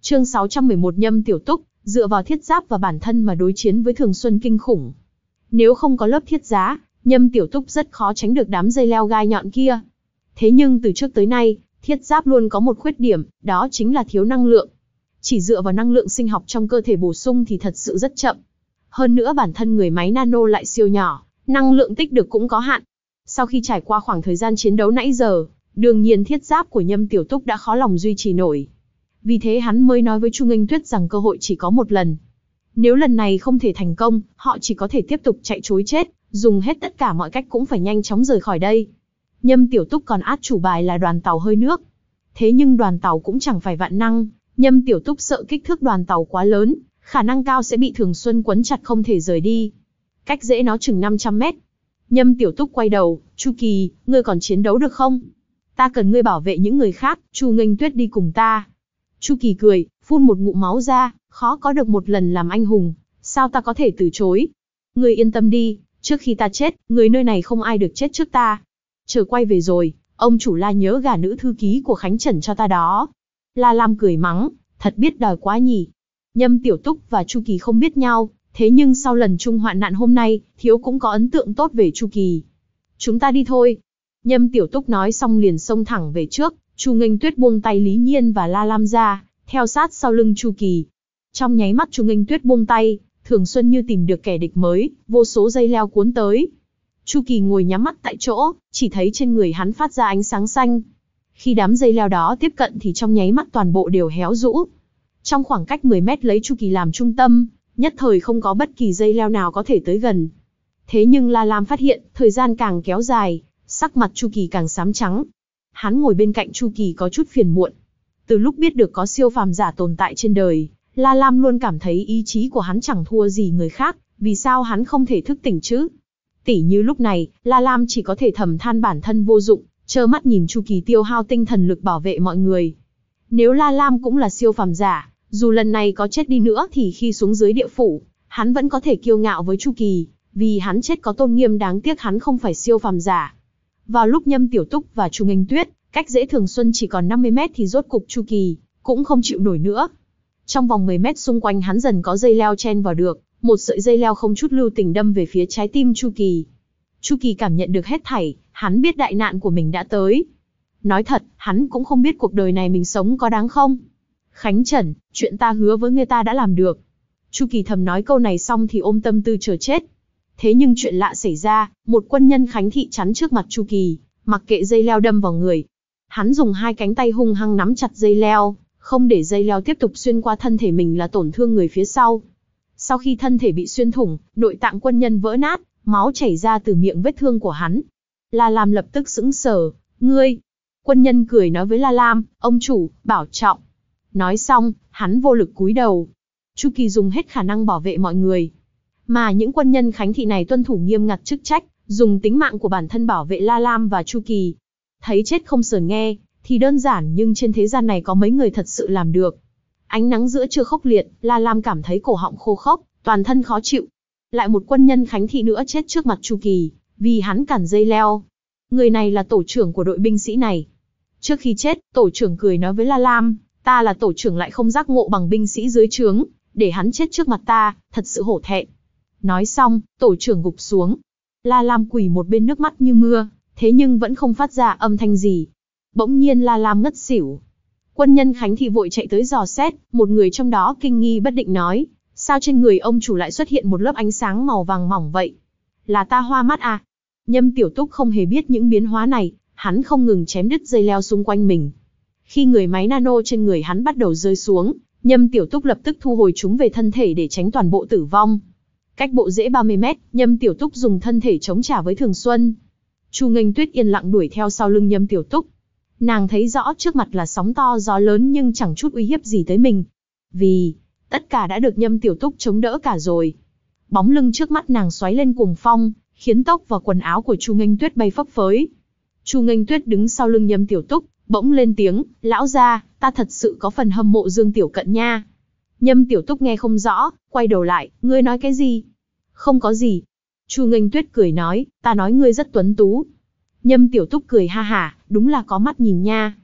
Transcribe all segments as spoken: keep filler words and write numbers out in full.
Chương sáu trăm mười một Nhâm Tiểu Túc, dựa vào thiết giáp và bản thân mà đối chiến với Thường Xuân kinh khủng. Nếu không có lớp thiết giá, Nhâm Tiểu Túc rất khó tránh được đám dây leo gai nhọn kia. Thế nhưng từ trước tới nay, thiết giáp luôn có một khuyết điểm, đó chính là thiếu năng lượng. Chỉ dựa vào năng lượng sinh học trong cơ thể bổ sung thì thật sự rất chậm. Hơn nữa bản thân người máy nano lại siêu nhỏ, năng lượng tích được cũng có hạn. Sau khi trải qua khoảng thời gian chiến đấu nãy giờ, đương nhiên thiết giáp của Nhâm Tiểu Túc đã khó lòng duy trì nổi. Vì thế hắn mới nói với Chu Nghênh Tuyết rằng cơ hội chỉ có một lần. Nếu lần này không thể thành công, họ chỉ có thể tiếp tục chạy trối chết, dùng hết tất cả mọi cách cũng phải nhanh chóng rời khỏi đây. Nhâm Tiểu Túc còn át chủ bài là đoàn tàu hơi nước. Thế nhưng đoàn tàu cũng chẳng phải vạn năng, Nhâm Tiểu Túc sợ kích thước đoàn tàu quá lớn, khả năng cao sẽ bị Thường Xuân quấn chặt không thể rời đi. Cách dễ nó chừng năm trăm mét. Nhâm Tiểu Túc quay đầu, Chu Kỳ, ngươi còn chiến đấu được không? Ta cần ngươi bảo vệ những người khác, Chu Nghênh Tuyết đi cùng ta. Chu Kỳ cười, phun một ngụm máu ra, khó có được một lần làm anh hùng, sao ta có thể từ chối? Ngươi yên tâm đi, trước khi ta chết, người nơi này không ai được chết trước ta. Chờ quay về rồi, ông chủ La nhớ gả nữ thư ký của Khánh Trần cho ta đó. La Lam cười mắng, thật biết đòi quá nhỉ. Nhâm Tiểu Túc và Chu Kỳ không biết nhau, thế nhưng sau lần chung hoạn nạn hôm nay, Thiếu cũng có ấn tượng tốt về Chu Kỳ. Chúng ta đi thôi. Nhâm Tiểu Túc nói xong liền xông thẳng về trước, Chu Nghênh Tuyết buông tay Lý Nhiên và La Lam ra, theo sát sau lưng Chu Kỳ. Trong nháy mắt Chu Nghênh Tuyết buông tay, Thường Xuân như tìm được kẻ địch mới, vô số dây leo cuốn tới. Chu Kỳ ngồi nhắm mắt tại chỗ, chỉ thấy trên người hắn phát ra ánh sáng xanh. Khi đám dây leo đó tiếp cận thì trong nháy mắt toàn bộ đều héo rũ. Trong khoảng cách mười mét lấy Chu Kỳ làm trung tâm, nhất thời không có bất kỳ dây leo nào có thể tới gần. Thế nhưng La Lam phát hiện, thời gian càng kéo dài, sắc mặt Chu Kỳ càng xám trắng. Hắn ngồi bên cạnh Chu Kỳ có chút phiền muộn. Từ lúc biết được có siêu phàm giả tồn tại trên đời, La Lam luôn cảm thấy ý chí của hắn chẳng thua gì người khác, vì sao hắn không thể thức tỉnh chứ? Tỉ như lúc này, La Lam chỉ có thể thầm than bản thân vô dụng, trơ mắt nhìn Chu Kỳ tiêu hao tinh thần lực bảo vệ mọi người. Nếu La Lam cũng là siêu phàm giả, dù lần này có chết đi nữa thì khi xuống dưới địa phủ, hắn vẫn có thể kiêu ngạo với Chu Kỳ, vì hắn chết có tôn nghiêm, đáng tiếc hắn không phải siêu phàm giả. Vào lúc Nhâm Tiểu Túc và Chu Nghênh Tuyết, cách dễ Thường Xuân chỉ còn năm mươi mét thì rốt cục Chu Kỳ cũng không chịu nổi nữa. Trong vòng mười mét xung quanh hắn dần có dây leo chen vào được, một sợi dây leo không chút lưu tình đâm về phía trái tim Chu Kỳ. Chu Kỳ cảm nhận được hết thảy, hắn biết đại nạn của mình đã tới. Nói thật, hắn cũng không biết cuộc đời này mình sống có đáng không. Khánh Trần, chuyện ta hứa với người ta đã làm được. Chu Kỳ thầm nói câu này xong thì ôm tâm tư chờ chết. Thế nhưng chuyện lạ xảy ra, một quân nhân Khánh Thị chắn trước mặt Chu Kỳ, mặc kệ dây leo đâm vào người. Hắn dùng hai cánh tay hung hăng nắm chặt dây leo, không để dây leo tiếp tục xuyên qua thân thể mình là tổn thương người phía sau. Sau khi thân thể bị xuyên thủng, nội tạng quân nhân vỡ nát, máu chảy ra từ miệng vết thương của hắn. La Lam lập tức sững sờ, ngươi. Quân nhân cười nói với La Lam, ông chủ, bảo trọng. Nói xong, hắn vô lực cúi đầu. Chu Kỳ dùng hết khả năng bảo vệ mọi người. Mà những quân nhân Khánh Thị này tuân thủ nghiêm ngặt chức trách, dùng tính mạng của bản thân bảo vệ La Lam và Chu Kỳ. Thấy chết không sờn nghe, thì đơn giản nhưng trên thế gian này có mấy người thật sự làm được. Ánh nắng giữa trưa khốc liệt, La Lam cảm thấy cổ họng khô khốc, toàn thân khó chịu. Lại một quân nhân Khánh Thị nữa chết trước mặt Chu Kỳ, vì hắn cản dây leo. Người này là tổ trưởng của đội binh sĩ này. Trước khi chết, tổ trưởng cười nói với La Lam, ta là tổ trưởng lại không giác ngộ bằng binh sĩ dưới trướng, để hắn chết trước mặt ta, thật sự hổ thẹn. Nói xong, tổ trưởng gục xuống. La Lam quỳ một bên nước mắt như mưa, thế nhưng vẫn không phát ra âm thanh gì. Bỗng nhiên La Lam ngất xỉu. Quân nhân Khánh Thị vội chạy tới dò xét, một người trong đó kinh nghi bất định nói, sao trên người ông chủ lại xuất hiện một lớp ánh sáng màu vàng mỏng vậy? Là ta hoa mắt à? Nhâm Tiểu Túc không hề biết những biến hóa này, hắn không ngừng chém đứt dây leo xung quanh mình. Khi người máy nano trên người hắn bắt đầu rơi xuống, Nhâm Tiểu Túc lập tức thu hồi chúng về thân thể để tránh toàn bộ tử vong. Cách bộ rễ ba mươi mét, Nhâm Tiểu Túc dùng thân thể chống trả với Thường Xuân. Chu Nghênh Tuyết yên lặng đuổi theo sau lưng Nhâm Tiểu Túc. Nàng thấy rõ trước mặt là sóng to gió lớn nhưng chẳng chút uy hiếp gì tới mình. Vì, tất cả đã được Nhâm Tiểu Túc chống đỡ cả rồi. Bóng lưng trước mắt nàng xoáy lên cuồng phong, khiến tóc và quần áo của Chu Nghênh Tuyết bay phấp phới. Chu Nghênh Tuyết đứng sau lưng Nhâm Tiểu Túc, bỗng lên tiếng, lão gia, ta thật sự có phần hâm mộ Dương Tiểu Cận nha. Nhâm Tiểu Túc nghe không rõ, quay đầu lại, ngươi nói cái gì? Không có gì. Chu Nghênh Tuyết cười nói, ta nói ngươi rất tuấn tú. Nhâm Tiểu Túc cười ha hả, đúng là có mắt nhìn nha.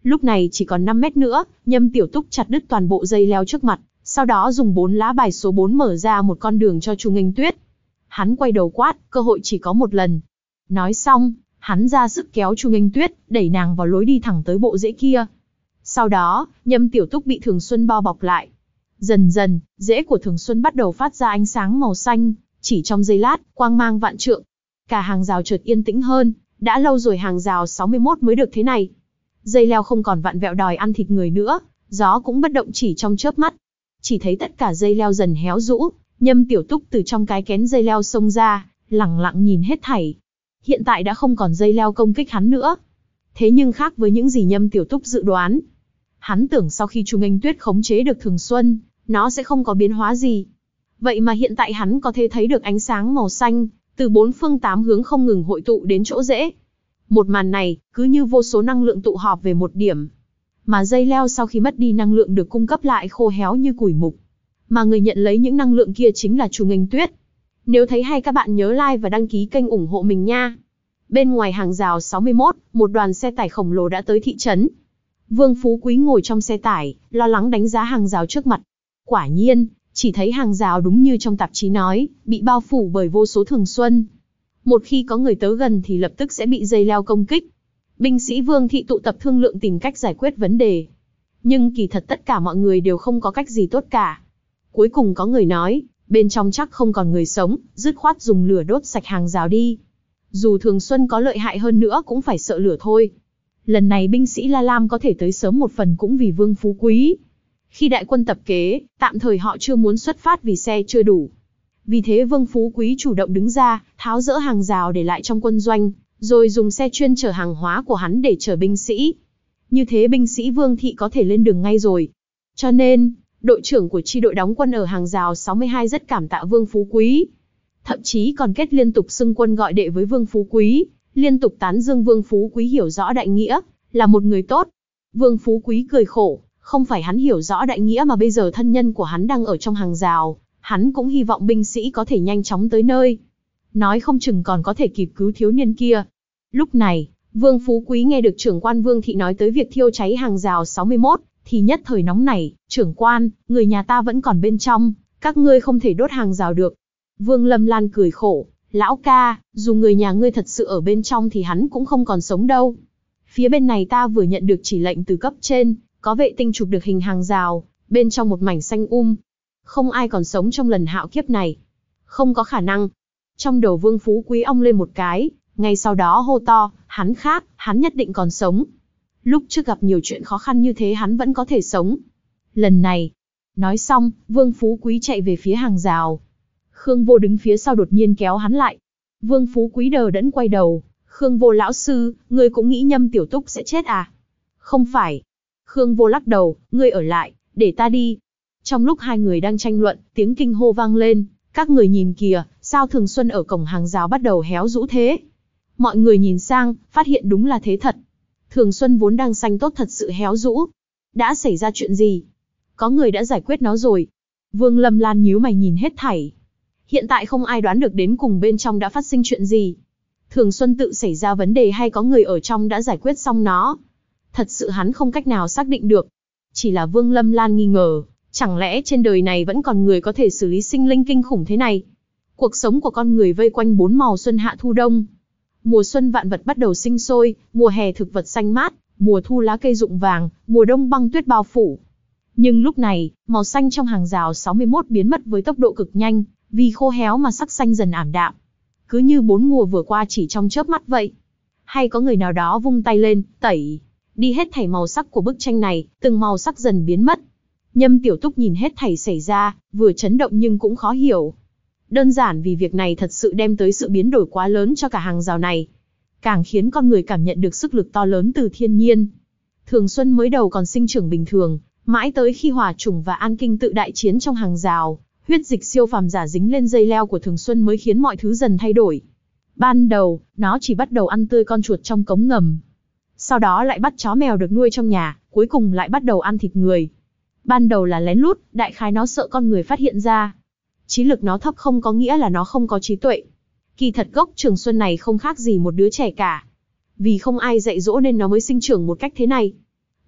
Lúc này chỉ còn năm mét nữa, Nhâm Tiểu Túc chặt đứt toàn bộ dây leo trước mặt, sau đó dùng bốn lá bài số bốn mở ra một con đường cho Chu Nghênh Tuyết. Hắn quay đầu quát, cơ hội chỉ có một lần. Nói xong, hắn ra sức kéo Chu Nghênh Tuyết, đẩy nàng vào lối đi thẳng tới bộ rễ kia. Sau đó, Nhâm Tiểu Túc bị Thường Xuân bao bọc lại. Dần dần, rễ của Thường Xuân bắt đầu phát ra ánh sáng màu xanh, chỉ trong giây lát, quang mang vạn trượng. Cả hàng rào chợt yên tĩnh hơn, đã lâu rồi hàng rào sáu mươi mốt mới được thế này. Dây leo không còn vặn vẹo đòi ăn thịt người nữa, gió cũng bất động chỉ trong chớp mắt. Chỉ thấy tất cả dây leo dần héo rũ, Nhâm Tiểu Túc từ trong cái kén dây leo xông ra, lẳng lặng nhìn hết thảy. Hiện tại đã không còn dây leo công kích hắn nữa. Thế nhưng khác với những gì Nhâm Tiểu Túc dự đoán. Hắn tưởng sau khi Chu Nghênh Tuyết khống chế được Thường Xuân, nó sẽ không có biến hóa gì. Vậy mà hiện tại hắn có thể thấy được ánh sáng màu xanh, từ bốn phương tám hướng không ngừng hội tụ đến chỗ rễ. Một màn này, cứ như vô số năng lượng tụ họp về một điểm. Mà dây leo sau khi mất đi năng lượng được cung cấp lại khô héo như củi mục. Mà người nhận lấy những năng lượng kia chính là Chu Nghênh Tuyết. Nếu thấy hay các bạn nhớ like và đăng ký kênh ủng hộ mình nha. Bên ngoài hàng rào sáu mươi mốt, một đoàn xe tải khổng lồ đã tới thị trấn. Vương Phú Quý ngồi trong xe tải, lo lắng đánh giá hàng rào trước mặt. Quả nhiên, chỉ thấy hàng rào đúng như trong tạp chí nói, bị bao phủ bởi vô số Thường Xuân. Một khi có người tới gần thì lập tức sẽ bị dây leo công kích. Binh sĩ Vương thị tụ tập thương lượng tìm cách giải quyết vấn đề. Nhưng kỳ thật tất cả mọi người đều không có cách gì tốt cả. Cuối cùng có người nói, bên trong chắc không còn người sống, dứt khoát dùng lửa đốt sạch hàng rào đi. Dù Thường Xuân có lợi hại hơn nữa cũng phải sợ lửa thôi. Lần này binh sĩ La Lam có thể tới sớm một phần cũng vì Vương Phú Quý. Khi đại quân tập kế, tạm thời họ chưa muốn xuất phát vì xe chưa đủ. Vì thế Vương Phú Quý chủ động đứng ra, tháo dỡ hàng rào để lại trong quân doanh, rồi dùng xe chuyên chở hàng hóa của hắn để chở binh sĩ. Như thế binh sĩ Vương thị có thể lên đường ngay rồi. Cho nên, đội trưởng của chi đội đóng quân ở hàng rào sáu mươi hai rất cảm tạ Vương Phú Quý. Thậm chí còn kết liên tục xưng quân gọi đệ với Vương Phú Quý, liên tục tán dương Vương Phú Quý hiểu rõ đại nghĩa, là một người tốt. Vương Phú Quý cười khổ, không phải hắn hiểu rõ đại nghĩa mà bây giờ thân nhân của hắn đang ở trong hàng rào, hắn cũng hy vọng binh sĩ có thể nhanh chóng tới nơi. Nói không chừng còn có thể kịp cứu thiếu niên kia. Lúc này, Vương Phú Quý nghe được trưởng quan Vương thị nói tới việc thiêu cháy hàng rào sáu mươi mốt, thì nhất thời nóng nảy, trưởng quan, người nhà ta vẫn còn bên trong, các ngươi không thể đốt hàng rào được. Vương Lâm Lan cười khổ, lão ca, dù người nhà ngươi thật sự ở bên trong thì hắn cũng không còn sống đâu. Phía bên này ta vừa nhận được chỉ lệnh từ cấp trên, có vệ tinh chụp được hình hàng rào, bên trong một mảnh xanh um. Không ai còn sống trong lần hạo kiếp này. Không có khả năng. Trong đầu Vương Phú Quý ong lên một cái, ngay sau đó hô to, hắn khác, hắn nhất định còn sống. Lúc trước gặp nhiều chuyện khó khăn như thế hắn vẫn có thể sống. Lần này, nói xong, Vương Phú Quý chạy về phía hàng rào. Khương Vô đứng phía sau đột nhiên kéo hắn lại. Vương Phú Quý đờ đẫn quay đầu, Khương Vô lão sư, ngươi cũng nghĩ Nhâm Tiểu Túc sẽ chết à? Không phải. Khương Vô lắc đầu, ngươi ở lại, để ta đi. Trong lúc hai người đang tranh luận, tiếng kinh hô vang lên, các người nhìn kìa, sao Thường Xuân ở cổng hàng rào bắt đầu héo rũ thế? Mọi người nhìn sang, phát hiện đúng là thế thật. Thường Xuân vốn đang xanh tốt thật sự héo rũ. Đã xảy ra chuyện gì? Có người đã giải quyết nó rồi. Vương Lâm Lan nhíu mày nhìn hết thảy. Hiện tại không ai đoán được đến cùng bên trong đã phát sinh chuyện gì. Thường Xuân tự xảy ra vấn đề hay có người ở trong đã giải quyết xong nó. Thật sự hắn không cách nào xác định được. Chỉ là Vương Lâm Lan nghi ngờ, chẳng lẽ trên đời này vẫn còn người có thể xử lý sinh linh kinh khủng thế này? Cuộc sống của con người vây quanh bốn màu xuân hạ thu đông. Mùa xuân vạn vật bắt đầu sinh sôi, mùa hè thực vật xanh mát, mùa thu lá cây rụng vàng, mùa đông băng tuyết bao phủ. Nhưng lúc này, màu xanh trong hàng rào sáu mươi mốt biến mất với tốc độ cực nhanh, vì khô héo mà sắc xanh dần ảm đạm. Cứ như bốn mùa vừa qua chỉ trong chớp mắt vậy. Hay có người nào đó vung tay lên, tẩy đi hết thảy màu sắc của bức tranh này, từng màu sắc dần biến mất. Nhâm Tiểu Túc nhìn hết thảy xảy ra, vừa chấn động nhưng cũng khó hiểu. Đơn giản vì việc này thật sự đem tới sự biến đổi quá lớn cho cả hàng rào này. Càng khiến con người cảm nhận được sức lực to lớn từ thiên nhiên. Thường Xuân mới đầu còn sinh trưởng bình thường, mãi tới khi Hỏa Chủng và An Kinh tự đại chiến trong hàng rào, huyết dịch siêu phàm giả dính lên dây leo của Thường Xuân mới khiến mọi thứ dần thay đổi. Ban đầu, nó chỉ bắt đầu ăn tươi con chuột trong cống ngầm. Sau đó lại bắt chó mèo được nuôi trong nhà, cuối cùng lại bắt đầu ăn thịt người. Ban đầu là lén lút, đại khái nó sợ con người phát hiện ra. Trí lực nó thấp không có nghĩa là nó không có trí tuệ. Kỳ thật gốc Trường Xuân này không khác gì một đứa trẻ cả. Vì không ai dạy dỗ nên nó mới sinh trưởng một cách thế này.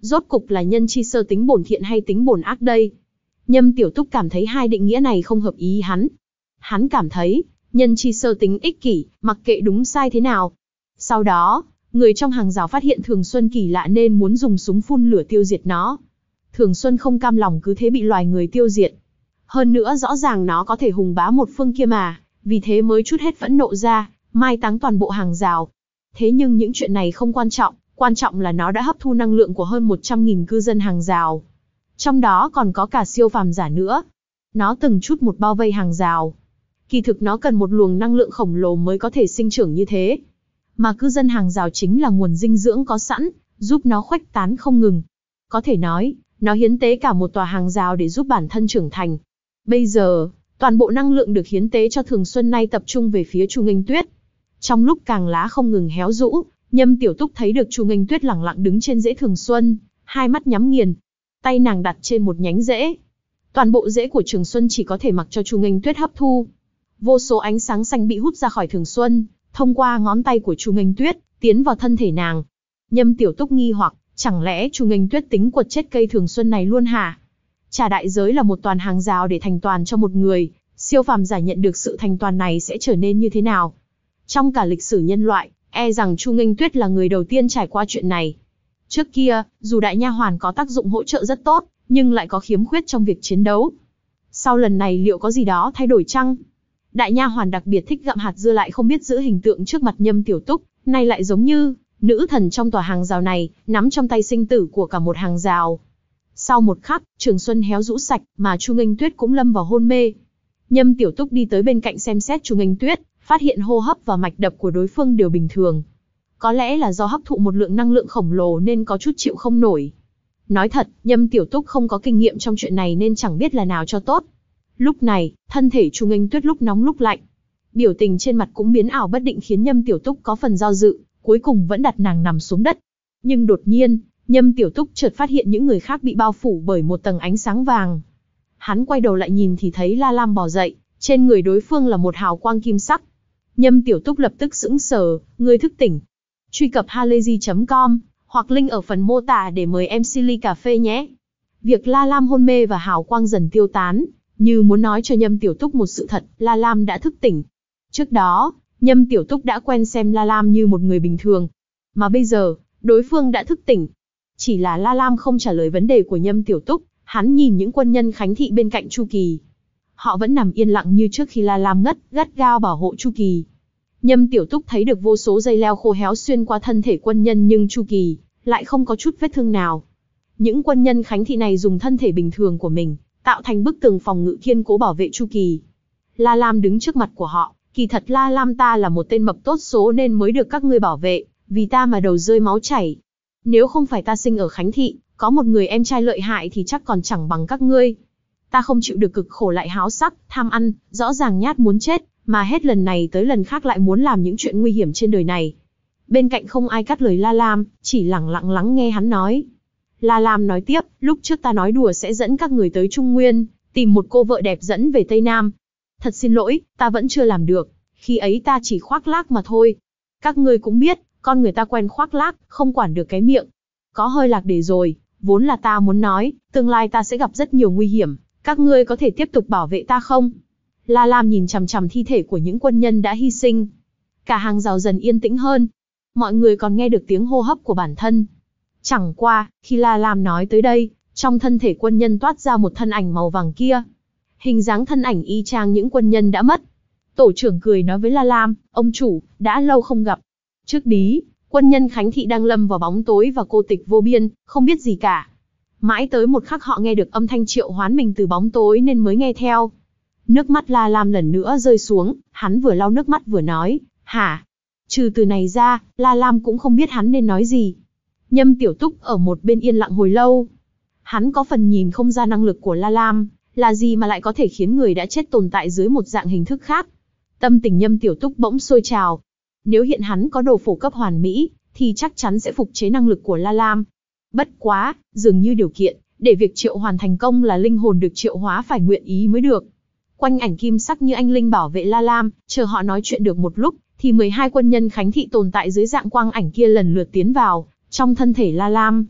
Rốt cục là nhân chi sơ tính bổn thiện hay tính bổn ác đây? Nhâm Tiểu Túc cảm thấy hai định nghĩa này không hợp ý hắn. Hắn cảm thấy, nhân chi sơ tính ích kỷ, mặc kệ đúng sai thế nào. Sau đó, người trong hàng rào phát hiện Thường Xuân kỳ lạ nên muốn dùng súng phun lửa tiêu diệt nó. Thường Xuân không cam lòng cứ thế bị loài người tiêu diệt. Hơn nữa rõ ràng nó có thể hùng bá một phương kia mà, vì thế mới trút hết phẫn nộ ra, mai táng toàn bộ hàng rào. Thế nhưng những chuyện này không quan trọng, quan trọng là nó đã hấp thu năng lượng của hơn một trăm nghìn cư dân hàng rào. Trong đó còn có cả siêu phàm giả nữa. Nó từng chút một bao vây hàng rào. Kỳ thực nó cần một luồng năng lượng khổng lồ mới có thể sinh trưởng như thế. Mà cư dân hàng rào chính là nguồn dinh dưỡng có sẵn, giúp nó khuếch tán không ngừng. Có thể nói, nó hiến tế cả một tòa hàng rào để giúp bản thân trưởng thành. Bây giờ, toàn bộ năng lượng được hiến tế cho Thường Xuân nay tập trung về phía Chu Nghênh Tuyết. Trong lúc càng lá không ngừng héo rũ, Nhâm Tiểu Túc thấy được Chu Nghênh Tuyết lẳng lặng đứng trên rễ Thường Xuân, hai mắt nhắm nghiền. Tay nàng đặt trên một nhánh rễ. Toàn bộ rễ của Thường Xuân chỉ có thể mặc cho Chu Nghênh Tuyết hấp thu. Vô số ánh sáng xanh bị hút ra khỏi Thường Xuân, thông qua ngón tay của Chu Nghênh Tuyết, tiến vào thân thể nàng. Nhâm Tiểu Túc nghi hoặc, chẳng lẽ Chu Nghênh Tuyết tính quật chết cây Thường Xuân này luôn hả? Trả đại giới là một toàn hàng rào để thành toàn cho một người, siêu phàm giả nhận được sự thành toàn này sẽ trở nên như thế nào? Trong cả lịch sử nhân loại, e rằng Chu Nghênh Tuyết là người đầu tiên trải qua chuyện này. Trước kia, dù đại nha hoàn có tác dụng hỗ trợ rất tốt, nhưng lại có khiếm khuyết trong việc chiến đấu. Sau lần này liệu có gì đó thay đổi chăng? Đại nha hoàn đặc biệt thích gặm hạt dưa lại không biết giữ hình tượng trước mặt Nhâm Tiểu Túc, nay lại giống như nữ thần trong tòa hàng rào này, nắm trong tay sinh tử của cả một hàng rào. Sau một khắc, Thường Xuân héo rũ sạch, mà Chu Nghênh Tuyết cũng lâm vào hôn mê. Nhâm Tiểu Túc đi tới bên cạnh xem xét Chu Nghênh Tuyết, phát hiện hô hấp và mạch đập của đối phương đều bình thường. Có lẽ là do hấp thụ một lượng năng lượng khổng lồ nên có chút chịu không nổi. Nói thật, Nhâm Tiểu Túc không có kinh nghiệm trong chuyện này nên chẳng biết là nào cho tốt. Lúc này, thân thể Chu Nghênh Tuyết lúc nóng lúc lạnh. Biểu tình trên mặt cũng biến ảo bất định khiến Nhâm Tiểu Túc có phần do dự, cuối cùng vẫn đặt nàng nằm xuống đất. Nhưng đột nhiên, Nhâm Tiểu Túc chợt phát hiện những người khác bị bao phủ bởi một tầng ánh sáng vàng. Hắn quay đầu lại nhìn thì thấy La Lam bò dậy, trên người đối phương là một hào quang kim sắc. Nhâm Tiểu Túc lập tức sững sờ, người thức tỉnh. Truy cập halayzi chấm com, hoặc link ở phần mô tả để mời em xê ly cà phê nhé. Việc La Lam hôn mê và hào quang dần tiêu tán, như muốn nói cho Nhâm Tiểu Túc một sự thật, La Lam đã thức tỉnh. Trước đó, Nhâm Tiểu Túc đã quen xem La Lam như một người bình thường. Mà bây giờ, đối phương đã thức tỉnh. Chỉ là La Lam không trả lời vấn đề của Nhâm Tiểu Túc, hắn nhìn những quân nhân Khánh Thị bên cạnh Chu Kỳ. Họ vẫn nằm yên lặng như trước khi La Lam ngất, gắt gao bảo hộ Chu Kỳ. Nhâm Tiểu Túc thấy được vô số dây leo khô héo xuyên qua thân thể quân nhân nhưng Chu Kỳ lại không có chút vết thương nào. Những quân nhân Khánh Thị này dùng thân thể bình thường của mình, tạo thành bức tường phòng ngự kiên cố bảo vệ Chu Kỳ. La Lam đứng trước mặt của họ, kỳ thật La Lam ta là một tên mập tốt số nên mới được các ngươi bảo vệ, vì ta mà đầu rơi máu chảy. Nếu không phải ta sinh ở Khánh Thị, có một người em trai lợi hại thì chắc còn chẳng bằng các ngươi. Ta không chịu được cực khổ lại háo sắc, tham ăn, rõ ràng nhát muốn chết, mà hết lần này tới lần khác lại muốn làm những chuyện nguy hiểm trên đời này. Bên cạnh không ai cắt lời La Lam, chỉ lặng lặng lắng nghe hắn nói. La Lam nói tiếp, lúc trước ta nói đùa sẽ dẫn các người tới Trung Nguyên, tìm một cô vợ đẹp dẫn về Tây Nam. Thật xin lỗi, ta vẫn chưa làm được, khi ấy ta chỉ khoác lác mà thôi. Các ngươi cũng biết, con người ta quen khoác lác, không quản được cái miệng. Có hơi lạc đề rồi, vốn là ta muốn nói, tương lai ta sẽ gặp rất nhiều nguy hiểm, các ngươi có thể tiếp tục bảo vệ ta không? La Lam nhìn chằm chằm thi thể của những quân nhân đã hy sinh. Cả hàng rào dần yên tĩnh hơn. Mọi người còn nghe được tiếng hô hấp của bản thân. Chẳng qua, khi La Lam nói tới đây, trong thân thể quân nhân toát ra một thân ảnh màu vàng kia. Hình dáng thân ảnh y chang những quân nhân đã mất. Tổ trưởng cười nói với La Lam, ông chủ, đã lâu không gặp. Trước đí, quân nhân Khánh Thị đang lâm vào bóng tối và cô tịch vô biên, không biết gì cả. Mãi tới một khắc họ nghe được âm thanh triệu hoán mình từ bóng tối nên mới nghe theo. Nước mắt La Lam lần nữa rơi xuống, hắn vừa lau nước mắt vừa nói, hả? Trừ từ này ra, La Lam cũng không biết hắn nên nói gì. Nhâm Tiểu Túc ở một bên yên lặng hồi lâu. Hắn có phần nhìn không ra năng lực của La Lam, là gì mà lại có thể khiến người đã chết tồn tại dưới một dạng hình thức khác. Tâm tình Nhâm Tiểu Túc bỗng sôi trào. Nếu hiện hắn có đồ phổ cấp hoàn mỹ, thì chắc chắn sẽ phục chế năng lực của La Lam. Bất quá, dường như điều kiện, để việc triệu hoàn thành công là linh hồn được triệu hóa phải nguyện ý mới được. Quanh ảnh kim sắc như anh linh bảo vệ La Lam, chờ họ nói chuyện được một lúc, thì mười hai quân nhân Khánh Thị tồn tại dưới dạng quang ảnh kia lần lượt tiến vào trong thân thể La Lam.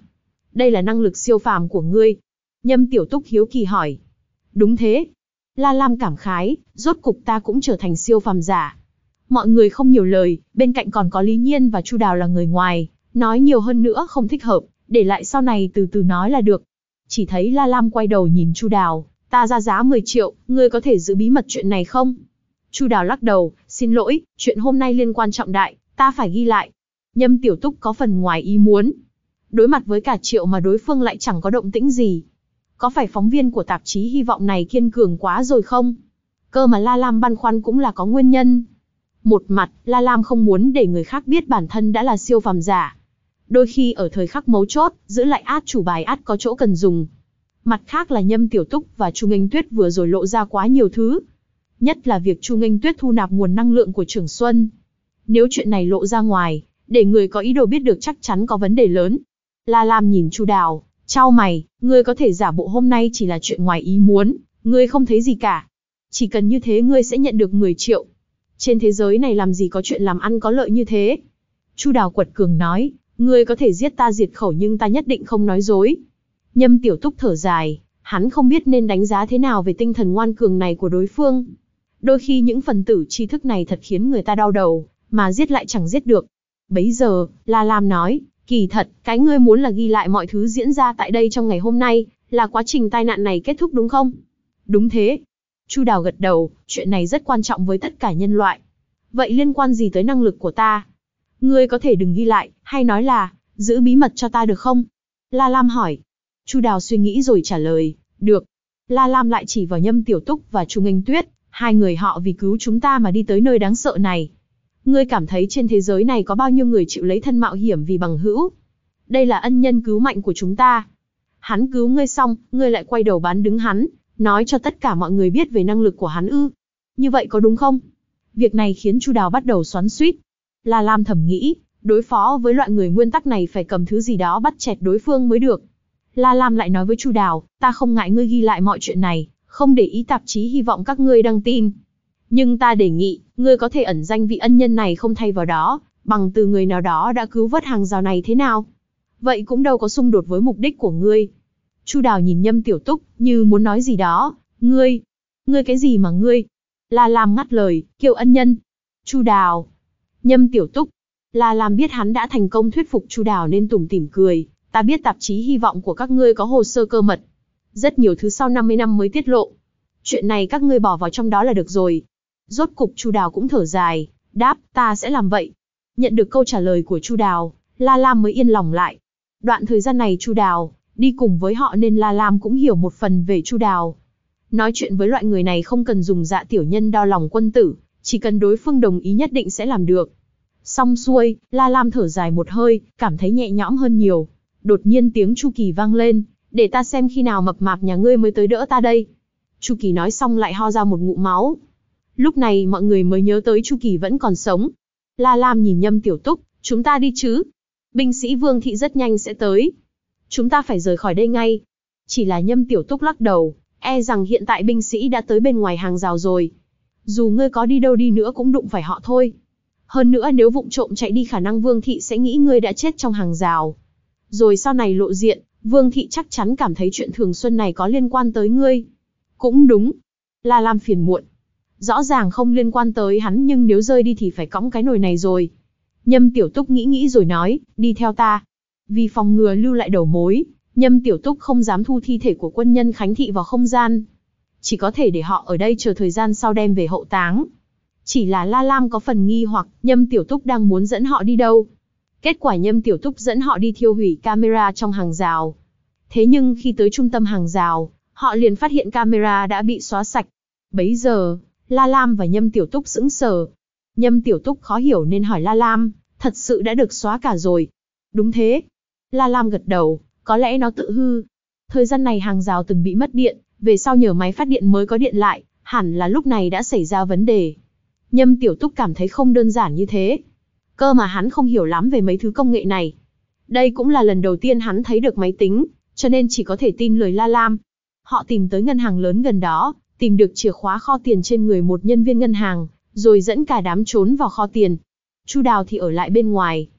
Đây là năng lực siêu phàm của ngươi. Nhâm Tiểu Túc hiếu kỳ hỏi. Đúng thế. La Lam cảm khái, rốt cục ta cũng trở thành siêu phàm giả. Mọi người không nhiều lời, bên cạnh còn có Lý Nhiên và Chu Đào là người ngoài, nói nhiều hơn nữa không thích hợp, để lại sau này từ từ nói là được. Chỉ thấy La Lam quay đầu nhìn Chu Đào, ta ra giá mười triệu, ngươi có thể giữ bí mật chuyện này không? Chu Đào lắc đầu, xin lỗi, chuyện hôm nay liên quan trọng đại, ta phải ghi lại. Nhâm Tiểu Túc có phần ngoài ý muốn. Đối mặt với cả triệu mà đối phương lại chẳng có động tĩnh gì. Có phải phóng viên của tạp chí Hy vọng này kiên cường quá rồi không? Cơ mà La Lam băn khoăn cũng là có nguyên nhân. Một mặt, La Lam không muốn để người khác biết bản thân đã là siêu phàm giả. Đôi khi ở thời khắc mấu chốt, giữ lại át chủ bài át có chỗ cần dùng. Mặt khác là Nhâm Tiểu Túc và Chu Nghênh Tuyết vừa rồi lộ ra quá nhiều thứ. Nhất là việc Chu Nghênh Tuyết thu nạp nguồn năng lượng của Trường Xuân. Nếu chuyện này lộ ra ngoài, để người có ý đồ biết được chắc chắn có vấn đề lớn. La Lam nhìn Chu Đào, chau mày, ngươi có thể giả bộ hôm nay chỉ là chuyện ngoài ý muốn, ngươi không thấy gì cả. Chỉ cần như thế ngươi sẽ nhận được mười triệu. Trên thế giới này làm gì có chuyện làm ăn có lợi như thế. Chu Đào quật cường nói, ngươi có thể giết ta diệt khẩu nhưng ta nhất định không nói dối. Nhâm Tiểu Túc thở dài, hắn không biết nên đánh giá thế nào về tinh thần ngoan cường này của đối phương. Đôi khi những phần tử tri thức này thật khiến người ta đau đầu, mà giết lại chẳng giết được. Bấy giờ, La Lam nói, kỳ thật, cái ngươi muốn là ghi lại mọi thứ diễn ra tại đây trong ngày hôm nay, là quá trình tai nạn này kết thúc đúng không? Đúng thế. Chu Đào gật đầu, chuyện này rất quan trọng với tất cả nhân loại. Vậy liên quan gì tới năng lực của ta? Ngươi có thể đừng ghi lại, hay nói là, giữ bí mật cho ta được không? La Lam hỏi. Chu Đào suy nghĩ rồi trả lời, được. La Lam lại chỉ vào Nhâm Tiểu Túc và Chu Nghênh Tuyết, hai người họ vì cứu chúng ta mà đi tới nơi đáng sợ này. Ngươi cảm thấy trên thế giới này có bao nhiêu người chịu lấy thân mạo hiểm vì bằng hữu? Đây là ân nhân cứu mạnh của chúng ta. Hắn cứu ngươi xong, ngươi lại quay đầu bán đứng hắn, nói cho tất cả mọi người biết về năng lực của hắn ư? Như vậy có đúng không? Việc này khiến Chu Đào bắt đầu xoắn xuýt. La Lam thầm nghĩ, đối phó với loại người nguyên tắc này phải cầm thứ gì đó bắt chẹt đối phương mới được. La Lam lại nói với Chu Đào, ta không ngại ngươi ghi lại mọi chuyện này, không để ý tạp chí Hy vọng các ngươi đăng tin. Nhưng ta đề nghị, ngươi có thể ẩn danh vị ân nhân này không thay vào đó, bằng từ người nào đó đã cứu vớt hàng rào này thế nào? Vậy cũng đâu có xung đột với mục đích của ngươi. Chu Đào nhìn Nhâm Tiểu Túc, như muốn nói gì đó, ngươi, ngươi cái gì mà ngươi? La Lam ngắt lời, kêu ân nhân. Chu Đào. Nhâm Tiểu Túc. La Lam biết hắn đã thành công thuyết phục Chu Đào nên tủm tỉm cười, ta biết tạp chí Hy vọng của các ngươi có hồ sơ cơ mật. Rất nhiều thứ sau năm mươi năm mới tiết lộ. Chuyện này các ngươi bỏ vào trong đó là được rồi. Rốt cục Chu Đào cũng thở dài, đáp, ta sẽ làm vậy. Nhận được câu trả lời của Chu Đào, La Lam mới yên lòng lại. Đoạn thời gian này Chu Đào đi cùng với họ nên La Lam cũng hiểu một phần về Chu Đào. Nói chuyện với loại người này không cần dùng dạ tiểu nhân đo lòng quân tử, chỉ cần đối phương đồng ý nhất định sẽ làm được. Xong xuôi, La Lam thở dài một hơi, cảm thấy nhẹ nhõm hơn nhiều. Đột nhiên tiếng Chu Kỳ vang lên, để ta xem khi nào mập mạp nhà ngươi mới tới đỡ ta đây. Chu Kỳ nói xong lại ho ra một ngụm máu. Lúc này mọi người mới nhớ tới Chu Kỳ vẫn còn sống. La Lam nhìn Nhâm Tiểu Túc, chúng ta đi chứ? Binh sĩ Vương thị rất nhanh sẽ tới. Chúng ta phải rời khỏi đây ngay. Chỉ là Nhâm Tiểu Túc lắc đầu, e rằng hiện tại binh sĩ đã tới bên ngoài hàng rào rồi. Dù ngươi có đi đâu đi nữa cũng đụng phải họ thôi. Hơn nữa nếu vụng trộm chạy đi khả năng Vương thị sẽ nghĩ ngươi đã chết trong hàng rào. Rồi sau này lộ diện, Vương thị chắc chắn cảm thấy chuyện Thường Xuân này có liên quan tới ngươi. Cũng đúng. La Lam phiền muộn. Rõ ràng không liên quan tới hắn nhưng nếu rơi đi thì phải cõng cái nồi này rồi. Nhâm Tiểu Túc nghĩ nghĩ rồi nói, đi theo ta. Vì phòng ngừa lưu lại đầu mối, Nhâm Tiểu Túc không dám thu thi thể của quân nhân Khánh Thị vào không gian. Chỉ có thể để họ ở đây chờ thời gian sau đem về hậu táng. Chỉ là La Lam có phần nghi hoặc Nhâm Tiểu Túc đang muốn dẫn họ đi đâu. Kết quả Nhâm Tiểu Túc dẫn họ đi thiêu hủy camera trong hàng rào. Thế nhưng khi tới trung tâm hàng rào, họ liền phát hiện camera đã bị xóa sạch. Bấy giờ, La Lam và Nhâm Tiểu Túc sững sờ. Nhâm Tiểu Túc khó hiểu nên hỏi La Lam, thật sự đã được xóa cả rồi. Đúng thế. La Lam gật đầu, có lẽ nó tự hư. Thời gian này hàng rào từng bị mất điện, về sau nhờ máy phát điện mới có điện lại, hẳn là lúc này đã xảy ra vấn đề. Nhâm Tiểu Túc cảm thấy không đơn giản như thế. Cơ mà hắn không hiểu lắm về mấy thứ công nghệ này. Đây cũng là lần đầu tiên hắn thấy được máy tính, cho nên chỉ có thể tin lời La Lam. Họ tìm tới ngân hàng lớn gần đó, tìm được chìa khóa kho tiền trên người một nhân viên ngân hàng, rồi dẫn cả đám trốn vào kho tiền. Chu Đào thì ở lại bên ngoài.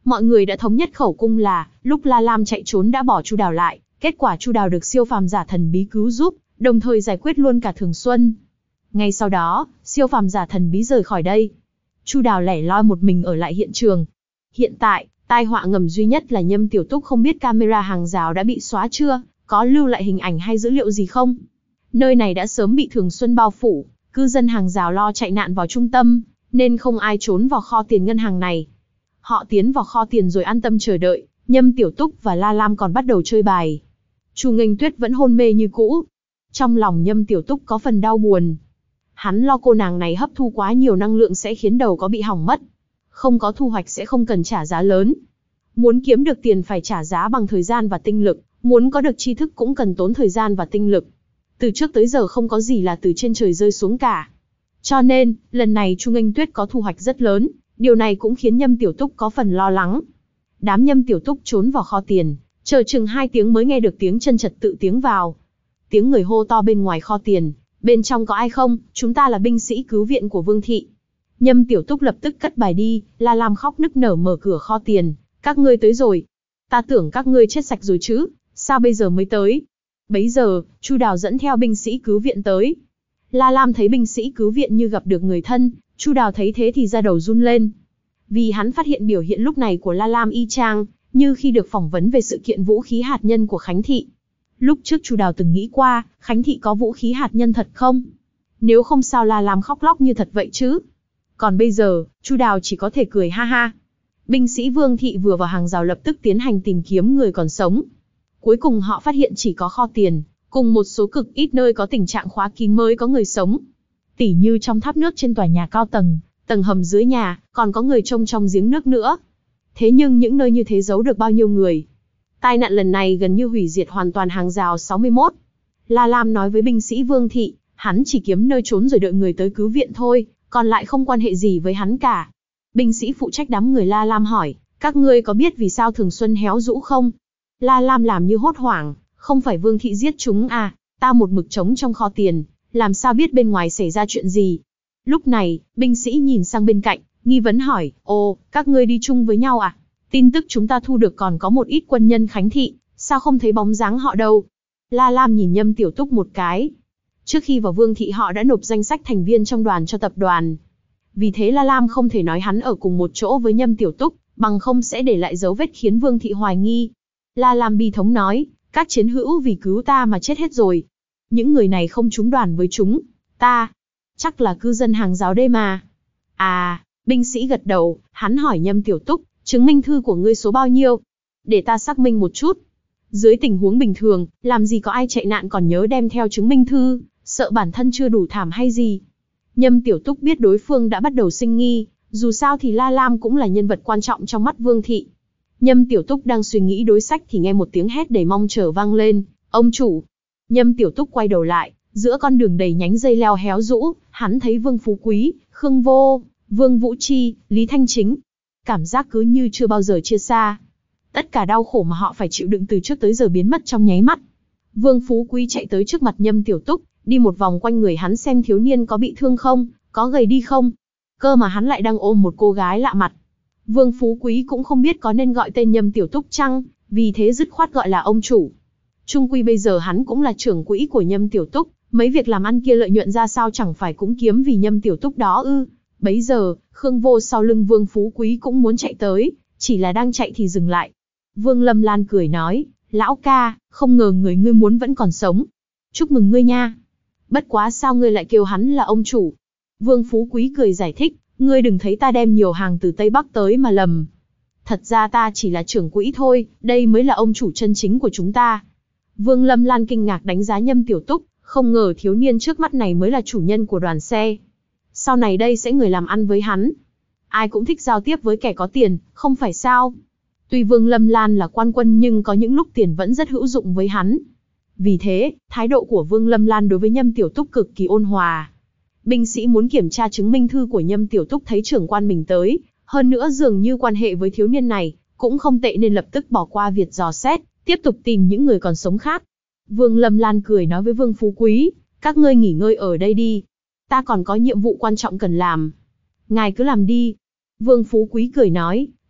Mọi người đã thống nhất khẩu cung là, lúc La Lam chạy trốn đã bỏ Chu Đào lại, kết quả Chu Đào được siêu phàm giả thần bí cứu giúp, đồng thời giải quyết luôn cả Thường Xuân. Ngay sau đó, siêu phàm giả thần bí rời khỏi đây. Chu Đào lẻ loi một mình ở lại hiện trường. Hiện tại, tai họa ngầm duy nhất là Nhâm Tiểu Túc không biết camera hàng rào đã bị xóa chưa, có lưu lại hình ảnh hay dữ liệu gì không. Nơi này đã sớm bị Thường Xuân bao phủ, cư dân hàng rào lo chạy nạn vào trung tâm, nên không ai trốn vào kho tiền ngân hàng này. Họ tiến vào kho tiền rồi an tâm chờ đợi, Nhâm Tiểu Túc và La Lam còn bắt đầu chơi bài. Chu Nghênh Tuyết vẫn hôn mê như cũ. Trong lòng Nhâm Tiểu Túc có phần đau buồn. Hắn lo cô nàng này hấp thu quá nhiều năng lượng sẽ khiến đầu có bị hỏng mất. Không có thu hoạch sẽ không cần trả giá lớn. Muốn kiếm được tiền phải trả giá bằng thời gian và tinh lực, muốn có được tri thức cũng cần tốn thời gian và tinh lực. Từ trước tới giờ không có gì là từ trên trời rơi xuống cả. Cho nên, lần này Chu Nghênh Tuyết có thu hoạch rất lớn, điều này cũng khiến Nhâm Tiểu Túc có phần lo lắng. Đám Nhâm Tiểu Túc trốn vào kho tiền, chờ chừng hai tiếng mới nghe được tiếng chân trật tự tiếng vào. Tiếng người hô to bên ngoài kho tiền, bên trong có ai không, chúng ta là binh sĩ cứu viện của Vương Thị. Nhâm Tiểu Túc lập tức cất bài đi, La Lam khóc nức nở mở cửa kho tiền, các ngươi tới rồi. Ta tưởng các ngươi chết sạch rồi chứ, sao bây giờ mới tới? Bấy giờ, Chu Đào dẫn theo binh sĩ cứu viện tới. La Lam thấy binh sĩ cứu viện như gặp được người thân, Chu Đào thấy thế thì da đầu run lên. Vì hắn phát hiện biểu hiện lúc này của La Lam y chang, như khi được phỏng vấn về sự kiện vũ khí hạt nhân của Khánh Thị. Lúc trước Chu Đào từng nghĩ qua, Khánh Thị có vũ khí hạt nhân thật không? Nếu không sao La Lam khóc lóc như thật vậy chứ? Còn bây giờ, Chu Đào chỉ có thể cười ha ha. Binh sĩ Vương Thị vừa vào hàng rào lập tức tiến hành tìm kiếm người còn sống. Cuối cùng họ phát hiện chỉ có kho tiền, cùng một số cực ít nơi có tình trạng khóa kín mới có người sống. Tỉ như trong tháp nước trên tòa nhà cao tầng, tầng hầm dưới nhà, còn có người trông trong giếng nước nữa. Thế nhưng những nơi như thế giấu được bao nhiêu người? Tai nạn lần này gần như hủy diệt hoàn toàn hàng rào sáu mươi mốt. La Lam nói với binh sĩ Vương Thị, hắn chỉ kiếm nơi trốn rồi đợi người tới cứu viện thôi, còn lại không quan hệ gì với hắn cả. Binh sĩ phụ trách đám người La Lam hỏi, các ngươi có biết vì sao Thường Xuân héo rũ không? La Lam làm như hốt hoảng, không phải Vương Thị giết chúng à, ta một mực trống trong kho tiền, làm sao biết bên ngoài xảy ra chuyện gì? Lúc này, binh sĩ nhìn sang bên cạnh, nghi vấn hỏi, ồ, các ngươi đi chung với nhau à? Tin tức chúng ta thu được còn có một ít quân nhân Khánh Thị, sao không thấy bóng dáng họ đâu? La Lam nhìn Nhâm Tiểu Túc một cái. Trước khi vào Vương Thị họ đã nộp danh sách thành viên trong đoàn cho tập đoàn. Vì thế La Lam không thể nói hắn ở cùng một chỗ với Nhâm Tiểu Túc, bằng không sẽ để lại dấu vết khiến Vương Thị hoài nghi. La Lam bi thống nói, các chiến hữu vì cứu ta mà chết hết rồi. Những người này không trúng đoàn với chúng ta. Chắc là cư dân hàng rào đây mà. À, binh sĩ gật đầu, hắn hỏi Nhâm Tiểu Túc, chứng minh thư của ngươi số bao nhiêu? Để ta xác minh một chút. Dưới tình huống bình thường, làm gì có ai chạy nạn còn nhớ đem theo chứng minh thư, sợ bản thân chưa đủ thảm hay gì. Nhâm Tiểu Túc biết đối phương đã bắt đầu sinh nghi, dù sao thì La Lam cũng là nhân vật quan trọng trong mắt Vương Thị. Nhâm Tiểu Túc đang suy nghĩ đối sách thì nghe một tiếng hét đầy mong chờ vang lên, ông chủ. Nhâm Tiểu Túc quay đầu lại, giữa con đường đầy nhánh dây leo héo rũ, hắn thấy Vương Phú Quý, Khương Vô, Vương Vũ Chi, Lý Thanh Chính. Cảm giác cứ như chưa bao giờ chia xa. Tất cả đau khổ mà họ phải chịu đựng từ trước tới giờ biến mất trong nháy mắt. Vương Phú Quý chạy tới trước mặt Nhâm Tiểu Túc, đi một vòng quanh người hắn xem thiếu niên có bị thương không, có gầy đi không. Cơ mà hắn lại đang ôm một cô gái lạ mặt. Vương Phú Quý cũng không biết có nên gọi tên Nhâm Tiểu Túc chăng, vì thế dứt khoát gọi là ông chủ. Chung quy bây giờ hắn cũng là trưởng quỹ của Nhâm Tiểu Túc, mấy việc làm ăn kia lợi nhuận ra sao chẳng phải cũng kiếm vì Nhâm Tiểu Túc đó ư. Bấy giờ, Khương Vô sau lưng Vương Phú Quý cũng muốn chạy tới, chỉ là đang chạy thì dừng lại. Vương Lâm Lan cười nói, lão ca, không ngờ người ngươi muốn vẫn còn sống. Chúc mừng ngươi nha. Bất quá sao ngươi lại kêu hắn là ông chủ? Vương Phú Quý cười giải thích, ngươi đừng thấy ta đem nhiều hàng từ Tây Bắc tới mà lầm. Thật ra ta chỉ là trưởng quỹ thôi, đây mới là ông chủ chân chính của chúng ta. Vương Lâm Lan kinh ngạc đánh giá Nhâm Tiểu Túc, không ngờ thiếu niên trước mắt này mới là chủ nhân của đoàn xe. Sau này đây sẽ người làm ăn với hắn. Ai cũng thích giao tiếp với kẻ có tiền, không phải sao? Tuy Vương Lâm Lan là quan quân nhưng có những lúc tiền vẫn rất hữu dụng với hắn. Vì thế, thái độ của Vương Lâm Lan đối với Nhâm Tiểu Túc cực kỳ ôn hòa. Binh sĩ muốn kiểm tra chứng minh thư của Nhâm Tiểu Túc thấy trưởng quan mình tới, hơn nữa dường như quan hệ với thiếu niên này cũng không tệ nên lập tức bỏ qua việc dò xét, tiếp tục tìm những người còn sống khác. Vương Lâm Lan cười nói với Vương Phú Quý, các ngươi nghỉ ngơi ở đây đi. Ta còn có nhiệm vụ quan trọng cần làm. Ngài cứ làm đi. Vương Phú Quý cười nói,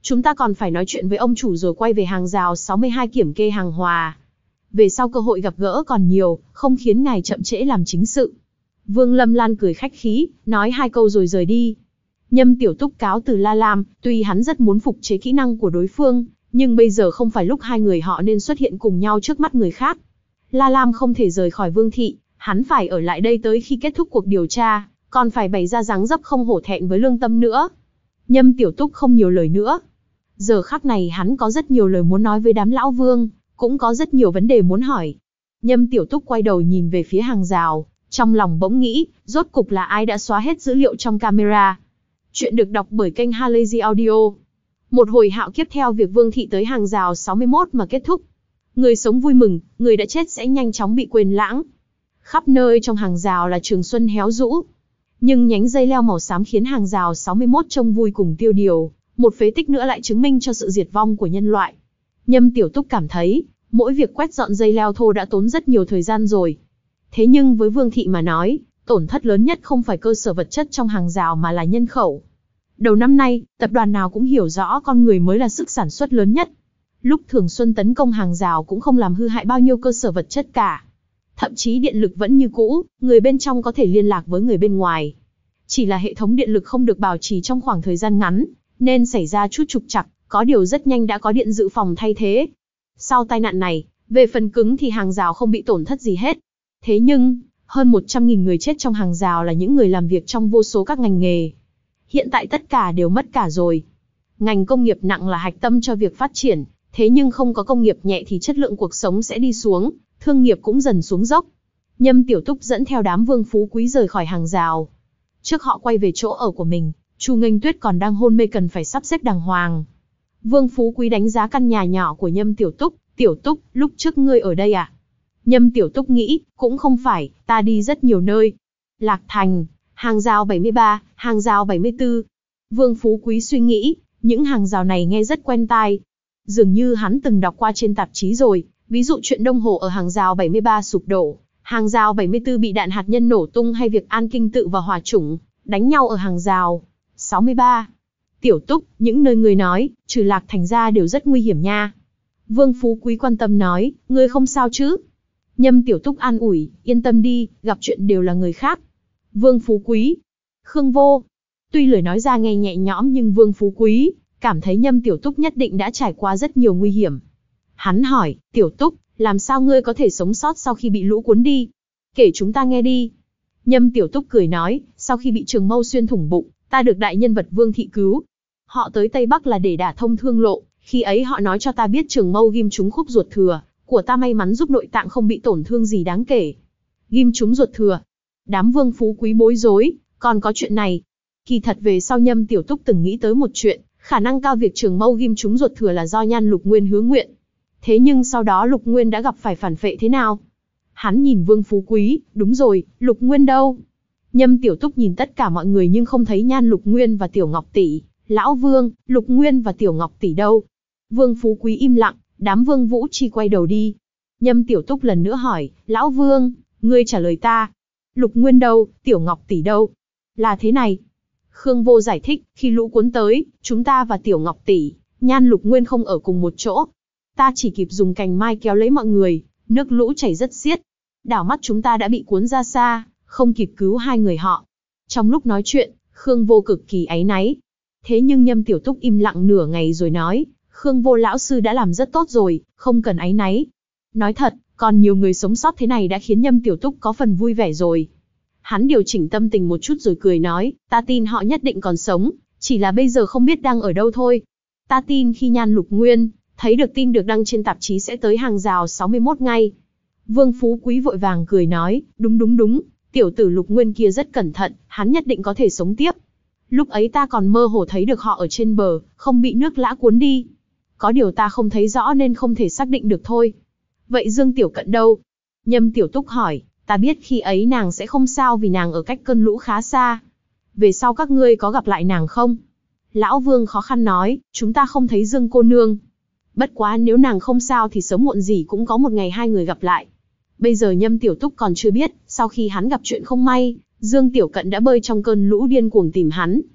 Chúng ta còn phải nói chuyện với ông chủ rồi quay về hàng rào sáu mươi hai kiểm kê hàng hóa. Về sau cơ hội gặp gỡ còn nhiều, không khiến ngài chậm trễ làm chính sự. Vương Lâm Lan cười khách khí, nói hai câu rồi rời đi. Nhâm Tiểu Túc cáo từ La Lam, tuy hắn rất muốn phục chế kỹ năng của đối phương, nhưng bây giờ không phải lúc hai người họ nên xuất hiện cùng nhau trước mắt người khác. La Lam không thể rời khỏi Vương thị, hắn phải ở lại đây tới khi kết thúc cuộc điều tra, còn phải bày ra dáng dấp không hổ thẹn với lương tâm nữa. Nhâm Tiểu Túc không nhiều lời nữa. Giờ khắc này hắn có rất nhiều lời muốn nói với đám lão Vương, cũng có rất nhiều vấn đề muốn hỏi. Nhâm Tiểu Túc quay đầu nhìn về phía hàng rào, trong lòng bỗng nghĩ, rốt cục là ai đã xóa hết dữ liệu trong camera. Chuyện được đọc bởi kênh Halazy Audio. Một hồi hạo kiếp theo việc Vương thị tới hàng rào sáu mươi mốt mà kết thúc. Người sống vui mừng, người đã chết sẽ nhanh chóng bị quên lãng. Khắp nơi trong hàng rào là trường xuân héo rũ. Nhưng nhánh dây leo màu xám khiến hàng rào sáu mươi mốt trông vui cùng tiêu điều. Một phế tích nữa lại chứng minh cho sự diệt vong của nhân loại. Nhâm Tiểu Túc cảm thấy, mỗi việc quét dọn dây leo thô đã tốn rất nhiều thời gian rồi. Thế nhưng với Vương thị mà nói, tổn thất lớn nhất không phải cơ sở vật chất trong hàng rào mà là nhân khẩu. Đầu năm nay, tập đoàn nào cũng hiểu rõ con người mới là sức sản xuất lớn nhất. Lúc Thường Xuân tấn công hàng rào cũng không làm hư hại bao nhiêu cơ sở vật chất cả. Thậm chí điện lực vẫn như cũ, người bên trong có thể liên lạc với người bên ngoài. Chỉ là hệ thống điện lực không được bảo trì trong khoảng thời gian ngắn, nên xảy ra chút trục trặc, có điều rất nhanh đã có điện dự phòng thay thế. Sau tai nạn này, về phần cứng thì hàng rào không bị tổn thất gì hết. Thế nhưng, hơn một trăm nghìn người chết trong hàng rào là những người làm việc trong vô số các ngành nghề. Hiện tại tất cả đều mất cả rồi. Ngành công nghiệp nặng là hạch tâm cho việc phát triển, thế nhưng không có công nghiệp nhẹ thì chất lượng cuộc sống sẽ đi xuống, thương nghiệp cũng dần xuống dốc. Nhâm Tiểu Túc dẫn theo đám Vương phú quý rời khỏi hàng rào. Trước họ quay về chỗ ở của mình, Chu Nghênh Tuyết còn đang hôn mê cần phải sắp xếp đàng hoàng. Vương phú quý đánh giá căn nhà nhỏ của Nhâm Tiểu Túc, "Tiểu Túc, lúc trước ngươi ở đây à?" Nhâm Tiểu Túc nghĩ, cũng không phải, ta đi rất nhiều nơi. Lạc Thành, hàng rào bảy mươi ba, hàng rào bảy mươi tư. Vương phú quý suy nghĩ, những hàng rào này nghe rất quen tai. Dường như hắn từng đọc qua trên tạp chí rồi, ví dụ chuyện Đông Hồ ở hàng rào bảy mươi ba sụp đổ, hàng rào bảy mươi tư bị đạn hạt nhân nổ tung hay việc An Kinh tự và hỏa chủng, đánh nhau ở hàng rào sáu mươi ba. Tiểu Túc, những nơi ngươi nói, trừ Lạc Thành ra đều rất nguy hiểm nha. Vương phú quý quan tâm nói, ngươi không sao chứ? Nhâm Tiểu Túc an ủi, yên tâm đi, gặp chuyện đều là người khác. Vương phú quý, Khương Vô. Tuy lời nói ra nghe nhẹ nhõm nhưng Vương phú quý cảm thấy Nhâm Tiểu Túc nhất định đã trải qua rất nhiều nguy hiểm. Hắn hỏi, Tiểu Túc, làm sao ngươi có thể sống sót sau khi bị lũ cuốn đi? Kể chúng ta nghe đi. Nhâm Tiểu Túc cười nói, sau khi bị trường mâu xuyên thủng bụng, ta được đại nhân vật Vương thị cứu. Họ tới Tây Bắc là để đả thông thương lộ, khi ấy họ nói cho ta biết trường mâu ghim trúng khúc ruột thừa của ta, may mắn giúp nội tạng không bị tổn thương gì đáng kể. Ghim trúng ruột thừa. Đám Vương phú quý bối rối, còn có chuyện này. Kỳ thật về sau Nhâm Tiểu Túc từng nghĩ tới một chuyện, khả năng cao việc trường mâu ghim trúng ruột thừa là do Nhan Lục Nguyên hứa nguyện. Thế nhưng sau đó Lục Nguyên đã gặp phải phản phệ thế nào? Hắn nhìn Vương phú quý, đúng rồi, Lục Nguyên đâu? Nhâm Tiểu Túc nhìn tất cả mọi người nhưng không thấy Nhan Lục Nguyên và Tiểu Ngọc tỷ. Lão Vương, Lục Nguyên và Tiểu Ngọc tỷ đâu? Vương phú quý im lặng, đám Vương Vũ Chi quay đầu đi. Nhâm Tiểu Túc lần nữa hỏi, Lão Vương, ngươi trả lời ta. Lục Nguyên đâu, Tiểu Ngọc tỷ đâu? Là thế này. Khương Vô giải thích, khi lũ cuốn tới, chúng ta và Tiểu Ngọc tỷ, Nhan Lục Nguyên không ở cùng một chỗ. Ta chỉ kịp dùng cành mai kéo lấy mọi người, nước lũ chảy rất xiết. Đảo mắt chúng ta đã bị cuốn ra xa, không kịp cứu hai người họ. Trong lúc nói chuyện, Khương Vô cực kỳ áy náy. Thế nhưng Nhâm Tiểu Túc im lặng nửa ngày rồi nói, Khương Vô lão sư đã làm rất tốt rồi, không cần áy náy. Nói thật, còn nhiều người sống sót thế này đã khiến Nhâm Tiểu Túc có phần vui vẻ rồi. Hắn điều chỉnh tâm tình một chút rồi cười nói, ta tin họ nhất định còn sống, chỉ là bây giờ không biết đang ở đâu thôi. Ta tin khi Nhan Lục Nguyên thấy được tin được đăng trên tạp chí sẽ tới hàng rào sáu mươi mốt ngay. Vương phú quý vội vàng cười nói, đúng đúng đúng, tiểu tử Lục Nguyên kia rất cẩn thận, hắn nhất định có thể sống tiếp. Lúc ấy ta còn mơ hồ thấy được họ ở trên bờ, không bị nước lã cuốn đi. Có điều ta không thấy rõ nên không thể xác định được thôi. Vậy Dương Tiểu Cận đâu? Nhâm Tiểu Túc hỏi, ta biết khi ấy nàng sẽ không sao vì nàng ở cách cơn lũ khá xa. Về sau các ngươi có gặp lại nàng không? Lão Vương khó khăn nói, chúng ta không thấy Dương cô nương. Bất quá nếu nàng không sao thì sớm muộn gì cũng có một ngày hai người gặp lại. Bây giờ Nhâm Tiểu Túc còn chưa biết, sau khi hắn gặp chuyện không may, Dương Tiểu Cận đã bơi trong cơn lũ điên cuồng tìm hắn.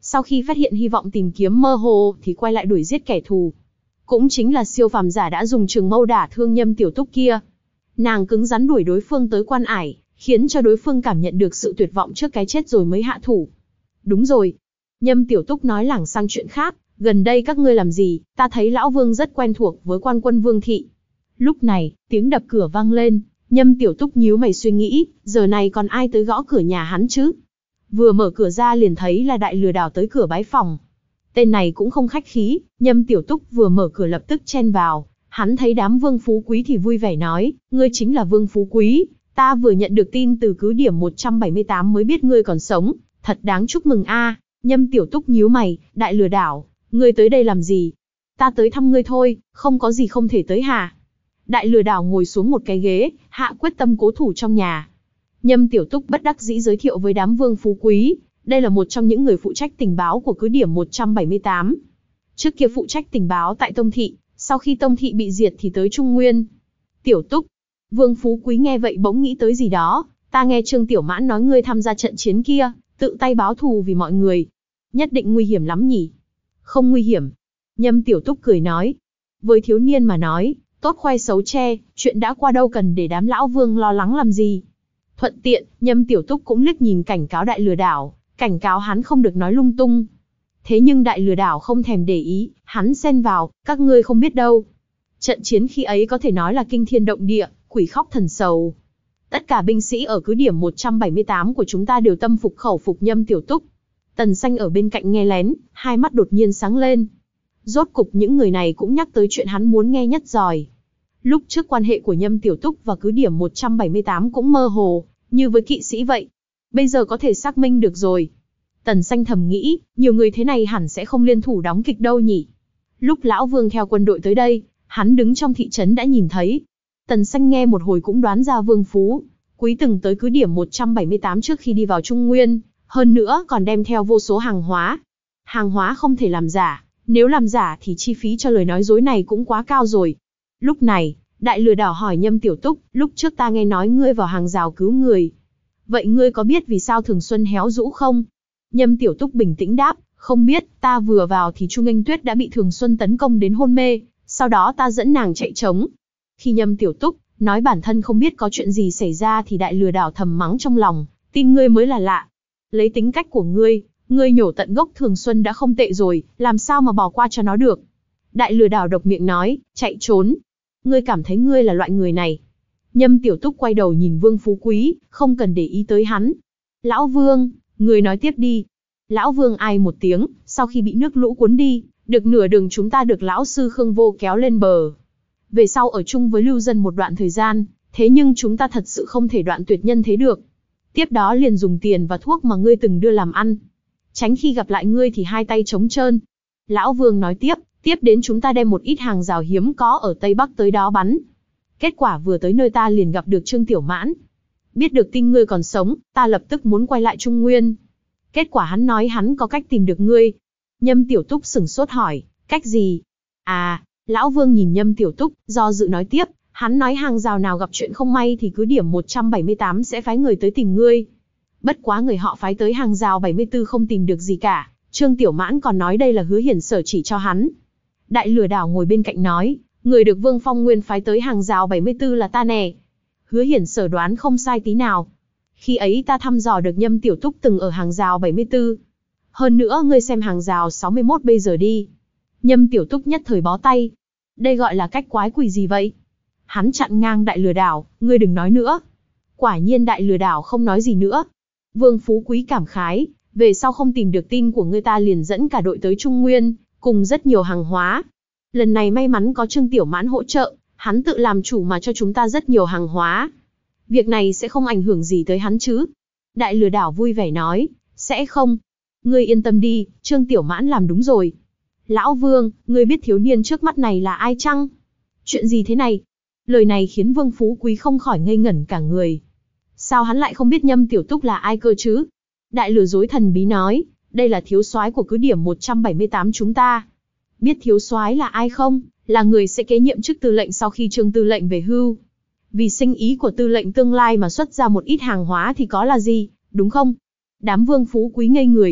Sau khi phát hiện hy vọng tìm kiếm mơ hồ thì quay lại đuổi giết kẻ thù. Cũng chính là siêu phàm giả đã dùng trường mâu đả thương Nhâm Tiểu Túc kia. Nàng cứng rắn đuổi đối phương tới quan ải, khiến cho đối phương cảm nhận được sự tuyệt vọng trước cái chết rồi mới hạ thủ. Đúng rồi. Nhâm Tiểu Túc nói lảng sang chuyện khác, gần đây các ngươi làm gì, ta thấy lão Vương rất quen thuộc với quan quân Vương thị. Lúc này, tiếng đập cửa vang lên, Nhâm Tiểu Túc nhíu mày suy nghĩ, giờ này còn ai tới gõ cửa nhà hắn chứ? Vừa mở cửa ra liền thấy là đại lừa đảo tới cửa bái phòng. Tên này cũng không khách khí, Nhâm Tiểu Túc vừa mở cửa lập tức chen vào, hắn thấy đám Vương Phú Quý thì vui vẻ nói, ngươi chính là Vương Phú Quý, ta vừa nhận được tin từ cứ điểm một trăm bảy mươi tám mới biết ngươi còn sống, thật đáng chúc mừng a. Nhâm Tiểu Túc nhíu mày, đại lừa đảo, ngươi tới đây làm gì? Ta tới thăm ngươi thôi, không có gì không thể tới hả? Đại lừa đảo ngồi xuống một cái ghế, hạ quyết tâm cố thủ trong nhà. Nhâm Tiểu Túc bất đắc dĩ giới thiệu với đám Vương Phú Quý, đây là một trong những người phụ trách tình báo của cứ điểm một trăm bảy mươi tám. Trước kia phụ trách tình báo tại Tông Thị, sau khi Tông Thị bị diệt thì tới Trung Nguyên. Tiểu Túc, Vương Phú Quý nghe vậy bỗng nghĩ tới gì đó, ta nghe Trương Tiểu Mãn nói ngươi tham gia trận chiến kia, tự tay báo thù vì mọi người. Nhất định nguy hiểm lắm nhỉ? Không nguy hiểm. Nhâm Tiểu Túc cười nói. Với thiếu niên mà nói, tốt khoe xấu che, chuyện đã qua đâu cần để đám lão Vương lo lắng làm gì. Thuận tiện, Nhâm Tiểu Túc cũng liếc nhìn cảnh cáo đại lừa đảo, cảnh cáo hắn không được nói lung tung. Thế nhưng đại lừa đảo không thèm để ý, hắn xen vào, các ngươi không biết đâu. Trận chiến khi ấy có thể nói là kinh thiên động địa, quỷ khóc thần sầu. Tất cả binh sĩ ở cứ điểm một trăm bảy mươi tám của chúng ta đều tâm phục khẩu phục Nhâm Tiểu Túc. Tần Xanh ở bên cạnh nghe lén, hai mắt đột nhiên sáng lên. Rốt cục những người này cũng nhắc tới chuyện hắn muốn nghe nhất rồi. Lúc trước quan hệ của Nhâm Tiểu Túc và cứ điểm một trăm bảy mươi tám cũng mơ hồ, như với kỵ sĩ vậy. Bây giờ có thể xác minh được rồi. Tần Xanh thầm nghĩ, nhiều người thế này hẳn sẽ không liên thủ đóng kịch đâu nhỉ. Lúc Lão Vương theo quân đội tới đây, hắn đứng trong thị trấn đã nhìn thấy. Tần Xanh nghe một hồi cũng đoán ra Vương Phú Quý từng tới cứ điểm một trăm bảy mươi tám trước khi đi vào Trung Nguyên, hơn nữa còn đem theo vô số hàng hóa. Hàng hóa không thể làm giả, nếu làm giả thì chi phí cho lời nói dối này cũng quá cao rồi. Lúc này, đại lừa đảo hỏi Nhâm Tiểu Túc, lúc trước ta nghe nói ngươi vào hàng rào cứu người. Vậy ngươi có biết vì sao Thường Xuân héo rũ không? Nhâm Tiểu Túc bình tĩnh đáp, không biết, ta vừa vào thì Chu Nghênh Tuyết đã bị Thường Xuân tấn công đến hôn mê, sau đó ta dẫn nàng chạy trống. Khi Nhâm Tiểu Túc nói bản thân không biết có chuyện gì xảy ra thì đại lừa đảo thầm mắng trong lòng, tin ngươi mới là lạ. Lấy tính cách của ngươi, ngươi nhổ tận gốc Thường Xuân đã không tệ rồi, làm sao mà bỏ qua cho nó được. Đại lừa đảo độc miệng nói, chạy trốn. Ngươi cảm thấy ngươi là loại người này. Nhâm Tiểu Túc quay đầu nhìn Vương Phú Quý, không cần để ý tới hắn. Lão Vương, ngươi nói tiếp đi. Lão Vương ai một tiếng, sau khi bị nước lũ cuốn đi, được nửa đường chúng ta được lão sư Khương Vô kéo lên bờ. Về sau ở chung với lưu dân một đoạn thời gian, thế nhưng chúng ta thật sự không thể đoạn tuyệt nhân thế được. Tiếp đó liền dùng tiền và thuốc mà ngươi từng đưa làm ăn. Tránh khi gặp lại ngươi thì hai tay trống trơn. Lão Vương nói tiếp, tiếp đến chúng ta đem một ít hàng rào hiếm có ở Tây Bắc tới đó bắn. Kết quả vừa tới nơi ta liền gặp được Trương Tiểu Mãn. Biết được tin ngươi còn sống, ta lập tức muốn quay lại Trung Nguyên. Kết quả hắn nói hắn có cách tìm được ngươi. Nhâm Tiểu Túc sửng sốt hỏi, cách gì? À, Lão Vương nhìn Nhâm Tiểu Túc, do dự nói tiếp, hắn nói hàng rào nào gặp chuyện không may thì cứ điểm một trăm bảy mươi tám sẽ phái người tới tìm ngươi. Bất quá người họ phái tới hàng rào bảy mươi tư không tìm được gì cả, Trương Tiểu Mãn còn nói đây là Hứa Hiển Sở chỉ cho hắn. Đại lừa đảo ngồi bên cạnh nói, người được Vương Phong Nguyên phái tới hàng rào bảy mươi tư là ta nè. Hứa Hiển Sở đoán không sai tí nào. Khi ấy ta thăm dò được Nhâm Tiểu Túc từng ở hàng rào bảy mươi tư. Hơn nữa ngươi xem hàng rào sáu mươi mốt bây giờ đi. Nhâm Tiểu Túc nhất thời bó tay. Đây gọi là cách quái quỷ gì vậy? Hắn chặn ngang đại lừa đảo, ngươi đừng nói nữa. Quả nhiên đại lừa đảo không nói gì nữa. Vương Phú Quý cảm khái, về sau không tìm được tin của ngươi ta liền dẫn cả đội tới Trung Nguyên, cùng rất nhiều hàng hóa. Lần này may mắn có Trương Tiểu Mãn hỗ trợ, hắn tự làm chủ mà cho chúng ta rất nhiều hàng hóa. Việc này sẽ không ảnh hưởng gì tới hắn chứ? Đại lừa đảo vui vẻ nói, sẽ không. Ngươi yên tâm đi, Trương Tiểu Mãn làm đúng rồi. Lão Vương, ngươi biết thiếu niên trước mắt này là ai chăng? Chuyện gì thế này? Lời này khiến Vương Phú Quý không khỏi ngây ngẩn cả người. Sao hắn lại không biết Nhâm Tiểu Túc là ai cơ chứ? Đại lừa dối thần bí nói, đây là thiếu soái của cứ điểm một trăm bảy mươi tám chúng ta. Biết thiếu soái là ai không? Là người sẽ kế nhiệm chức tư lệnh sau khi Trương tư lệnh về hưu. Vì sinh ý của tư lệnh tương lai mà xuất ra một ít hàng hóa thì có là gì, đúng không? Đám Vương Phú Quý ngây người.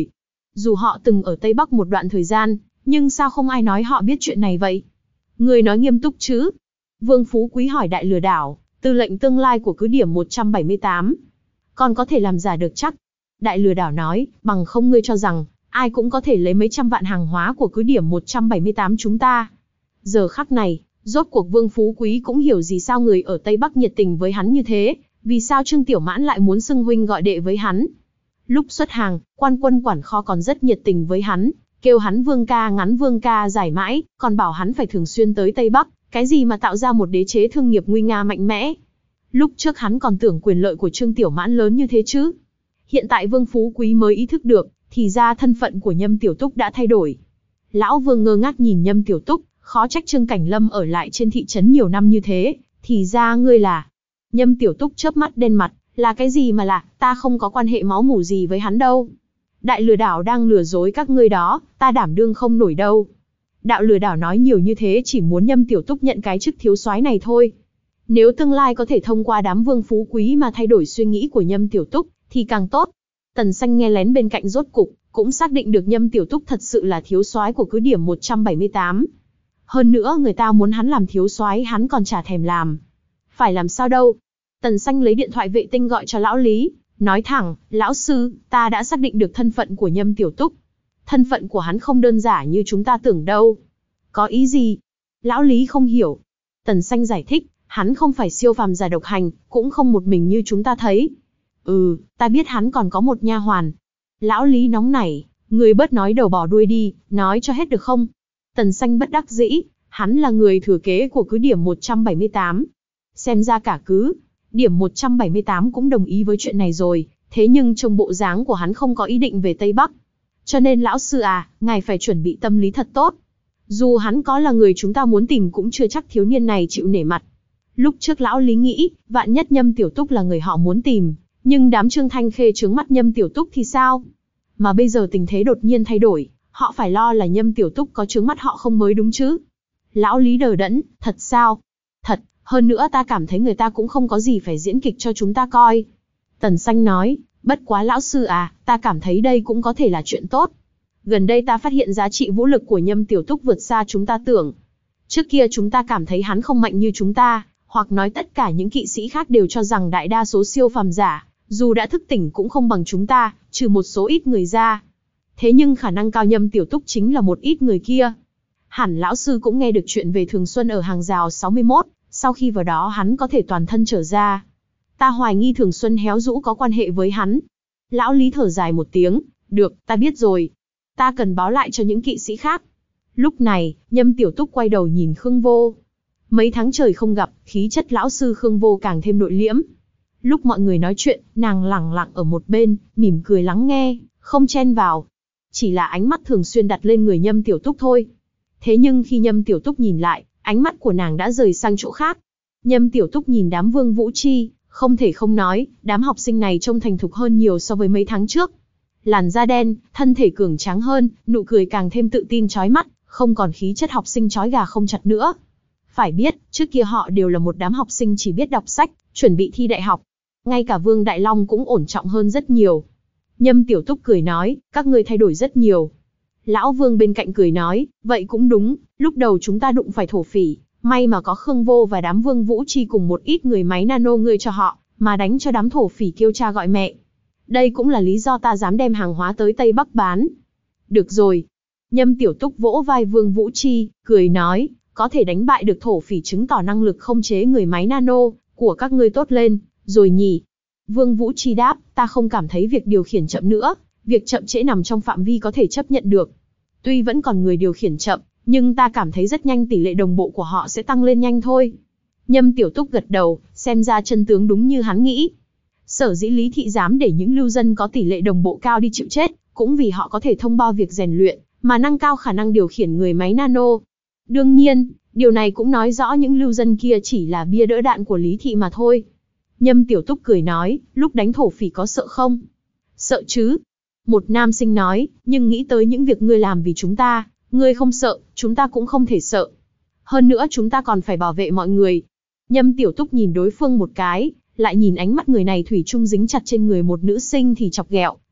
Dù họ từng ở Tây Bắc một đoạn thời gian, nhưng sao không ai nói họ biết chuyện này vậy? Người nói nghiêm túc chứ? Vương Phú Quý hỏi đại lừa đảo, tư lệnh tương lai của cứ điểm một trăm bảy mươi tám. Còn có thể làm giả được chắc? Đại lừa đảo nói, bằng không ngươi cho rằng, ai cũng có thể lấy mấy trăm vạn hàng hóa của cứ điểm một trăm bảy mươi tám chúng ta. Giờ khắc này, rốt cuộc Vương Phú Quý cũng hiểu gì sao người ở Tây Bắc nhiệt tình với hắn như thế, vì sao Trương Tiểu Mãn lại muốn xưng huynh gọi đệ với hắn. Lúc xuất hàng, quan quân quản kho còn rất nhiệt tình với hắn, kêu hắn Vương ca ngắn Vương ca dài mãi, còn bảo hắn phải thường xuyên tới Tây Bắc, cái gì mà tạo ra một đế chế thương nghiệp nguy nga mạnh mẽ. Lúc trước hắn còn tưởng quyền lợi của Trương Tiểu Mãn lớn như thế chứ. Hiện tại Vương Phú Quý mới ý thức được, thì ra thân phận của Nhâm Tiểu Túc đã thay đổi. Lão Vương ngơ ngác nhìn Nhâm Tiểu Túc, khó trách Trương Cảnh Lâm ở lại trên thị trấn nhiều năm như thế, thì ra ngươi là... Nhâm Tiểu Túc chớp mắt đen mặt, là cái gì mà là, ta không có quan hệ máu mủ gì với hắn đâu. Đại lừa đảo đang lừa dối các ngươi đó, ta đảm đương không nổi đâu. Đạo lừa đảo nói nhiều như thế chỉ muốn Nhâm Tiểu Túc nhận cái chức thiếu soái này thôi. Nếu tương lai có thể thông qua đám Vương Phú Quý mà thay đổi suy nghĩ của Nhâm Tiểu Túc, thì càng tốt. Tần Xanh nghe lén bên cạnh rốt cục, cũng xác định được Nhâm Tiểu Túc thật sự là thiếu soái của cứ điểm một trăm bảy mươi tám. Hơn nữa người ta muốn hắn làm thiếu soái hắn còn chả thèm làm. Phải làm sao đâu? Tần Xanh lấy điện thoại vệ tinh gọi cho lão Lý, nói thẳng, lão sư, ta đã xác định được thân phận của Nhâm Tiểu Túc. Thân phận của hắn không đơn giản như chúng ta tưởng đâu. Có ý gì? Lão Lý không hiểu. Tần Xanh giải thích, hắn không phải siêu phàm giả độc hành, cũng không một mình như chúng ta thấy. Ừ, ta biết hắn còn có một nha hoàn. Lão Lý nóng nảy, người bớt nói đầu bỏ đuôi đi, nói cho hết được không? Tần Xanh bất đắc dĩ, hắn là người thừa kế của cứ điểm một trăm bảy mươi tám. Xem ra cả cứ điểm một trăm bảy mươi tám cũng đồng ý với chuyện này rồi, thế nhưng trong bộ dáng của hắn không có ý định về Tây Bắc. Cho nên lão sư à, ngài phải chuẩn bị tâm lý thật tốt. Dù hắn có là người chúng ta muốn tìm cũng chưa chắc thiếu niên này chịu nể mặt. Lúc trước lão Lý nghĩ, vạn nhất Nhâm Tiểu Túc là người họ muốn tìm, nhưng đám Trương Thanh Khê trướng mắt Nhâm Tiểu Túc thì sao? Mà bây giờ tình thế đột nhiên thay đổi, họ phải lo là Nhâm Tiểu Túc có trướng mắt họ không mới đúng chứ. Lão Lý đờ đẫn, thật sao? Thật, hơn nữa ta cảm thấy người ta cũng không có gì phải diễn kịch cho chúng ta coi. Tần Xanh nói, bất quá lão sư à, ta cảm thấy đây cũng có thể là chuyện tốt. Gần đây ta phát hiện giá trị vũ lực của Nhâm Tiểu Túc vượt xa chúng ta tưởng. Trước kia chúng ta cảm thấy hắn không mạnh như chúng ta, hoặc nói tất cả những kỵ sĩ khác đều cho rằng đại đa số siêu phàm giả, dù đã thức tỉnh cũng không bằng chúng ta, trừ một số ít người ra. Thế nhưng khả năng cao Nhâm Tiểu Túc chính là một ít người kia. Hẳn lão sư cũng nghe được chuyện về Thường Xuân ở hàng rào sáu mươi mốt, sau khi vào đó hắn có thể toàn thân trở ra. Ta hoài nghi Thường Xuân héo rũ có quan hệ với hắn. Lão Lý thở dài một tiếng, được, ta biết rồi. Ta cần báo lại cho những kỵ sĩ khác. Lúc này, Nhâm Tiểu Túc quay đầu nhìn Khương Vô. Mấy tháng trời không gặp, khí chất lão sư Khương Vô càng thêm nội liễm. Lúc mọi người nói chuyện, nàng lẳng lặng ở một bên, mỉm cười lắng nghe, không chen vào. Chỉ là ánh mắt thường xuyên đặt lên người Nhâm Tiểu Túc thôi. Thế nhưng khi Nhâm Tiểu Túc nhìn lại, ánh mắt của nàng đã rời sang chỗ khác. Nhâm Tiểu Túc nhìn đám Vương Vũ Chi, không thể không nói, đám học sinh này trông thành thục hơn nhiều so với mấy tháng trước. Làn da đen, thân thể cường tráng hơn, nụ cười càng thêm tự tin chói mắt, không còn khí chất học sinh chói gà không chặt nữa. Phải biết, trước kia họ đều là một đám học sinh chỉ biết đọc sách, chuẩn bị thi đại học. Ngay cả Vương Đại Long cũng ổn trọng hơn rất nhiều. Nhâm Tiểu Túc cười nói, các ngươi thay đổi rất nhiều. Lão Vương bên cạnh cười nói, vậy cũng đúng, lúc đầu chúng ta đụng phải thổ phỉ, may mà có Khương Vô và đám Vương Vũ Chi cùng một ít người máy nano ngươi cho họ, mà đánh cho đám thổ phỉ kêu cha gọi mẹ. Đây cũng là lý do ta dám đem hàng hóa tới Tây Bắc bán. Được rồi. Nhâm Tiểu Túc vỗ vai Vương Vũ Chi, cười nói, có thể đánh bại được thổ phỉ chứng tỏ năng lực không chế người máy nano của các ngươi tốt lên, rồi nhỉ? Vương Vũ Chi đáp, ta không cảm thấy việc điều khiển chậm nữa, việc chậm trễ nằm trong phạm vi có thể chấp nhận được. Tuy vẫn còn người điều khiển chậm, nhưng ta cảm thấy rất nhanh tỷ lệ đồng bộ của họ sẽ tăng lên nhanh thôi. Nhâm Tiểu Túc gật đầu, xem ra chân tướng đúng như hắn nghĩ. Sở dĩ Lý Thị dám để những lưu dân có tỷ lệ đồng bộ cao đi chịu chết, cũng vì họ có thể thông bo việc rèn luyện, mà nâng cao khả năng điều khiển người máy nano. Đương nhiên, điều này cũng nói rõ những lưu dân kia chỉ là bia đỡ đạn của Lý Thị mà thôi. Nhâm Tiểu Túc cười nói, lúc đánh thổ phỉ có sợ không? Sợ chứ. Một nam sinh nói, nhưng nghĩ tới những việc ngươi làm vì chúng ta, ngươi không sợ, chúng ta cũng không thể sợ. Hơn nữa chúng ta còn phải bảo vệ mọi người. Nhâm Tiểu Túc nhìn đối phương một cái, lại nhìn ánh mắt người này thủy chung dính chặt trên người một nữ sinh thì chọc ghẹo,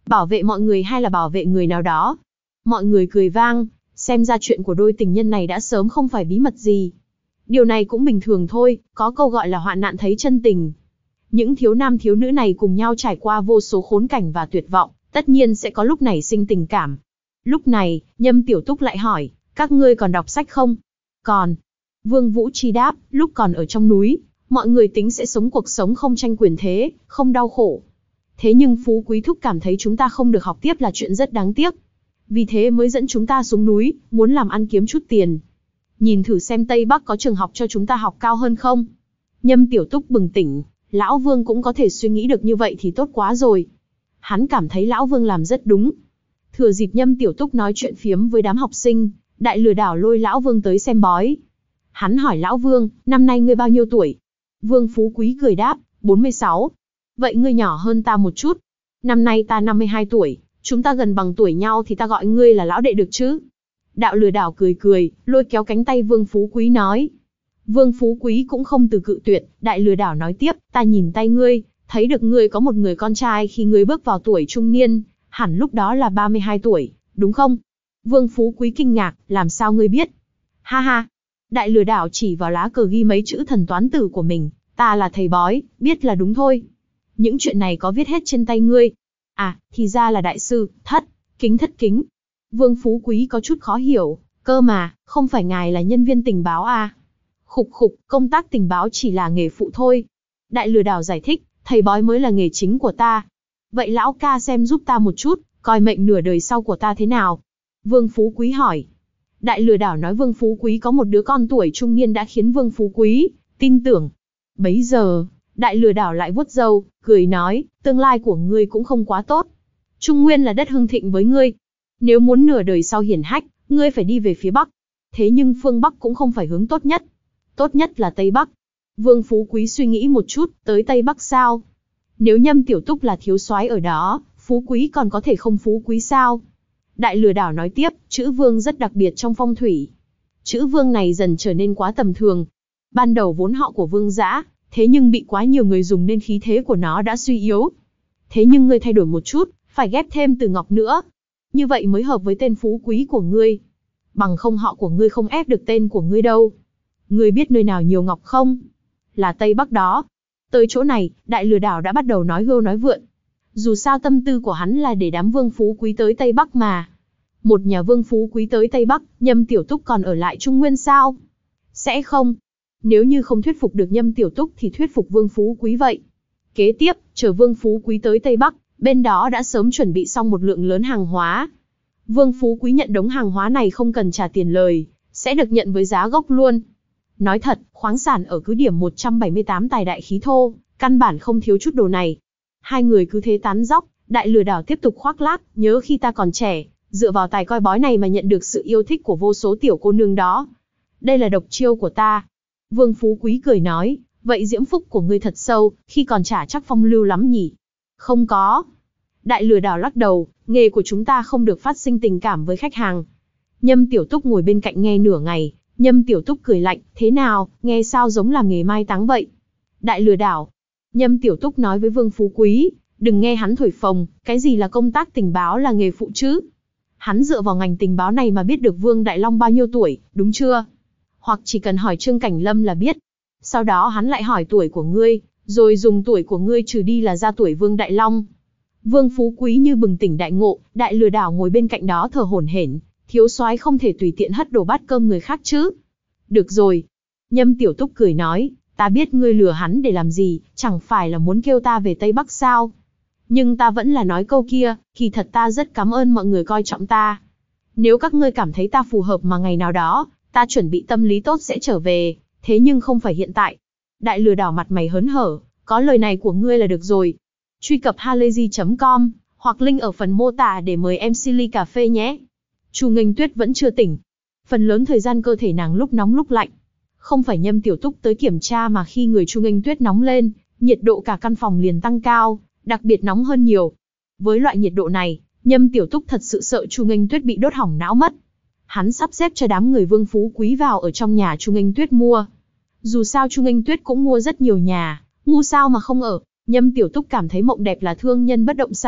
Bảo vệ mọi người hay là bảo vệ người nào đó? Mọi người cười vang, xem ra chuyện của đôi tình nhân này đã sớm không phải bí mật gì. Điều này cũng bình thường thôi, có câu gọi là hoạn nạn thấy chân tình. Những thiếu nam thiếu nữ này cùng nhau trải qua vô số khốn cảnh và tuyệt vọng, tất nhiên sẽ có lúc nảy sinh tình cảm. Lúc này, Nhâm Tiểu Túc lại hỏi, các ngươi còn đọc sách không? Còn. Vương Vũ Chi đáp, lúc còn ở trong núi, mọi người tính sẽ sống cuộc sống không tranh quyền thế, không đau khổ. Thế nhưng Phú Quý Thúc cảm thấy chúng ta không được học tiếp là chuyện rất đáng tiếc. Vì thế mới dẫn chúng ta xuống núi, muốn làm ăn kiếm chút tiền. Nhìn thử xem Tây Bắc có trường học cho chúng ta học cao hơn không? Nhâm Tiểu Túc bừng tỉnh, Lão Vương cũng có thể suy nghĩ được như vậy thì tốt quá rồi. Hắn cảm thấy Lão Vương làm rất đúng. Thừa dịp Nhâm Tiểu Túc nói chuyện phiếm với đám học sinh, Đại Lừa Đảo lôi Lão Vương tới xem bói. Hắn hỏi Lão Vương, năm nay ngươi bao nhiêu tuổi? Vương Phú Quý cười đáp, bốn mươi sáu. Vậy ngươi nhỏ hơn ta một chút. Năm nay ta năm mươi hai tuổi, chúng ta gần bằng tuổi nhau thì ta gọi ngươi là lão đệ được chứ? Đạo Lừa Đảo cười cười, lôi kéo cánh tay Vương Phú Quý nói. Vương Phú Quý cũng không từ cự tuyệt, Đại Lừa Đảo nói tiếp, ta nhìn tay ngươi, thấy được ngươi có một người con trai khi ngươi bước vào tuổi trung niên, hẳn lúc đó là ba mươi hai tuổi, đúng không? Vương Phú Quý kinh ngạc, làm sao ngươi biết? Ha ha! Đại Lừa Đảo chỉ vào lá cờ ghi mấy chữ thần toán tử của mình, ta là thầy bói, biết là đúng thôi. Những chuyện này có viết hết trên tay ngươi. À, thì ra là đại sư, thất, kính thất kính. Vương Phú Quý có chút khó hiểu, cơ mà, không phải ngài là nhân viên tình báo à? Khục khục, công tác tình báo chỉ là nghề phụ thôi. Đại Lừa Đảo giải thích, thầy bói mới là nghề chính của ta. Vậy lão ca xem giúp ta một chút, coi mệnh nửa đời sau của ta thế nào? Vương Phú Quý hỏi. Đại Lừa Đảo nói Vương Phú Quý có một đứa con tuổi trung niên đã khiến Vương Phú Quý tin tưởng. Bấy giờ, Đại Lừa Đảo lại vuốt râu, cười nói, tương lai của ngươi cũng không quá tốt. Trung Nguyên là đất hưng thịnh với ngươi. Nếu muốn nửa đời sau hiển hách, ngươi phải đi về phía Bắc. Thế nhưng phương Bắc cũng không phải hướng tốt nhất. Tốt nhất là Tây Bắc. Vương Phú Quý suy nghĩ một chút, tới Tây Bắc sao? Nếu Nhâm Tiểu Túc là thiếu soái ở đó, Phú Quý còn có thể không Phú Quý sao? Đại Lừa Đảo nói tiếp, chữ Vương rất đặc biệt trong phong thủy. Chữ Vương này dần trở nên quá tầm thường. Ban đầu vốn họ của Vương Dã, thế nhưng bị quá nhiều người dùng nên khí thế của nó đã suy yếu. Thế nhưng ngươi thay đổi một chút, phải ghép thêm từ Ngọc nữa. Như vậy mới hợp với tên Phú Quý của ngươi. Bằng không họ của ngươi không ép được tên của ngươi đâu. Ngươi biết nơi nào nhiều ngọc không? Là Tây Bắc đó. Tới chỗ này, Đại Lừa Đảo đã bắt đầu nói hưu nói vượn. Dù sao tâm tư của hắn là để đám Vương Phú Quý tới Tây Bắc mà. Một nhà Vương Phú Quý tới Tây Bắc, Nhâm Tiểu Túc còn ở lại Trung Nguyên sao? Sẽ không. Nếu như không thuyết phục được Nhâm Tiểu Túc thì thuyết phục Vương Phú Quý vậy. Kế tiếp, chờ Vương Phú Quý tới Tây Bắc, bên đó đã sớm chuẩn bị xong một lượng lớn hàng hóa. Vương Phú Quý nhận đống hàng hóa này không cần trả tiền lời, sẽ được nhận với giá gốc luôn. Nói thật, khoáng sản ở cứ điểm một trăm bảy mươi tám tài đại khí thô, căn bản không thiếu chút đồ này. Hai người cứ thế tán dóc, Đại Lừa Đảo tiếp tục khoác lác, nhớ khi ta còn trẻ, dựa vào tài coi bói này mà nhận được sự yêu thích của vô số tiểu cô nương đó. Đây là độc chiêu của ta. Vương Phú Quý cười nói, vậy diễm phúc của ngươi thật sâu, khi còn trả chắc phong lưu lắm nhỉ? Không có. Đại Lừa Đảo lắc đầu, nghề của chúng ta không được phát sinh tình cảm với khách hàng. Nhâm Tiểu Túc ngồi bên cạnh nghe nửa ngày, Nhâm Tiểu Túc cười lạnh, thế nào, nghe sao giống làm nghề mai táng vậy? Đại Lừa Đảo. Nhâm Tiểu Túc nói với Vương Phú Quý, đừng nghe hắn thổi phồng, cái gì là công tác tình báo là nghề phụ chứ? Hắn dựa vào ngành tình báo này mà biết được Vương Đại Long bao nhiêu tuổi, đúng chưa? Hoặc chỉ cần hỏi Trương Cảnh Lâm là biết. Sau đó hắn lại hỏi tuổi của ngươi, rồi dùng tuổi của ngươi trừ đi là ra tuổi Vương Đại Long. Vương Phú Quý như bừng tỉnh đại ngộ, Đại Lừa Đảo ngồi bên cạnh đó thở hổn hển, thiếu soái không thể tùy tiện hất đổ bát cơm người khác chứ. Được rồi. Nhâm Tiểu Túc cười nói, ta biết ngươi lừa hắn để làm gì, chẳng phải là muốn kêu ta về Tây Bắc sao? Nhưng ta vẫn là nói câu kia, kỳ thật ta rất cảm ơn mọi người coi trọng ta. Nếu các ngươi cảm thấy ta phù hợp mà ngày nào đó, ta chuẩn bị tâm lý tốt sẽ trở về, thế nhưng không phải hiện tại. Đại Lừa Đảo mặt mày hớn hở, có lời này của ngươi là được rồi. Truy cập halayzi chấm com, hoặc link ở phần mô tả để mời em xê ly cà phê nhé. Chu Nghênh Tuyết vẫn chưa tỉnh. Phần lớn thời gian cơ thể nàng lúc nóng lúc lạnh. Không phải Nhâm Tiểu Túc tới kiểm tra mà khi người Chu Nghênh Tuyết nóng lên, nhiệt độ cả căn phòng liền tăng cao, đặc biệt nóng hơn nhiều. Với loại nhiệt độ này, Nhâm Tiểu Túc thật sự sợ Chu Nghênh Tuyết bị đốt hỏng não mất. Hắn sắp xếp cho đám người Vương Phú Quý vào ở trong nhà Chu Nghênh Tuyết mua. Dù sao Chu Nghênh Tuyết cũng mua rất nhiều nhà, ngu sao mà không ở. Nhâm Tiểu Túc cảm thấy mộng đẹp là thương nhân bất động sản,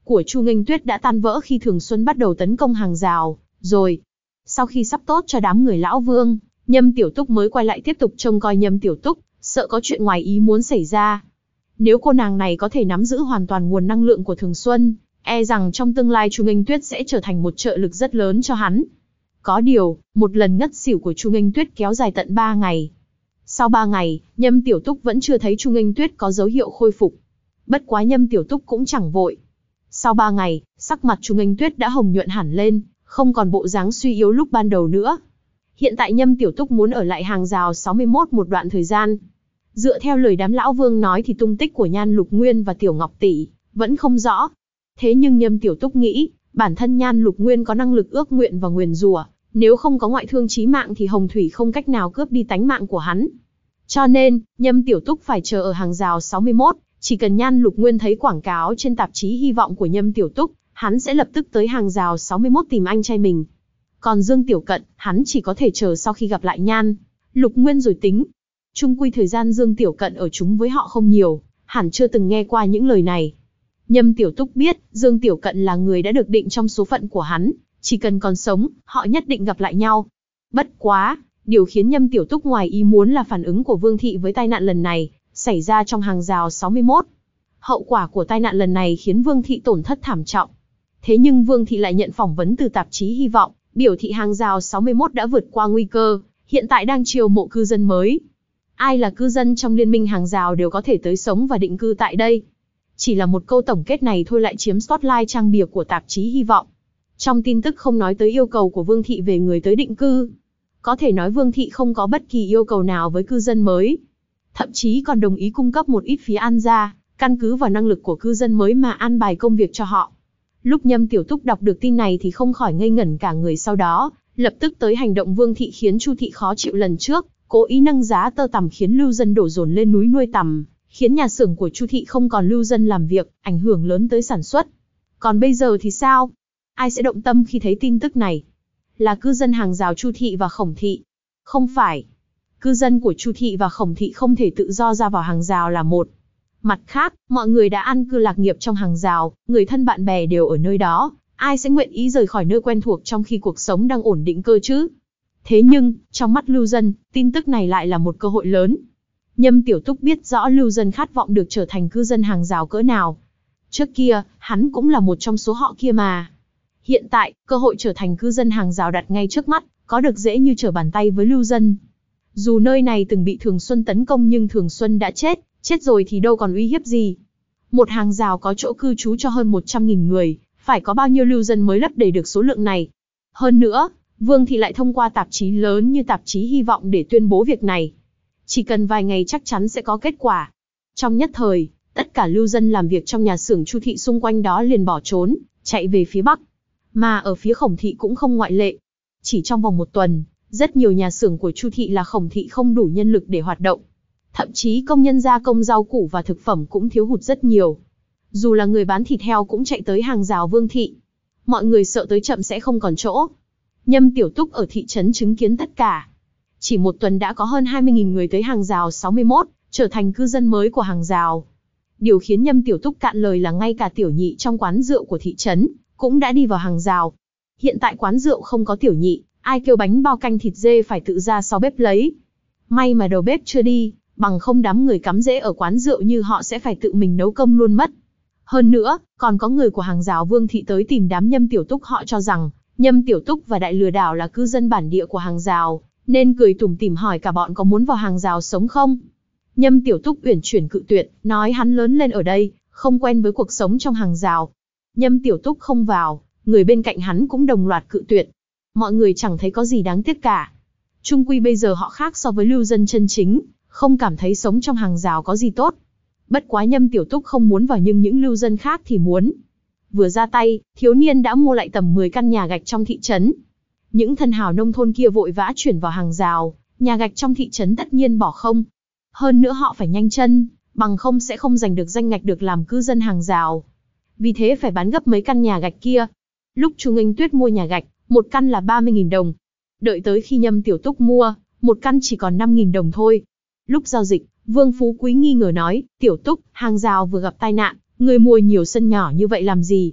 của Chu Nghênh Tuyết đã tan vỡ khi Thường Xuân bắt đầu tấn công hàng rào, rồi. Sau khi sắp tốt cho đám người lão Vương, Nhâm Tiểu Túc mới quay lại tiếp tục trông coi Nhâm Tiểu Túc, sợ có chuyện ngoài ý muốn xảy ra. Nếu cô nàng này có thể nắm giữ hoàn toàn nguồn năng lượng của Thường Xuân, e rằng trong tương lai Chu Nghênh Tuyết sẽ trở thành một trợ lực rất lớn cho hắn. Có điều, một lần ngất xỉu của Chu Nghênh Tuyết kéo dài tận ba ngày. Sau ba ngày, Nhâm Tiểu Túc vẫn chưa thấy Chu Nghênh Tuyết có dấu hiệu khôi phục. Bất quá Nhâm Tiểu Túc cũng chẳng vội. Sau ba ngày, sắc mặt Chu Nghênh Tuyết đã hồng nhuận hẳn lên, không còn bộ dáng suy yếu lúc ban đầu nữa. Hiện tại Nhâm Tiểu Túc muốn ở lại hàng rào sáu mươi mốt một đoạn thời gian. Dựa theo lời đám lão Vương nói thì tung tích của Nhan Lục Nguyên và Tiểu Ngọc Tỷ vẫn không rõ. Thế nhưng Nhâm Tiểu Túc nghĩ, bản thân Nhan Lục Nguyên có năng lực ước nguyện và nguyền rủa, nếu không có ngoại thương chí mạng thì Hồng Thủy không cách nào cướp đi tánh mạng của hắn. Cho nên, Nhâm Tiểu Túc phải chờ ở hàng rào sáu mươi mốt, chỉ cần Nhan Lục Nguyên thấy quảng cáo trên tạp chí hy vọng của Nhâm Tiểu Túc, hắn sẽ lập tức tới hàng rào sáu mươi mốt tìm anh trai mình. Còn Dương Tiểu Cận, hắn chỉ có thể chờ sau khi gặp lại Nhan Lục Nguyên rồi tính. Chung quy thời gian Dương Tiểu Cận ở chung với họ không nhiều, hẳn chưa từng nghe qua những lời này. Nhâm Tiểu Túc biết, Dương Tiểu Cận là người đã được định trong số phận của hắn, chỉ cần còn sống, họ nhất định gặp lại nhau. Bất quá, điều khiến Nhâm Tiểu Túc ngoài ý muốn là phản ứng của Vương Thị với tai nạn lần này, xảy ra trong hàng rào sáu mươi mốt. Hậu quả của tai nạn lần này khiến Vương Thị tổn thất thảm trọng. Thế nhưng Vương Thị lại nhận phỏng vấn từ tạp chí Hy vọng, biểu thị hàng rào sáu mươi mốt đã vượt qua nguy cơ, hiện tại đang chiêu mộ cư dân mới. Ai là cư dân trong liên minh hàng rào đều có thể tới sống và định cư tại đây. Chỉ là một câu tổng kết này thôi lại chiếm spotlight trang bìa của tạp chí Hy vọng. Trong tin tức không nói tới yêu cầu của Vương Thị về người tới định cư. Có thể nói Vương Thị không có bất kỳ yêu cầu nào với cư dân mới. Thậm chí còn đồng ý cung cấp một ít phí ăn ra, căn cứ vào năng lực của cư dân mới mà an bài công việc cho họ. Lúc Nhâm Tiểu Túc đọc được tin này thì không khỏi ngây ngẩn cả người, sau đó lập tức tới hành động Vương Thị khiến Chu Thị khó chịu lần trước, cố ý nâng giá tơ tằm khiến lưu dân đổ dồn lên núi nuôi tằm, khiến nhà xưởng của Chu Thị không còn lưu dân làm việc, ảnh hưởng lớn tới sản xuất. Còn bây giờ thì sao? Ai sẽ động tâm khi thấy tin tức này? Là cư dân hàng rào Chu Thị và Khổng Thị? Không phải. Cư dân của Chu Thị và Khổng Thị không thể tự do ra vào hàng rào là một. Mặt khác, mọi người đã an cư lạc nghiệp trong hàng rào, người thân bạn bè đều ở nơi đó, ai sẽ nguyện ý rời khỏi nơi quen thuộc trong khi cuộc sống đang ổn định cơ chứ? Thế nhưng, trong mắt lưu dân, tin tức này lại là một cơ hội lớn. Nhâm Tiểu Túc biết rõ lưu dân khát vọng được trở thành cư dân hàng rào cỡ nào. Trước kia, hắn cũng là một trong số họ kia mà. Hiện tại, cơ hội trở thành cư dân hàng rào đặt ngay trước mắt, có được dễ như trở bàn tay với lưu dân. Dù nơi này từng bị Thường Xuân tấn công nhưng Thường Xuân đã chết, chết rồi thì đâu còn uy hiếp gì. Một hàng rào có chỗ cư trú cho hơn một trăm nghìn người, phải có bao nhiêu lưu dân mới lấp đầy được số lượng này. Hơn nữa, Vương Thị lại thông qua tạp chí lớn như tạp chí Hy vọng để tuyên bố việc này. Chỉ cần vài ngày chắc chắn sẽ có kết quả. Trong nhất thời, tất cả lưu dân làm việc trong nhà xưởng Chu Thị xung quanh đó liền bỏ trốn, chạy về phía Bắc. Mà ở phía Khổng Thị cũng không ngoại lệ. Chỉ trong vòng một tuần, rất nhiều nhà xưởng của Chu Thị là Khổng Thị không đủ nhân lực để hoạt động. Thậm chí công nhân gia công rau củ và thực phẩm cũng thiếu hụt rất nhiều. Dù là người bán thịt heo cũng chạy tới hàng rào Vương Thị. Mọi người sợ tới chậm sẽ không còn chỗ. Nhâm Tiểu Túc ở thị trấn chứng kiến tất cả. Chỉ một tuần đã có hơn hai mươi nghìn người tới hàng rào sáu mươi mốt, trở thành cư dân mới của hàng rào. Điều khiến Nhâm Tiểu Túc cạn lời là ngay cả tiểu nhị trong quán rượu của thị trấn cũng đã đi vào hàng rào. Hiện tại quán rượu không có tiểu nhị, ai kêu bánh bao canh thịt dê phải tự ra sau bếp lấy. May mà đầu bếp chưa đi, bằng không đám người cắm rễ ở quán rượu như họ sẽ phải tự mình nấu cơm luôn mất. Hơn nữa, còn có người của hàng rào Vương Thị tới tìm đám Nhâm Tiểu Túc, họ cho rằng Nhâm Tiểu Túc và đại lừa đảo là cư dân bản địa của hàng rào, nên cười tủm tỉm hỏi cả bọn có muốn vào hàng rào sống không. Nhâm Tiểu Túc uyển chuyển cự tuyệt, nói hắn lớn lên ở đây, không quen với cuộc sống trong hàng rào. Nhâm Tiểu Túc không vào, người bên cạnh hắn cũng đồng loạt cự tuyệt. Mọi người chẳng thấy có gì đáng tiếc cả. Chung quy bây giờ họ khác so với lưu dân chân chính, không cảm thấy sống trong hàng rào có gì tốt. Bất quá Nhâm Tiểu Túc không muốn vào nhưng những lưu dân khác thì muốn. Vừa ra tay, thiếu niên đã mua lại tầm mười căn nhà gạch trong thị trấn. Những thân hào nông thôn kia vội vã chuyển vào hàng rào, nhà gạch trong thị trấn tất nhiên bỏ không. Hơn nữa họ phải nhanh chân, bằng không sẽ không giành được danh ngạch được làm cư dân hàng rào. Vì thế phải bán gấp mấy căn nhà gạch kia. Lúc Chu Nghênh Tuyết mua nhà gạch, một căn là ba mươi nghìn đồng. Đợi tới khi Nhâm Tiểu Túc mua, một căn chỉ còn năm nghìn đồng thôi. Lúc giao dịch, Vương Phú Quý nghi ngờ nói, Tiểu Túc, hàng rào vừa gặp tai nạn, người mua nhiều sân nhỏ như vậy làm gì?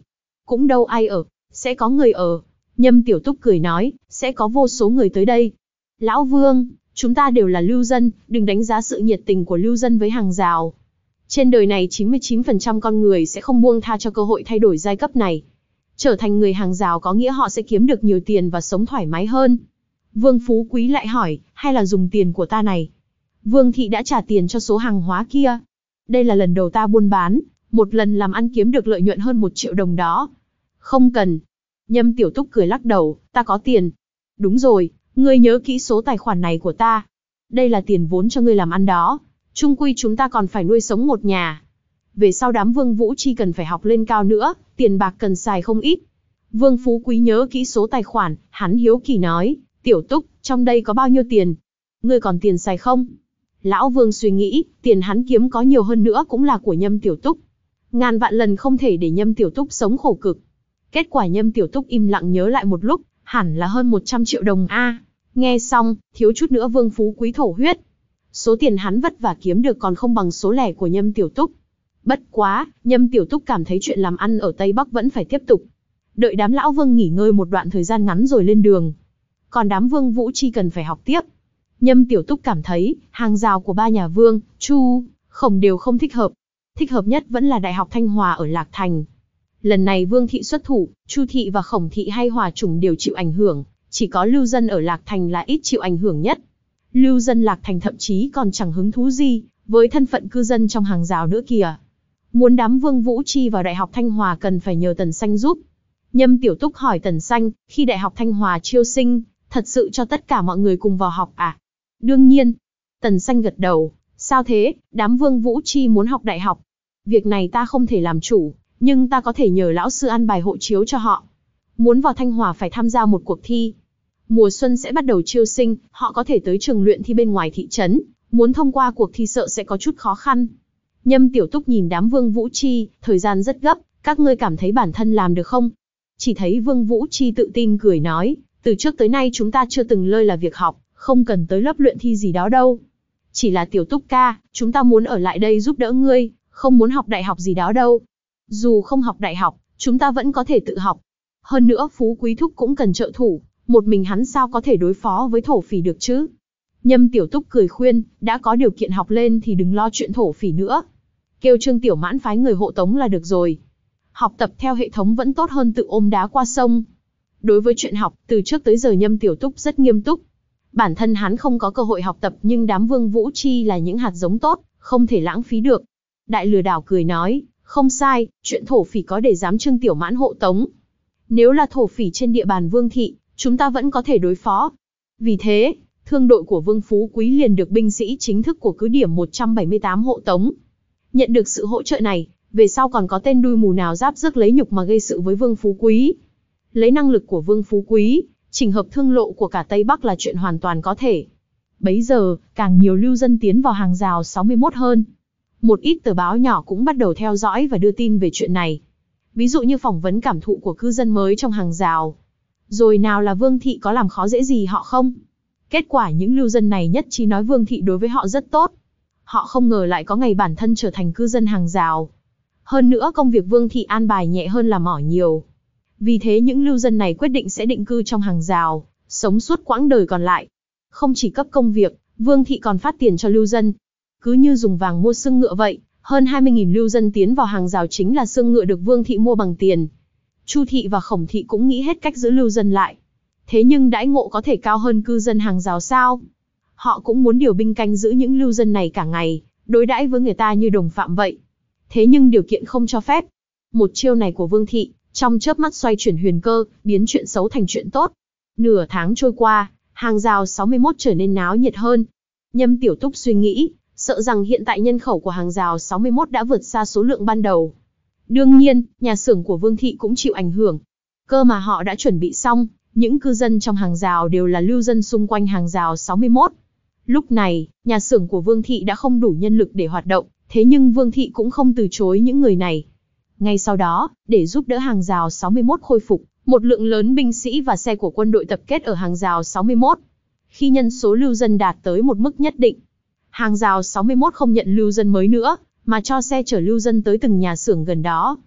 Cũng đâu ai ở, sẽ có người ở. Nhâm Tiểu Túc cười nói, sẽ có vô số người tới đây. Lão Vương, chúng ta đều là lưu dân, đừng đánh giá sự nhiệt tình của lưu dân với hàng rào. Trên đời này chín mươi chín phần trăm con người sẽ không buông tha cho cơ hội thay đổi giai cấp này. Trở thành người hàng rào có nghĩa họ sẽ kiếm được nhiều tiền và sống thoải mái hơn. Vương Phú Quý lại hỏi, hay là dùng tiền của ta này? Vương thị đã trả tiền cho số hàng hóa kia. Đây là lần đầu ta buôn bán, một lần làm ăn kiếm được lợi nhuận hơn một triệu đồng đó. Không cần. Nhâm Tiểu Túc cười lắc đầu, ta có tiền. Đúng rồi, ngươi nhớ kỹ số tài khoản này của ta. Đây là tiền vốn cho ngươi làm ăn đó. Chung quy chúng ta còn phải nuôi sống một nhà. Về sau đám Vương Vũ Chi cần phải học lên cao nữa, tiền bạc cần xài không ít. Vương Phú Quý nhớ kỹ số tài khoản, hắn hiếu kỳ nói, Tiểu Túc, trong đây có bao nhiêu tiền? Ngươi còn tiền xài không? Lão Vương suy nghĩ, tiền hắn kiếm có nhiều hơn nữa cũng là của Nhâm Tiểu Túc. Ngàn vạn lần không thể để Nhâm Tiểu Túc sống khổ cực. Kết quả Nhâm Tiểu Túc im lặng nhớ lại một lúc, hẳn là hơn một trăm triệu đồng a. À, nghe xong, thiếu chút nữa Vương Phú Quý thổ huyết. Số tiền hắn vất vả kiếm được còn không bằng số lẻ của Nhâm Tiểu Túc. Bất quá, Nhâm Tiểu Túc cảm thấy chuyện làm ăn ở Tây Bắc vẫn phải tiếp tục. Đợi đám lão Vương nghỉ ngơi một đoạn thời gian ngắn rồi lên đường. Còn đám Vương Vũ Chi cần phải học tiếp. Nhâm Tiểu Túc cảm thấy, hàng rào của ba nhà Vương, Chu, Khổng đều không thích hợp. Thích hợp nhất vẫn là Đại học Thanh Hòa ở Lạc Thành. Lần này Vương thị xuất thủ, Chu thị và Khổng thị hay Hòa chủng đều chịu ảnh hưởng, chỉ có lưu dân ở Lạc Thành là ít chịu ảnh hưởng nhất. Lưu dân Lạc Thành thậm chí còn chẳng hứng thú gì với thân phận cư dân trong hàng rào nữa kìa. Muốn đám Vương Vũ Chi vào Đại học Thanh Hòa cần phải nhờ Tần Xanh giúp. Nhâm Tiểu Túc hỏi Tần Xanh, khi Đại học Thanh Hòa chiêu sinh, thật sự cho tất cả mọi người cùng vào học à? Đương nhiên. Tần Xanh gật đầu, sao thế, đám Vương Vũ Chi muốn học đại học. Việc này ta không thể làm chủ, nhưng ta có thể nhờ lão sư an bài hộ chiếu cho họ. Muốn vào Thanh Hòa phải tham gia một cuộc thi. Mùa xuân sẽ bắt đầu chiêu sinh, họ có thể tới trường luyện thi bên ngoài thị trấn, muốn thông qua cuộc thi sợ sẽ có chút khó khăn. Nhâm Tiểu Túc nhìn đám Vương Vũ Chi, thời gian rất gấp, các ngươi cảm thấy bản thân làm được không? Chỉ thấy Vương Vũ Chi tự tin cười nói, từ trước tới nay chúng ta chưa từng lơi là việc học, không cần tới lớp luyện thi gì đó đâu. Chỉ là Tiểu Túc ca, chúng ta muốn ở lại đây giúp đỡ ngươi, không muốn học đại học gì đó đâu. Dù không học đại học, chúng ta vẫn có thể tự học. Hơn nữa Phú Quý Thúc cũng cần trợ thủ, một mình hắn sao có thể đối phó với thổ phỉ được chứ? Nhâm Tiểu Túc cười khuyên, đã có điều kiện học lên thì đừng lo chuyện thổ phỉ nữa. Kêu Trương Tiểu Mãn phái người hộ tống là được rồi. Học tập theo hệ thống vẫn tốt hơn tự ôm đá qua sông. Đối với chuyện học, từ trước tới giờ Nhâm Tiểu Túc rất nghiêm túc. Bản thân hắn không có cơ hội học tập nhưng đám Vương Vũ Chi là những hạt giống tốt, không thể lãng phí được. Đại lừa đảo cười nói, không sai, chuyện thổ phỉ có để dám Trương Tiểu Mãn hộ tống. Nếu là thổ phỉ trên địa bàn Vương thị, chúng ta vẫn có thể đối phó. Vì thế, thương đội của Vương Phú Quý liền được binh sĩ chính thức của cứ điểm một trăm bảy mươi tám hộ tống. Nhận được sự hỗ trợ này, về sau còn có tên đuôi mù nào giáp rước lấy nhục mà gây sự với Vương Phú Quý. Lấy năng lực của Vương Phú Quý, chỉnh hợp thương lộ của cả Tây Bắc là chuyện hoàn toàn có thể. Bấy giờ, càng nhiều lưu dân tiến vào hàng rào sáu mươi mốt hơn. Một ít tờ báo nhỏ cũng bắt đầu theo dõi và đưa tin về chuyện này. Ví dụ như phỏng vấn cảm thụ của cư dân mới trong hàng rào. Rồi nào là Vương thị có làm khó dễ gì họ không? Kết quả những lưu dân này nhất trí nói Vương thị đối với họ rất tốt. Họ không ngờ lại có ngày bản thân trở thành cư dân hàng rào. Hơn nữa công việc Vương thị an bài nhẹ hơn là mỏ nhiều. Vì thế những lưu dân này quyết định sẽ định cư trong hàng rào, sống suốt quãng đời còn lại. Không chỉ cấp công việc, Vương thị còn phát tiền cho lưu dân. Cứ như dùng vàng mua xương ngựa vậy, hơn hai mươi nghìn lưu dân tiến vào hàng rào chính là xương ngựa được Vương thị mua bằng tiền. Chu thị và Khổng thị cũng nghĩ hết cách giữ lưu dân lại. Thế nhưng đãi ngộ có thể cao hơn cư dân hàng rào sao? Họ cũng muốn điều binh canh giữ những lưu dân này cả ngày, đối đãi với người ta như đồng phạm vậy. Thế nhưng điều kiện không cho phép. Một chiêu này của Vương thị, trong chớp mắt xoay chuyển huyền cơ, biến chuyện xấu thành chuyện tốt. Nửa tháng trôi qua, hàng rào sáu mươi mốt trở nên náo nhiệt hơn. Nhâm Tiểu Túc suy nghĩ, sợ rằng hiện tại nhân khẩu của hàng rào sáu mươi mốt đã vượt xa số lượng ban đầu. Đương nhiên, nhà xưởng của Vương thị cũng chịu ảnh hưởng. Cơ mà họ đã chuẩn bị xong, những cư dân trong hàng rào đều là lưu dân xung quanh hàng rào sáu mươi mốt. Lúc này, nhà xưởng của Vương thị đã không đủ nhân lực để hoạt động, thế nhưng Vương thị cũng không từ chối những người này. Ngay sau đó, để giúp đỡ hàng rào sáu mươi mốt khôi phục, một lượng lớn binh sĩ và xe của quân đội tập kết ở hàng rào sáu mươi mốt. Khi nhân số lưu dân đạt tới một mức nhất định, hàng rào sáu mươi mốt không nhận lưu dân mới nữa, mà cho xe chở lưu dân tới từng nhà xưởng gần đó.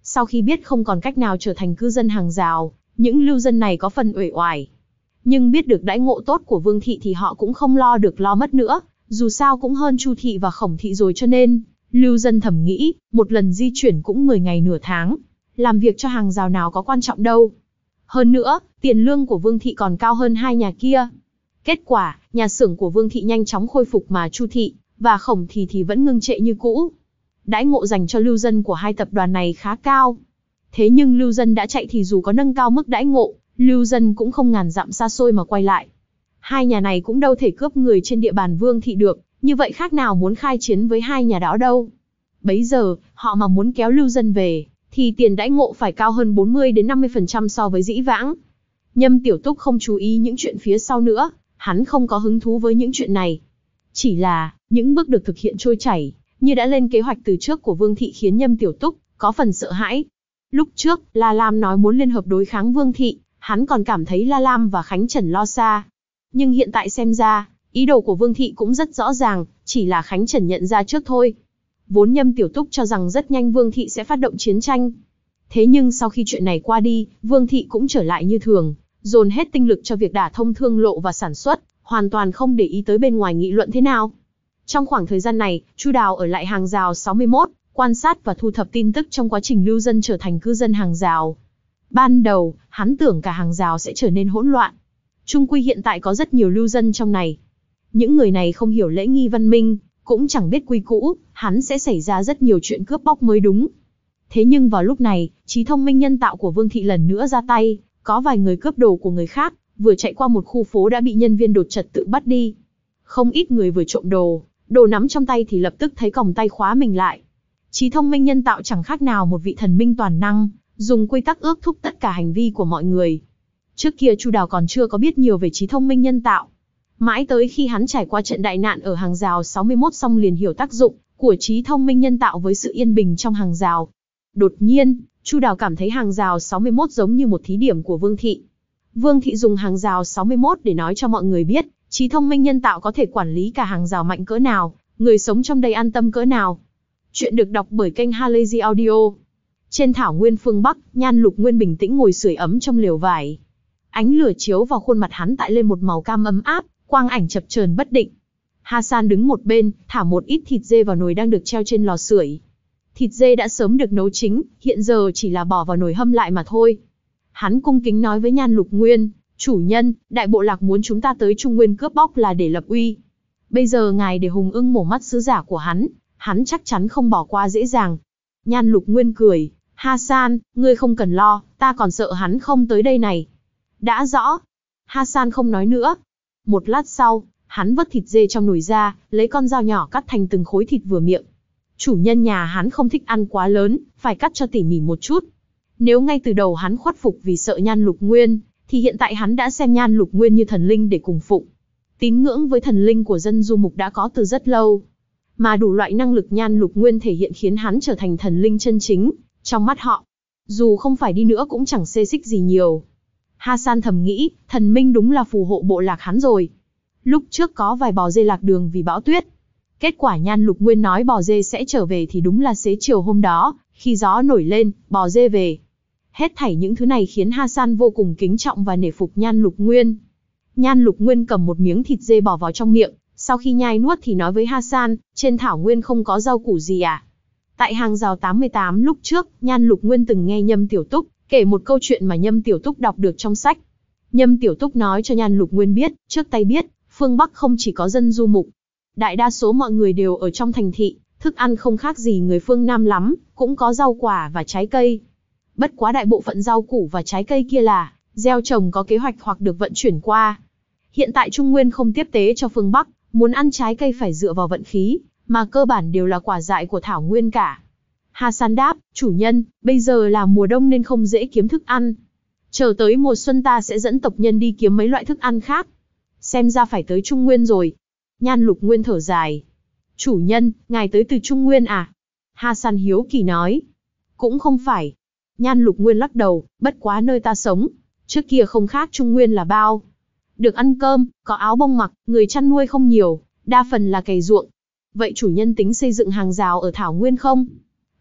Sau khi biết không còn cách nào trở thành cư dân hàng rào, những lưu dân này có phần uể oải. Nhưng biết được đãi ngộ tốt của Vương thị thì họ cũng không lo được lo mất nữa, dù sao cũng hơn Chu thị và Khổng thị rồi, cho nên lưu dân thầm nghĩ, một lần di chuyển cũng mười ngày nửa tháng, làm việc cho hàng rào nào có quan trọng đâu. Hơn nữa, tiền lương của Vương thị còn cao hơn hai nhà kia. Kết quả, nhà xưởng của Vương thị nhanh chóng khôi phục mà Chu thị và Khổng thị thì vẫn ngưng trệ như cũ. Đãi ngộ dành cho lưu dân của hai tập đoàn này khá cao. Thế nhưng lưu dân đã chạy thì dù có nâng cao mức đãi ngộ, lưu dân cũng không ngàn dặm xa xôi mà quay lại. Hai nhà này cũng đâu thể cướp người trên địa bàn Vương thị được, như vậy khác nào muốn khai chiến với hai nhà đó đâu. Bấy giờ, họ mà muốn kéo lưu dân về, thì tiền đãi ngộ phải cao hơn bốn mươi đến năm mươi phần trăm so với dĩ vãng. Nhâm Tiểu Túc không chú ý những chuyện phía sau nữa, hắn không có hứng thú với những chuyện này. Chỉ là, những bước được thực hiện trôi chảy, như đã lên kế hoạch từ trước của Vương thị khiến Nhâm Tiểu Túc có phần sợ hãi. Lúc trước, La Lam nói muốn liên hợp đối kháng Vương thị, hắn còn cảm thấy La Lam và Khánh Trần lo xa. Nhưng hiện tại xem ra, ý đồ của Vương thị cũng rất rõ ràng, chỉ là Khánh Trần nhận ra trước thôi. Vốn Nhâm Tiểu Túc cho rằng rất nhanh Vương thị sẽ phát động chiến tranh. Thế nhưng sau khi chuyện này qua đi, Vương thị cũng trở lại như thường, dồn hết tinh lực cho việc đả thông thương lộ và sản xuất, hoàn toàn không để ý tới bên ngoài nghị luận thế nào. Trong khoảng thời gian này, Chu Đào ở lại hàng rào sáu mươi mốt, quan sát và thu thập tin tức trong quá trình lưu dân trở thành cư dân hàng rào. Ban đầu, hắn tưởng cả hàng rào sẽ trở nên hỗn loạn. Chung quy hiện tại có rất nhiều lưu dân trong này. Những người này không hiểu lễ nghi văn minh, cũng chẳng biết quy cũ, hắn sẽ xảy ra rất nhiều chuyện cướp bóc mới đúng. Thế nhưng vào lúc này, trí thông minh nhân tạo của Vương thị lần nữa ra tay, có vài người cướp đồ của người khác, vừa chạy qua một khu phố đã bị nhân viên đột trật tự bắt đi. Không ít người vừa trộm đồ, đồ nắm trong tay thì lập tức thấy còng tay khóa mình lại. Trí thông minh nhân tạo chẳng khác nào một vị thần minh toàn năng, dùng quy tắc ước thúc tất cả hành vi của mọi người. Trước kia Chu Đào còn chưa có biết nhiều về trí thông minh nhân tạo. Mãi tới khi hắn trải qua trận đại nạn ở hàng rào sáu mươi mốt xong liền hiểu tác dụng của trí thông minh nhân tạo với sự yên bình trong hàng rào. Đột nhiên, Chu Đào cảm thấy hàng rào sáu mươi mốt giống như một thí điểm của Vương thị. Vương thị dùng hàng rào sáu mươi mốt để nói cho mọi người biết, trí thông minh nhân tạo có thể quản lý cả hàng rào mạnh cỡ nào, người sống trong đây an tâm cỡ nào. Chuyện được đọc bởi kênh Halazy Audio. Trên thảo nguyên phương Bắc, Nhan Lục Nguyên bình tĩnh ngồi sưởi ấm trong lều vải. Ánh lửa chiếu vào khuôn mặt hắn tại lên một màu cam ấm áp, quang ảnh chập chờn bất định. Hasan đứng một bên, thả một ít thịt dê vào nồi đang được treo trên lò sưởi. Thịt dê đã sớm được nấu chín, hiện giờ chỉ là bỏ vào nồi hâm lại mà thôi. Hắn cung kính nói với Nhan Lục Nguyên, chủ nhân, đại bộ lạc muốn chúng ta tới Trung Nguyên cướp bóc là để lập uy. Bây giờ ngài để Hùng Ưng mổ mắt sứ giả của hắn, hắn chắc chắn không bỏ qua dễ dàng. Nhan Lục Nguyên cười, Hasan, ngươi không cần lo, ta còn sợ hắn không tới đây này. Đã rõ. Hasan không nói nữa. Một lát sau, hắn vớt thịt dê trong nồi ra, lấy con dao nhỏ cắt thành từng khối thịt vừa miệng. Chủ nhân nhà hắn không thích ăn quá lớn, phải cắt cho tỉ mỉ một chút. Nếu ngay từ đầu hắn khuất phục vì sợ Nhan Lục Nguyên, thì hiện tại hắn đã xem Nhan Lục Nguyên như thần linh để cùng phụng. Tín ngưỡng với thần linh của dân du mục đã có từ rất lâu. Mà đủ loại năng lực Nhan Lục Nguyên thể hiện khiến hắn trở thành thần linh chân chính, trong mắt họ. Dù không phải đi nữa cũng chẳng xê xích gì nhiều. Hasan thầm nghĩ, thần minh đúng là phù hộ bộ lạc hắn rồi. Lúc trước có vài bò dê lạc đường vì bão tuyết. Kết quả Nhan Lục Nguyên nói bò dê sẽ trở về thì đúng là xế chiều hôm đó, khi gió nổi lên, bò dê về. Hết thảy những thứ này khiến Hasan vô cùng kính trọng và nể phục Nhan Lục Nguyên. Nhan Lục Nguyên cầm một miếng thịt dê bỏ vào trong miệng, sau khi nhai nuốt thì nói với Hasan, trên thảo nguyên không có rau củ gì à? Tại hàng rào tám mươi tám lúc trước, Nhan Lục Nguyên từng nghe Nhâm Tiểu Túc kể một câu chuyện mà Nhâm Tiểu Túc đọc được trong sách. Nhâm Tiểu Túc nói cho Nhan Lục Nguyên biết, trước tay biết, phương Bắc không chỉ có dân du mục. Đại đa số mọi người đều ở trong thành thị, thức ăn không khác gì người phương Nam lắm, cũng có rau quả và trái cây. Bất quá đại bộ phận rau củ và trái cây kia là gieo trồng có kế hoạch hoặc được vận chuyển qua. Hiện tại Trung Nguyên không tiếp tế cho phương Bắc, muốn ăn trái cây phải dựa vào vận khí, mà cơ bản đều là quả dại của thảo nguyên cả. Hasan đáp, chủ nhân, bây giờ là mùa đông nên không dễ kiếm thức ăn. Chờ tới mùa xuân ta sẽ dẫn tộc nhân đi kiếm mấy loại thức ăn khác. Xem ra phải tới Trung Nguyên rồi. Nhan Lục Nguyên thở dài. Chủ nhân, ngài tới từ Trung Nguyên à? Hasan hiếu kỳ nói. Cũng không phải. Nhan Lục Nguyên lắc đầu, bất quá nơi ta sống, trước kia không khác Trung Nguyên là bao. Được ăn cơm, có áo bông mặc, người chăn nuôi không nhiều, đa phần là cày ruộng. Vậy chủ nhân tính xây dựng hàng rào ở thảo nguyên không?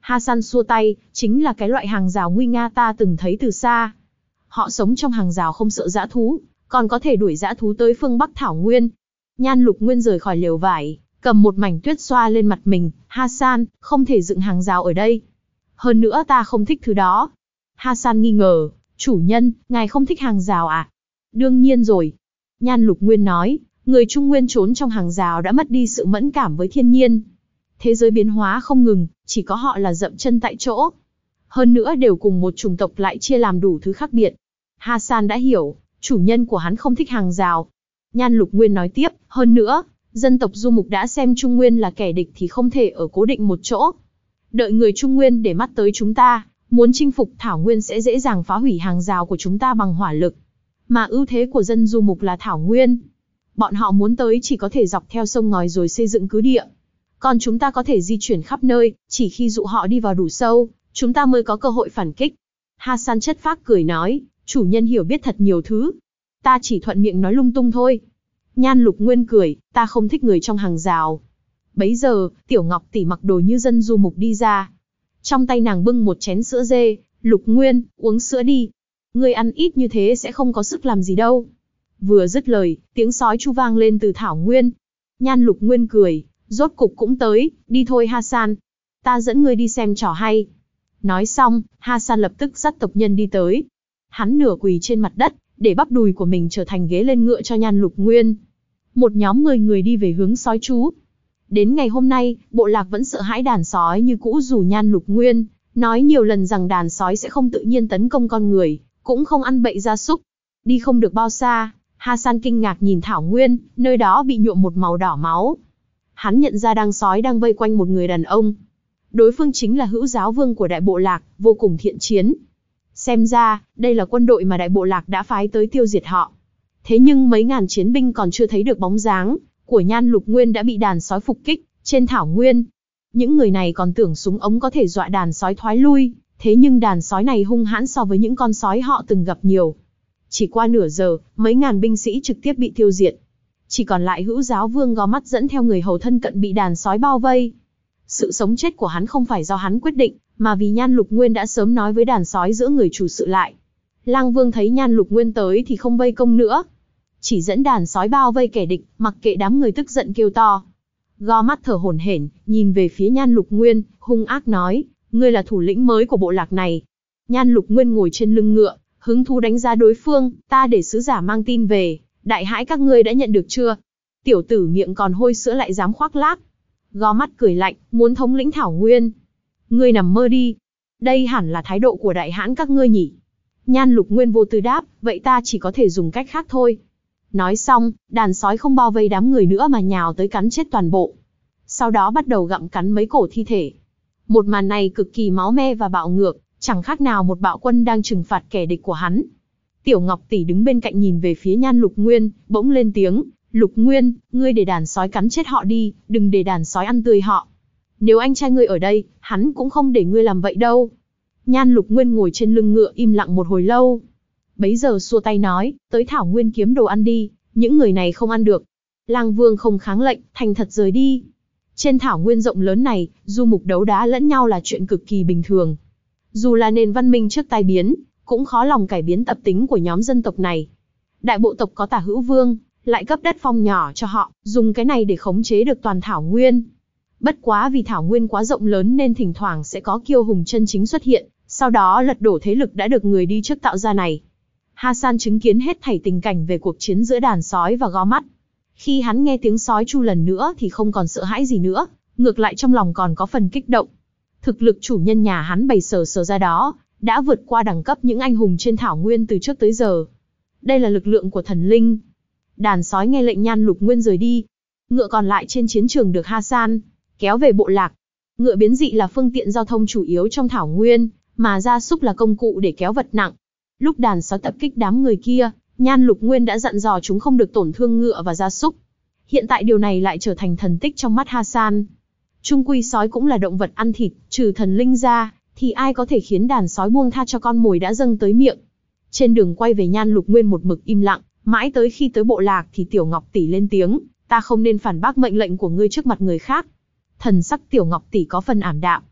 Hasan xua tay, chính là cái loại hàng rào nguy nga ta từng thấy từ xa. Họ sống trong hàng rào không sợ dã thú, còn có thể đuổi dã thú tới phương Bắc Thảo Nguyên. Nhan Lục Nguyên rời khỏi lều vải, cầm một mảnh tuyết xoa lên mặt mình. Hasan, không thể dựng hàng rào ở đây. Hơn nữa ta không thích thứ đó. Hasan nghi ngờ, chủ nhân, ngài không thích hàng rào à? Đương nhiên rồi. Nhan Lục Nguyên nói, người Trung Nguyên trốn trong hàng rào đã mất đi sự mẫn cảm với thiên nhiên. Thế giới biến hóa không ngừng, chỉ có họ là dậm chân tại chỗ. Hơn nữa đều cùng một chủng tộc lại chia làm đủ thứ khác biệt. Hasan đã hiểu, chủ nhân của hắn không thích hàng rào. Nhan Lục Nguyên nói tiếp, hơn nữa, dân tộc Du Mục đã xem Trung Nguyên là kẻ địch thì không thể ở cố định một chỗ. Đợi người Trung Nguyên để mắt tới chúng ta, muốn chinh phục Thảo Nguyên sẽ dễ dàng phá hủy hàng rào của chúng ta bằng hỏa lực. Mà ưu thế của dân Du Mục là Thảo Nguyên. Bọn họ muốn tới chỉ có thể dọc theo sông ngòi rồi xây dựng cứ địa. Còn chúng ta có thể di chuyển khắp nơi, chỉ khi dụ họ đi vào đủ sâu, chúng ta mới có cơ hội phản kích. Hasan chất phác cười nói, chủ nhân hiểu biết thật nhiều thứ. Ta chỉ thuận miệng nói lung tung thôi. Nhan Lục Nguyên cười, ta không thích người trong hàng rào. Bấy giờ, Tiểu Ngọc tỷ mặc đồ như dân Du Mục đi ra. Trong tay nàng bưng một chén sữa dê. Lục Nguyên, uống sữa đi. Ngươi ăn ít như thế sẽ không có sức làm gì đâu. Vừa dứt lời, tiếng sói chu vang lên từ Thảo Nguyên. Nhan Lục Nguyên cười, rốt cục cũng tới, đi thôi Hasan. Ta dẫn ngươi đi xem trò hay. Nói xong, Hasan lập tức dắt tộc nhân đi tới. Hắn nửa quỳ trên mặt đất, để bắp đùi của mình trở thành ghế lên ngựa cho Nhan Lục Nguyên. Một nhóm mười người đi về hướng sói trú. Đến ngày hôm nay, bộ lạc vẫn sợ hãi đàn sói như cũ dù Nhan Lục Nguyên nói nhiều lần rằng đàn sói sẽ không tự nhiên tấn công con người, cũng không ăn bậy gia súc. Đi không được bao xa, Hasan kinh ngạc nhìn Thảo Nguyên, nơi đó bị nhuộm một màu đỏ máu. Hắn nhận ra đàn sói đang vây quanh một người đàn ông. Đối phương chính là Hữu Giáo Vương của đại bộ lạc, vô cùng thiện chiến. Xem ra, đây là quân đội mà đại bộ lạc đã phái tới tiêu diệt họ. Thế nhưng mấy ngàn chiến binh còn chưa thấy được bóng dáng của Nhan Lục Nguyên đã bị đàn sói phục kích trên Thảo Nguyên. Những người này còn tưởng súng ống có thể dọa đàn sói thoái lui, thế nhưng đàn sói này hung hãn so với những con sói họ từng gặp nhiều. Chỉ qua nửa giờ, mấy ngàn binh sĩ trực tiếp bị tiêu diệt. Chỉ còn lại Hữu Giáo Vương Gò Mắt dẫn theo người hầu thân cận bị đàn sói bao vây. Sự sống chết của hắn không phải do hắn quyết định, mà vì Nhan Lục Nguyên đã sớm nói với đàn sói giữa người chủ sự lại. Lang Vương thấy Nhan Lục Nguyên tới thì không vây công nữa, chỉ dẫn đàn sói bao vây kẻ địch, mặc kệ đám người tức giận kêu to. Gò Mắt thở hổn hển, nhìn về phía Nhan Lục Nguyên, hung ác nói, ngươi là thủ lĩnh mới của bộ lạc này. Nhan Lục Nguyên ngồi trên lưng ngựa, hứng thú đánh giá đối phương, ta để sứ giả mang tin về, đại hãi các ngươi đã nhận được chưa? Tiểu tử miệng còn hôi sữa lại dám khoác lác. Gò Mắt cười lạnh, muốn thống lĩnh Thảo Nguyên. Ngươi nằm mơ đi. Đây hẳn là thái độ của đại hãn các ngươi nhỉ? Nhan Lục Nguyên vô tư đáp, vậy ta chỉ có thể dùng cách khác thôi. Nói xong, đàn sói không bao vây đám người nữa mà nhào tới cắn chết toàn bộ. Sau đó bắt đầu gặm cắn mấy cổ thi thể. Một màn này cực kỳ máu me và bạo ngược, chẳng khác nào một bạo quân đang trừng phạt kẻ địch của hắn. Tiểu Ngọc tỷ đứng bên cạnh nhìn về phía Nhan Lục Nguyên, bỗng lên tiếng, Lục Nguyên, ngươi để đàn sói cắn chết họ đi, đừng để đàn sói ăn tươi họ. Nếu anh trai ngươi ở đây, hắn cũng không để ngươi làm vậy đâu. Nhan Lục Nguyên ngồi trên lưng ngựa im lặng một hồi lâu. Bấy giờ xua tay nói, tới Thảo Nguyên kiếm đồ ăn đi, những người này không ăn được. Lang Vương không kháng lệnh, thành thật rời đi. Trên Thảo Nguyên rộng lớn này, du mục đấu đá lẫn nhau là chuyện cực kỳ bình thường. Dù là nền văn minh trước tai biến, cũng khó lòng cải biến tập tính của nhóm dân tộc này. Đại bộ tộc có Tả Hữu Vương, lại cấp đất phong nhỏ cho họ, dùng cái này để khống chế được toàn Thảo Nguyên. Bất quá vì Thảo Nguyên quá rộng lớn nên thỉnh thoảng sẽ có kiêu hùng chân chính xuất hiện, sau đó lật đổ thế lực đã được người đi trước tạo ra này. Hasan chứng kiến hết thảy tình cảnh về cuộc chiến giữa đàn sói và Gò Mắt. Khi hắn nghe tiếng sói chu lần nữa thì không còn sợ hãi gì nữa, ngược lại trong lòng còn có phần kích động. Thực lực chủ nhân nhà hắn bày sờ sờ ra đó, đã vượt qua đẳng cấp những anh hùng trên Thảo Nguyên từ trước tới giờ. Đây là lực lượng của thần linh. Đàn sói nghe lệnh Nhan Lục Nguyên rời đi. Ngựa còn lại trên chiến trường được Hasan kéo về bộ lạc. Ngựa biến dị là phương tiện giao thông chủ yếu trong Thảo Nguyên, mà gia súc là công cụ để kéo vật nặng. Lúc đàn sói tập kích đám người kia, Nhan Lục Nguyên đã dặn dò chúng không được tổn thương ngựa và gia súc. Hiện tại điều này lại trở thành thần tích trong mắt Hasan. Chung quy sói cũng là động vật ăn thịt, trừ thần linh ra, thì ai có thể khiến đàn sói buông tha cho con mồi đã dâng tới miệng. Trên đường quay về Nhan Lục Nguyên một mực im lặng, mãi tới khi tới bộ lạc thì Tiểu Ngọc tỷ lên tiếng, ta không nên phản bác mệnh lệnh của ngươi trước mặt người khác. Thần sắc Tiểu Ngọc tỷ có phần ảm đạm.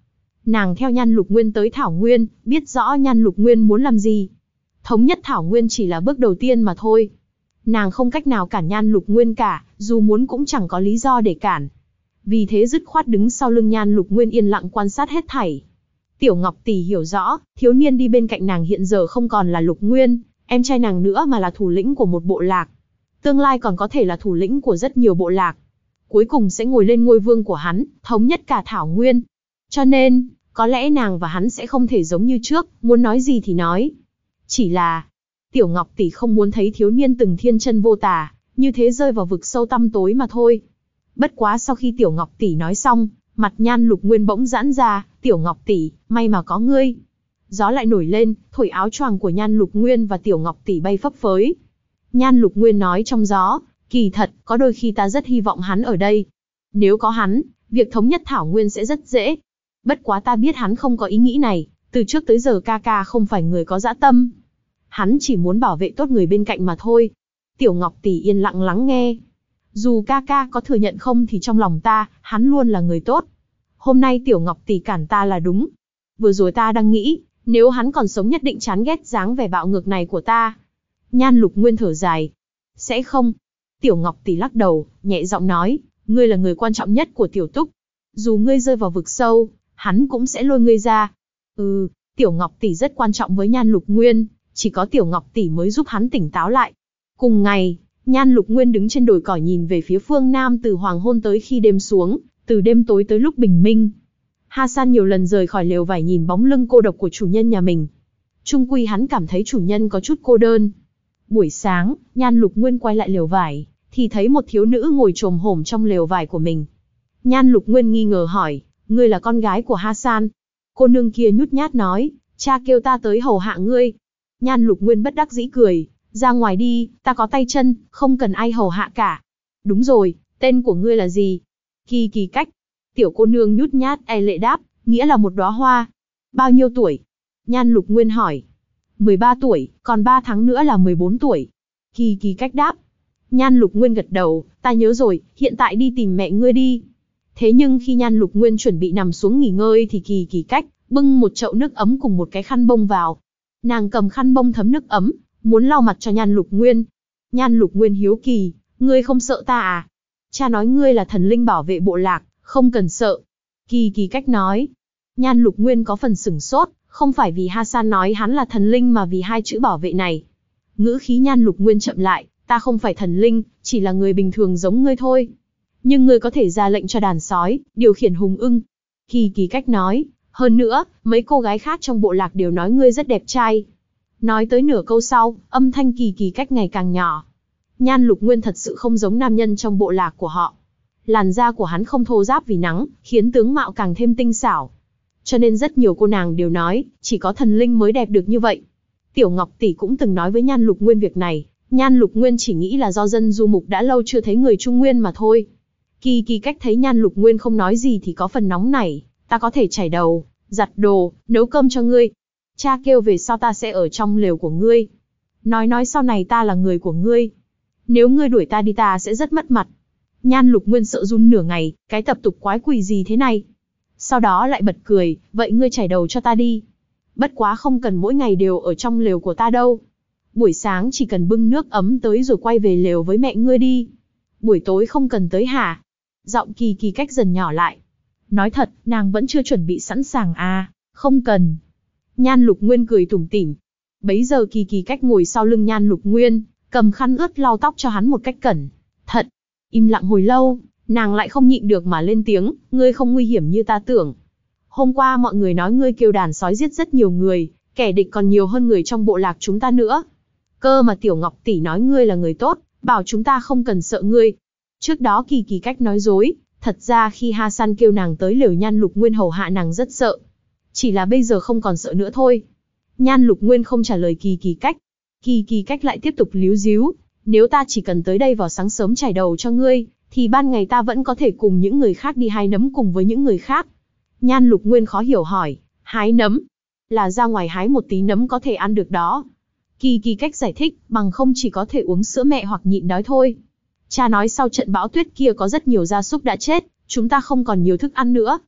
Nàng theo Nhan Lục Nguyên tới Thảo Nguyên, biết rõ Nhan Lục Nguyên muốn làm gì. Thống nhất Thảo Nguyên chỉ là bước đầu tiên mà thôi. Nàng không cách nào cản Nhan Lục Nguyên cả, dù muốn cũng chẳng có lý do để cản. Vì thế dứt khoát đứng sau lưng Nhan Lục Nguyên yên lặng quan sát hết thảy. Tiểu Ngọc Tỷ hiểu rõ, thiếu niên đi bên cạnh nàng hiện giờ không còn là Lục Nguyên, em trai nàng nữa mà là thủ lĩnh của một bộ lạc. Tương lai còn có thể là thủ lĩnh của rất nhiều bộ lạc. Cuối cùng sẽ ngồi lên ngôi vương của hắn, thống nhất cả Thảo Nguyên. Cho nên, có lẽ nàng và hắn sẽ không thể giống như trước, muốn nói gì thì nói. Chỉ là, Tiểu Ngọc Tỷ không muốn thấy thiếu niên từng thiên chân vô tà, như thế rơi vào vực sâu tăm tối mà thôi. Bất quá sau khi Tiểu Ngọc Tỷ nói xong, mặt Nhan Lục Nguyên bỗng giãn ra, Tiểu Ngọc Tỷ, may mà có ngươi. Gió lại nổi lên, thổi áo choàng của Nhan Lục Nguyên và Tiểu Ngọc Tỷ bay phấp phới. Nhan Lục Nguyên nói trong gió, kỳ thật, có đôi khi ta rất hy vọng hắn ở đây. Nếu có hắn, việc thống nhất Thảo Nguyên sẽ rất dễ. Bất quá ta biết hắn không có ý nghĩ này, từ trước tới giờ ca ca không phải người có dã tâm. Hắn chỉ muốn bảo vệ tốt người bên cạnh mà thôi. Tiểu Ngọc Tỷ yên lặng lắng nghe. Dù ca ca có thừa nhận không thì trong lòng ta, hắn luôn là người tốt. Hôm nay Tiểu Ngọc Tỷ cản ta là đúng. Vừa rồi ta đang nghĩ, nếu hắn còn sống nhất định chán ghét dáng vẻ bạo ngược này của ta. Nhan Lục Nguyên thở dài. Sẽ không. Tiểu Ngọc Tỷ lắc đầu, nhẹ giọng nói, ngươi là người quan trọng nhất của Tiểu Túc. Dù ngươi rơi vào vực sâu, hắn cũng sẽ lôi ngươi ra. Ừ, Tiểu Ngọc Tỷ rất quan trọng với Nhan Lục Nguyên, chỉ có Tiểu Ngọc Tỷ mới giúp hắn tỉnh táo lại. Cùng ngày, Nhan Lục Nguyên đứng trên đồi cỏ nhìn về phía phương Nam từ hoàng hôn tới khi đêm xuống, từ đêm tối tới lúc bình minh. Hasan nhiều lần rời khỏi lều vải nhìn bóng lưng cô độc của chủ nhân nhà mình. Chung quy hắn cảm thấy chủ nhân có chút cô đơn. Buổi sáng, Nhan Lục Nguyên quay lại lều vải, thì thấy một thiếu nữ ngồi chồm hổm trong lều vải của mình. Nhan Lục Nguyên nghi ngờ hỏi, ngươi là con gái của Hasan? Cô nương kia nhút nhát nói, cha kêu ta tới hầu hạ ngươi. Nhan Lục Nguyên bất đắc dĩ cười, ra ngoài đi, ta có tay chân, không cần ai hầu hạ cả. Đúng rồi, tên của ngươi là gì? Kỳ Kỳ Cách. Tiểu cô nương nhút nhát e lệ đáp, nghĩa là một đóa hoa. Bao nhiêu tuổi? Nhan Lục Nguyên hỏi. mười ba tuổi, còn ba tháng nữa là mười bốn tuổi. Kỳ Kỳ Cách đáp. Nhan Lục Nguyên gật đầu, ta nhớ rồi, hiện tại đi tìm mẹ ngươi đi. Thế nhưng khi Nhan Lục Nguyên chuẩn bị nằm xuống nghỉ ngơi thì Kỳ Kỳ Cách bưng một chậu nước ấm cùng một cái khăn bông vào. Nàng cầm khăn bông thấm nước ấm, muốn lau mặt cho Nhan Lục Nguyên. Nhan Lục Nguyên hiếu kỳ, ngươi không sợ ta à? Cha nói ngươi là thần linh bảo vệ bộ lạc, không cần sợ. Kỳ Kỳ Cách nói. Nhan Lục Nguyên có phần sửng sốt, không phải vì Hasan nói hắn là thần linh mà vì hai chữ bảo vệ này. Ngữ khí Nhan Lục Nguyên chậm lại, ta không phải thần linh, chỉ là người bình thường giống ngươi thôi. Nhưng ngươi có thể ra lệnh cho đàn sói, điều khiển hùng ưng. Kỳ Kỳ Cách nói, hơn nữa, mấy cô gái khác trong bộ lạc đều nói ngươi rất đẹp trai. Nói tới nửa câu sau, âm thanh Kỳ Kỳ Cách ngày càng nhỏ. Nhan Lục Nguyên thật sự không giống nam nhân trong bộ lạc của họ. Làn da của hắn không thô ráp vì nắng, khiến tướng mạo càng thêm tinh xảo. Cho nên rất nhiều cô nàng đều nói, chỉ có thần linh mới đẹp được như vậy. Tiểu Ngọc Tỷ cũng từng nói với Nhan Lục Nguyên việc này. Nhan Lục Nguyên chỉ nghĩ là do dân du mục đã lâu chưa thấy người Trung Nguyên mà thôi. Kỳ Kỳ Cách thấy Nhan Lục Nguyên không nói gì thì có phần nóng nảy. Ta có thể chải đầu, giặt đồ, nấu cơm cho ngươi. Cha kêu về sau ta sẽ ở trong lều của ngươi. Nói nói sau này ta là người của ngươi. Nếu ngươi đuổi ta đi ta sẽ rất mất mặt. Nhan Lục Nguyên sợ run nửa ngày, cái tập tục quái quỷ gì thế này. Sau đó lại bật cười, vậy ngươi chải đầu cho ta đi. Bất quá không cần mỗi ngày đều ở trong lều của ta đâu. Buổi sáng chỉ cần bưng nước ấm tới rồi quay về lều với mẹ ngươi đi. Buổi tối không cần tới hả? Giọng Kỳ Kỳ Cách dần nhỏ lại. Nói thật, nàng vẫn chưa chuẩn bị sẵn sàng à, không cần. Nhan Lục Nguyên cười tủm tỉm. Bấy giờ Kỳ Kỳ Cách ngồi sau lưng Nhan Lục Nguyên, cầm khăn ướt lau tóc cho hắn một cách cẩn thận. Im lặng hồi lâu, nàng lại không nhịn được mà lên tiếng, ngươi không nguy hiểm như ta tưởng. Hôm qua mọi người nói ngươi kêu đàn sói giết rất nhiều người, kẻ địch còn nhiều hơn người trong bộ lạc chúng ta nữa. Cơ mà Tiểu Ngọc Tỷ nói ngươi là người tốt, bảo chúng ta không cần sợ ngươi. Trước đó Kỳ Kỳ Cách nói dối, thật ra khi Hasan kêu nàng tới lều Nhan Lục Nguyên hầu hạ nàng rất sợ. Chỉ là bây giờ không còn sợ nữa thôi. Nhan Lục Nguyên không trả lời Kỳ Kỳ Cách. Kỳ Kỳ Cách lại tiếp tục líu díu, nếu ta chỉ cần tới đây vào sáng sớm chải đầu cho ngươi, thì ban ngày ta vẫn có thể cùng những người khác đi hái nấm cùng với những người khác. Nhan Lục Nguyên khó hiểu hỏi, hái nấm? Là ra ngoài hái một tí nấm có thể ăn được đó. Kỳ Kỳ Cách giải thích, bằng không chỉ có thể uống sữa mẹ hoặc nhịn đói thôi. Cha nói sau trận bão tuyết kia có rất nhiều gia súc đã chết, chúng ta không còn nhiều thức ăn nữa.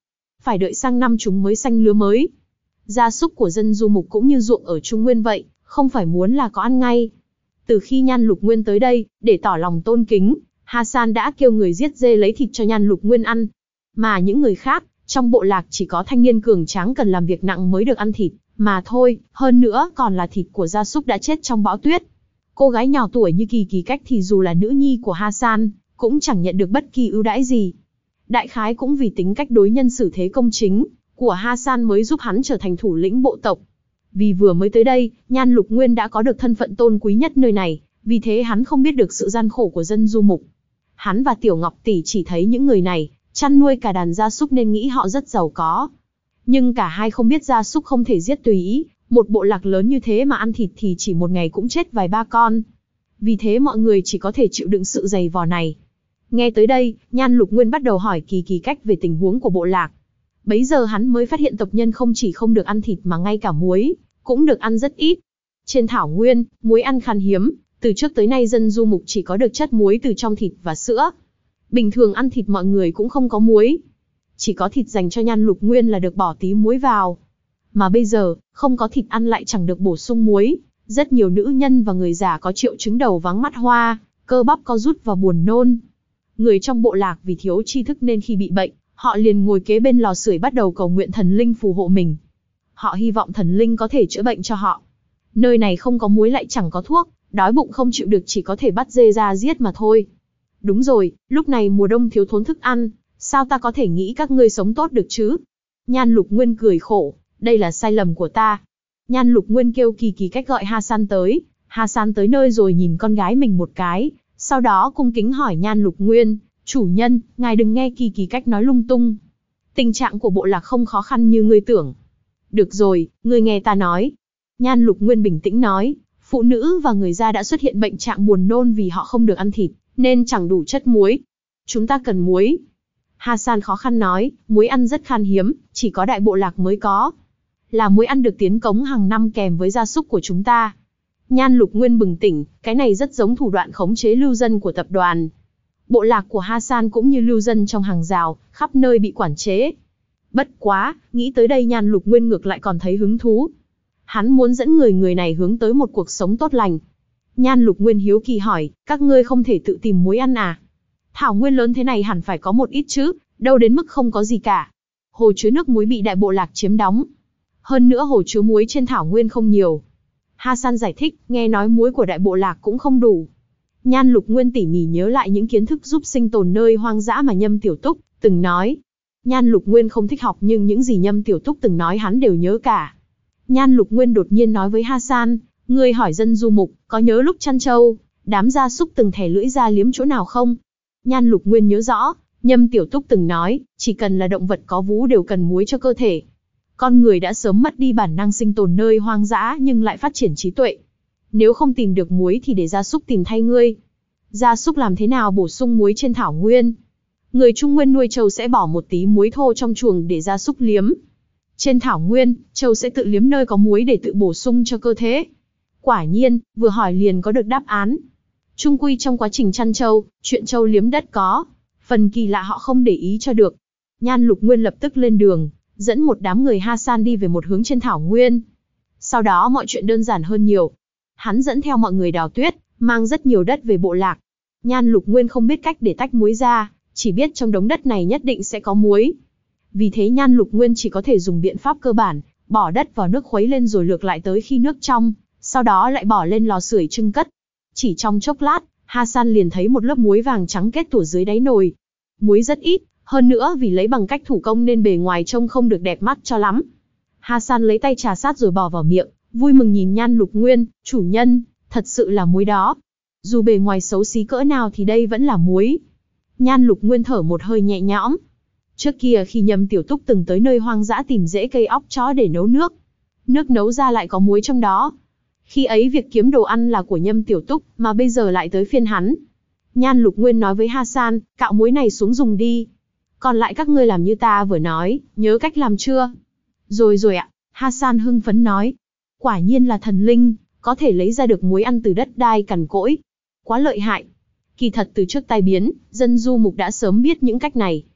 phải đợi sang năm chúng mới xanh lứa mới. Gia súc của dân du mục cũng như ruộng ở Trung Nguyên vậy, không phải muốn là có ăn ngay. Từ khi Nhan Lục Nguyên tới đây, để tỏ lòng tôn kính, Hasan đã kêu người giết dê lấy thịt cho Nhan Lục Nguyên ăn. Mà những người khác, trong bộ lạc chỉ có thanh niên cường tráng cần làm việc nặng mới được ăn thịt, mà thôi, hơn nữa còn là thịt của gia súc đã chết trong bão tuyết. Cô gái nhỏ tuổi như Kỳ Kỳ Cách thì dù là nữ nhi của Hasan, cũng chẳng nhận được bất kỳ ưu đãi gì. Đại khái cũng vì tính cách đối nhân xử thế công chính của Hasan mới giúp hắn trở thành thủ lĩnh bộ tộc. Vì vừa mới tới đây, Nhan Lục Nguyên đã có được thân phận tôn quý nhất nơi này, vì thế hắn không biết được sự gian khổ của dân du mục. Hắn và Tiểu Ngọc Tỷ chỉ thấy những người này chăn nuôi cả đàn gia súc nên nghĩ họ rất giàu có. Nhưng cả hai không biết gia súc không thể giết tùy ý, một bộ lạc lớn như thế mà ăn thịt thì chỉ một ngày cũng chết vài ba con. Vì thế mọi người chỉ có thể chịu đựng sự dày vò này. Nghe tới đây, Nhan Lục Nguyên bắt đầu hỏi Kỳ Kỳ Cách về tình huống của bộ lạc. Bấy giờ hắn mới phát hiện tộc nhân không chỉ không được ăn thịt mà ngay cả muối cũng được ăn rất ít. Trên thảo nguyên, muối ăn khan hiếm, từ trước tới nay dân du mục chỉ có được chất muối từ trong thịt và sữa. Bình thường ăn thịt mọi người cũng không có muối. Chỉ có thịt dành cho Nhan Lục Nguyên là được bỏ tí muối vào. Mà bây giờ, không có thịt ăn lại chẳng được bổ sung muối. Rất nhiều nữ nhân và người già có triệu chứng đầu váng mắt hoa, cơ bắp co rút và buồn nôn. Người trong bộ lạc vì thiếu tri thức nên khi bị bệnh, họ liền ngồi kế bên lò sưởi bắt đầu cầu nguyện thần linh phù hộ mình. Họ hy vọng thần linh có thể chữa bệnh cho họ. Nơi này không có muối lại chẳng có thuốc, đói bụng không chịu được chỉ có thể bắt dê ra giết mà thôi. Đúng rồi, lúc này mùa đông thiếu thốn thức ăn, sao ta có thể nghĩ các ngươi sống tốt được chứ? Nhan Lục Nguyên cười khổ, đây là sai lầm của ta. Nhan Lục Nguyên kêu Kỳ Kỳ Cách gọi Hasan tới. Hasan tới nơi rồi nhìn con gái mình một cái, sau đó cung kính hỏi Nhan Lục Nguyên, chủ nhân, ngài đừng nghe Kỳ Kỳ Cách nói lung tung. Tình trạng của bộ lạc không khó khăn như ngươi tưởng. Được rồi, ngươi nghe ta nói. Nhan Lục Nguyên bình tĩnh nói, phụ nữ và người già đã xuất hiện bệnh trạng buồn nôn vì họ không được ăn thịt, nên chẳng đủ chất muối. Chúng ta cần muối. Hasan khó khăn nói, muối ăn rất khan hiếm, chỉ có đại bộ lạc mới có. Là muối ăn được tiến cống hàng năm kèm với gia súc của chúng ta. Nhan Lục Nguyên bừng tỉnh, cái này rất giống thủ đoạn khống chế lưu dân của tập đoàn. Bộ lạc của Hasan cũng như lưu dân trong hàng rào, khắp nơi bị quản chế. Bất quá, nghĩ tới đây Nhan Lục Nguyên ngược lại còn thấy hứng thú. Hắn muốn dẫn người người này hướng tới một cuộc sống tốt lành. Nhan Lục Nguyên hiếu kỳ hỏi, các ngươi không thể tự tìm muối ăn à? Thảo nguyên lớn thế này hẳn phải có một ít chứ, đâu đến mức không có gì cả. Hồ chứa nước muối bị đại bộ lạc chiếm đóng. Hơn nữa hồ chứa muối trên thảo nguyên không nhiều. Hasan giải thích, nghe nói muối của đại bộ lạc cũng không đủ. Nhan Lục Nguyên tỉ mỉ nhớ lại những kiến thức giúp sinh tồn nơi hoang dã mà Nhâm Tiểu Túc từng nói. Nhan Lục Nguyên không thích học nhưng những gì Nhâm Tiểu Túc từng nói hắn đều nhớ cả. Nhan Lục Nguyên đột nhiên nói với Hasan, ngươi hỏi dân du mục, có nhớ lúc chăn trâu, đám gia súc từng thè lưỡi ra liếm chỗ nào không? Nhan Lục Nguyên nhớ rõ, Nhâm Tiểu Túc từng nói, chỉ cần là động vật có vú đều cần muối cho cơ thể. Con người đã sớm mất đi bản năng sinh tồn nơi hoang dã nhưng lại phát triển trí tuệ. Nếu không tìm được muối thì để gia súc tìm thay ngươi. Gia súc làm thế nào bổ sung muối trên thảo nguyên? Người Trung Nguyên nuôi trâu sẽ bỏ một tí muối thô trong chuồng để gia súc liếm. Trên thảo nguyên, trâu sẽ tự liếm nơi có muối để tự bổ sung cho cơ thể. Quả nhiên, vừa hỏi liền có được đáp án. Chung quy trong quá trình chăn trâu, chuyện trâu liếm đất có phần kỳ lạ họ không để ý cho được. Nhan Lục Nguyên lập tức lên đường, dẫn một đám người Hasan đi về một hướng trên thảo nguyên. Sau đó mọi chuyện đơn giản hơn nhiều. Hắn dẫn theo mọi người đào tuyết, mang rất nhiều đất về bộ lạc. Nhan Lục Nguyên không biết cách để tách muối ra, chỉ biết trong đống đất này nhất định sẽ có muối. Vì thế Nhan Lục Nguyên chỉ có thể dùng biện pháp cơ bản, bỏ đất vào nước khuấy lên rồi lược lại tới khi nước trong, sau đó lại bỏ lên lò sưởi trưng cất. Chỉ trong chốc lát, Hasan liền thấy một lớp muối vàng trắng kết tủa dưới đáy nồi. Muối rất ít, hơn nữa vì lấy bằng cách thủ công nên bề ngoài trông không được đẹp mắt cho lắm. Hasan lấy tay trà sát rồi bỏ vào miệng, vui mừng nhìn Nhan Lục Nguyên, chủ nhân, thật sự là muối đó. Dù bề ngoài xấu xí cỡ nào thì đây vẫn là muối. Nhan Lục Nguyên thở một hơi nhẹ nhõm. Trước kia khi Nhâm Tiểu Túc từng tới nơi hoang dã tìm rễ cây óc chó để nấu nước. Nước nấu ra lại có muối trong đó. Khi ấy việc kiếm đồ ăn là của Nhâm Tiểu Túc, mà bây giờ lại tới phiên hắn. Nhan Lục Nguyên nói với Hasan, cạo muối này xuống dùng đi. Còn lại các ngươi làm như ta vừa nói, nhớ cách làm chưa? Rồi rồi ạ, Hasan hưng phấn nói. Quả nhiên là thần linh, có thể lấy ra được muối ăn từ đất đai cằn cỗi. Quá lợi hại. Kỳ thật từ trước tai biến, dân du mục đã sớm biết những cách này.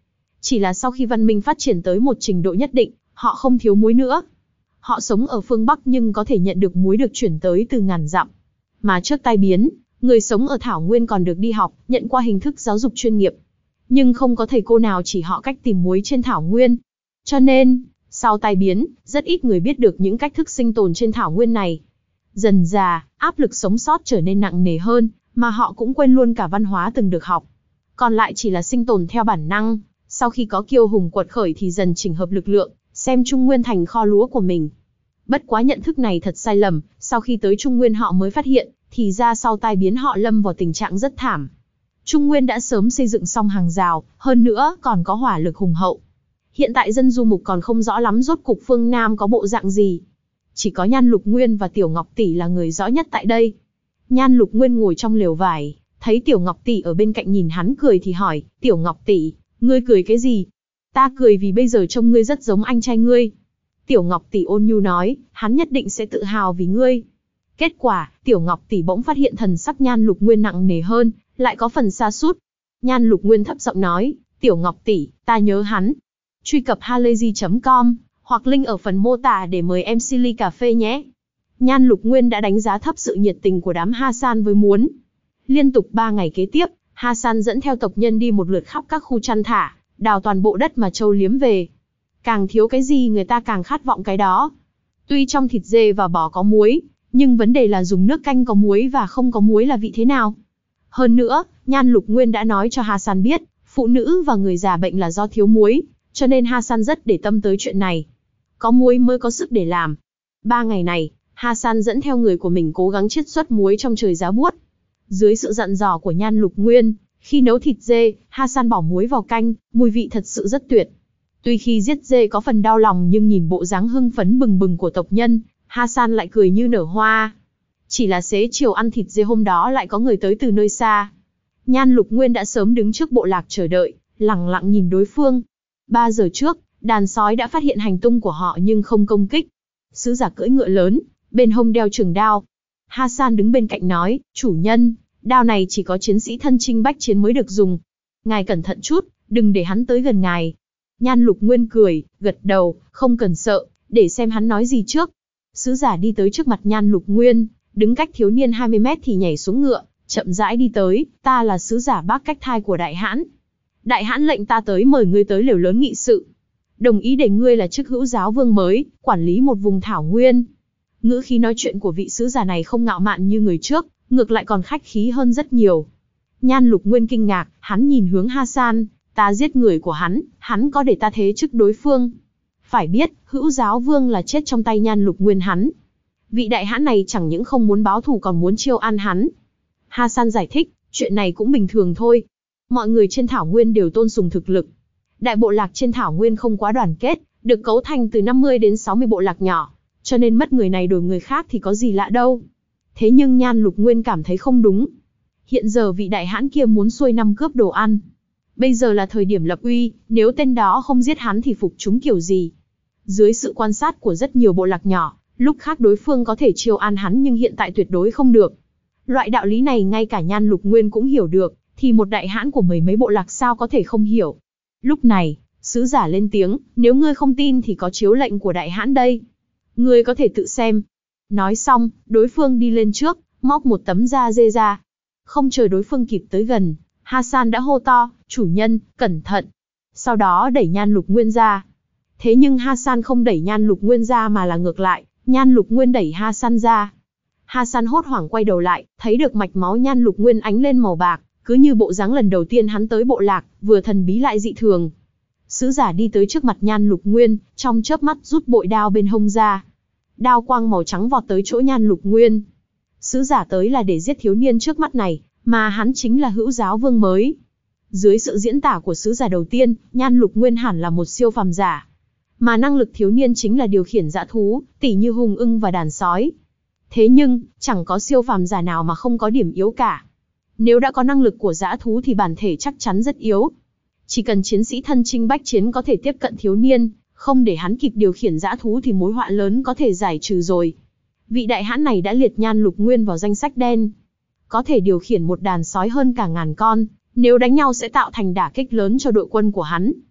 Chỉ là sau khi văn minh phát triển tới một trình độ nhất định, họ không thiếu muối nữa. Họ sống ở phương Bắc nhưng có thể nhận được muối được chuyển tới từ ngàn dặm. Mà trước tai biến, người sống ở Thảo Nguyên còn được đi học, nhận qua hình thức giáo dục chuyên nghiệp. Nhưng không có thầy cô nào chỉ họ cách tìm muối trên Thảo Nguyên. Cho nên, sau tai biến, rất ít người biết được những cách thức sinh tồn trên Thảo Nguyên này. Dần dà, áp lực sống sót trở nên nặng nề hơn, mà họ cũng quên luôn cả văn hóa từng được học. Còn lại chỉ là sinh tồn theo bản năng, sau khi có kiêu hùng quật khởi thì dần chỉnh hợp lực lượng, xem Trung Nguyên thành kho lúa của mình. Bất quá nhận thức này thật sai lầm, sau khi tới Trung Nguyên họ mới phát hiện, thì ra sau tai biến họ lâm vào tình trạng rất thảm. Trung Nguyên đã sớm xây dựng xong hàng rào, hơn nữa còn có hỏa lực hùng hậu. Hiện tại dân du mục còn không rõ lắm rốt cục phương Nam có bộ dạng gì. Chỉ có Nhan Lục Nguyên và Tiểu Ngọc Tỷ là người rõ nhất tại đây. Nhan Lục Nguyên ngồi trong lều vải, thấy Tiểu Ngọc Tỷ ở bên cạnh nhìn hắn cười thì hỏi, Tiểu Ngọc Tỷ, ngươi cười cái gì? Ta cười vì bây giờ trông ngươi rất giống anh trai ngươi. Tiểu Ngọc Tỷ ôn nhu nói, hắn nhất định sẽ tự hào vì ngươi. Kết quả, Tiểu Ngọc Tỷ bỗng phát hiện thần sắc Nhan Lục Nguyên nặng nề hơn, lại có phần sa sút. Nhan Lục Nguyên thấp giọng nói, Tiểu Ngọc Tỷ, ta nhớ hắn. Truy cập halayzi chấm com, hoặc link ở phần mô tả để mời em xê ly cà phê nhé. Nhan Lục Nguyên đã đánh giá thấp sự nhiệt tình của đám Hasan với muốn. Liên tục ba ngày kế tiếp, Hasan dẫn theo tộc nhân đi một lượt khắp các khu chăn thả, đào toàn bộ đất mà trâu liếm về. Càng thiếu cái gì người ta càng khát vọng cái đó. Tuy trong thịt dê và bò có muối, nhưng vấn đề là dùng nước canh có muối và không có muối là vị thế nào. Hơn nữa, Nhan Lục Nguyên đã nói cho Hasan biết, phụ nữ và người già bệnh là do thiếu muối, cho nên Hasan rất để tâm tới chuyện này. Có muối mới có sức để làm. Ba ngày này, Hasan dẫn theo người của mình cố gắng chiết xuất muối trong trời giá buốt. Dưới sự dặn dò của Nhan Lục Nguyên, khi nấu thịt dê, Hasan bỏ muối vào canh, mùi vị thật sự rất tuyệt. Tuy khi giết dê có phần đau lòng nhưng nhìn bộ dáng hưng phấn bừng bừng của tộc nhân, Hasan lại cười như nở hoa. Chỉ là xế chiều ăn thịt dê hôm đó lại có người tới từ nơi xa. Nhan Lục Nguyên đã sớm đứng trước bộ lạc chờ đợi, lặng lặng nhìn đối phương. Ba giờ trước, đàn sói đã phát hiện hành tung của họ nhưng không công kích. Sứ giả cưỡi ngựa lớn, bên hông đeo trường đao. Hasan đứng bên cạnh nói, chủ nhân, đao này chỉ có chiến sĩ thân chinh bách chiến mới được dùng. Ngài cẩn thận chút, đừng để hắn tới gần ngài. Nhan Lục Nguyên cười, gật đầu, không cần sợ, để xem hắn nói gì trước. Sứ giả đi tới trước mặt Nhan Lục Nguyên, đứng cách thiếu niên hai mươi mét thì nhảy xuống ngựa, chậm rãi đi tới, ta là sứ giả Bác Cách Thai của Đại Hãn. Đại Hãn lệnh ta tới mời ngươi tới lều lớn nghị sự. Đồng ý để ngươi là chức hữu giáo vương mới, quản lý một vùng thảo nguyên. Ngữ khí nói chuyện của vị sứ giả này không ngạo mạn như người trước, ngược lại còn khách khí hơn rất nhiều. Nhan Lục Nguyên kinh ngạc, hắn nhìn hướng Hasan, ta giết người của hắn, hắn có để ta thế chức đối phương. Phải biết, hữu giáo vương là chết trong tay Nhan Lục Nguyên hắn. Vị đại hãn này chẳng những không muốn báo thù còn muốn chiêu an hắn. Hasan giải thích, chuyện này cũng bình thường thôi. Mọi người trên thảo nguyên đều tôn sùng thực lực. Đại bộ lạc trên thảo nguyên không quá đoàn kết, được cấu thành từ năm mươi đến sáu mươi bộ lạc nhỏ, cho nên mất người này đổi người khác thì có gì lạ đâu. Thế nhưng Nhan Lục Nguyên cảm thấy không đúng. Hiện giờ vị đại hãn kia muốn xuôi năm cướp đồ ăn. Bây giờ là thời điểm lập uy, nếu tên đó không giết hắn thì phục chúng kiểu gì. Dưới sự quan sát của rất nhiều bộ lạc nhỏ, lúc khác đối phương có thể chiêu an hắn nhưng hiện tại tuyệt đối không được. Loại đạo lý này ngay cả Nhan Lục Nguyên cũng hiểu được, thì một đại hãn của mười mấy bộ lạc sao có thể không hiểu. Lúc này, sứ giả lên tiếng, nếu ngươi không tin thì có chiếu lệnh của đại hãn đây. Ngươi có thể tự xem. Nói xong, đối phương đi lên trước, móc một tấm da dê ra. Không chờ đối phương kịp tới gần, Hasan đã hô to, chủ nhân, cẩn thận. Sau đó đẩy Nhan Lục Nguyên ra. Thế nhưng Hasan không đẩy Nhan Lục Nguyên ra mà là ngược lại, Nhan Lục Nguyên đẩy Hasan ra. Hasan hốt hoảng quay đầu lại, thấy được mạch máu Nhan Lục Nguyên ánh lên màu bạc, cứ như bộ dáng lần đầu tiên hắn tới bộ lạc, vừa thần bí lại dị thường. Sứ giả đi tới trước mặt Nhan Lục Nguyên, trong chớp mắt rút bội đao bên hông ra. Đao quang màu trắng vọt tới chỗ Nhan Lục Nguyên. Sứ giả tới là để giết thiếu niên trước mắt này, mà hắn chính là hữu giáo vương mới. Dưới sự diễn tả của sứ giả đầu tiên, Nhan Lục Nguyên hẳn là một siêu phàm giả. Mà năng lực thiếu niên chính là điều khiển dã thú, tỉ như hùng ưng và đàn sói. Thế nhưng, chẳng có siêu phàm giả nào mà không có điểm yếu cả. Nếu đã có năng lực của dã thú thì bản thể chắc chắn rất yếu. Chỉ cần chiến sĩ thân chinh bách chiến có thể tiếp cận thiếu niên, không để hắn kịp điều khiển dã thú thì mối họa lớn có thể giải trừ rồi. Vị đại hãn này đã liệt Nhan Lục Nguyên vào danh sách đen. Có thể điều khiển một đàn sói hơn cả ngàn con, nếu đánh nhau sẽ tạo thành đả kích lớn cho đội quân của hắn.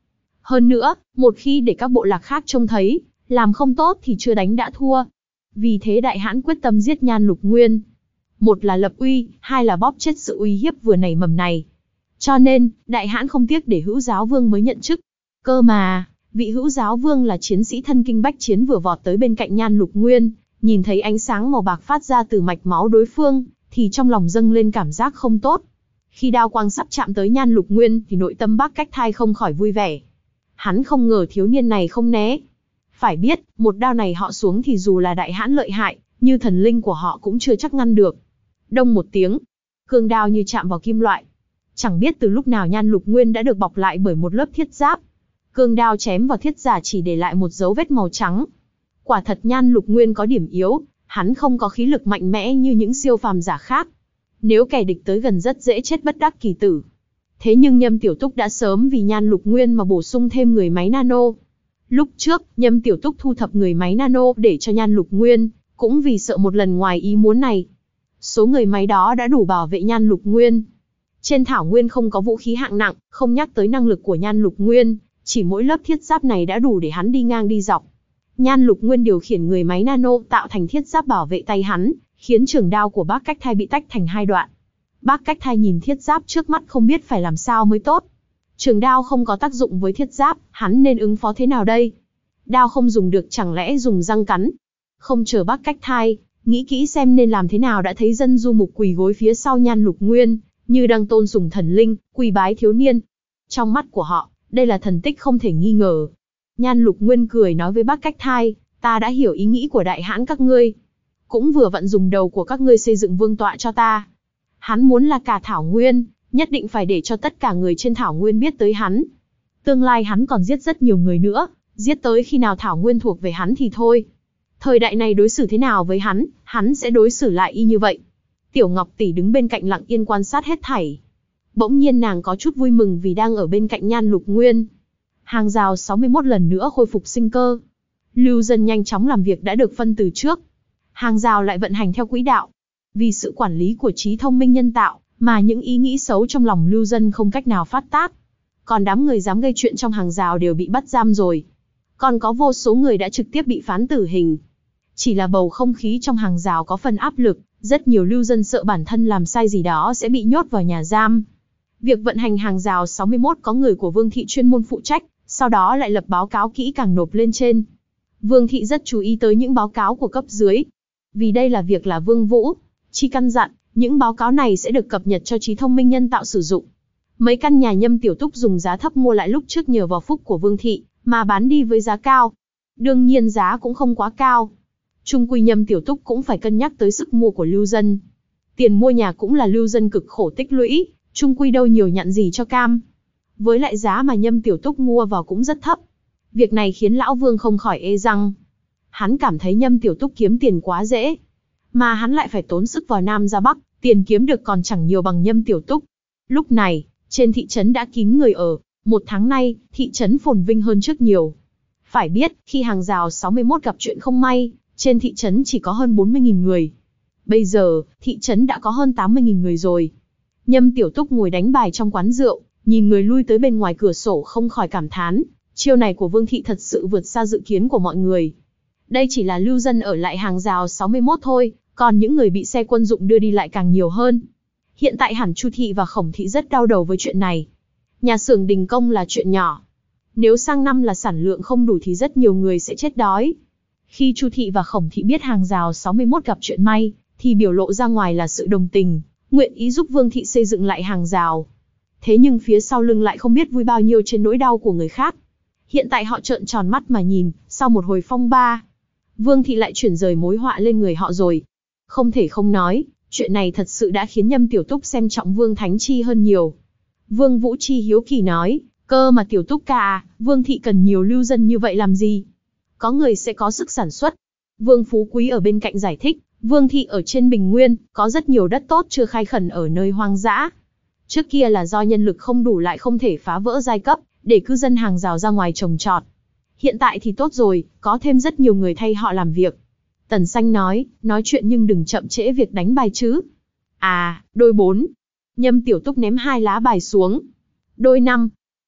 Hơn nữa, một khi để các bộ lạc khác trông thấy, làm không tốt thì chưa đánh đã thua. Vì thế Đại Hãn quyết tâm giết Nhan Lục Nguyên. Một là lập uy, hai là bóp chết sự uy hiếp vừa nảy mầm này. Cho nên, Đại Hãn không tiếc để Hữu Giáo Vương mới nhận chức. Cơ mà, vị Hữu Giáo Vương là chiến sĩ thân kinh bách chiến vừa vọt tới bên cạnh Nhan Lục Nguyên, nhìn thấy ánh sáng màu bạc phát ra từ mạch máu đối phương, thì trong lòng dâng lên cảm giác không tốt. Khi đao quang sắp chạm tới Nhan Lục Nguyên thì nội tâm Bác Cách Thai không khỏi vui vẻ. Hắn không ngờ thiếu niên này không né. Phải biết, một đao này họ xuống thì dù là Đại Hãn lợi hại, như thần linh của họ cũng chưa chắc ngăn được. Đông một tiếng, cương đao như chạm vào kim loại. Chẳng biết từ lúc nào Nhan Lục Nguyên đã được bọc lại bởi một lớp thiết giáp. Cương đao chém vào thiết giả chỉ để lại một dấu vết màu trắng. Quả thật Nhan Lục Nguyên có điểm yếu, hắn không có khí lực mạnh mẽ như những siêu phàm giả khác. Nếu kẻ địch tới gần rất dễ chết bất đắc kỳ tử. Thế nhưng Nhâm Tiểu Túc đã sớm vì Nhan Lục Nguyên mà bổ sung thêm người máy nano. Lúc trước, Nhâm Tiểu Túc thu thập người máy nano để cho Nhan Lục Nguyên, cũng vì sợ một lần ngoài ý muốn này. Số người máy đó đã đủ bảo vệ Nhan Lục Nguyên. Trên thảo nguyên không có vũ khí hạng nặng, không nhắc tới năng lực của Nhan Lục Nguyên, chỉ mỗi lớp thiết giáp này đã đủ để hắn đi ngang đi dọc. Nhan Lục Nguyên điều khiển người máy nano tạo thành thiết giáp bảo vệ tay hắn, khiến trường đao của Bác Cách Thai bị tách thành hai đoạn. Bác Cách Thai nhìn thiết giáp trước mắt không biết phải làm sao mới tốt. Trường đao không có tác dụng với thiết giáp, hắn nên ứng phó thế nào đây? Đao không dùng được chẳng lẽ dùng răng cắn? Không chờ Bác Cách Thai, nghĩ kỹ xem nên làm thế nào đã thấy dân du mục quỳ gối phía sau Nhan Lục Nguyên, như đang tôn sùng thần linh, quỳ bái thiếu niên. Trong mắt của họ, đây là thần tích không thể nghi ngờ. Nhan Lục Nguyên cười nói với Bác Cách Thai, ta đã hiểu ý nghĩ của Đại Hãn các ngươi. Cũng vừa vặn dùng đầu của các ngươi xây dựng vương tọa cho ta. Hắn muốn là cả thảo nguyên, nhất định phải để cho tất cả người trên thảo nguyên biết tới hắn. Tương lai hắn còn giết rất nhiều người nữa, giết tới khi nào thảo nguyên thuộc về hắn thì thôi. Thời đại này đối xử thế nào với hắn, hắn sẽ đối xử lại y như vậy. Tiểu Ngọc tỷ đứng bên cạnh lặng yên quan sát hết thảy. Bỗng nhiên nàng có chút vui mừng vì đang ở bên cạnh Nhan Lục Nguyên. Hàng rào sáu mươi mốt lần nữa khôi phục sinh cơ. Lưu dân nhanh chóng làm việc đã được phân từ trước. Hàng rào lại vận hành theo quỹ đạo. Vì sự quản lý của trí thông minh nhân tạo, mà những ý nghĩ xấu trong lòng lưu dân không cách nào phát tác. Còn đám người dám gây chuyện trong hàng rào đều bị bắt giam rồi. Còn có vô số người đã trực tiếp bị phán tử hình. Chỉ là bầu không khí trong hàng rào có phần áp lực, rất nhiều lưu dân sợ bản thân làm sai gì đó sẽ bị nhốt vào nhà giam. Việc vận hành hàng rào sáu mươi mốt có người của Vương thị chuyên môn phụ trách, sau đó lại lập báo cáo kỹ càng nộp lên trên. Vương thị rất chú ý tới những báo cáo của cấp dưới. Vì đây là việc là Vương Vũ Chi căn dặn, những báo cáo này sẽ được cập nhật cho trí thông minh nhân tạo sử dụng. Mấy căn nhà Nhâm Tiểu Túc dùng giá thấp mua lại lúc trước nhờ vào phúc của Vương thị, mà bán đi với giá cao. Đương nhiên giá cũng không quá cao. Chung quy Nhâm Tiểu Túc cũng phải cân nhắc tới sức mua của lưu dân. Tiền mua nhà cũng là lưu dân cực khổ tích lũy, chung quy đâu nhiều nhặn gì cho cam. Với lại giá mà Nhâm Tiểu Túc mua vào cũng rất thấp. Việc này khiến Lão Vương không khỏi ê răng. Hắn cảm thấy Nhâm Tiểu Túc kiếm tiền quá dễ. Mà hắn lại phải tốn sức vào Nam ra Bắc, tiền kiếm được còn chẳng nhiều bằng Nhâm Tiểu Túc. Lúc này, trên thị trấn đã kín người ở. Một tháng nay, thị trấn phồn vinh hơn trước nhiều. Phải biết, khi hàng rào sáu mươi mốt gặp chuyện không may, trên thị trấn chỉ có hơn bốn mươi nghìn người. Bây giờ, thị trấn đã có hơn tám mươi nghìn người rồi. Nhâm Tiểu Túc ngồi đánh bài trong quán rượu, nhìn người lui tới bên ngoài cửa sổ không khỏi cảm thán. Chiêu này của Vương thị thật sự vượt xa dự kiến của mọi người. Đây chỉ là lưu dân ở lại hàng rào sáu mươi mốt thôi, còn những người bị xe quân dụng đưa đi lại càng nhiều hơn. Hiện tại hẳn Chu thị và Khổng thị rất đau đầu với chuyện này. Nhà xưởng đình công là chuyện nhỏ. Nếu sang năm là sản lượng không đủ thì rất nhiều người sẽ chết đói. Khi Chu thị và Khổng thị biết hàng rào sáu mươi mốt gặp chuyện may, thì biểu lộ ra ngoài là sự đồng tình, nguyện ý giúp Vương thị xây dựng lại hàng rào. Thế nhưng phía sau lưng lại không biết vui bao nhiêu trên nỗi đau của người khác. Hiện tại họ trợn tròn mắt mà nhìn, sau một hồi phong ba, Vương thị lại chuyển rời mối họa lên người họ rồi. Không thể không nói, chuyện này thật sự đã khiến Nhâm Tiểu Túc xem trọng Vương Thánh Chi hơn nhiều. Vương Vũ Chi hiếu kỳ nói, cơ mà Tiểu Túc ca à, Vương thị cần nhiều lưu dân như vậy làm gì? Có người sẽ có sức sản xuất. Vương Phú Quý ở bên cạnh giải thích, Vương thị ở trên Bình Nguyên, có rất nhiều đất tốt chưa khai khẩn ở nơi hoang dã. Trước kia là do nhân lực không đủ lại không thể phá vỡ giai cấp, để cư dân hàng rào ra ngoài trồng trọt. Hiện tại thì tốt rồi, có thêm rất nhiều người thay họ làm việc. Tần Xanh nói, nói chuyện nhưng đừng chậm trễ việc đánh bài chứ. À, đôi bốn. Nhâm Tiểu Túc ném hai lá bài xuống. Đôi năm.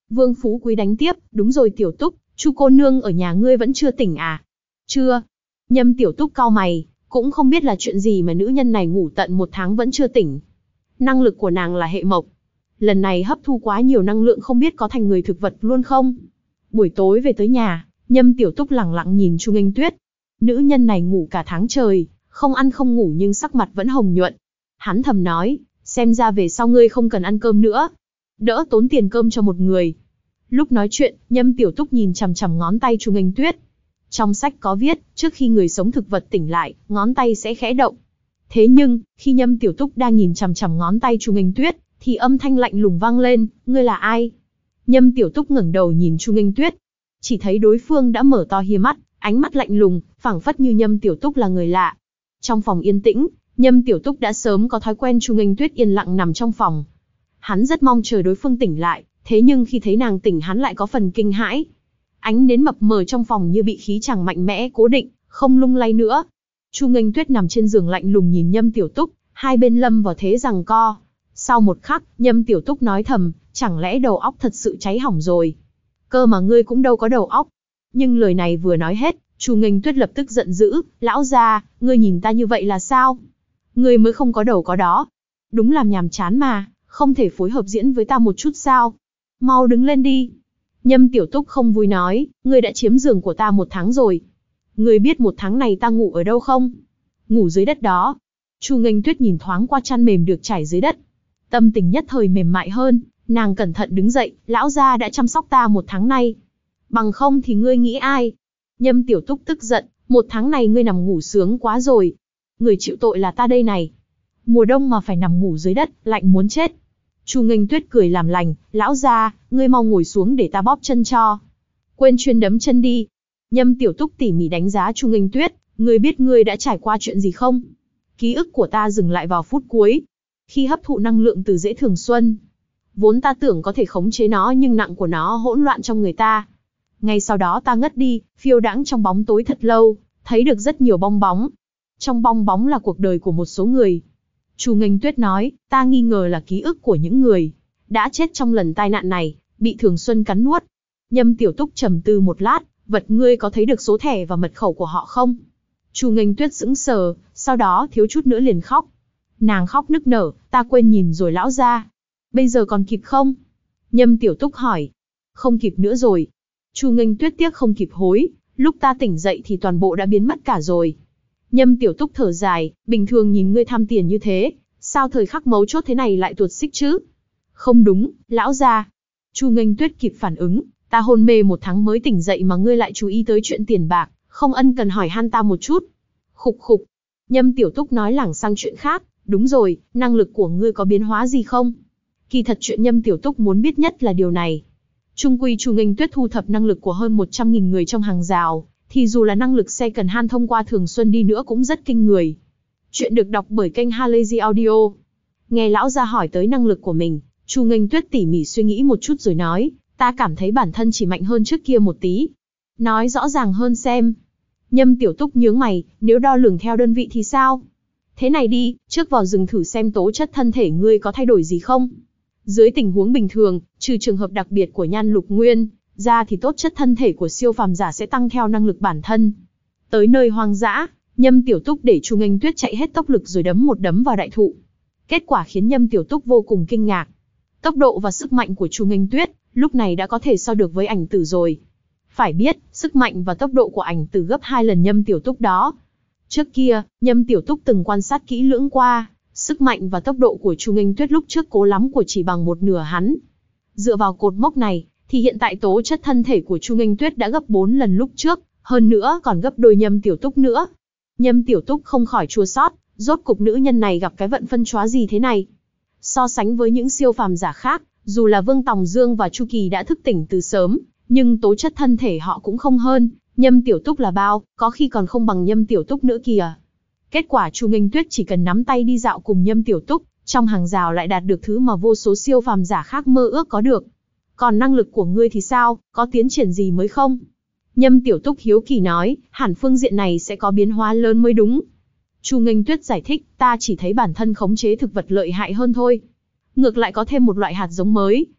Vương Phú Quý đánh tiếp, đúng rồi Tiểu Túc, Chu cô nương ở nhà ngươi vẫn chưa tỉnh à? Chưa. Nhâm Tiểu Túc cau mày, cũng không biết là chuyện gì mà nữ nhân này ngủ tận một tháng vẫn chưa tỉnh. Năng lực của nàng là hệ mộc. Lần này hấp thu quá nhiều năng lượng không biết có thành người thực vật luôn không? Buổi tối về tới nhà, Nhâm Tiểu Túc lẳng lặng nhìn Chu Nghênh Tuyết. Nữ nhân này ngủ cả tháng trời, không ăn không ngủ nhưng sắc mặt vẫn hồng nhuận. Hắn thầm nói, xem ra về sau ngươi không cần ăn cơm nữa. Đỡ tốn tiền cơm cho một người. Lúc nói chuyện, Nhâm Tiểu Túc nhìn chằm chằm ngón tay Chu Nghênh Tuyết. Trong sách có viết, trước khi người sống thực vật tỉnh lại, ngón tay sẽ khẽ động. Thế nhưng, khi Nhâm Tiểu Túc đang nhìn chằm chằm ngón tay Chu Nghênh Tuyết, thì âm thanh lạnh lùng vang lên, ngươi là ai? Nhâm Tiểu Túc ngẩng đầu nhìn Chu Nghênh Tuyết. Chỉ thấy đối phương đã mở to hia mắt, ánh mắt lạnh lùng, phảng phất như Nhâm Tiểu Túc là người lạ. Trong phòng yên tĩnh, Nhâm Tiểu Túc đã sớm có thói quen Chu Nghênh Tuyết yên lặng nằm trong phòng. Hắn rất mong chờ đối phương tỉnh lại, thế nhưng khi thấy nàng tỉnh hắn lại có phần kinh hãi. Ánh nến mập mờ trong phòng như bị khí chàng mạnh mẽ cố định, không lung lay nữa. Chu Nghênh Tuyết nằm trên giường lạnh lùng nhìn Nhâm Tiểu Túc, hai bên lâm vào thế giằng co. Sau một khắc, Nhâm Tiểu Túc nói thầm, chẳng lẽ đầu óc thật sự cháy hỏng rồi? Cơ mà ngươi cũng đâu có đầu óc. Nhưng lời này vừa nói hết, Chu Nghênh Tuyết lập tức giận dữ, lão gia, ngươi nhìn ta như vậy là sao? Ngươi mới không có đầu có đó. Đúng làm nhàm chán mà, không thể phối hợp diễn với ta một chút sao? Mau đứng lên đi. Nhâm Tiểu Túc không vui nói, ngươi đã chiếm giường của ta một tháng rồi. Ngươi biết một tháng này ta ngủ ở đâu không? Ngủ dưới đất đó. Chu Nghênh Tuyết nhìn thoáng qua chăn mềm được trải dưới đất. Tâm tình nhất thời mềm mại hơn, nàng cẩn thận đứng dậy, lão gia đã chăm sóc ta một tháng nay. Bằng không thì ngươi nghĩ ai? Nhâm Tiểu Túc tức giận, một tháng này ngươi nằm ngủ sướng quá rồi. Người chịu tội là ta đây này. Mùa đông mà phải nằm ngủ dưới đất, lạnh muốn chết. Chu Nghênh Tuyết cười làm lành, lão gia, ngươi mau ngồi xuống để ta bóp chân cho. Quên chuyên đấm chân đi. Nhâm Tiểu Túc tỉ mỉ đánh giá Chu Nghênh Tuyết, ngươi biết ngươi đã trải qua chuyện gì không? Ký ức của ta dừng lại vào phút cuối. Khi hấp thụ năng lượng từ Dễ Thường Xuân. Vốn ta tưởng có thể khống chế nó nhưng nặng của nó hỗn loạn trong người ta. Ngay sau đó ta ngất đi, phiêu đãng trong bóng tối thật lâu, thấy được rất nhiều bong bóng. Trong bong bóng là cuộc đời của một số người. Chu Nghênh Tuyết nói, ta nghi ngờ là ký ức của những người đã chết trong lần tai nạn này, bị Thường Xuân cắn nuốt. Nhâm Tiểu Túc trầm tư một lát, vật ngươi có thấy được số thẻ và mật khẩu của họ không? Chu Nghênh Tuyết sững sờ, sau đó thiếu chút nữa liền khóc. Nàng khóc nức nở, ta quên nhìn rồi lão gia. Bây giờ còn kịp không? Nhâm Tiểu Túc hỏi. Không kịp nữa rồi. Chu Nghênh Tuyết tiếc không kịp hối, lúc ta tỉnh dậy thì toàn bộ đã biến mất cả rồi. Nhâm Tiểu Túc thở dài, bình thường nhìn ngươi tham tiền như thế, sao thời khắc mấu chốt thế này lại tuột xích chứ? Không đúng, lão gia. Chu Nghênh Tuyết kịp phản ứng, ta hôn mê một tháng mới tỉnh dậy mà ngươi lại chú ý tới chuyện tiền bạc, không ân cần hỏi han ta một chút. Khục khục. Nhâm Tiểu Túc nói lảng sang chuyện khác, đúng rồi, năng lực của ngươi có biến hóa gì không? Kỳ thật chuyện Nhâm Tiểu Túc muốn biết nhất là điều này. Trung quy Chu Nghênh Tuyết thu thập năng lực của hơn một trăm nghìn người trong hàng rào, thì dù là năng lực xe cần han thông qua Thường Xuân đi nữa cũng rất kinh người. Chuyện được đọc bởi kênh Halazy Audio. Nghe lão gia hỏi tới năng lực của mình, Chu Nghênh Tuyết tỉ mỉ suy nghĩ một chút rồi nói, ta cảm thấy bản thân chỉ mạnh hơn trước kia một tí. Nói rõ ràng hơn xem. Nhâm Tiểu Túc nhướng mày, nếu đo lường theo đơn vị thì sao? Thế này đi, trước vào rừng thử xem tố chất thân thể ngươi có thay đổi gì không? Dưới tình huống bình thường, trừ trường hợp đặc biệt của Nhan Lục Nguyên, ra thì tố chất thân thể của siêu phàm giả sẽ tăng theo năng lực bản thân. Tới nơi hoang dã, Nhâm Tiểu Túc để Chu Nghênh Tuyết chạy hết tốc lực rồi đấm một đấm vào đại thụ. Kết quả khiến Nhâm Tiểu Túc vô cùng kinh ngạc. Tốc độ và sức mạnh của Chu Nghênh Tuyết, lúc này đã có thể so được với ảnh tử rồi. Phải biết, sức mạnh và tốc độ của ảnh tử gấp hai lần Nhâm Tiểu Túc đó. Trước kia, Nhâm Tiểu Túc từng quan sát kỹ lưỡng qua, sức mạnh và tốc độ của Chu Nghênh Tuyết lúc trước cố lắm của chỉ bằng một nửa hắn. Dựa vào cột mốc này, thì hiện tại tố chất thân thể của Chu Nghênh Tuyết đã gấp bốn lần lúc trước, hơn nữa còn gấp đôi Nhâm Tiểu Túc nữa. Nhâm Tiểu Túc không khỏi chua xót, rốt cục nữ nhân này gặp cái vận phân chóa gì thế này. So sánh với những siêu phàm giả khác, dù là Vương Tòng Dương và Chu Kỳ đã thức tỉnh từ sớm, nhưng tố chất thân thể họ cũng không hơn. Nhâm Tiểu Túc là bao, có khi còn không bằng Nhâm Tiểu Túc nữa kìa. Kết quả Chu Nghênh Tuyết chỉ cần nắm tay đi dạo cùng Nhâm Tiểu Túc, trong hàng rào lại đạt được thứ mà vô số siêu phàm giả khác mơ ước có được. Còn năng lực của ngươi thì sao, có tiến triển gì mới không? Nhâm Tiểu Túc hiếu kỳ nói, hẳn phương diện này sẽ có biến hóa lớn mới đúng. Chu Nghênh Tuyết giải thích, ta chỉ thấy bản thân khống chế thực vật lợi hại hơn thôi. Ngược lại có thêm một loại hạt giống mới,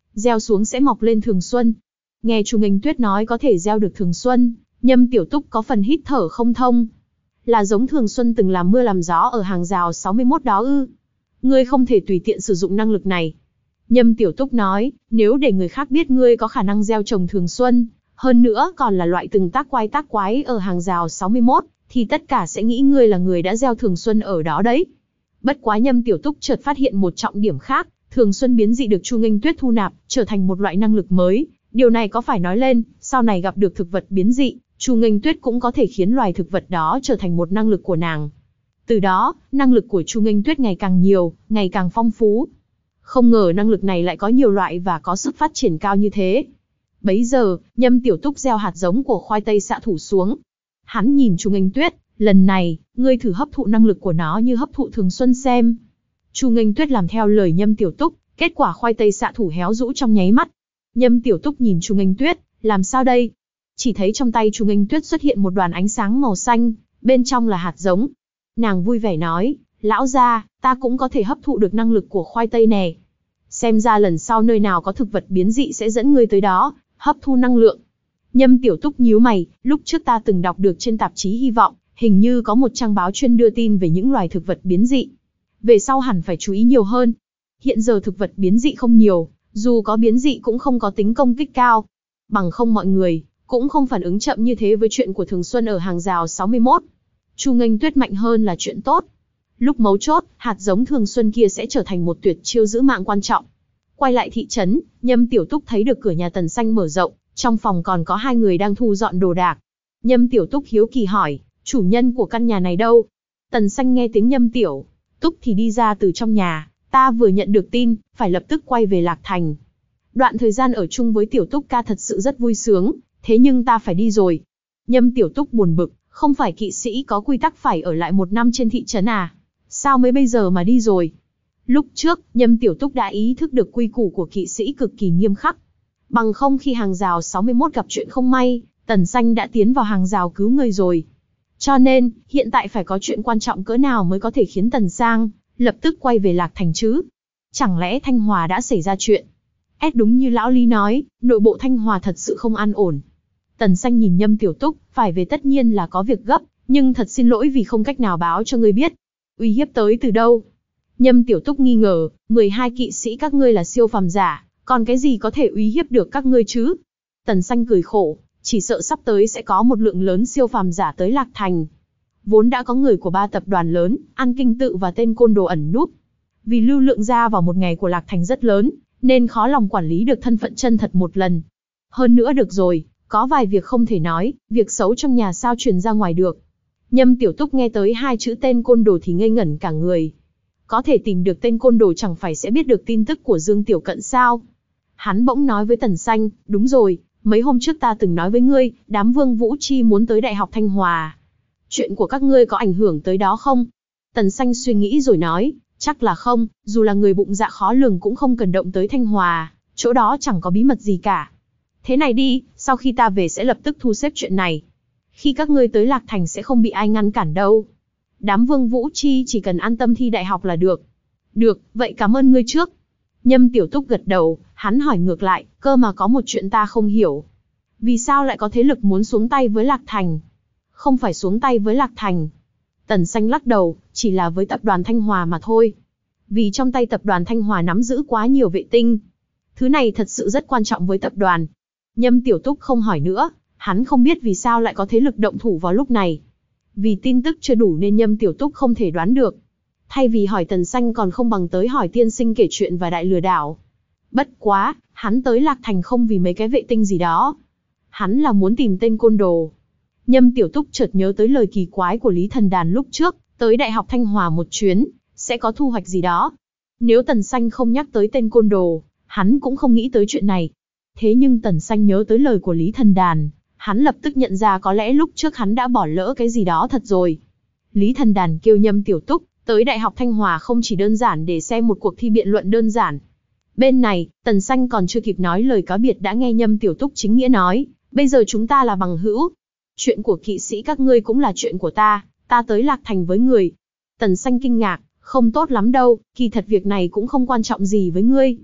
gieo xuống sẽ mọc lên thường xuân. Nghe Chu Nghênh Tuyết nói có thể gieo được thường xuân, Nhâm Tiểu Túc có phần hít thở không thông. Là giống thường xuân từng làm mưa làm gió ở hàng rào sáu mươi mốt đó ư? Ngươi không thể tùy tiện sử dụng năng lực này. Nhâm Tiểu Túc nói, nếu để người khác biết ngươi có khả năng gieo trồng thường xuân, hơn nữa còn là loại từng tác quái tác quái ở hàng rào sáu mươi mốt, thì tất cả sẽ nghĩ ngươi là người đã gieo thường xuân ở đó đấy. Bất quá Nhâm Tiểu Túc chợt phát hiện một trọng điểm khác, thường xuân biến dị được Chu Nghênh Tuyết thu nạp, trở thành một loại năng lực mới. Điều này có phải nói lên, sau này gặp được thực vật biến dị, Chu Nghênh Tuyết cũng có thể khiến loài thực vật đó trở thành một năng lực của nàng. Từ đó, năng lực của Chu Nghênh Tuyết ngày càng nhiều, ngày càng phong phú. Không ngờ năng lực này lại có nhiều loại và có sức phát triển cao như thế. Bấy giờ, Nhâm Tiểu Túc gieo hạt giống của khoai tây xạ thủ xuống. Hắn nhìn Chu Nghênh Tuyết, lần này, ngươi thử hấp thụ năng lực của nó như hấp thụ thường xuân xem. Chu Nghênh Tuyết làm theo lời Nhâm Tiểu Túc, kết quả khoai tây xạ thủ héo rũ trong nháy mắt. Nhâm Tiểu Túc nhìn Chu Nghênh Tuyết, làm sao đây? Chỉ thấy trong tay Chu Nghênh Tuyết xuất hiện một đoàn ánh sáng màu xanh, bên trong là hạt giống. Nàng vui vẻ nói, lão gia, ta cũng có thể hấp thụ được năng lực của khoai tây nè. Xem ra lần sau nơi nào có thực vật biến dị sẽ dẫn ngươi tới đó, hấp thu năng lượng. Nhâm Tiểu Túc nhíu mày, lúc trước ta từng đọc được trên tạp chí Hy vọng, hình như có một trang báo chuyên đưa tin về những loài thực vật biến dị. Về sau hẳn phải chú ý nhiều hơn. Hiện giờ thực vật biến dị không nhiều, dù có biến dị cũng không có tính công kích cao. Bằng không mọi người cũng không phản ứng chậm như thế với chuyện của thường xuân ở hàng rào sáu mươi mốt. Chu Nghênh Tuyết mạnh hơn là chuyện tốt. Lúc mấu chốt, hạt giống thường xuân kia sẽ trở thành một tuyệt chiêu giữ mạng quan trọng. Quay lại thị trấn, Nhâm Tiểu Túc thấy được cửa nhà Tần Xanh mở rộng, trong phòng còn có hai người đang thu dọn đồ đạc. Nhâm Tiểu Túc hiếu kỳ hỏi, chủ nhân của căn nhà này đâu? Tần Xanh nghe tiếng Nhâm Tiểu Túc thì đi ra từ trong nhà, ta vừa nhận được tin, phải lập tức quay về Lạc Thành. Đoạn thời gian ở chung với Tiểu Túc ca thật sự rất vui sướng, thế nhưng ta phải đi rồi. Nhâm Tiểu Túc buồn bực, không phải kỵ sĩ có quy tắc phải ở lại một năm trên thị trấn à? Sao mới bây giờ mà đi rồi? Lúc trước, Nhâm Tiểu Túc đã ý thức được quy củ của kỵ sĩ cực kỳ nghiêm khắc. Bằng không khi hàng rào sáu mươi mốt gặp chuyện không may, Tần Xanh đã tiến vào hàng rào cứu người rồi. Cho nên, hiện tại phải có chuyện quan trọng cỡ nào mới có thể khiến Tần Sang lập tức quay về Lạc Thành chứ? Chẳng lẽ Thanh Hòa đã xảy ra chuyện? Ét đúng như lão Lý nói, nội bộ Thanh Hòa thật sự không an ổn. Tần Xanh nhìn Nhâm Tiểu Túc, phải về tất nhiên là có việc gấp, nhưng thật xin lỗi vì không cách nào báo cho ngươi biết. Uy hiếp tới từ đâu? Nhâm Tiểu Túc nghi ngờ, mười hai kỵ sĩ các ngươi là siêu phàm giả, còn cái gì có thể uy hiếp được các ngươi chứ? Tần Xanh cười khổ, chỉ sợ sắp tới sẽ có một lượng lớn siêu phàm giả tới Lạc Thành. Vốn đã có người của ba tập đoàn lớn, An Kinh Tự và tên côn đồ ẩn núp. Vì lưu lượng ra vào một ngày của Lạc Thành rất lớn, nên khó lòng quản lý được thân phận chân thật một lần. Hơn nữa được rồi, có vài việc không thể nói, việc xấu trong nhà sao truyền ra ngoài được. Nhâm Tiểu Túc nghe tới hai chữ tên côn đồ thì ngây ngẩn cả người. Có thể tìm được tên côn đồ chẳng phải sẽ biết được tin tức của Dương Tiểu Cận sao? Hắn bỗng nói với Tần Xanh, đúng rồi, mấy hôm trước ta từng nói với ngươi, đám Vương Vũ Chi muốn tới Đại học Thanh Hòa. Chuyện của các ngươi có ảnh hưởng tới đó không? Tần Xanh suy nghĩ rồi nói, chắc là không, dù là người bụng dạ khó lường cũng không cần động tới Thanh Hòa, chỗ đó chẳng có bí mật gì cả. Thế này đi, sau khi ta về sẽ lập tức thu xếp chuyện này. Khi các ngươi tới Lạc Thành sẽ không bị ai ngăn cản đâu. Đám Vương Vũ Chi chỉ cần an tâm thi đại học là được. Được, vậy cảm ơn ngươi trước. Nhâm Tiểu Túc gật đầu, hắn hỏi ngược lại, cơ mà có một chuyện ta không hiểu. Vì sao lại có thế lực muốn xuống tay với Lạc Thành? Không phải xuống tay với Lạc Thành. Tần Xanh lắc đầu, chỉ là với tập đoàn Thanh Hòa mà thôi. Vì trong tay tập đoàn Thanh Hòa nắm giữ quá nhiều vệ tinh. Thứ này thật sự rất quan trọng với tập đoàn. Nhâm Tiểu Túc không hỏi nữa, hắn không biết vì sao lại có thế lực động thủ vào lúc này. Vì tin tức chưa đủ nên Nhâm Tiểu Túc không thể đoán được. Thay vì hỏi Tần Xanh còn không bằng tới hỏi tiên sinh kể chuyện và đại lừa đảo. Bất quá, hắn tới Lạc Thành không vì mấy cái vệ tinh gì đó. Hắn là muốn tìm tên côn đồ. Nhâm Tiểu Túc chợt nhớ tới lời kỳ quái của Lý Thần Đàn lúc trước, tới Đại học Thanh Hòa một chuyến, sẽ có thu hoạch gì đó. Nếu Tần Xanh không nhắc tới tên côn đồ, hắn cũng không nghĩ tới chuyện này. Thế nhưng Tần Xanh nhớ tới lời của Lý Thần Đàn, hắn lập tức nhận ra có lẽ lúc trước hắn đã bỏ lỡ cái gì đó thật rồi. Lý Thần Đàn kêu Nhâm Tiểu Túc tới Đại học Thanh Hòa không chỉ đơn giản để xem một cuộc thi biện luận đơn giản. Bên này, Tần Xanh còn chưa kịp nói lời cáo biệt đã nghe Nhâm Tiểu Túc chính nghĩa nói, bây giờ chúng ta là bằng hữu. Chuyện của kỵ sĩ các ngươi cũng là chuyện của ta, ta tới Lạc Thành với người. Tần Xanh kinh ngạc, không tốt lắm đâu, kỳ thật việc này cũng không quan trọng gì với ngươi.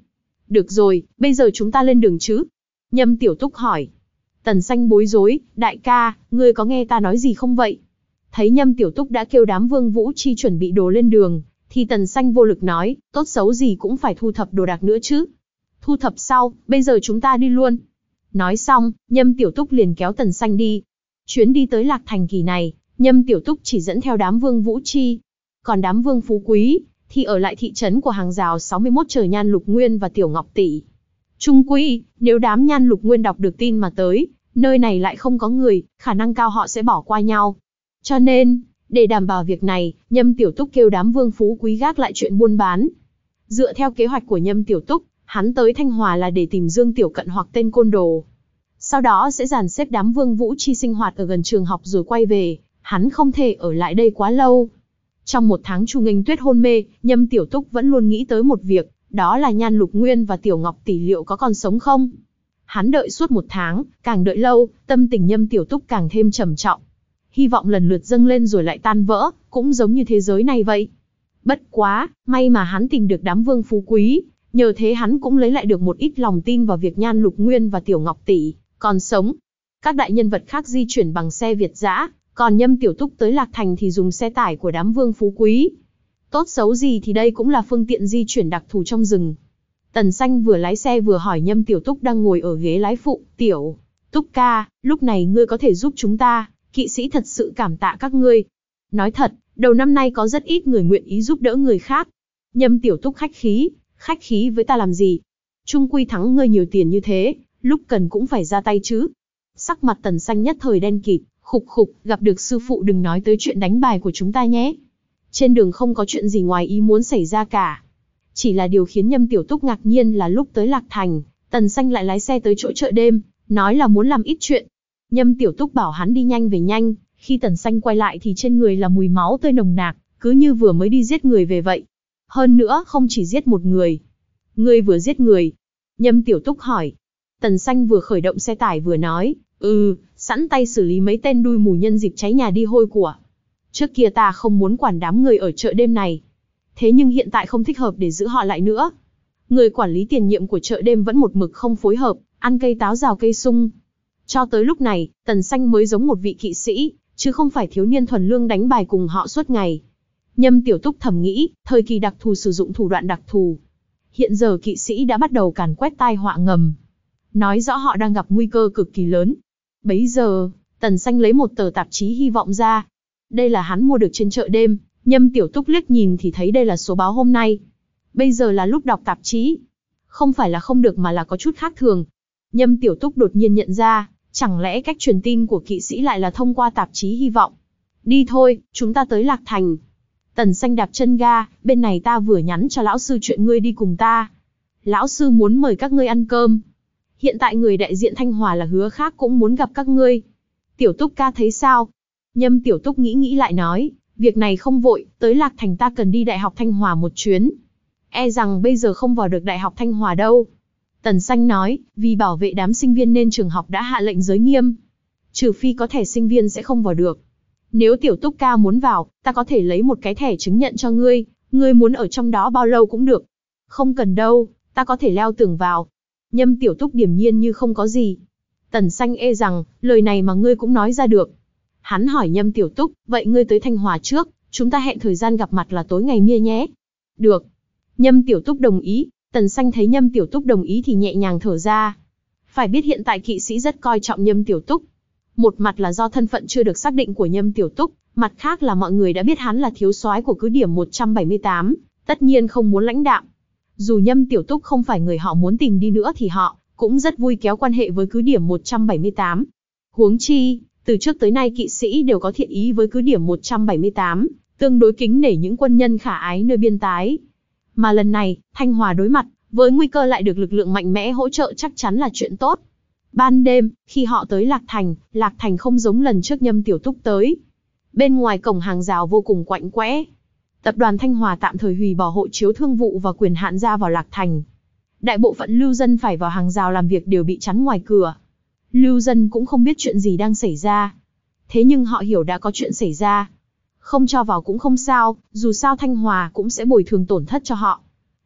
Được rồi, bây giờ chúng ta lên đường chứ? Nhâm Tiểu Túc hỏi. Tần Xanh bối rối, đại ca, ngươi có nghe ta nói gì không vậy? Thấy Nhâm Tiểu Túc đã kêu đám Vương Vũ Chi chuẩn bị đồ lên đường, thì Tần Xanh vô lực nói, tốt xấu gì cũng phải thu thập đồ đạc nữa chứ. Thu thập sau, bây giờ chúng ta đi luôn. Nói xong, Nhâm Tiểu Túc liền kéo Tần Xanh đi. Chuyến đi tới Lạc Thành kỳ này, Nhâm Tiểu Túc chỉ dẫn theo đám Vương Vũ Chi. Còn đám Vương Phú Quý, thì ở lại thị trấn của hàng rào sáu mươi mốt chờ Nhan Lục Nguyên và Tiểu Ngọc Tỷ. Trung quy, nếu đám Nhan Lục Nguyên đọc được tin mà tới, nơi này lại không có người, khả năng cao họ sẽ bỏ qua nhau. Cho nên, để đảm bảo việc này, Nhâm Tiểu Túc kêu đám Vương Phú Quý gác lại chuyện buôn bán. Dựa theo kế hoạch của Nhâm Tiểu Túc, hắn tới Thanh Hòa là để tìm Dương Tiểu Cận hoặc tên côn đồ. Sau đó sẽ dàn xếp đám Vương Vũ Chi sinh hoạt ở gần trường học rồi quay về, hắn không thể ở lại đây quá lâu. Trong một tháng Chu Nghênh Tuyết hôn mê, Nhâm Tiểu Túc vẫn luôn nghĩ tới một việc, đó là Nhan Lục Nguyên và Tiểu Ngọc Tỷ liệu có còn sống không? Hắn đợi suốt một tháng, càng đợi lâu, tâm tình Nhâm Tiểu Túc càng thêm trầm trọng. Hy vọng lần lượt dâng lên rồi lại tan vỡ, cũng giống như thế giới này vậy. Bất quá, may mà hắn tìm được đám Vương Phú Quý, nhờ thế hắn cũng lấy lại được một ít lòng tin vào việc Nhan Lục Nguyên và Tiểu Ngọc Tỷ còn sống. Các đại nhân vật khác di chuyển bằng xe Việt dã, còn Nhâm Tiểu Túc tới Lạc Thành thì dùng xe tải của đám Vương Phú Quý. Tốt xấu gì thì đây cũng là phương tiện di chuyển đặc thù trong rừng. Tần Xanh vừa lái xe vừa hỏi Nhâm Tiểu Túc đang ngồi ở ghế lái phụ, Tiểu Túc ca, lúc này ngươi có thể giúp chúng ta, kỵ sĩ thật sự cảm tạ các ngươi. Nói thật, đầu năm nay có rất ít người nguyện ý giúp đỡ người khác. Nhâm Tiểu Túc khách khí, khách khí với ta làm gì? Trung quy thắng ngươi nhiều tiền như thế, lúc cần cũng phải ra tay chứ. Sắc mặt Tần Xanh nhất thời đen kịt, khục khục, gặp được sư phụ đừng nói tới chuyện đánh bài của chúng ta nhé. Trên đường không có chuyện gì ngoài ý muốn xảy ra cả. Chỉ là điều khiến Nhâm Tiểu Túc ngạc nhiên là lúc tới Lạc Thành, Tần Xanh lại lái xe tới chỗ chợ đêm, nói là muốn làm ít chuyện. Nhâm Tiểu Túc bảo hắn đi nhanh về nhanh, khi Tần Xanh quay lại thì trên người là mùi máu tươi nồng nặc, cứ như vừa mới đi giết người về vậy. Hơn nữa không chỉ giết một người. Ngươi vừa giết người? Nhâm Tiểu Túc hỏi. Tần Xanh vừa khởi động xe tải vừa nói, ừ, sẵn tay xử lý mấy tên đuôi mù nhân dịp cháy nhà đi hôi của. Trước kia ta không muốn quản đám người ở chợ đêm này. Thế nhưng hiện tại không thích hợp để giữ họ lại nữa. Người quản lý tiền nhiệm của chợ đêm vẫn một mực không phối hợp, ăn cây táo rào cây sung. Cho tới lúc này, Tần Xanh mới giống một vị kỵ sĩ, chứ không phải thiếu niên thuần lương đánh bài cùng họ suốt ngày. Nhâm Tiểu Túc thầm nghĩ, thời kỳ đặc thù sử dụng thủ đoạn đặc thù. Hiện giờ kỵ sĩ đã bắt đầu càn quét tai họa ngầm. Nói rõ họ đang gặp nguy cơ cực kỳ lớn. Bấy giờ, Tần Xanh lấy một tờ tạp chí hy vọng ra. Đây là hắn mua được trên chợ đêm, Nhâm Tiểu Túc liếc nhìn thì thấy đây là số báo hôm nay. Bây giờ là lúc đọc tạp chí. Không phải là không được mà là có chút khác thường. Nhâm Tiểu Túc đột nhiên nhận ra, chẳng lẽ cách truyền tin của kỵ sĩ lại là thông qua tạp chí hy vọng. Đi thôi, chúng ta tới Lạc Thành. Tần Xanh đạp chân ga, bên này ta vừa nhắn cho lão sư chuyện ngươi đi cùng ta. Lão sư muốn mời các ngươi ăn cơm. Hiện tại người đại diện Thanh Hòa là Hứa Khác cũng muốn gặp các ngươi. Tiểu Túc ca thấy sao? Nhâm Tiểu Túc nghĩ nghĩ lại nói, việc này không vội, tới Lạc Thành ta cần đi Đại học Thanh Hòa một chuyến. E rằng bây giờ không vào được Đại học Thanh Hòa đâu. Tần Xanh nói, vì bảo vệ đám sinh viên nên trường học đã hạ lệnh giới nghiêm. Trừ phi có thẻ sinh viên sẽ không vào được. Nếu Tiểu Túc ca muốn vào, ta có thể lấy một cái thẻ chứng nhận cho ngươi, ngươi muốn ở trong đó bao lâu cũng được. Không cần đâu, ta có thể leo tường vào. Nhâm Tiểu Túc điềm nhiên như không có gì. Tần Xanh ê rằng, lời này mà ngươi cũng nói ra được. Hắn hỏi Nhâm Tiểu Túc, vậy ngươi tới Thanh Hòa trước, chúng ta hẹn thời gian gặp mặt là tối ngày Mia nhé. Được. Nhâm Tiểu Túc đồng ý. Tần Xanh thấy Nhâm Tiểu Túc đồng ý thì nhẹ nhàng thở ra. Phải biết hiện tại kỵ sĩ rất coi trọng Nhâm Tiểu Túc. Một mặt là do thân phận chưa được xác định của Nhâm Tiểu Túc, mặt khác là mọi người đã biết hắn là thiếu soái của cứ điểm một trăm bảy mươi tám, tất nhiên không muốn lãnh đạm. Dù Nhâm Tiểu Túc không phải người họ muốn tìm đi nữa thì họ cũng rất vui kéo quan hệ với cứ điểm một trăm bảy mươi tám. Huống chi, từ trước tới nay kỵ sĩ đều có thiện ý với cứ điểm một trăm bảy mươi tám, tương đối kính nể những quân nhân khả ái nơi biên tái. Mà lần này, Thanh Hòa đối mặt với nguy cơ lại được lực lượng mạnh mẽ hỗ trợ chắc chắn là chuyện tốt. Ban đêm, khi họ tới Lạc Thành, Lạc Thành không giống lần trước Nhâm Tiểu Túc tới. Bên ngoài cổng hàng rào vô cùng quạnh quẽ. Tập đoàn Thanh Hòa tạm thời hủy bỏ hộ chiếu thương vụ và quyền hạn ra vào Lạc Thành. Đại bộ phận lưu dân phải vào hàng rào làm việc đều bị chắn ngoài cửa. Lưu dân cũng không biết chuyện gì đang xảy ra. Thế nhưng họ hiểu đã có chuyện xảy ra. Không cho vào cũng không sao, dù sao Thanh Hòa cũng sẽ bồi thường tổn thất cho họ.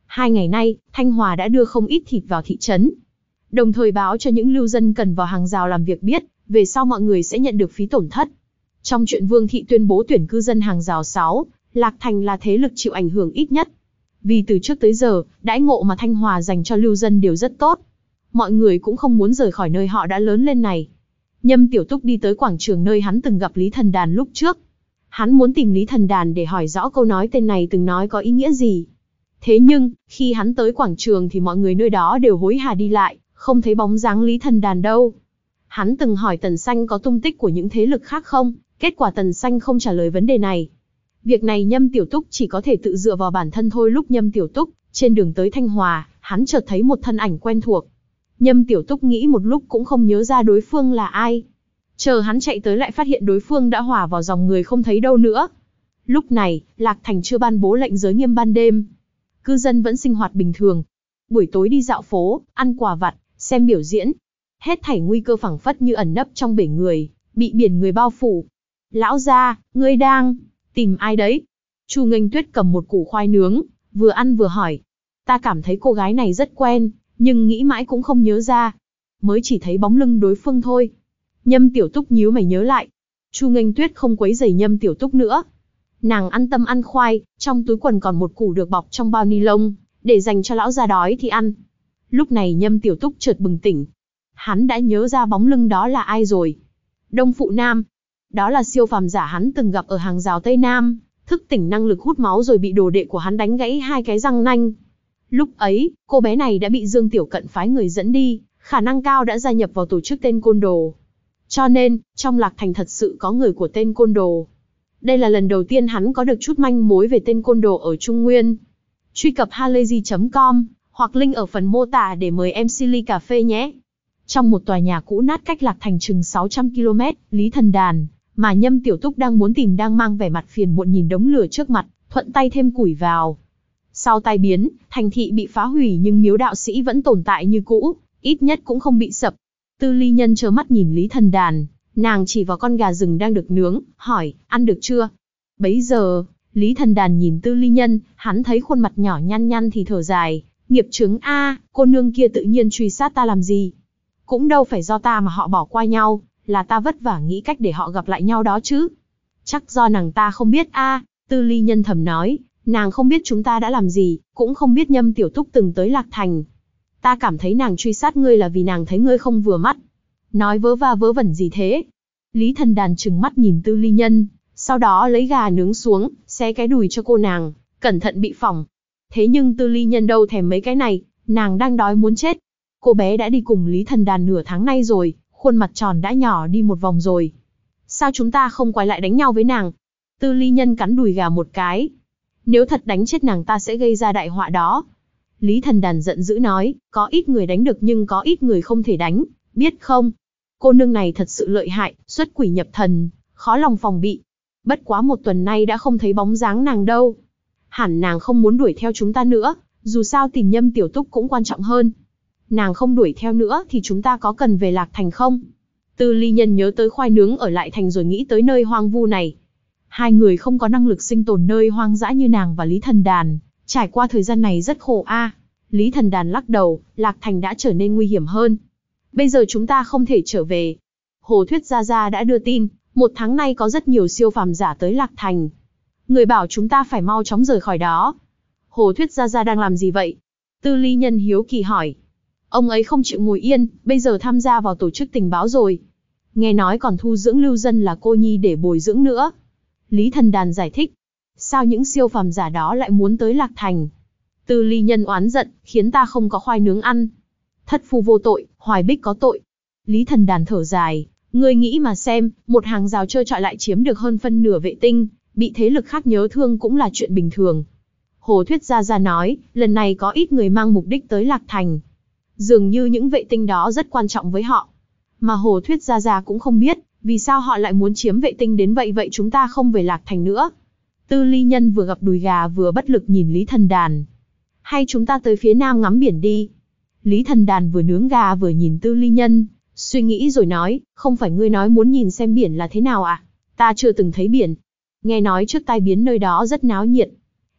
Hai ngày nay, Thanh Hòa đã đưa không ít thịt vào thị trấn, đồng thời báo cho những lưu dân cần vào hàng rào làm việc biết, về sau mọi người sẽ nhận được phí tổn thất. Trong chuyện Vương thị tuyên bố tuyển cư dân hàng rào sáu, Lạc Thành là thế lực chịu ảnh hưởng ít nhất. Vì từ trước tới giờ, đãi ngộ mà Thanh Hòa dành cho lưu dân đều rất tốt. Mọi người cũng không muốn rời khỏi nơi họ đã lớn lên này. Nhâm Tiểu Túc đi tới quảng trường nơi hắn từng gặp Lý Thần Đàn lúc trước. Hắn muốn tìm Lý Thần Đàn để hỏi rõ câu nói tên này từng nói có ý nghĩa gì. Thế nhưng, khi hắn tới quảng trường thì mọi người nơi đó đều hối hả đi lại, không thấy bóng dáng Lý Thần Đàn đâu. Hắn từng hỏi Tần Xanh có tung tích của những thế lực khác không, kết quả Tần Xanh không trả lời vấn đề này. Việc này Nhâm Tiểu Túc chỉ có thể tự dựa vào bản thân thôi. Lúc Nhâm Tiểu Túc trên đường tới Thanh Hòa, hắn chợt thấy một thân ảnh quen thuộc. Nhâm Tiểu Túc nghĩ một lúc cũng không nhớ ra đối phương là ai. Chờ hắn chạy tới lại phát hiện đối phương đã hòa vào dòng người không thấy đâu nữa. Lúc này, Lạc Thành chưa ban bố lệnh giới nghiêm ban đêm. Cư dân vẫn sinh hoạt bình thường. Buổi tối đi dạo phố, ăn quà vặt, xem biểu diễn. Hết thảy nguy cơ phảng phất như ẩn nấp trong bể người, bị biển người bao phủ. Lão gia, ngươi đang tìm ai đấy? Chu Nghênh Tuyết cầm một củ khoai nướng, vừa ăn vừa hỏi. Ta cảm thấy cô gái này rất quen, nhưng nghĩ mãi cũng không nhớ ra. Mới chỉ thấy bóng lưng đối phương thôi. Nhâm Tiểu Túc nhíu mày nhớ lại. Chu Nghênh Tuyết không quấy rầy Nhâm Tiểu Túc nữa. Nàng an tâm ăn khoai, trong túi quần còn một củ được bọc trong bao ni lông, để dành cho lão già đói thì ăn. Lúc này Nhâm Tiểu Túc chợt bừng tỉnh. Hắn đã nhớ ra bóng lưng đó là ai rồi. Đông Phụ Nam. Đó là siêu phàm giả hắn từng gặp ở hàng rào Tây Nam, thức tỉnh năng lực hút máu rồi bị đồ đệ của hắn đánh gãy hai cái răng nanh. Lúc ấy, cô bé này đã bị Dương Tiểu Cận phái người dẫn đi, khả năng cao đã gia nhập vào tổ chức tên côn đồ. Cho nên, trong Lạc Thành thật sự có người của tên côn đồ. Đây là lần đầu tiên hắn có được chút manh mối về tên côn đồ ở Trung Nguyên. Truy cập halayzi chấm com, hoặc link ở phần mô tả để mời em xê ly cà phê nhé. Trong một tòa nhà cũ nát cách Lạc Thành chừng sáu trăm ki lô mét, Lý Thần Đàn, mà Nhâm Tiểu Túc đang muốn tìm đang mang vẻ mặt phiền muộn nhìn đống lửa trước mặt, thuận tay thêm củi vào. Sau tai biến, thành thị bị phá hủy nhưng miếu đạo sĩ vẫn tồn tại như cũ, ít nhất cũng không bị sập. Tư Ly Nhân trơ mắt nhìn Lý Thần Đàn, nàng chỉ vào con gà rừng đang được nướng, hỏi, ăn được chưa? Bấy giờ, Lý Thần Đàn nhìn Tư Ly Nhân, hắn thấy khuôn mặt nhỏ nhăn nhăn thì thở dài, nghiệp chướng a, cô nương kia tự nhiên truy sát ta làm gì? Cũng đâu phải do ta mà họ bỏ qua nhau, là ta vất vả nghĩ cách để họ gặp lại nhau đó chứ. Chắc do nàng ta không biết a, Tư Ly Nhân thầm nói, nàng không biết chúng ta đã làm gì, cũng không biết Nhâm Tiểu Túc từng tới Lạc Thành. Ta cảm thấy nàng truy sát ngươi là vì nàng thấy ngươi không vừa mắt. Nói vớ va vớ vẩn gì thế? Lý Thần Đàn trừng mắt nhìn Tư Ly Nhân, sau đó lấy gà nướng xuống, xé cái đùi cho cô nàng, cẩn thận bị phỏng. Thế nhưng Tư Ly Nhân đâu thèm mấy cái này, nàng đang đói muốn chết. Cô bé đã đi cùng Lý Thần Đàn nửa tháng nay rồi, khuôn mặt tròn đã nhỏ đi một vòng rồi. Sao chúng ta không quay lại đánh nhau với nàng? Tư Ly Nhân cắn đùi gà một cái. Nếu thật đánh chết nàng ta sẽ gây ra đại họa đó. Lý Thần Đàn giận dữ nói, có ít người đánh được nhưng có ít người không thể đánh, biết không? Cô nương này thật sự lợi hại, xuất quỷ nhập thần, khó lòng phòng bị. Bất quá một tuần nay đã không thấy bóng dáng nàng đâu. Hẳn nàng không muốn đuổi theo chúng ta nữa, dù sao tìm Nhâm Tiểu Túc cũng quan trọng hơn. Nàng không đuổi theo nữa thì chúng ta có cần về Lạc Thành không? Tư Ly Nhân nhớ tới khoai nướng ở lại thành rồi nghĩ tới nơi hoang vu này. Hai người không có năng lực sinh tồn nơi hoang dã như nàng và Lý Thần Đàn, trải qua thời gian này rất khổ a. À. Lý Thần Đàn lắc đầu, Lạc Thành đã trở nên nguy hiểm hơn. Bây giờ chúng ta không thể trở về. Hồ Thuyết Gia Gia đã đưa tin, một tháng nay có rất nhiều siêu phàm giả tới Lạc Thành. Người bảo chúng ta phải mau chóng rời khỏi đó. Hồ Thuyết Gia Gia đang làm gì vậy? Tư Ly Nhân hiếu kỳ hỏi. Ông ấy không chịu ngồi yên, bây giờ tham gia vào tổ chức tình báo rồi. Nghe nói còn thu dưỡng lưu dân là cô nhi để bồi dưỡng nữa. Lý Thần Đàn giải thích. Sao những siêu phàm giả đó lại muốn tới Lạc Thành? Tư Ly Nhân oán giận, khiến ta không có khoai nướng ăn. Thất phu vô tội, Hoài Bích có tội. Lý Thần Đàn thở dài, ngươi nghĩ mà xem, một hàng rào trơ trọi lại chiếm được hơn phân nửa vệ tinh, bị thế lực khác nhớ thương cũng là chuyện bình thường. Hồ Thuyết Gia Gia nói, lần này có ít người mang mục đích tới Lạc Thành. Dường như những vệ tinh đó rất quan trọng với họ. Mà Hồ Thuyết Gia Gia cũng không biết, vì sao họ lại muốn chiếm vệ tinh đến vậy vậy chúng ta không về Lạc Thành nữa. Tư Ly Nhân vừa gặp đùi gà vừa bất lực nhìn Lý Thần Đàn. Hay chúng ta tới phía nam ngắm biển đi. Lý Thần Đàn vừa nướng gà vừa nhìn Tư Ly Nhân, suy nghĩ rồi nói, không phải ngươi nói muốn nhìn xem biển là thế nào à? Ta chưa từng thấy biển. Nghe nói trước tai biến nơi đó rất náo nhiệt.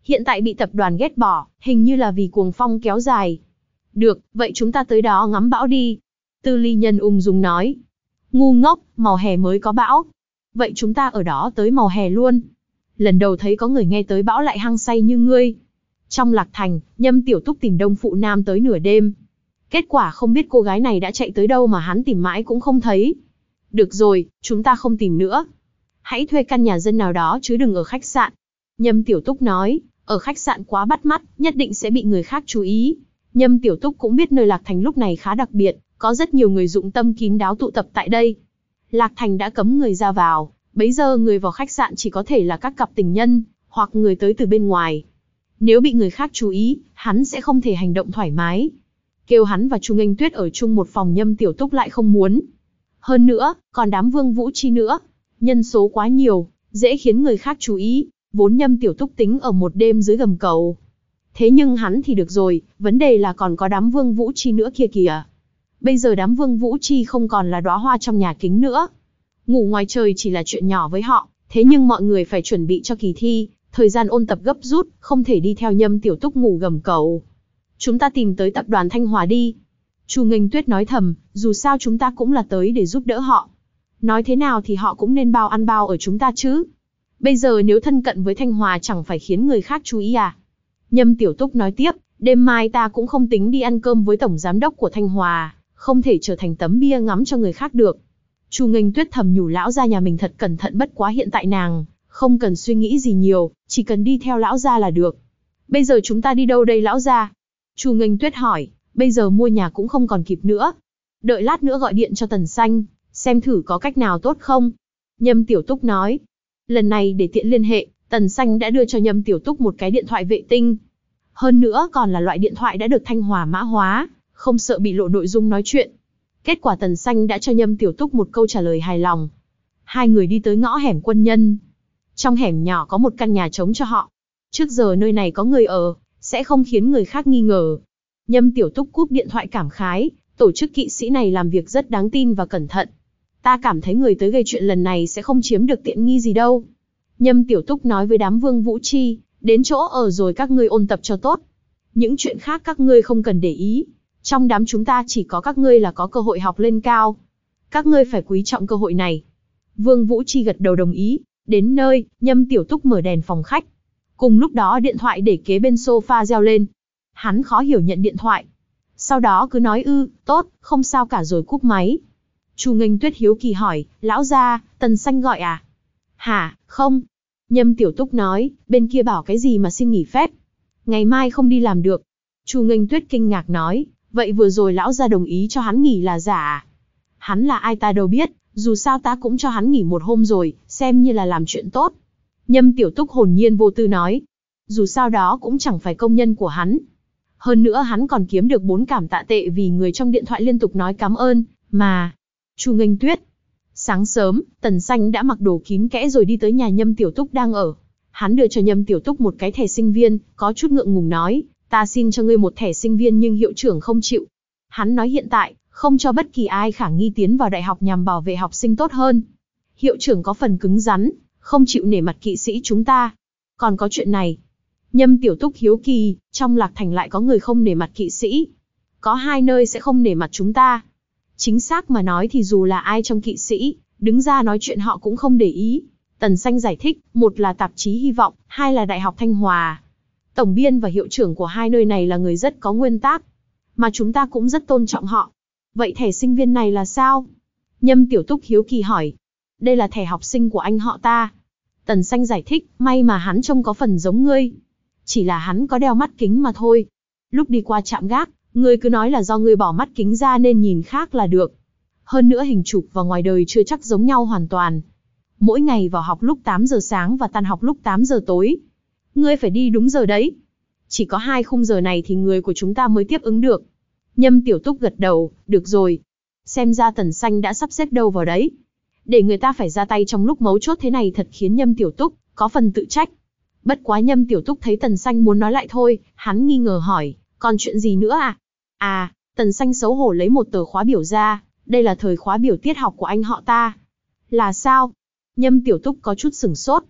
hiện tại bị tập đoàn ghét bỏ, hình như là vì cuồng phong kéo dài. Được, vậy chúng ta tới đó ngắm bão đi. Tư Ly Nhân ung dung nói. Ngu ngốc, màu hè mới có bão. Vậy chúng ta ở đó tới màu hè luôn. Lần đầu thấy có người nghe tới bão lại hăng say như ngươi. Trong Lạc Thành, Nhâm Tiểu Túc tìm Đông Phụ Nam tới nửa đêm. Kết quả không biết cô gái này đã chạy tới đâu mà hắn tìm mãi cũng không thấy. Được rồi, chúng ta không tìm nữa. Hãy thuê căn nhà dân nào đó chứ đừng ở khách sạn. Nhâm Tiểu Túc nói, ở khách sạn quá bắt mắt, nhất định sẽ bị người khác chú ý. Nhâm Tiểu Túc cũng biết nơi Lạc Thành lúc này khá đặc biệt, có rất nhiều người dụng tâm kín đáo tụ tập tại đây. Lạc Thành đã cấm người ra vào, bấy giờ người vào khách sạn chỉ có thể là các cặp tình nhân, hoặc người tới từ bên ngoài. Nếu bị người khác chú ý, hắn sẽ không thể hành động thoải mái. Kêu hắn và Chu Nghênh Tuyết ở chung một phòng Nhâm Tiểu Túc lại không muốn. Hơn nữa, còn đám Vương Vũ Chi nữa. Nhân số quá nhiều, dễ khiến người khác chú ý. Vốn Nhâm Tiểu Túc tính ở một đêm dưới gầm cầu. Thế nhưng hắn thì được rồi, vấn đề là còn có đám Vương Vũ Chi nữa kia kìa. Bây giờ đám Vương Vũ Chi không còn là đóa hoa trong nhà kính nữa. Ngủ ngoài trời chỉ là chuyện nhỏ với họ, thế nhưng mọi người phải chuẩn bị cho kỳ thi, thời gian ôn tập gấp rút, không thể đi theo Nhâm Tiểu Túc ngủ gầm cầu. Chúng ta tìm tới tập đoàn Thanh Hòa đi. Chu Nghênh Tuyết nói thầm, dù sao chúng ta cũng là tới để giúp đỡ họ. Nói thế nào thì họ cũng nên bao ăn bao ở chúng ta chứ. Bây giờ nếu thân cận với Thanh Hòa chẳng phải khiến người khác chú ý à? Nhâm Tiểu Túc nói tiếp, đêm mai ta cũng không tính đi ăn cơm với tổng giám đốc của Thanh Hòa, không thể trở thành tấm bia ngắm cho người khác được. Chu Nghênh Tuyết thầm nhủ lão gia nhà mình thật cẩn thận, bất quá hiện tại nàng không cần suy nghĩ gì nhiều, chỉ cần đi theo lão gia là được. Bây giờ chúng ta đi đâu đây lão gia? Chu Nghênh Tuyết hỏi, bây giờ mua nhà cũng không còn kịp nữa. Đợi lát nữa gọi điện cho Tần Xanh, xem thử có cách nào tốt không. Nhâm Tiểu Túc nói. Lần này để tiện liên hệ, Tần Xanh đã đưa cho Nhâm Tiểu Túc một cái điện thoại vệ tinh. Hơn nữa còn là loại điện thoại đã được Thanh Hòa mã hóa, không sợ bị lộ nội dung nói chuyện. Kết quả Tần Xanh đã cho Nhâm Tiểu Túc một câu trả lời hài lòng. Hai người đi tới ngõ hẻm Quân Nhân. Trong hẻm nhỏ có một căn nhà trống cho họ. Trước giờ nơi này có người ở, sẽ không khiến người khác nghi ngờ. Nhâm Tiểu Túc cúp điện thoại cảm khái, tổ chức kỵ sĩ này làm việc rất đáng tin và cẩn thận. Ta cảm thấy người tới gây chuyện lần này sẽ không chiếm được tiện nghi gì đâu. Nhâm Tiểu Túc nói với đám Vương Vũ Chi, đến chỗ ở rồi các ngươi ôn tập cho tốt. Những chuyện khác các ngươi không cần để ý. Trong đám chúng ta chỉ có các ngươi là có cơ hội học lên cao. Các ngươi phải quý trọng cơ hội này. Vương Vũ Chi gật đầu đồng ý. Đến nơi, Nhâm Tiểu Túc mở đèn phòng khách. Cùng lúc đó điện thoại để kế bên sofa reo lên. Hắn khó hiểu nhận điện thoại. Sau đó cứ nói ư, tốt, không sao cả rồi cúp máy. Chu Nghênh Tuyết hiếu kỳ hỏi, lão gia, Tần Xanh gọi à? Hả, không. Nhâm Tiểu Túc nói, bên kia bảo cái gì mà xin nghỉ phép. Ngày mai không đi làm được. Chu Nghênh Tuyết kinh ngạc nói, vậy vừa rồi lão gia đồng ý cho hắn nghỉ là giả à? Hắn là ai ta đâu biết, dù sao ta cũng cho hắn nghỉ một hôm rồi, xem như là làm chuyện tốt. Nhâm Tiểu Túc hồn nhiên vô tư nói, dù sao đó cũng chẳng phải công nhân của hắn. Hơn nữa hắn còn kiếm được bốn cảm tạ tệ vì người trong điện thoại liên tục nói cảm ơn, mà. Chu Nghênh Tuyết. Sáng sớm, Tần Xanh đã mặc đồ kín kẽ rồi đi tới nhà Nhâm Tiểu Túc đang ở. Hắn đưa cho Nhâm Tiểu Túc một cái thẻ sinh viên, có chút ngượng ngùng nói, ta xin cho ngươi một thẻ sinh viên nhưng hiệu trưởng không chịu. Hắn nói hiện tại, không cho bất kỳ ai khả nghi tiến vào đại học nhằm bảo vệ học sinh tốt hơn. Hiệu trưởng có phần cứng rắn, không chịu nể mặt kỵ sĩ chúng ta. Còn có chuyện này. Nhâm Tiểu Túc hiếu kỳ, trong Lạc Thành lại có người không nể mặt kỵ sĩ. Có hai nơi sẽ không nể mặt chúng ta. Chính xác mà nói thì dù là ai trong kỵ sĩ, đứng ra nói chuyện họ cũng không để ý. Tần Xanh giải thích, một là tạp chí Hy vọng, hai là Đại học Thanh Hòa. Tổng biên và hiệu trưởng của hai nơi này là người rất có nguyên tắc, mà chúng ta cũng rất tôn trọng họ. Vậy thẻ sinh viên này là sao? Nhâm Tiểu Túc hiếu kỳ hỏi. Đây là thẻ học sinh của anh họ ta. Tần Xanh giải thích, may mà hắn trông có phần giống ngươi. Chỉ là hắn có đeo mắt kính mà thôi. Lúc đi qua trạm gác, ngươi cứ nói là do ngươi bỏ mắt kính ra nên nhìn khác là được. Hơn nữa hình chụp và ngoài đời chưa chắc giống nhau hoàn toàn. Mỗi ngày vào học lúc tám giờ sáng và tan học lúc tám giờ tối. Ngươi phải đi đúng giờ đấy. Chỉ có hai khung giờ này thì người của chúng ta mới tiếp ứng được. Nhâm Tiểu Túc gật đầu, được rồi. Xem ra Tần Xanh đã sắp xếp đâu vào đấy. Để người ta phải ra tay trong lúc mấu chốt thế này thật khiến Nhâm Tiểu Túc có phần tự trách. Bất quá Nhâm Tiểu Túc thấy Tần Xanh muốn nói lại thôi, hắn nghi ngờ hỏi, còn chuyện gì nữa à? À, Tần Xanh xấu hổ lấy một tờ khóa biểu ra, đây là thời khóa biểu tiết học của anh họ ta. Là sao? Nhâm Tiểu Túc có chút sửng sốt.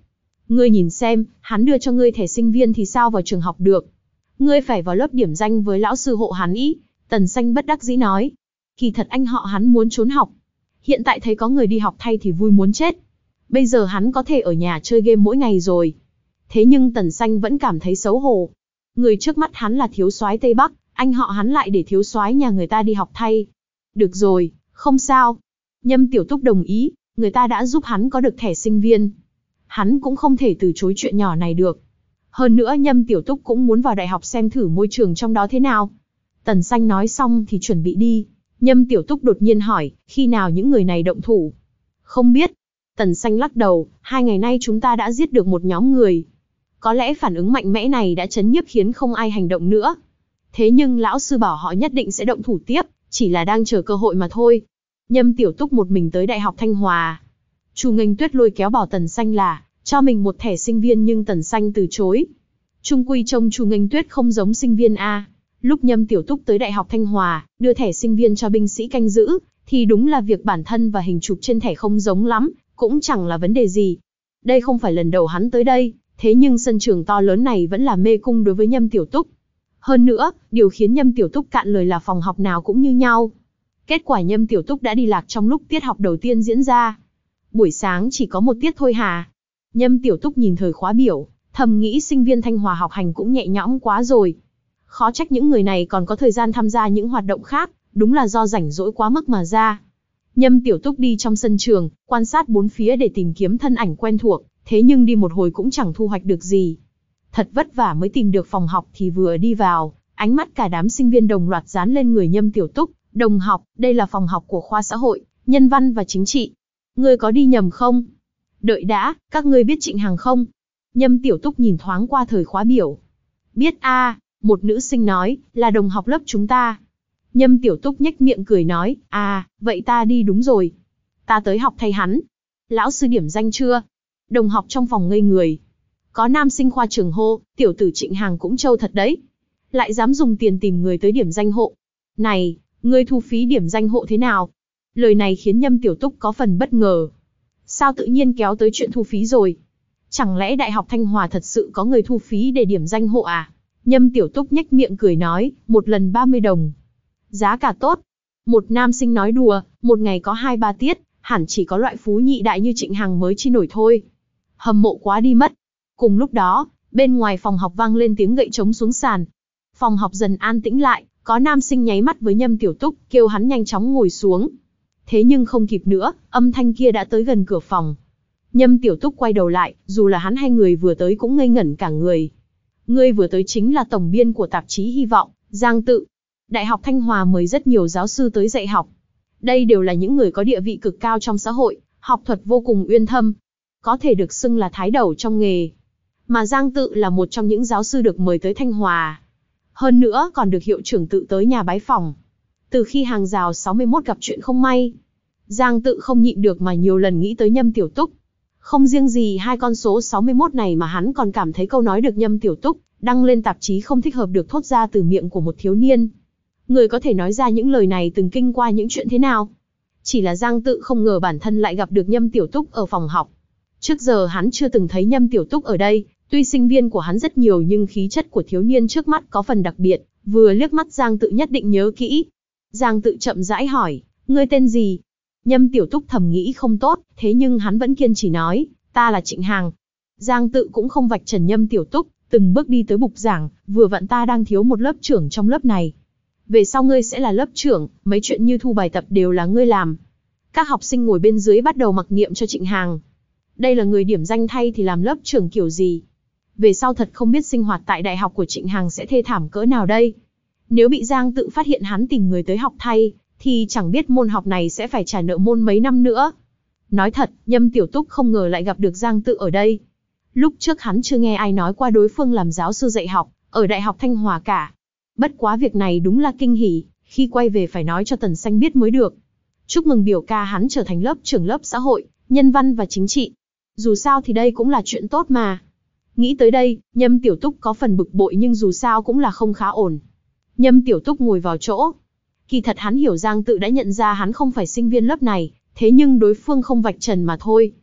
Ngươi nhìn xem, hắn đưa cho ngươi thẻ sinh viên thì sao vào trường học được. Ngươi phải vào lớp điểm danh với lão sư hộ hắn ý. Tần Xanh bất đắc dĩ nói. Kỳ thật anh họ hắn muốn trốn học. Hiện tại thấy có người đi học thay thì vui muốn chết. Bây giờ hắn có thể ở nhà chơi game mỗi ngày rồi. Thế nhưng Tần Xanh vẫn cảm thấy xấu hổ. Người trước mắt hắn là thiếu soái Tây Bắc, anh họ hắn lại để thiếu soái nhà người ta đi học thay. Được rồi, không sao. Nhâm Tiểu Túc đồng ý, người ta đã giúp hắn có được thẻ sinh viên. Hắn cũng không thể từ chối chuyện nhỏ này được. Hơn nữa Nhâm Tiểu Túc cũng muốn vào đại học xem thử môi trường trong đó thế nào. Tần Xanh nói xong thì chuẩn bị đi. Nhâm Tiểu Túc đột nhiên hỏi, khi nào những người này động thủ? Không biết. Tần Xanh lắc đầu, hai ngày nay chúng ta đã giết được một nhóm người. Có lẽ phản ứng mạnh mẽ này đã chấn nhiếp khiến không ai hành động nữa. Thế nhưng lão sư bảo họ nhất định sẽ động thủ tiếp, chỉ là đang chờ cơ hội mà thôi. Nhâm Tiểu Túc một mình tới Đại học Thanh Hòa. Chu Nghênh Tuyết lôi kéo bảo Tần Xanh là cho mình một thẻ sinh viên nhưng Tần Xanh từ chối. Trung quy trông Chu Nghênh Tuyết không giống sinh viên A. Lúc Nhâm Tiểu Túc tới Đại học Thanh Hòa, đưa thẻ sinh viên cho binh sĩ canh giữ, thì đúng là việc bản thân và hình chụp trên thẻ không giống lắm, cũng chẳng là vấn đề gì. Đây không phải lần đầu hắn tới đây, thế nhưng sân trường to lớn này vẫn là mê cung đối với Nhâm Tiểu Túc. Hơn nữa, điều khiến Nhâm Tiểu Túc cạn lời là phòng học nào cũng như nhau. Kết quả Nhâm Tiểu Túc đã đi lạc trong lúc tiết học đầu tiên diễn ra. Buổi sáng chỉ có một tiết thôi hà. Nhâm Tiểu Túc nhìn thời khóa biểu, thầm nghĩ sinh viên Thanh Hòa học hành cũng nhẹ nhõm quá rồi. Khó trách những người này còn có thời gian tham gia những hoạt động khác, đúng là do rảnh rỗi quá mức mà ra. Nhâm Tiểu Túc đi trong sân trường, quan sát bốn phía để tìm kiếm thân ảnh quen thuộc, thế nhưng đi một hồi cũng chẳng thu hoạch được gì. Thật vất vả mới tìm được phòng học thì vừa đi vào, ánh mắt cả đám sinh viên đồng loạt dán lên người Nhâm Tiểu Túc. Đồng học, đây là phòng học của khoa xã hội, nhân văn và chính trị. Ngươi có đi nhầm không? Đợi đã, các ngươi biết Trịnh Hằng không? Nhâm Tiểu Túc nhìn thoáng qua thời khóa biểu. Biết a, một nữ sinh nói, là đồng học lớp chúng ta. Nhâm Tiểu Túc nhếch miệng cười nói, à, vậy ta đi đúng rồi. Ta tới học thay hắn. Lão sư điểm danh chưa? Đồng học trong phòng ngây người. Có nam sinh khoa trường hô, tiểu tử Trịnh Hằng cũng trâu thật đấy. Lại dám dùng tiền tìm người tới điểm danh hộ. Này, ngươi thu phí điểm danh hộ thế nào? Lời này khiến Nhâm Tiểu Túc có phần bất ngờ. Sao tự nhiên kéo tới chuyện thu phí rồi? Chẳng lẽ Đại học Thanh Hòa thật sự có người thu phí để điểm danh hộ à? Nhâm Tiểu Túc nhếch miệng cười nói, một lần ba mươi đồng. Giá cả tốt. Một nam sinh nói đùa, một ngày có hai ba tiết, hẳn chỉ có loại phú nhị đại như Trịnh Hằng mới chi nổi thôi. Hâm mộ quá đi mất. Cùng lúc đó, bên ngoài phòng học vang lên tiếng gậy trống xuống sàn. Phòng học dần an tĩnh lại, có nam sinh nháy mắt với Nhâm Tiểu Túc, kêu hắn nhanh chóng ngồi xuống. Thế nhưng không kịp nữa, âm thanh kia đã tới gần cửa phòng. Nhâm Tiểu Túc quay đầu lại, dù là hắn hay người vừa tới cũng ngây ngẩn cả người. Người vừa tới chính là tổng biên của tạp chí Hy vọng, Giang Tự. Đại học Thanh Hòa mời rất nhiều giáo sư tới dạy học. Đây đều là những người có địa vị cực cao trong xã hội, học thuật vô cùng uyên thâm. Có thể được xưng là thái đầu trong nghề. Mà Giang Tự là một trong những giáo sư được mời tới Thanh Hòa. Hơn nữa còn được hiệu trưởng tự tới nhà bái phỏng. Từ khi hàng rào sáu mươi mốt gặp chuyện không may, Giang Tự không nhịn được mà nhiều lần nghĩ tới Nhâm Tiểu Túc. Không riêng gì hai con số sáu mươi mốt này mà hắn còn cảm thấy câu nói được Nhâm Tiểu Túc đăng lên tạp chí không thích hợp được thốt ra từ miệng của một thiếu niên. Người có thể nói ra những lời này từng kinh qua những chuyện thế nào? Chỉ là Giang Tự không ngờ bản thân lại gặp được Nhâm Tiểu Túc ở phòng học. Trước giờ hắn chưa từng thấy Nhâm Tiểu Túc ở đây, tuy sinh viên của hắn rất nhiều nhưng khí chất của thiếu niên trước mắt có phần đặc biệt, vừa liếc mắt Giang Tự nhất định nhớ kỹ. Giang Tự chậm rãi hỏi, ngươi tên gì? Nhâm Tiểu Túc thầm nghĩ không tốt, thế nhưng hắn vẫn kiên trì nói, ta là Trịnh Hằng. Giang Tự cũng không vạch trần Nhâm Tiểu Túc, từng bước đi tới bục giảng, vừa vặn ta đang thiếu một lớp trưởng trong lớp này. Về sau ngươi sẽ là lớp trưởng, mấy chuyện như thu bài tập đều là ngươi làm. Các học sinh ngồi bên dưới bắt đầu mặc niệm cho Trịnh Hằng. Đây là người điểm danh thay thì làm lớp trưởng kiểu gì? Về sau thật không biết sinh hoạt tại đại học của Trịnh Hằng sẽ thê thảm cỡ nào đây. Nếu bị Giang Tự phát hiện hắn tìm người tới học thay, thì chẳng biết môn học này sẽ phải trả nợ môn mấy năm nữa. Nói thật, Nhâm Tiểu Túc không ngờ lại gặp được Giang Tự ở đây. Lúc trước hắn chưa nghe ai nói qua đối phương làm giáo sư dạy học, ở Đại học Thanh Hòa cả. Bất quá việc này đúng là kinh hỉ, khi quay về phải nói cho Tần Xanh biết mới được. Chúc mừng biểu ca hắn trở thành lớp trưởng lớp xã hội, nhân văn và chính trị. Dù sao thì đây cũng là chuyện tốt mà. Nghĩ tới đây, Nhâm Tiểu Túc có phần bực bội nhưng dù sao cũng là không khá ổn. Nhâm Tiểu Túc ngồi vào chỗ. Kỳ thật hắn hiểu Giang Tự đã nhận ra hắn không phải sinh viên lớp này, thế nhưng đối phương không vạch trần mà thôi.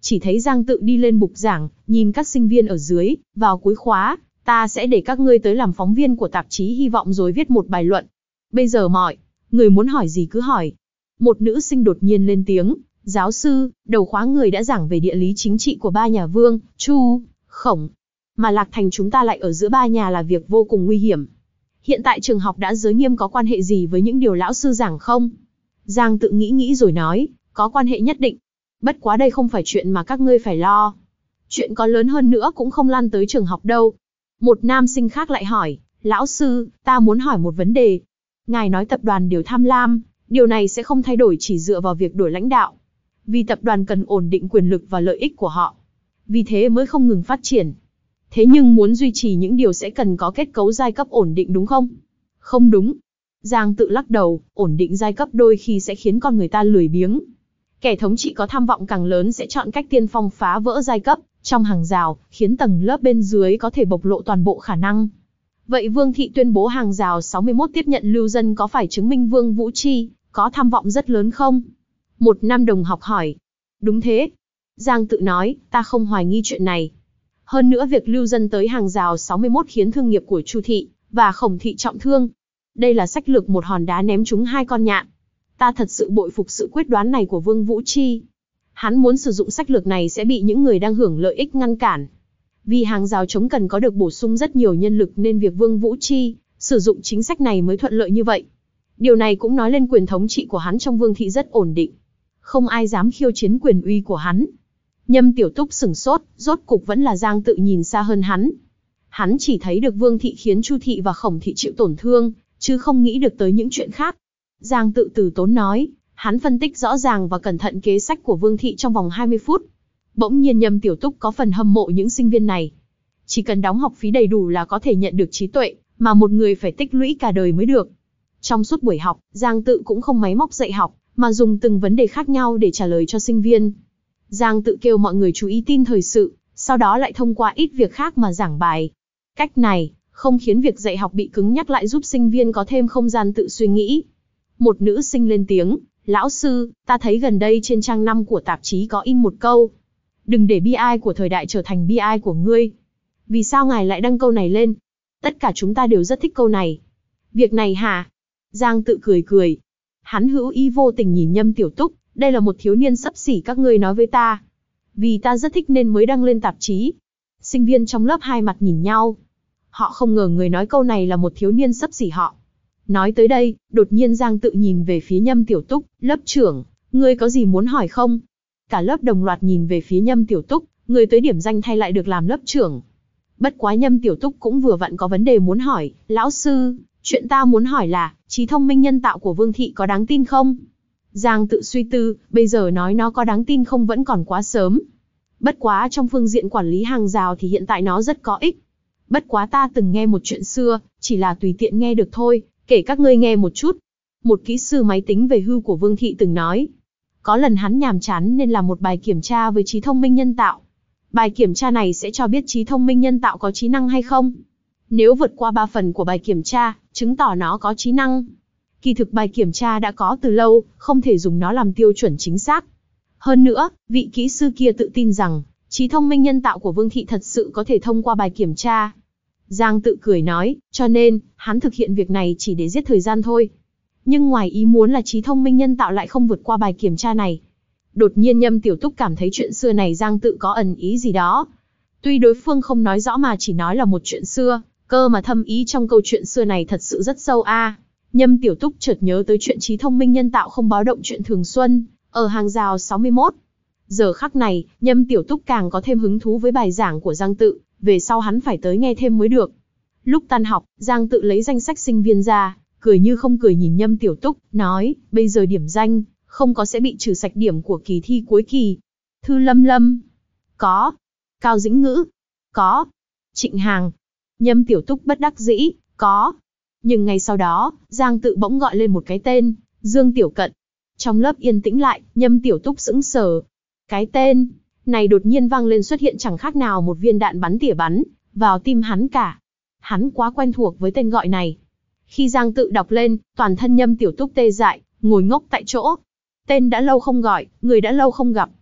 chỉ thấy Giang Tự đi lên bục giảng, nhìn các sinh viên ở dưới, vào cuối khóa, ta sẽ để các ngươi tới làm phóng viên của tạp chí Hy vọng rồi viết một bài luận. Bây giờ mọi người muốn hỏi gì cứ hỏi. Một nữ sinh đột nhiên lên tiếng, giáo sư, đầu khóa người đã giảng về địa lý chính trị của ba nhà Vương, Chu, Khổng. Mà Lạc Thành chúng ta lại ở giữa ba nhà là việc vô cùng nguy hiểm. Hiện tại trường học đã giới nghiêm có quan hệ gì với những điều lão sư giảng không? Giang Tự nghĩ nghĩ rồi nói, có quan hệ nhất định. Bất quá đây không phải chuyện mà các ngươi phải lo. Chuyện có lớn hơn nữa cũng không lan tới trường học đâu. Một nam sinh khác lại hỏi, lão sư, ta muốn hỏi một vấn đề. Ngài nói tập đoàn đều tham lam, điều này sẽ không thay đổi chỉ dựa vào việc đổi lãnh đạo. Vì tập đoàn cần ổn định quyền lực và lợi ích của họ. Vì thế mới không ngừng phát triển. Thế nhưng muốn duy trì những điều sẽ cần có kết cấu giai cấp ổn định đúng không? Không đúng. Giang Tự lắc đầu, ổn định giai cấp đôi khi sẽ khiến con người ta lười biếng. Kẻ thống trị có tham vọng càng lớn sẽ chọn cách tiên phong phá vỡ giai cấp, trong hàng rào, khiến tầng lớp bên dưới có thể bộc lộ toàn bộ khả năng. Vậy Vương Thị tuyên bố hàng rào sáu mươi mốt tiếp nhận lưu dân có phải chứng minh Vương Vũ Chi có tham vọng rất lớn không? Một nam đồng học hỏi. Đúng thế. Giang Tự nói, ta không hoài nghi chuyện này. Hơn nữa việc lưu dân tới hàng rào sáu mươi mốt khiến thương nghiệp của Chu Thị và Khổng Thị trọng thương. Đây là sách lược một hòn đá ném trúng hai con nhạn. Ta thật sự bội phục sự quyết đoán này của Vương Vũ Chi. Hắn muốn sử dụng sách lược này sẽ bị những người đang hưởng lợi ích ngăn cản. Vì hàng rào chống cần có được bổ sung rất nhiều nhân lực nên việc Vương Vũ Chi sử dụng chính sách này mới thuận lợi như vậy. Điều này cũng nói lên quyền thống trị của hắn trong Vương Thị rất ổn định. Không ai dám khiêu chiến quyền uy của hắn. Nhâm Tiểu Túc sửng sốt, rốt cục vẫn là Giang Tự nhìn xa hơn hắn. Hắn chỉ thấy được Vương Thị khiến Chu Thị và Khổng Thị chịu tổn thương, chứ không nghĩ được tới những chuyện khác. Giang Tự từ tốn nói, hắn phân tích rõ ràng và cẩn thận kế sách của Vương Thị trong vòng hai mươi phút. Bỗng nhiên Nhâm Tiểu Túc có phần hâm mộ những sinh viên này. Chỉ cần đóng học phí đầy đủ là có thể nhận được trí tuệ, mà một người phải tích lũy cả đời mới được. Trong suốt buổi học, Giang Tự cũng không máy móc dạy học, mà dùng từng vấn đề khác nhau để trả lời cho sinh viên. Giang Tự kêu mọi người chú ý tin thời sự, sau đó lại thông qua ít việc khác mà giảng bài. Cách này, không khiến việc dạy học bị cứng nhắc lại giúp sinh viên có thêm không gian tự suy nghĩ. Một nữ sinh lên tiếng, lão sư, ta thấy gần đây trên trang năm của tạp chí có in một câu. Đừng để bi ai của thời đại trở thành bi ai của ngươi. Vì sao ngài lại đăng câu này lên? Tất cả chúng ta đều rất thích câu này. Việc này hả? Giang Tự cười cười. Hắn hữu ý vô tình nhìn Nhâm Tiểu Túc, đây là một thiếu niên xấp xỉ các ngươi nói với ta. Vì ta rất thích nên mới đăng lên tạp chí. Sinh viên trong lớp hai mặt nhìn nhau. Họ không ngờ người nói câu này là một thiếu niên xấp xỉ họ. Nói tới đây, đột nhiên Giang Tự nhìn về phía Nhâm Tiểu Túc, lớp trưởng, ngươi có gì muốn hỏi không? Cả lớp đồng loạt nhìn về phía Nhâm Tiểu Túc, người tới điểm danh thay lại được làm lớp trưởng. Bất quá Nhâm Tiểu Túc cũng vừa vặn có vấn đề muốn hỏi, lão sư, chuyện ta muốn hỏi là, trí thông minh nhân tạo của Vương Thị có đáng tin không? Giang Tự suy tư, bây giờ nói nó có đáng tin không vẫn còn quá sớm. Bất quá trong phương diện quản lý hàng rào thì hiện tại nó rất có ích. Bất quá ta từng nghe một chuyện xưa, chỉ là tùy tiện nghe được thôi, kể các ngươi nghe một chút. Một kỹ sư máy tính về hưu của Vương Thị từng nói. Có lần hắn nhàm chán nên làm một bài kiểm tra với trí thông minh nhân tạo. Bài kiểm tra này sẽ cho biết trí thông minh nhân tạo có trí năng hay không. Nếu vượt qua ba phần của bài kiểm tra, chứng tỏ nó có trí năng. Kỳ thực bài kiểm tra đã có từ lâu, không thể dùng nó làm tiêu chuẩn chính xác. Hơn nữa, vị kỹ sư kia tự tin rằng, trí thông minh nhân tạo của Vương Thị thật sự có thể thông qua bài kiểm tra. Giang Tự cười nói, cho nên, hắn thực hiện việc này chỉ để giết thời gian thôi. Nhưng ngoài ý muốn là trí thông minh nhân tạo lại không vượt qua bài kiểm tra này. Đột nhiên Nhâm Tiểu Túc cảm thấy chuyện xưa này Giang Tự có ẩn ý gì đó. Tuy đối phương không nói rõ mà chỉ nói là một chuyện xưa, cơ mà thâm ý trong câu chuyện xưa này thật sự rất sâu a. À. Nhâm Tiểu Túc chợt nhớ tới chuyện trí thông minh nhân tạo không báo động chuyện Thường Xuân, ở hàng rào sáu mươi mốt. Giờ khắc này, Nhâm Tiểu Túc càng có thêm hứng thú với bài giảng của Giang Tự, về sau hắn phải tới nghe thêm mới được. Lúc tan học, Giang Tự lấy danh sách sinh viên ra, cười như không cười nhìn Nhâm Tiểu Túc, nói, bây giờ điểm danh, không có sẽ bị trừ sạch điểm của kỳ thi cuối kỳ. Thư Lâm Lâm, có. Cao Dĩnh Ngữ, có. Trịnh Hàng, Nhâm Tiểu Túc bất đắc dĩ, có. Nhưng ngay sau đó, Giang Tự bỗng gọi lên một cái tên, Dương Tiểu Cận. Trong lớp yên tĩnh lại, Nhâm Tiểu Túc sững sờ. Cái tên này đột nhiên vang lên xuất hiện chẳng khác nào một viên đạn bắn tỉa bắn vào tim hắn cả. Hắn quá quen thuộc với tên gọi này. Khi Giang Tự đọc lên, toàn thân Nhâm Tiểu Túc tê dại, ngồi ngốc tại chỗ. Tên đã lâu không gọi, người đã lâu không gặp.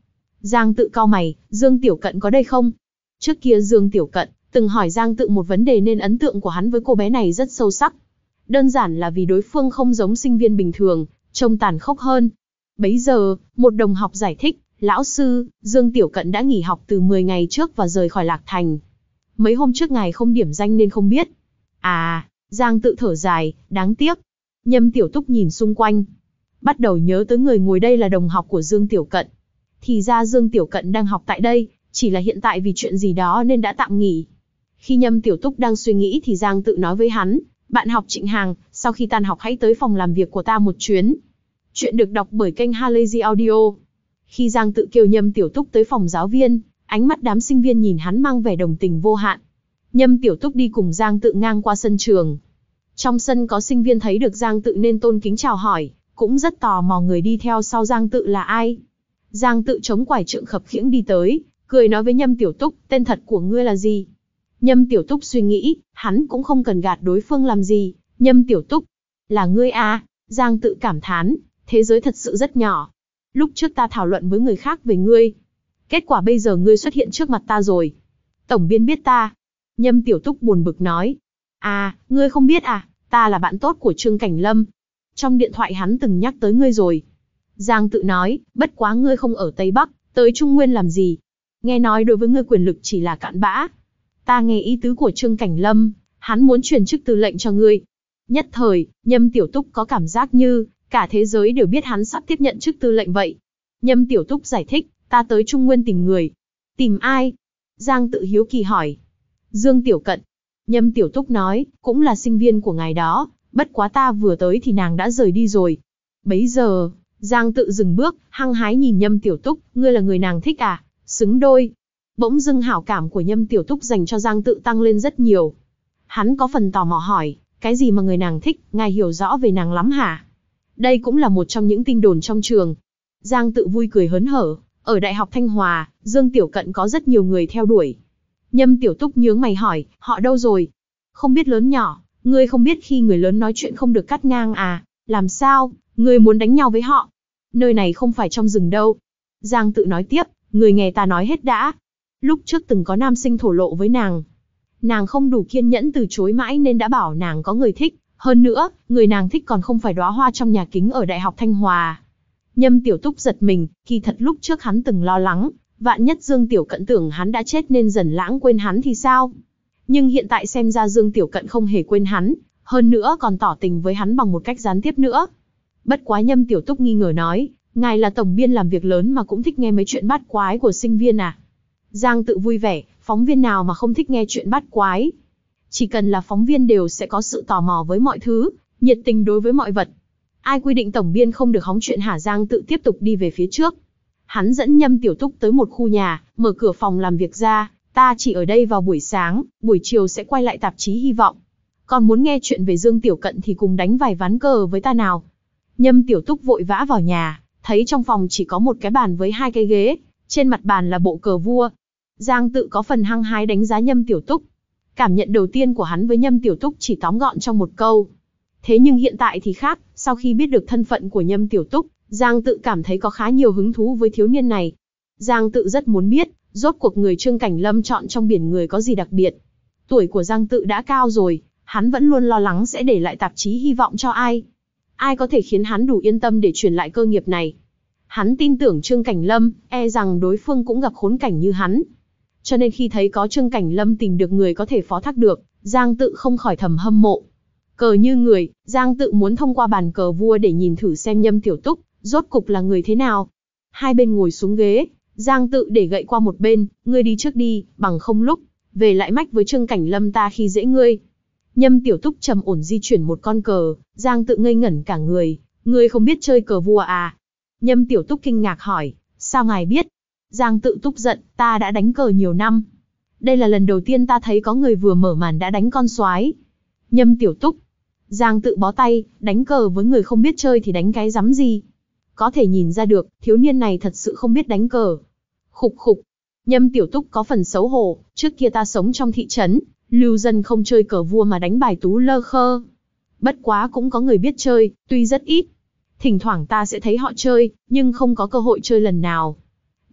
Giang Tự cau mày, Dương Tiểu Cận có đây không? Trước kia Dương Tiểu Cận từng hỏi Giang Tự một vấn đề nên ấn tượng của hắn với cô bé này rất sâu sắc. Đơn giản là vì đối phương không giống sinh viên bình thường, trông tàn khốc hơn. Bấy giờ, một đồng học giải thích, lão sư, Dương Tiểu Cận đã nghỉ học từ mười ngày trước và rời khỏi Lạc Thành. Mấy hôm trước ngài không điểm danh nên không biết. À, Giang Tự thở dài, đáng tiếc. Nhâm Tiểu Túc nhìn xung quanh, bắt đầu nhớ tới người ngồi đây là đồng học của Dương Tiểu Cận. Thì ra Dương Tiểu Cận đang học tại đây, chỉ là hiện tại vì chuyện gì đó nên đã tạm nghỉ. Khi Nhâm Tiểu Túc đang suy nghĩ thì Giang Tự nói với hắn, bạn học Trịnh Hàng, sau khi tan học hãy tới phòng làm việc của ta một chuyến. Chuyện được đọc bởi kênh Halazy Audio. Khi Giang Tự kêu Nhâm Tiểu Túc tới phòng giáo viên, ánh mắt đám sinh viên nhìn hắn mang vẻ đồng tình vô hạn. Nhâm Tiểu Túc đi cùng Giang Tự ngang qua sân trường. Trong sân có sinh viên thấy được Giang Tự nên tôn kính chào hỏi, cũng rất tò mò người đi theo sau Giang Tự là ai. Giang Tự chống quải trượng khập khiễng đi tới, cười nói với Nhâm Tiểu Túc, tên thật của ngươi là gì? Nhâm Tiểu Túc suy nghĩ, hắn cũng không cần gạt đối phương làm gì. Nhâm Tiểu Túc, là ngươi à? Giang Tự cảm thán, thế giới thật sự rất nhỏ. Lúc trước ta thảo luận với người khác về ngươi, kết quả bây giờ ngươi xuất hiện trước mặt ta rồi. Tổng biên biết ta. Nhâm Tiểu Túc buồn bực nói, à, ngươi không biết à, ta là bạn tốt của Trương Cảnh Lâm. Trong điện thoại hắn từng nhắc tới ngươi rồi. Giang Tự nói, bất quá ngươi không ở Tây Bắc, tới Trung Nguyên làm gì? Nghe nói đối với ngươi quyền lực chỉ là cặn bã. Ta nghe ý tứ của Trương Cảnh Lâm, hắn muốn truyền chức tư lệnh cho ngươi. Nhất thời, Nhâm Tiểu Túc có cảm giác như cả thế giới đều biết hắn sắp tiếp nhận chức tư lệnh vậy. Nhâm Tiểu Túc giải thích, ta tới Trung Nguyên tìm người. Tìm ai? Giang Tự hiếu kỳ hỏi. Dương Tiểu Cận. Nhâm Tiểu Túc nói, cũng là sinh viên của ngài đó, bất quá ta vừa tới thì nàng đã rời đi rồi. Bấy giờ, Giang Tự dừng bước, hăng hái nhìn Nhâm Tiểu Túc, ngươi là người nàng thích à? Xứng đôi. Bỗng dưng hảo cảm của Nhâm Tiểu Túc dành cho Giang Tự tăng lên rất nhiều. Hắn có phần tò mò hỏi, cái gì mà người nàng thích, ngài hiểu rõ về nàng lắm hả? Đây cũng là một trong những tin đồn trong trường. Giang Tự vui cười hớn hở, ở Đại học Thanh Hòa, Dương Tiểu Cận có rất nhiều người theo đuổi. Nhâm Tiểu Túc nhướng mày hỏi, họ đâu rồi? Không biết lớn nhỏ, ngươi không biết khi người lớn nói chuyện không được cắt ngang à? Làm sao, ngươi muốn đánh nhau với họ? Nơi này không phải trong rừng đâu. Giang Tự nói tiếp, người nghe ta nói hết đã. Lúc trước từng có nam sinh thổ lộ với nàng. Nàng không đủ kiên nhẫn từ chối mãi nên đã bảo nàng có người thích. Hơn nữa, người nàng thích còn không phải đóa hoa trong nhà kính ở Đại học Thanh Hòa. Nhâm Tiểu Túc giật mình, kỳ thật lúc trước hắn từng lo lắng, vạn nhất Dương Tiểu Cận tưởng hắn đã chết nên dần lãng quên hắn thì sao? Nhưng hiện tại xem ra Dương Tiểu Cận không hề quên hắn, hơn nữa còn tỏ tình với hắn bằng một cách gián tiếp nữa. Bất quá Nhâm Tiểu Túc nghi ngờ nói, ngài là tổng biên làm việc lớn mà cũng thích nghe mấy chuyện bát quái của sinh viên à? Giang Tự vui vẻ, phóng viên nào mà không thích nghe chuyện bát quái? Chỉ cần là phóng viên đều sẽ có sự tò mò với mọi thứ, nhiệt tình đối với mọi vật. Ai quy định tổng biên không được hóng chuyện hả? Giang Tự tiếp tục đi về phía trước. Hắn dẫn Nhâm Tiểu Túc tới một khu nhà, mở cửa phòng làm việc ra, ta chỉ ở đây vào buổi sáng, buổi chiều sẽ quay lại tạp chí Hy vọng. Còn muốn nghe chuyện về Dương Tiểu Cận thì cùng đánh vài ván cờ với ta nào. Nhâm Tiểu Túc vội vã vào nhà, thấy trong phòng chỉ có một cái bàn với hai cái ghế, trên mặt bàn là bộ cờ vua. Giang Tự có phần hăng hái đánh giá Nhâm Tiểu Túc. Cảm nhận đầu tiên của hắn với Nhâm Tiểu Túc chỉ tóm gọn trong một câu. Thế nhưng hiện tại thì khác, sau khi biết được thân phận của Nhâm Tiểu Túc, Giang Tự cảm thấy có khá nhiều hứng thú với thiếu niên này. Giang Tự rất muốn biết, rốt cuộc người Trương Cảnh Lâm chọn trong biển người có gì đặc biệt. Tuổi của Giang Tự đã cao rồi, hắn vẫn luôn lo lắng sẽ để lại tạp chí Hy vọng cho ai. Ai có thể khiến hắn đủ yên tâm để truyền lại cơ nghiệp này. Hắn tin tưởng Trương Cảnh Lâm, e rằng đối phương cũng gặp khốn cảnh như hắn. Cho nên khi thấy có Trương Cảnh Lâm tìm được người có thể phó thác được, Giang Tự không khỏi thầm hâm mộ. Cờ như người, Giang Tự muốn thông qua bàn cờ vua để nhìn thử xem Nhâm Tiểu Túc rốt cục là người thế nào. Hai bên ngồi xuống ghế, Giang Tự để gậy qua một bên, ngươi đi trước đi, bằng không lúc về lại mách với Trương Cảnh Lâm ta khi dễ ngươi. Nhâm Tiểu Túc trầm ổn di chuyển một con cờ, Giang Tự ngây ngẩn cả người, ngươi không biết chơi cờ vua à? Nhâm Tiểu Túc kinh ngạc hỏi, sao ngài biết? Giang Tự Túc giận, ta đã đánh cờ nhiều năm. Đây là lần đầu tiên ta thấy có người vừa mở màn đã đánh con soái. Nhâm Tiểu Túc. Giang Tự bó tay, đánh cờ với người không biết chơi thì đánh cái rắm gì. Có thể nhìn ra được, thiếu niên này thật sự không biết đánh cờ. Khục khục. Nhâm Tiểu Túc có phần xấu hổ, trước kia ta sống trong thị trấn, lưu dân không chơi cờ vua mà đánh bài tú lơ khơ. Bất quá cũng có người biết chơi, tuy rất ít. Thỉnh thoảng ta sẽ thấy họ chơi, nhưng không có cơ hội chơi lần nào.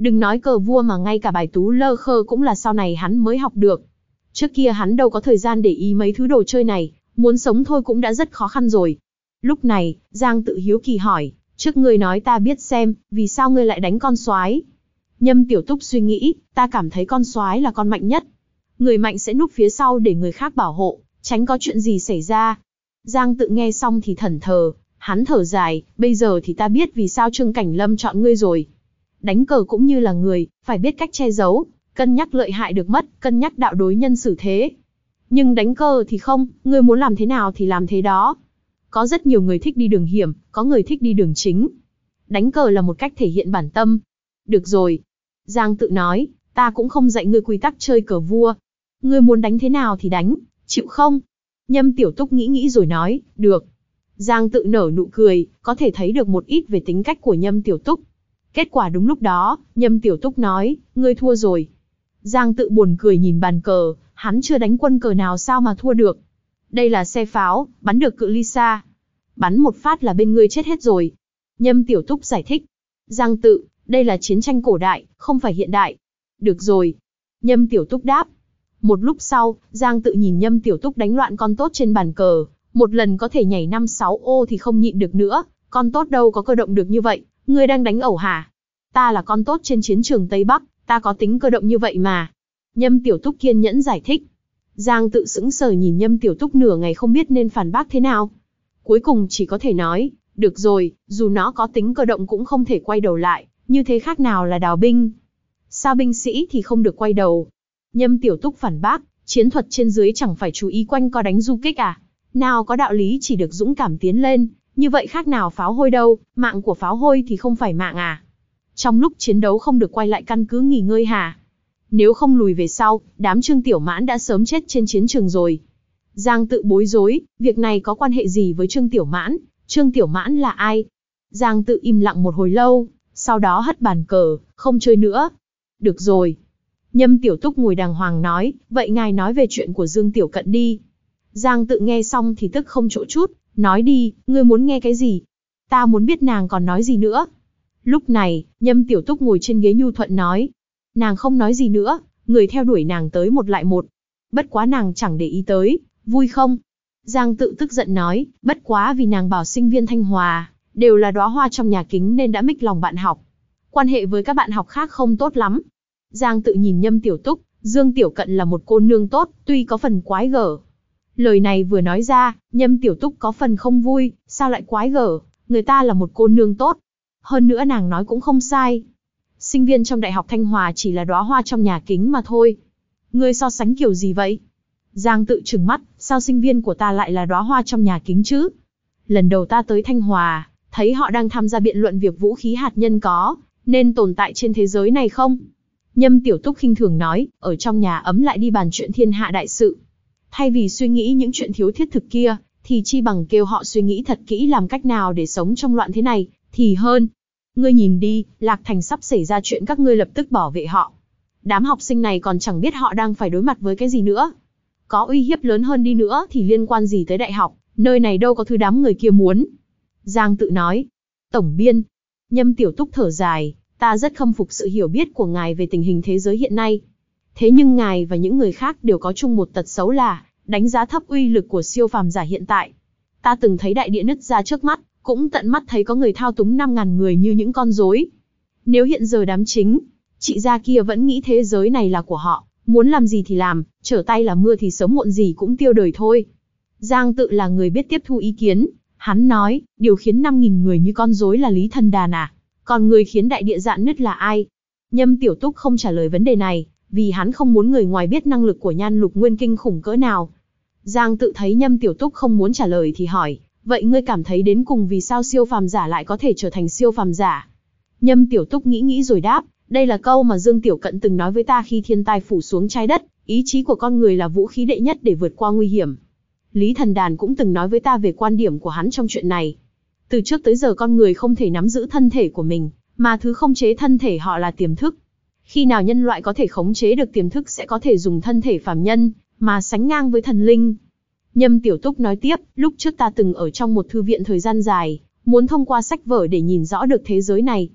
Đừng nói cờ vua mà ngay cả bài tú lơ khơ cũng là sau này hắn mới học được. Trước kia hắn đâu có thời gian để ý mấy thứ đồ chơi này, muốn sống thôi cũng đã rất khó khăn rồi. Lúc này, Giang Tự hiếu kỳ hỏi, trước ngươi nói ta biết xem, vì sao ngươi lại đánh con soái? Nhâm Tiểu Túc suy nghĩ, ta cảm thấy con soái là con mạnh nhất. Người mạnh sẽ núp phía sau để người khác bảo hộ, tránh có chuyện gì xảy ra. Giang Tự nghe xong thì thẫn thờ, hắn thở dài, bây giờ thì ta biết vì sao Trương Cảnh Lâm chọn ngươi rồi. Đánh cờ cũng như là người, phải biết cách che giấu, cân nhắc lợi hại được mất, cân nhắc đạo đối nhân xử thế. Nhưng đánh cờ thì không, ngươi muốn làm thế nào thì làm thế đó. Có rất nhiều người thích đi đường hiểm, có người thích đi đường chính. Đánh cờ là một cách thể hiện bản tâm. Được rồi. Giang Tự nói, ta cũng không dạy ngươi quy tắc chơi cờ vua. Ngươi muốn đánh thế nào thì đánh, chịu không? Nhâm Tiểu Túc nghĩ nghĩ rồi nói, được. Giang Tự nở nụ cười, có thể thấy được một ít về tính cách của Nhâm Tiểu Túc. Kết quả đúng lúc đó, Nhâm Tiểu Túc nói, ngươi thua rồi. Giang Tự buồn cười nhìn bàn cờ, hắn chưa đánh quân cờ nào sao mà thua được. Đây là xe pháo, bắn được cự ly xa. Bắn một phát là bên ngươi chết hết rồi. Nhâm Tiểu Túc giải thích. Giang Tự, đây là chiến tranh cổ đại, không phải hiện đại. Được rồi. Nhâm Tiểu Túc đáp. Một lúc sau, Giang Tự nhìn Nhâm Tiểu Túc đánh loạn con tốt trên bàn cờ. Một lần có thể nhảy năm sáu ô thì không nhịn được nữa. Con tốt đâu có cơ động được như vậy. Ngươi đang đánh ẩu hả? Ta là con tốt trên chiến trường Tây Bắc, ta có tính cơ động như vậy mà. Nhâm Tiểu Túc kiên nhẫn giải thích. Giang Tự sững sờ nhìn Nhâm Tiểu Túc nửa ngày không biết nên phản bác thế nào. Cuối cùng chỉ có thể nói, được rồi, dù nó có tính cơ động cũng không thể quay đầu lại, như thế khác nào là đào binh. Sao binh sĩ thì không được quay đầu? Nhâm Tiểu Túc phản bác, chiến thuật trên dưới chẳng phải chú ý quanh co đánh du kích à? Nào có đạo lý chỉ được dũng cảm tiến lên, như vậy khác nào pháo hôi đâu, mạng của pháo hôi thì không phải mạng à? Trong lúc chiến đấu không được quay lại căn cứ nghỉ ngơi hả? Nếu không lùi về sau, đám Trương Tiểu Mãn đã sớm chết trên chiến trường rồi. Giang Tự bối rối, việc này có quan hệ gì với Trương Tiểu Mãn? Trương Tiểu Mãn là ai? Giang Tự im lặng một hồi lâu, sau đó hất bàn cờ, không chơi nữa. Được rồi. Nhâm Tiểu Túc ngồi đàng hoàng nói, vậy ngài nói về chuyện của Dương Tiểu Cận đi. Giang Tự nghe xong thì tức không chỗ chút, nói đi, ngươi muốn nghe cái gì? Ta muốn biết nàng còn nói gì nữa. Lúc này, Nhâm Tiểu Túc ngồi trên ghế nhu thuận nói. Nàng không nói gì nữa, người theo đuổi nàng tới một lại một. Bất quá nàng chẳng để ý tới, vui không? Giang Tự tức giận nói, bất quá vì nàng bảo sinh viên Thanh Hòa, đều là đóa hoa trong nhà kính nên đã mích lòng bạn học. Quan hệ với các bạn học khác không tốt lắm. Giang Tự nhìn Nhâm Tiểu Túc, Dương Tiểu Cận là một cô nương tốt, tuy có phần quái gở. Lời này vừa nói ra, Nhâm Tiểu Túc có phần không vui, sao lại quái gở, người ta là một cô nương tốt. Hơn nữa nàng nói cũng không sai. Sinh viên trong Đại học Thanh Hòa chỉ là đóa hoa trong nhà kính mà thôi. Ngươi so sánh kiểu gì vậy? Giang Tự trừng mắt, sao sinh viên của ta lại là đóa hoa trong nhà kính chứ? Lần đầu ta tới Thanh Hòa, thấy họ đang tham gia biện luận việc vũ khí hạt nhân có nên tồn tại trên thế giới này không? Nhâm Tiểu Túc khinh thường nói, ở trong nhà ấm lại đi bàn chuyện thiên hạ đại sự. Thay vì suy nghĩ những chuyện thiếu thiết thực kia, thì chi bằng kêu họ suy nghĩ thật kỹ làm cách nào để sống trong loạn thế này, thì hơn. Ngươi nhìn đi, Lạc Thành sắp xảy ra chuyện các ngươi lập tức bảo vệ họ. Đám học sinh này còn chẳng biết họ đang phải đối mặt với cái gì nữa. Có uy hiếp lớn hơn đi nữa thì liên quan gì tới đại học, nơi này đâu có thứ đám người kia muốn. Giang Tự nói. Tổng biên. Nhâm Tiểu Túc thở dài, ta rất khâm phục sự hiểu biết của ngài về tình hình thế giới hiện nay. Thế nhưng ngài và những người khác đều có chung một tật xấu là đánh giá thấp uy lực của siêu phàm giả hiện tại. Ta từng thấy đại địa nứt ra trước mắt, cũng tận mắt thấy có người thao túng năm ngàn người như những con rối. Nếu hiện giờ đám chính trị gia kia vẫn nghĩ thế giới này là của họ, muốn làm gì thì làm, trở tay là mưa thì sớm muộn gì cũng tiêu đời thôi. Giang Tự là người biết tiếp thu ý kiến, hắn nói, điều khiến năm nghìn người như con rối là Lý Thần Đàn à? Còn người khiến đại địa dạn nứt là ai? Nhâm Tiểu Túc không trả lời vấn đề này, vì hắn không muốn người ngoài biết năng lực của Nhan Lục Nguyên kinh khủng cỡ nào. Giang Tự thấy Nhâm Tiểu Túc không muốn trả lời thì hỏi, vậy ngươi cảm thấy đến cùng vì sao siêu phàm giả lại có thể trở thành siêu phàm giả? Nhâm Tiểu Túc nghĩ nghĩ rồi đáp, đây là câu mà Dương Tiểu Cận từng nói với ta khi thiên tai phủ xuống trái đất, ý chí của con người là vũ khí đệ nhất để vượt qua nguy hiểm. Lý Thần Đàn cũng từng nói với ta về quan điểm của hắn trong chuyện này. Từ trước tới giờ con người không thể nắm giữ thân thể của mình, mà thứ khống chế thân thể họ là tiềm thức. Khi nào nhân loại có thể khống chế được tiềm thức sẽ có thể dùng thân thể phàm nhân, mà sánh ngang với thần linh. Nhâm Tiểu Túc nói tiếp, lúc trước ta từng ở trong một thư viện thời gian dài, muốn thông qua sách vở để nhìn rõ được thế giới này.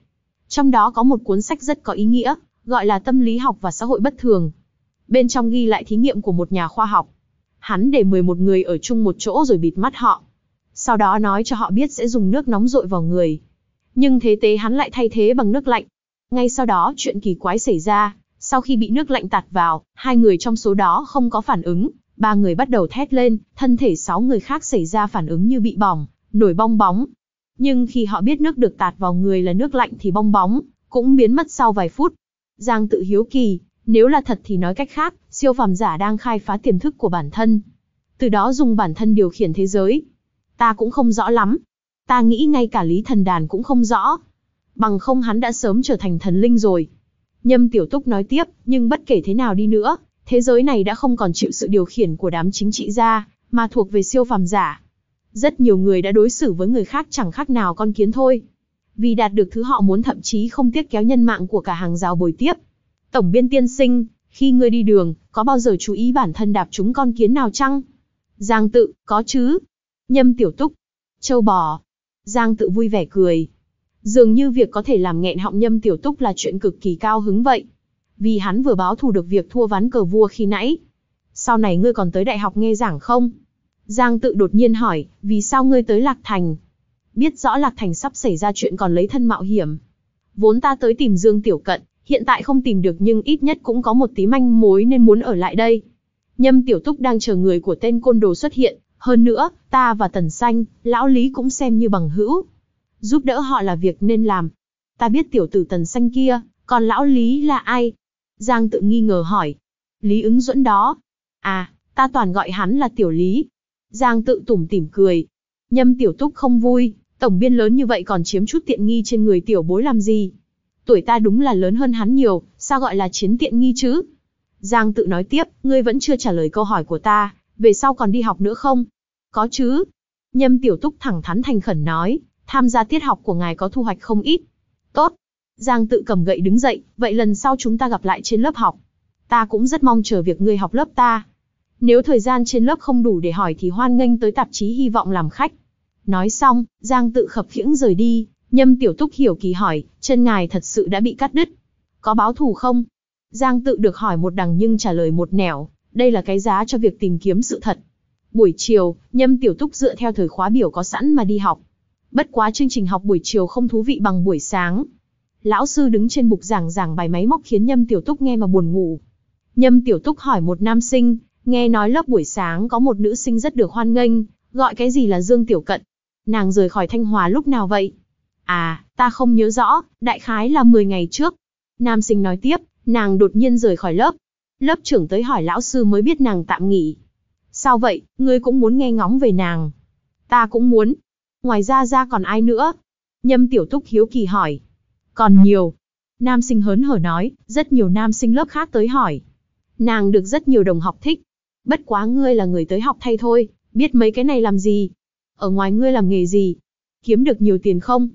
Trong đó có một cuốn sách rất có ý nghĩa, gọi là Tâm lý học và xã hội bất thường. Bên trong ghi lại thí nghiệm của một nhà khoa học. Hắn để mười một người ở chung một chỗ rồi bịt mắt họ. Sau đó nói cho họ biết sẽ dùng nước nóng dội vào người. Nhưng thế tế hắn lại thay thế bằng nước lạnh. Ngay sau đó chuyện kỳ quái xảy ra, sau khi bị nước lạnh tạt vào, hai người trong số đó không có phản ứng, ba người bắt đầu thét lên, thân thể sáu người khác xảy ra phản ứng như bị bỏng, nổi bong bóng. Nhưng khi họ biết nước được tạt vào người là nước lạnh thì bong bóng cũng biến mất sau vài phút. Giang Tự hiếu kỳ, nếu là thật thì nói cách khác, siêu phàm giả đang khai phá tiềm thức của bản thân. Từ đó dùng bản thân điều khiển thế giới. Ta cũng không rõ lắm. Ta nghĩ ngay cả Lý Thần Đàn cũng không rõ. Bằng không hắn đã sớm trở thành thần linh rồi. Nhâm Tiểu Túc nói tiếp, nhưng bất kể thế nào đi nữa, thế giới này đã không còn chịu sự điều khiển của đám chính trị gia, mà thuộc về siêu phàm giả. Rất nhiều người đã đối xử với người khác chẳng khác nào con kiến thôi. Vì đạt được thứ họ muốn thậm chí không tiếc kéo nhân mạng của cả hàng rào bồi tiếp. Tổng biên tiên sinh, khi ngươi đi đường, có bao giờ chú ý bản thân đạp trúng con kiến nào chăng? Giang Tự, có chứ. Nhâm Tiểu Túc, châu bò. Giang Tự vui vẻ cười. Dường như việc có thể làm nghẹn họng Nhâm Tiểu Túc là chuyện cực kỳ cao hứng vậy. Vì hắn vừa báo thù được việc thua ván cờ vua khi nãy. Sau này ngươi còn tới đại học nghe giảng không? Giang Tự đột nhiên hỏi, vì sao ngươi tới Lạc Thành? Biết rõ Lạc Thành sắp xảy ra chuyện còn lấy thân mạo hiểm. Vốn ta tới tìm Dương Tiểu Cận, hiện tại không tìm được nhưng ít nhất cũng có một tí manh mối nên muốn ở lại đây. Nhâm Tiểu Túc đang chờ người của tên côn đồ xuất hiện, hơn nữa, ta và Tần Xanh, lão Lý cũng xem như bằng hữu. Giúp đỡ họ là việc nên làm. Ta biết tiểu tử Tần Xanh kia, còn lão Lý là ai? Giang Tự nghi ngờ hỏi. Lý Ứng Duẫn đó. À, ta toàn gọi hắn là Tiểu Lý. Giang Tự tủm tỉm cười. Nhâm Tiểu Túc không vui, tổng biên lớn như vậy còn chiếm chút tiện nghi trên người tiểu bối làm gì? Tuổi ta đúng là lớn hơn hắn nhiều, sao gọi là chiếm tiện nghi chứ? Giang Tự nói tiếp, ngươi vẫn chưa trả lời câu hỏi của ta, về sau còn đi học nữa không? Có chứ. Nhâm Tiểu Túc thẳng thắn thành khẩn nói, tham gia tiết học của ngài có thu hoạch không ít. Tốt. Giang Tự cầm gậy đứng dậy, vậy lần sau chúng ta gặp lại trên lớp học. Ta cũng rất mong chờ việc ngươi học lớp ta. Nếu thời gian trên lớp không đủ để hỏi thì hoan nghênh tới tạp chí Hy vọng làm khách. Nói xong, Giang Tự khập khiễng rời đi. Nhâm Tiểu Túc hiểu kỳ hỏi, chân ngài thật sự đã bị cắt đứt. Có báo thù không? Giang Tự được hỏi một đằng nhưng trả lời một nẻo, đây là cái giá cho việc tìm kiếm sự thật. Buổi chiều, Nhâm Tiểu Túc dựa theo thời khóa biểu có sẵn mà đi học. Bất quá chương trình học buổi chiều không thú vị bằng buổi sáng. Lão sư đứng trên bục giảng giảng bài máy móc khiến Nhâm Tiểu Túc nghe mà buồn ngủ. Nhâm Tiểu Túc hỏi một nam sinh, nghe nói lớp buổi sáng có một nữ sinh rất được hoan nghênh, gọi cái gì là Dương Tiểu Cận. Nàng rời khỏi Thanh Hòa lúc nào vậy? À, ta không nhớ rõ, đại khái là mười ngày trước. Nam sinh nói tiếp, nàng đột nhiên rời khỏi lớp. Lớp trưởng tới hỏi lão sư mới biết nàng tạm nghỉ. Sao vậy, ngươi cũng muốn nghe ngóng về nàng? Ta cũng muốn. Ngoài ra ra còn ai nữa? Nhâm Tiểu Túc hiếu kỳ hỏi. Còn nhiều. Nam sinh hớn hở nói, rất nhiều nam sinh lớp khác tới hỏi. Nàng được rất nhiều đồng học thích. Bất quá ngươi là người tới học thay thôi, biết mấy cái này làm gì? Ở ngoài ngươi làm nghề gì? Kiếm được nhiều tiền không?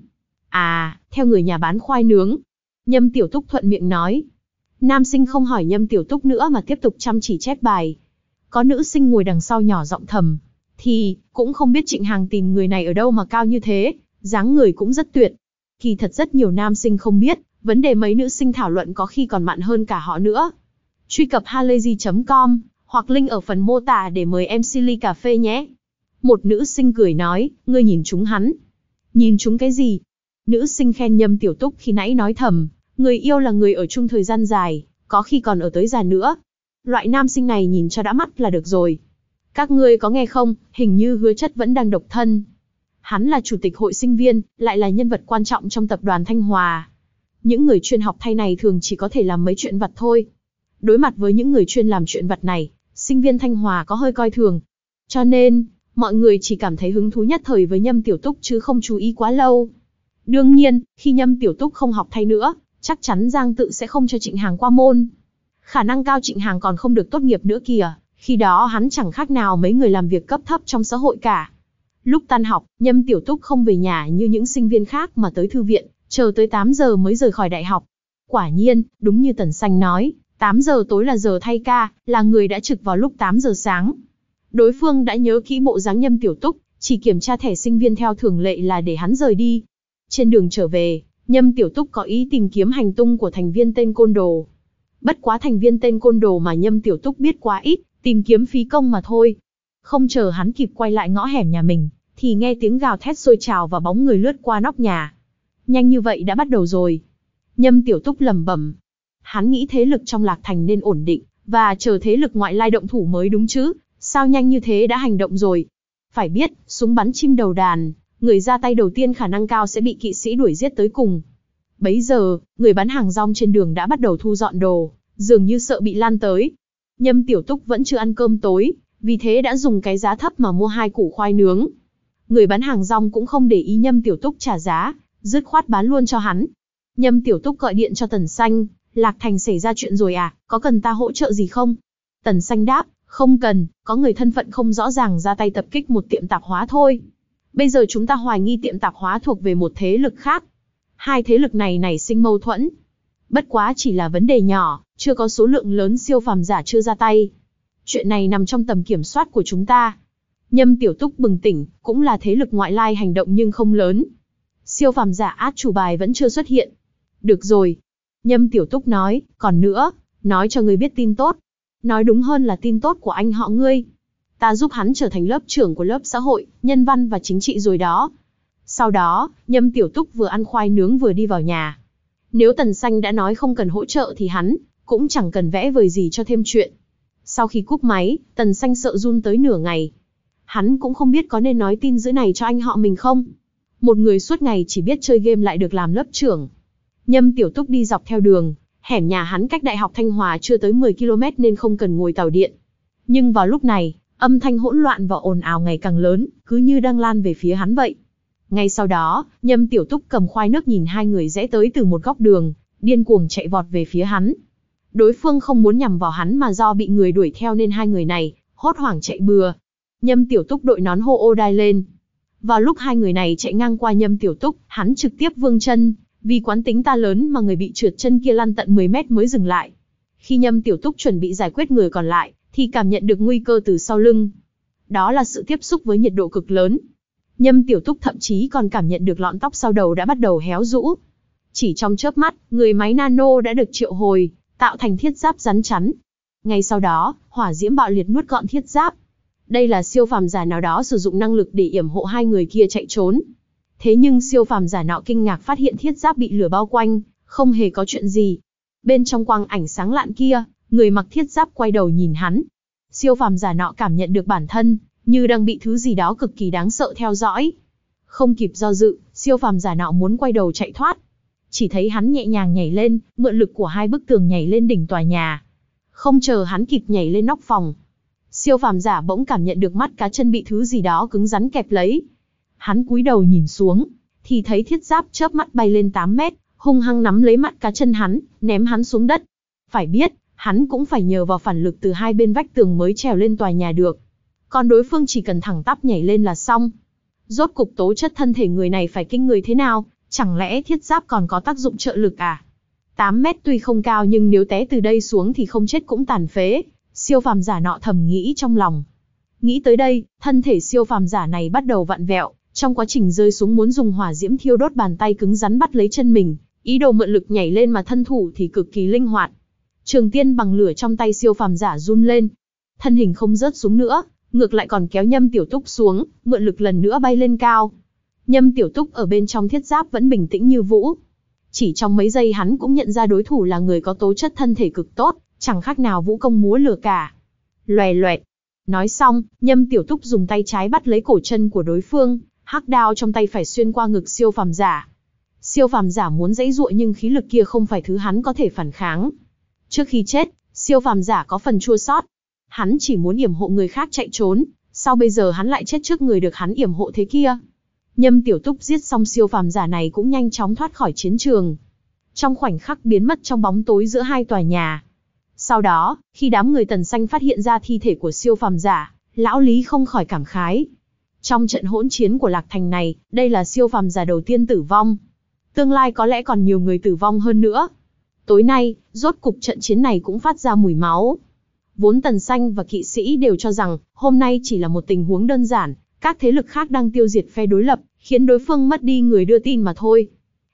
À, theo người nhà bán khoai nướng. Nhâm Tiểu Túc thuận miệng nói. Nam sinh không hỏi Nhâm Tiểu Túc nữa mà tiếp tục chăm chỉ chép bài. Có nữ sinh ngồi đằng sau nhỏ giọng thầm. Thì, cũng không biết Trịnh Hàng tìm người này ở đâu mà cao như thế, dáng người cũng rất tuyệt. Kỳ thật rất nhiều nam sinh không biết, vấn đề mấy nữ sinh thảo luận có khi còn mặn hơn cả họ nữa. Truy cập halayzi chấm com, hoặc link ở phần mô tả để mời em xê ly cà phê nhé. Một nữ sinh cười nói, ngươi nhìn chúng hắn. Nhìn chúng cái gì? Nữ sinh khen Nhâm Tiểu Túc khi nãy nói thầm, người yêu là người ở chung thời gian dài, có khi còn ở tới già nữa. Loại nam sinh này nhìn cho đã mắt là được rồi. Các ngươi có nghe không, hình như Hứa Chất vẫn đang độc thân. Hắn là chủ tịch hội sinh viên, lại là nhân vật quan trọng trong tập đoàn Thanh Hòa. Những người chuyên học thay này thường chỉ có thể làm mấy chuyện vặt thôi. Đối mặt với những người chuyên làm chuyện vặt này, sinh viên Thanh Hòa có hơi coi thường. Cho nên, mọi người chỉ cảm thấy hứng thú nhất thời với Nhâm Tiểu Túc chứ không chú ý quá lâu. Đương nhiên, khi Nhâm Tiểu Túc không học thay nữa, chắc chắn Giang Tự sẽ không cho Trịnh Hàng qua môn. Khả năng cao Trịnh Hàng còn không được tốt nghiệp nữa kìa, khi đó hắn chẳng khác nào mấy người làm việc cấp thấp trong xã hội cả. Lúc tan học, Nhâm Tiểu Túc không về nhà như những sinh viên khác mà tới thư viện, chờ tới tám giờ mới rời khỏi đại học. Quả nhiên, đúng như Tần Xanh nói, tám giờ tối là giờ thay ca, là người đã trực vào lúc tám giờ sáng. Đối phương đã nhớ kỹ bộ dáng Nhâm Tiểu Túc, chỉ kiểm tra thẻ sinh viên theo thường lệ là để hắn rời đi. Trên đường trở về, Nhâm Tiểu Túc có ý tìm kiếm hành tung của thành viên tên Côn Đồ. Bất quá thành viên tên Côn Đồ mà Nhâm Tiểu Túc biết quá ít, tìm kiếm phí công mà thôi. Không chờ hắn kịp quay lại ngõ hẻm nhà mình, thì nghe tiếng gào thét sôi trào và bóng người lướt qua nóc nhà. Nhanh như vậy đã bắt đầu rồi. Nhâm Tiểu Túc lẩm bẩm. Hắn nghĩ thế lực trong Lạc Thành nên ổn định, và chờ thế lực ngoại lai động thủ mới đúng chứ, sao nhanh như thế đã hành động rồi. Phải biết, súng bắn chim đầu đàn, người ra tay đầu tiên khả năng cao sẽ bị kỵ sĩ đuổi giết tới cùng. Bấy giờ, người bán hàng rong trên đường đã bắt đầu thu dọn đồ, dường như sợ bị lan tới. Nhâm Tiểu Túc vẫn chưa ăn cơm tối, vì thế đã dùng cái giá thấp mà mua hai củ khoai nướng. Người bán hàng rong cũng không để ý Nhâm Tiểu Túc trả giá, dứt khoát bán luôn cho hắn. Nhâm Tiểu Túc gọi điện cho Tần Xanh, Lạc Thành xảy ra chuyện rồi à, có cần ta hỗ trợ gì không? Tần Xanh đáp, không cần, có người thân phận không rõ ràng ra tay tập kích một tiệm tạp hóa thôi. Bây giờ chúng ta hoài nghi tiệm tạp hóa thuộc về một thế lực khác. Hai thế lực này nảy sinh mâu thuẫn. Bất quá chỉ là vấn đề nhỏ, chưa có số lượng lớn siêu phàm giả chưa ra tay. Chuyện này nằm trong tầm kiểm soát của chúng ta. Nhâm Tiểu Túc bừng tỉnh, cũng là thế lực ngoại lai hành động nhưng không lớn. Siêu phàm giả át chủ bài vẫn chưa xuất hiện. Được rồi. Nhâm Tiểu Túc nói, còn nữa, nói cho ngươi biết tin tốt. Nói đúng hơn là tin tốt của anh họ ngươi. Ta giúp hắn trở thành lớp trưởng của lớp xã hội, nhân văn và chính trị rồi đó. Sau đó, Nhâm Tiểu Túc vừa ăn khoai nướng vừa đi vào nhà. Nếu Tần Xanh đã nói không cần hỗ trợ thì hắn cũng chẳng cần vẽ vời gì cho thêm chuyện. Sau khi cúp máy, Tần Xanh sợ run tới nửa ngày. Hắn cũng không biết có nên nói tin dữ này cho anh họ mình không. Một người suốt ngày chỉ biết chơi game lại được làm lớp trưởng. Nhâm Tiểu Túc đi dọc theo đường, hẻm nhà hắn cách Đại học Thanh Hòa chưa tới mười ki lô mét nên không cần ngồi tàu điện. Nhưng vào lúc này, âm thanh hỗn loạn và ồn ào ngày càng lớn, cứ như đang lan về phía hắn vậy. Ngay sau đó, Nhâm Tiểu Túc cầm khoai nước nhìn hai người rẽ tới từ một góc đường, điên cuồng chạy vọt về phía hắn. Đối phương không muốn nhằm vào hắn mà do bị người đuổi theo nên hai người này hốt hoảng chạy bừa. Nhâm Tiểu Túc đội nón hô ô đai lên. Vào lúc hai người này chạy ngang qua Nhâm Tiểu Túc, hắn trực tiếp vươn chân, vì quán tính ta lớn mà người bị trượt chân kia lăn tận mười mét mới dừng lại. Khi Nhâm Tiểu Túc chuẩn bị giải quyết người còn lại, thì cảm nhận được nguy cơ từ sau lưng. Đó là sự tiếp xúc với nhiệt độ cực lớn. Nhâm Tiểu Túc thậm chí còn cảm nhận được lọn tóc sau đầu đã bắt đầu héo rũ. Chỉ trong chớp mắt, người máy nano đã được triệu hồi, tạo thành thiết giáp rắn chắn. Ngay sau đó, hỏa diễm bạo liệt nuốt gọn thiết giáp. Đây là siêu phàm giả nào đó sử dụng năng lực để yểm hộ hai người kia chạy trốn. Thế nhưng siêu phàm giả nọ kinh ngạc phát hiện thiết giáp bị lửa bao quanh, không hề có chuyện gì. Bên trong quang ảnh sáng lạn kia, người mặc thiết giáp quay đầu nhìn hắn. Siêu phàm giả nọ cảm nhận được bản thân như đang bị thứ gì đó cực kỳ đáng sợ theo dõi. Không kịp do dự, siêu phàm giả nọ muốn quay đầu chạy thoát. Chỉ thấy hắn nhẹ nhàng nhảy lên, mượn lực của hai bức tường nhảy lên đỉnh tòa nhà. Không chờ hắn kịp nhảy lên nóc phòng, siêu phàm giả bỗng cảm nhận được mắt cá chân bị thứ gì đó cứng rắn kẹp lấy. Hắn cúi đầu nhìn xuống, thì thấy thiết giáp chớp mắt bay lên tám mét, hung hăng nắm lấy mắt cá chân hắn, ném hắn xuống đất. Phải biết, hắn cũng phải nhờ vào phản lực từ hai bên vách tường mới trèo lên tòa nhà được. Còn đối phương chỉ cần thẳng tắp nhảy lên là xong. Rốt cục tố chất thân thể người này phải kinh người thế nào, chẳng lẽ thiết giáp còn có tác dụng trợ lực à? tám mét tuy không cao nhưng nếu té từ đây xuống thì không chết cũng tàn phế, siêu phàm giả nọ thầm nghĩ trong lòng. Nghĩ tới đây, thân thể siêu phàm giả này bắt đầu vặn vẹo, trong quá trình rơi xuống muốn dùng hỏa diễm thiêu đốt bàn tay cứng rắn bắt lấy chân mình, ý đồ mượn lực nhảy lên mà thân thủ thì cực kỳ linh hoạt. Trường tiên bằng lửa trong tay siêu phàm giả run lên, thân hình không rớt xuống nữa, ngược lại còn kéo Nhâm Tiểu Túc xuống, mượn lực lần nữa bay lên cao. Nhâm Tiểu Túc ở bên trong thiết giáp vẫn bình tĩnh như vũ. Chỉ trong mấy giây hắn cũng nhận ra đối thủ là người có tố chất thân thể cực tốt, chẳng khác nào vũ công múa lửa cả. Loè loẹt. Nói xong, Nhâm Tiểu Túc dùng tay trái bắt lấy cổ chân của đối phương, hắc đao trong tay phải xuyên qua ngực siêu phàm giả. Siêu phàm giả muốn giãy giụa nhưng khí lực kia không phải thứ hắn có thể phản kháng. Trước khi chết, siêu phàm giả có phần chua xót. Hắn chỉ muốn yểm hộ người khác chạy trốn, sao bây giờ hắn lại chết trước người được hắn yểm hộ thế kia? Nhâm Tiểu Túc giết xong siêu phàm giả này cũng nhanh chóng thoát khỏi chiến trường. Trong khoảnh khắc biến mất trong bóng tối giữa hai tòa nhà. Sau đó, khi đám người Tần Xanh phát hiện ra thi thể của siêu phàm giả, lão Lý không khỏi cảm khái. Trong trận hỗn chiến của Lạc Thành này, đây là siêu phàm giả đầu tiên tử vong. Tương lai có lẽ còn nhiều người tử vong hơn nữa. Tối nay, rốt cục trận chiến này cũng phát ra mùi máu. Vốn Tần Xanh và kỵ sĩ đều cho rằng, hôm nay chỉ là một tình huống đơn giản, các thế lực khác đang tiêu diệt phe đối lập, khiến đối phương mất đi người đưa tin mà thôi.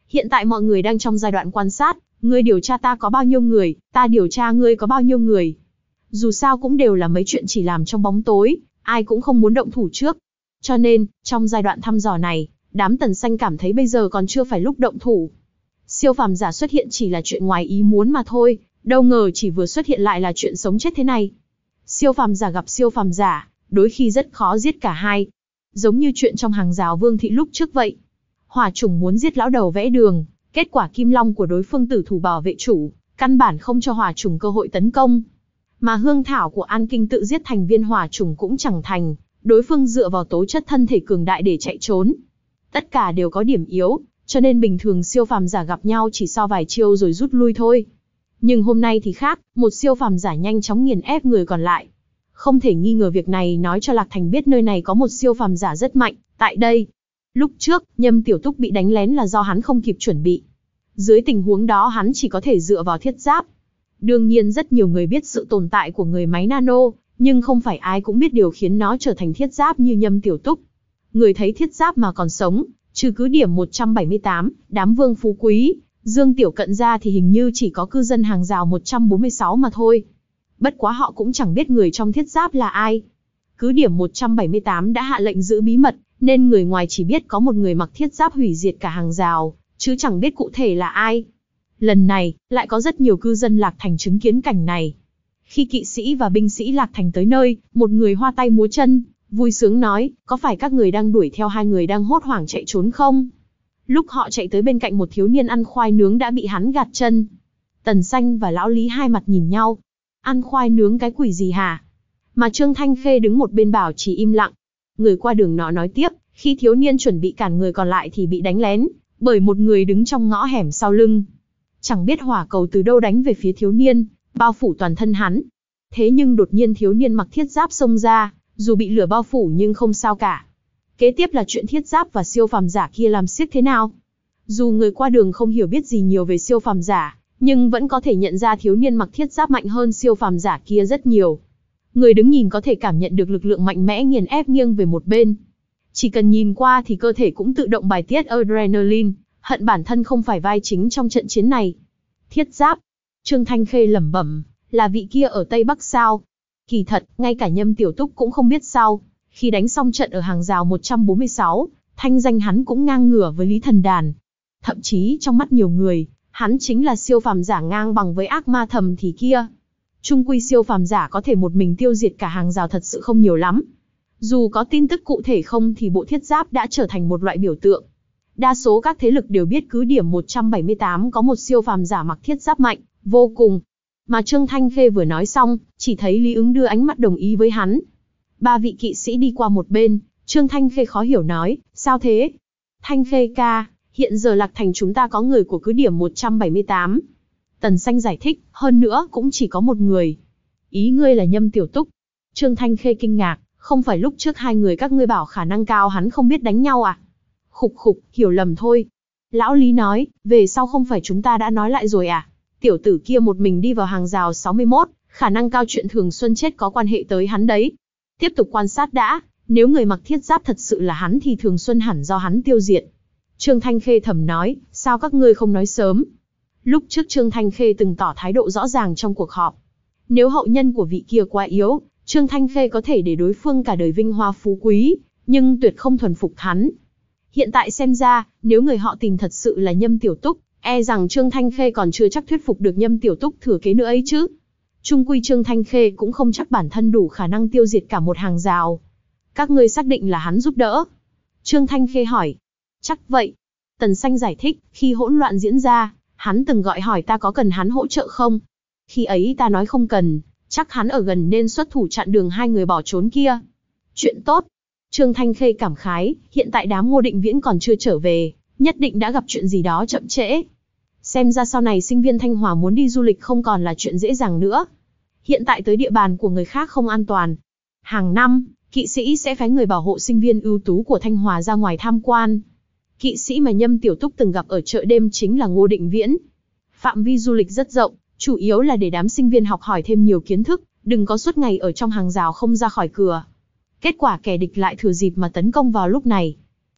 Hiện tại mọi người đang trong giai đoạn quan sát, ngươi điều tra ta có bao nhiêu người, ta điều tra ngươi có bao nhiêu người. Dù sao cũng đều là mấy chuyện chỉ làm trong bóng tối, ai cũng không muốn động thủ trước. Cho nên, trong giai đoạn thăm dò này, đám Tần Xanh cảm thấy bây giờ còn chưa phải lúc động thủ. Siêu phàm giả xuất hiện chỉ là chuyện ngoài ý muốn mà thôi, đâu ngờ chỉ vừa xuất hiện lại là chuyện sống chết thế này. Siêu phàm giả gặp siêu phàm giả, đôi khi rất khó giết cả hai. Giống như chuyện trong hàng rào Vương thị lúc trước vậy. Hỏa Trùng muốn giết lão đầu vẽ đường, kết quả Kim Long của đối phương tử thủ bảo vệ chủ, căn bản không cho Hỏa Trùng cơ hội tấn công. Mà hương thảo của An Kinh tự giết thành viên Hỏa Trùng cũng chẳng thành, đối phương dựa vào tố chất thân thể cường đại để chạy trốn. Tất cả đều có điểm yếu, cho nên bình thường siêu phàm giả gặp nhau chỉ so vài chiêu rồi rút lui thôi. Nhưng hôm nay thì khác, một siêu phàm giả nhanh chóng nghiền ép người còn lại. Không thể nghi ngờ việc này nói cho Lạc Thành biết nơi này có một siêu phàm giả rất mạnh, tại đây. Lúc trước, Nhâm Tiểu Túc bị đánh lén là do hắn không kịp chuẩn bị. Dưới tình huống đó hắn chỉ có thể dựa vào thiết giáp. Đương nhiên rất nhiều người biết sự tồn tại của người máy nano, nhưng không phải ai cũng biết điều khiến nó trở thành thiết giáp như Nhâm Tiểu Túc. Người thấy thiết giáp mà còn sống, trừ cứ điểm một trăm bảy mươi tám, đám Vương Phú Quý, Dương Tiểu Cận ra thì hình như chỉ có cư dân hàng rào một trăm bốn mươi sáu mà thôi. Bất quá họ cũng chẳng biết người trong thiết giáp là ai. Cứ điểm một trăm bảy mươi tám đã hạ lệnh giữ bí mật, nên người ngoài chỉ biết có một người mặc thiết giáp hủy diệt cả hàng rào, chứ chẳng biết cụ thể là ai. Lần này, lại có rất nhiều cư dân Lạc Thành chứng kiến cảnh này. Khi kỵ sĩ và binh sĩ Lạc Thành tới nơi, một người hoa tay múa chân, vui sướng nói, có phải các người đang đuổi theo hai người đang hốt hoảng chạy trốn không? Lúc họ chạy tới bên cạnh một thiếu niên ăn khoai nướng đã bị hắn gạt chân. Tần Xanh và Lão Lý hai mặt nhìn nhau. Ăn khoai nướng cái quỷ gì hả? Mà Trương Thanh Khê đứng một bên bảo chỉ im lặng. Người qua đường nọ nói tiếp, khi thiếu niên chuẩn bị cản người còn lại thì bị đánh lén, bởi một người đứng trong ngõ hẻm sau lưng. Chẳng biết hỏa cầu từ đâu đánh về phía thiếu niên, bao phủ toàn thân hắn. Thế nhưng đột nhiên thiếu niên mặc thiết giáp xông ra, dù bị lửa bao phủ nhưng không sao cả. Kế tiếp là chuyện thiết giáp và siêu phàm giả kia làm xiếc thế nào. Dù người qua đường không hiểu biết gì nhiều về siêu phàm giả, nhưng vẫn có thể nhận ra thiếu niên mặc thiết giáp mạnh hơn siêu phàm giả kia rất nhiều. Người đứng nhìn có thể cảm nhận được lực lượng mạnh mẽ nghiền ép nghiêng về một bên. Chỉ cần nhìn qua thì cơ thể cũng tự động bài tiết adrenaline, hận bản thân không phải vai chính trong trận chiến này. Thiết giáp. Trương Thanh Khê lẩm bẩm, là vị kia ở Tây Bắc sao? Kỳ thật, ngay cả Nhâm Tiểu Túc cũng không biết sao. Khi đánh xong trận ở hàng rào một trăm bốn mươi sáu, thanh danh hắn cũng ngang ngửa với Lý Thần Đàn. Thậm chí trong mắt nhiều người, hắn chính là siêu phàm giả ngang bằng với ác ma thầm thì kia. Trung quy siêu phàm giả có thể một mình tiêu diệt cả hàng rào thật sự không nhiều lắm. Dù có tin tức cụ thể không thì bộ thiết giáp đã trở thành một loại biểu tượng. Đa số các thế lực đều biết cứ điểm một trăm bảy mươi tám có một siêu phàm giả mặc thiết giáp mạnh, vô cùng. Mà Trương Thanh Khê vừa nói xong, chỉ thấy Lý Ứng đưa ánh mắt đồng ý với hắn. Ba vị kỵ sĩ đi qua một bên, Trương Thanh Khê khó hiểu nói, sao thế? Thanh Khê ca, hiện giờ Lạc Thành chúng ta có người của cứ điểm một trăm bảy mươi tám. Tần Xanh giải thích, hơn nữa cũng chỉ có một người. Ý ngươi là Nhâm Tiểu Túc. Trương Thanh Khê kinh ngạc, không phải lúc trước hai người các ngươi bảo khả năng cao hắn không biết đánh nhau à? Khục khục, hiểu lầm thôi. Lão Lý nói, về sau không phải chúng ta đã nói lại rồi à? Tiểu tử kia một mình đi vào hàng rào sáu mươi mốt, khả năng cao chuyện Thường Xuân chết có quan hệ tới hắn đấy. Tiếp tục quan sát đã, nếu người mặc thiết giáp thật sự là hắn thì Thường Xuân hẳn do hắn tiêu diệt. Trương Thanh Khê thầm nói, sao các ngươi không nói sớm? Lúc trước Trương Thanh Khê từng tỏ thái độ rõ ràng trong cuộc họp. Nếu hậu nhân của vị kia quá yếu, Trương Thanh Khê có thể để đối phương cả đời vinh hoa phú quý, nhưng tuyệt không thuần phục hắn. Hiện tại xem ra, nếu người họ tìm thật sự là Nhâm Tiểu Túc, e rằng Trương Thanh Khê còn chưa chắc thuyết phục được Nhâm Tiểu Túc thừa kế nữa ấy chứ. Trung quy Trương Thanh Khê cũng không chắc bản thân đủ khả năng tiêu diệt cả một hàng rào. Các ngươi xác định là hắn giúp đỡ? Trương Thanh Khê hỏi. Chắc vậy. Tần Xanh giải thích, khi hỗn loạn diễn ra, hắn từng gọi hỏi ta có cần hắn hỗ trợ không? Khi ấy ta nói không cần, chắc hắn ở gần nên xuất thủ chặn đường hai người bỏ trốn kia. Chuyện tốt. Trương Thanh Khê cảm khái, hiện tại đám Ngô Định Viễn còn chưa trở về, nhất định đã gặp chuyện gì đó chậm trễ. Xem ra sau này sinh viên Thanh Hòa muốn đi du lịch không còn là chuyện dễ dàng nữa. Hiện tại tới địa bàn của người khác không an toàn. Hàng năm, kỵ sĩ sẽ phái người bảo hộ sinh viên ưu tú của Thanh Hòa ra ngoài tham quan. Kỵ sĩ mà Nhâm Tiểu Túc từng gặp ở chợ đêm chính là Ngô Định Viễn. Phạm vi du lịch rất rộng, chủ yếu là để đám sinh viên học hỏi thêm nhiều kiến thức, đừng có suốt ngày ở trong hàng rào không ra khỏi cửa. Kết quả kẻ địch lại thừa dịp mà tấn công vào lúc này.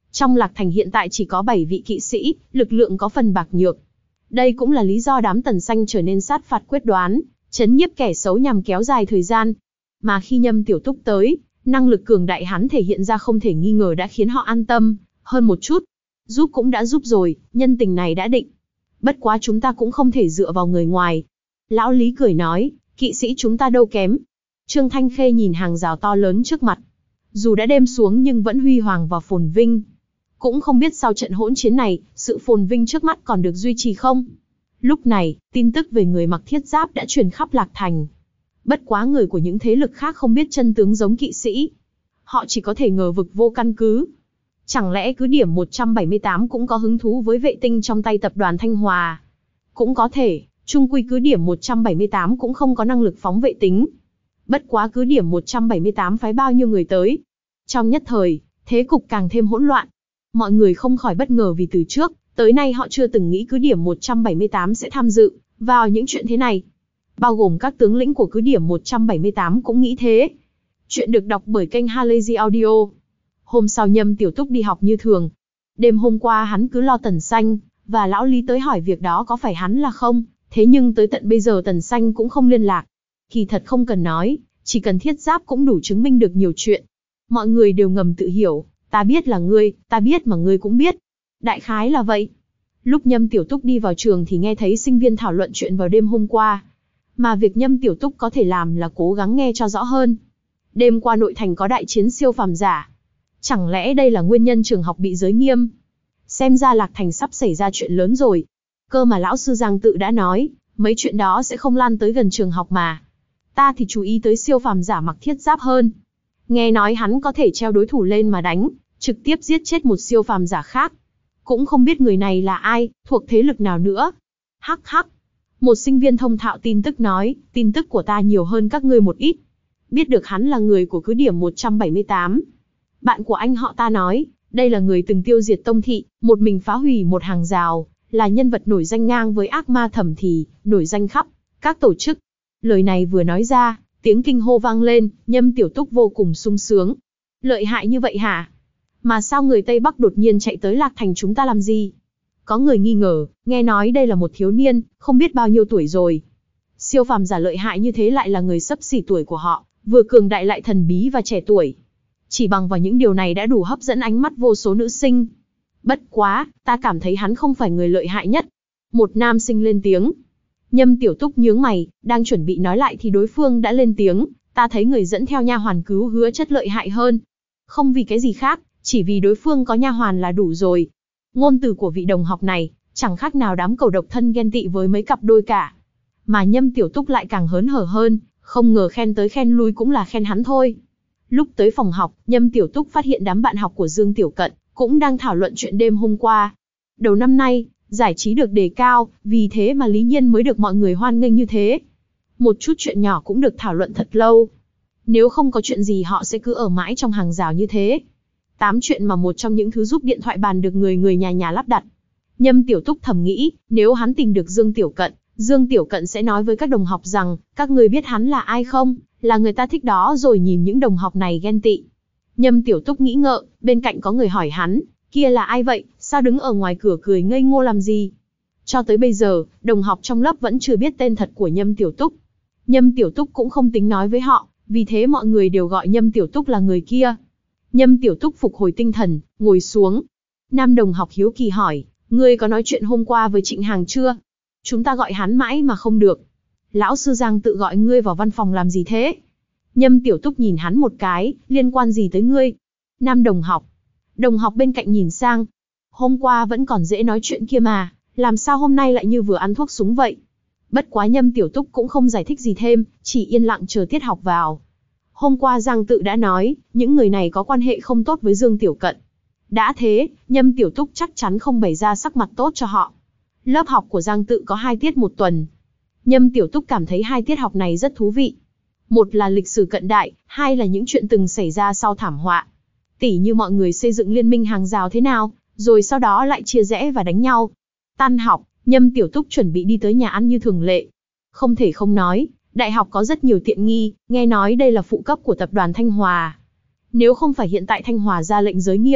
Trong Lạc Thành hiện tại chỉ có bảy vị kỵ sĩ, lực lượng có phần bạc nhược. Đây cũng là lý do đám Tần Xanh trở nên sát phạt quyết đoán, trấn nhiếp kẻ xấu nhằm kéo dài thời gian. Mà khi Nhâm Tiểu Túc tới, năng lực cường đại hắn thể hiện ra không thể nghi ngờ đã khiến họ an tâm hơn một chút. Giúp cũng đã giúp rồi, nhân tình này đã định. Bất quá chúng ta cũng không thể dựa vào người ngoài. Lão Lý cười nói, kỵ sĩ chúng ta đâu kém. Trương Thanh Khê nhìn hàng rào to lớn trước mặt. Dù đã đêm xuống nhưng vẫn huy hoàng và phồn vinh. Cũng không biết sau trận hỗn chiến này, sự phồn vinh trước mắt còn được duy trì không? Lúc này, tin tức về người mặc thiết giáp đã truyền khắp Lạc Thành. Bất quá người của những thế lực khác không biết chân tướng giống kỵ sĩ. Họ chỉ có thể ngờ vực vô căn cứ. Chẳng lẽ cứ điểm một trăm bảy mươi tám cũng có hứng thú với vệ tinh trong tay tập đoàn Thanh Hòa? Cũng có thể, chung quy cứ điểm một trăm bảy mươi tám cũng không có năng lực phóng vệ tinh. Bất quá cứ điểm một trăm bảy mươi tám phái bao nhiêu người tới. Trong nhất thời, thế cục càng thêm hỗn loạn. Mọi người không khỏi bất ngờ vì từ trước, tới nay họ chưa từng nghĩ cứ điểm một trăm bảy mươi tám sẽ tham dự vào những chuyện thế này. Bao gồm các tướng lĩnh của cứ điểm một trăm bảy mươi tám cũng nghĩ thế. Chuyện được đọc bởi kênh Halazy Audio. Hôm sau Nhâm Tiểu Túc đi học như thường. Đêm hôm qua hắn cứ lo Tần Xanh, và Lão Lý tới hỏi việc đó có phải hắn là không, thế nhưng tới tận bây giờ Tần Xanh cũng không liên lạc. Kỳ thật không cần nói, chỉ cần thiết giáp cũng đủ chứng minh được nhiều chuyện. Mọi người đều ngầm tự hiểu, ta biết là ngươi, ta biết mà ngươi cũng biết. Đại khái là vậy. Lúc Nhâm Tiểu Túc đi vào trường thì nghe thấy sinh viên thảo luận chuyện vào đêm hôm qua. Mà việc Nhâm Tiểu Túc có thể làm là cố gắng nghe cho rõ hơn. Đêm qua nội thành có đại chiến siêu phàm giả. Chẳng lẽ đây là nguyên nhân trường học bị giới nghiêm? Xem ra Lạc Thành sắp xảy ra chuyện lớn rồi. Cơ mà lão sư Giang Tự đã nói, mấy chuyện đó sẽ không lan tới gần trường học mà. Ta thì chú ý tới siêu phàm giả mặc thiết giáp hơn. Nghe nói hắn có thể treo đối thủ lên mà đánh, trực tiếp giết chết một siêu phàm giả khác. Cũng không biết người này là ai, thuộc thế lực nào nữa. Hắc hắc. Một sinh viên thông thạo tin tức nói, tin tức của ta nhiều hơn các ngươi một ít. Biết được hắn là người của cứ điểm một trăm bảy mươi tám. Bạn của anh họ ta nói, đây là người từng tiêu diệt Tông Thị, một mình phá hủy một hàng rào, là nhân vật nổi danh ngang với ác ma Thẩm Thì, nổi danh khắp các tổ chức. Lời này vừa nói ra, tiếng kinh hô vang lên, Nhâm Tiểu Túc vô cùng sung sướng. Lợi hại như vậy hả? Mà sao người Tây Bắc đột nhiên chạy tới Lạc Thành chúng ta làm gì? Có người nghi ngờ, nghe nói đây là một thiếu niên, không biết bao nhiêu tuổi rồi. Siêu phàm giả lợi hại như thế lại là người xấp xỉ tuổi của họ, vừa cường đại lại thần bí và trẻ tuổi. Chỉ bằng vào những điều này đã đủ hấp dẫn ánh mắt vô số nữ sinh. Bất quá, ta cảm thấy hắn không phải người lợi hại nhất. Một nam sinh lên tiếng. Nhâm Tiểu Túc nhướng mày, đang chuẩn bị nói lại thì đối phương đã lên tiếng. Ta thấy người dẫn theo nha hoàn cứu hứa chất lợi hại hơn. Không vì cái gì khác, chỉ vì đối phương có nha hoàn là đủ rồi. Ngôn từ của vị đồng học này, chẳng khác nào đám cầu độc thân ghen tị với mấy cặp đôi cả. Mà Nhâm Tiểu Túc lại càng hớn hở hơn, không ngờ khen tới khen lui cũng là khen hắn thôi. Lúc tới phòng học, Nhâm Tiểu Túc phát hiện đám bạn học của Dương Tiểu Cận cũng đang thảo luận chuyện đêm hôm qua. Đầu năm nay, giải trí được đề cao, vì thế mà Lý Nhiên mới được mọi người hoan nghênh như thế. Một chút chuyện nhỏ cũng được thảo luận thật lâu. Nếu không có chuyện gì họ sẽ cứ ở mãi trong hàng rào như thế. Tám chuyện mà một trong những thứ giúp điện thoại bàn được người người nhà nhà lắp đặt. Nhâm Tiểu Túc thầm nghĩ, nếu hắn tìm được Dương Tiểu Cận, Dương Tiểu Cận sẽ nói với các đồng học rằng, các người biết hắn là ai không? Là người ta thích đó rồi nhìn những đồng học này ghen tị. Nhâm Tiểu Túc nghĩ ngợi, bên cạnh có người hỏi hắn, kia là ai vậy, sao đứng ở ngoài cửa cười ngây ngô làm gì? Cho tới bây giờ, đồng học trong lớp vẫn chưa biết tên thật của Nhâm Tiểu Túc. Nhâm Tiểu Túc cũng không tính nói với họ, vì thế mọi người đều gọi Nhâm Tiểu Túc là người kia. Nhâm Tiểu Túc phục hồi tinh thần, ngồi xuống. Nam đồng học hiếu kỳ hỏi, ngươi có nói chuyện hôm qua với Trịnh Hàng chưa? Chúng ta gọi hắn mãi mà không được. Lão sư Giang Tự gọi ngươi vào văn phòng làm gì thế? Nhâm Tiểu Túc nhìn hắn một cái, liên quan gì tới ngươi? Nam đồng học. Đồng học bên cạnh nhìn sang. Hôm qua vẫn còn dễ nói chuyện kia mà, làm sao hôm nay lại như vừa ăn thuốc súng vậy? Bất quá Nhâm Tiểu Túc cũng không giải thích gì thêm, chỉ yên lặng chờ tiết học vào. Hôm qua Giang Tự đã nói, những người này có quan hệ không tốt với Dương Tiểu Cận. Đã thế, Nhâm Tiểu Túc chắc chắn không bày ra sắc mặt tốt cho họ. Lớp học của Giang Tự có hai tiết một tuần. Nhâm Tiểu Túc cảm thấy hai tiết học này rất thú vị. Một là lịch sử cận đại, hai là những chuyện từng xảy ra sau thảm họa. Tỉ như mọi người xây dựng liên minh hàng rào thế nào, rồi sau đó lại chia rẽ và đánh nhau. Tan học, Nhâm Tiểu Túc chuẩn bị đi tới nhà ăn như thường lệ. Không thể không nói, đại học có rất nhiều tiện nghi, nghe nói đây là phụ cấp của tập đoàn Thanh Hòa. Nếu không phải hiện tại Thanh Hòa ra lệnh giới nghiêm,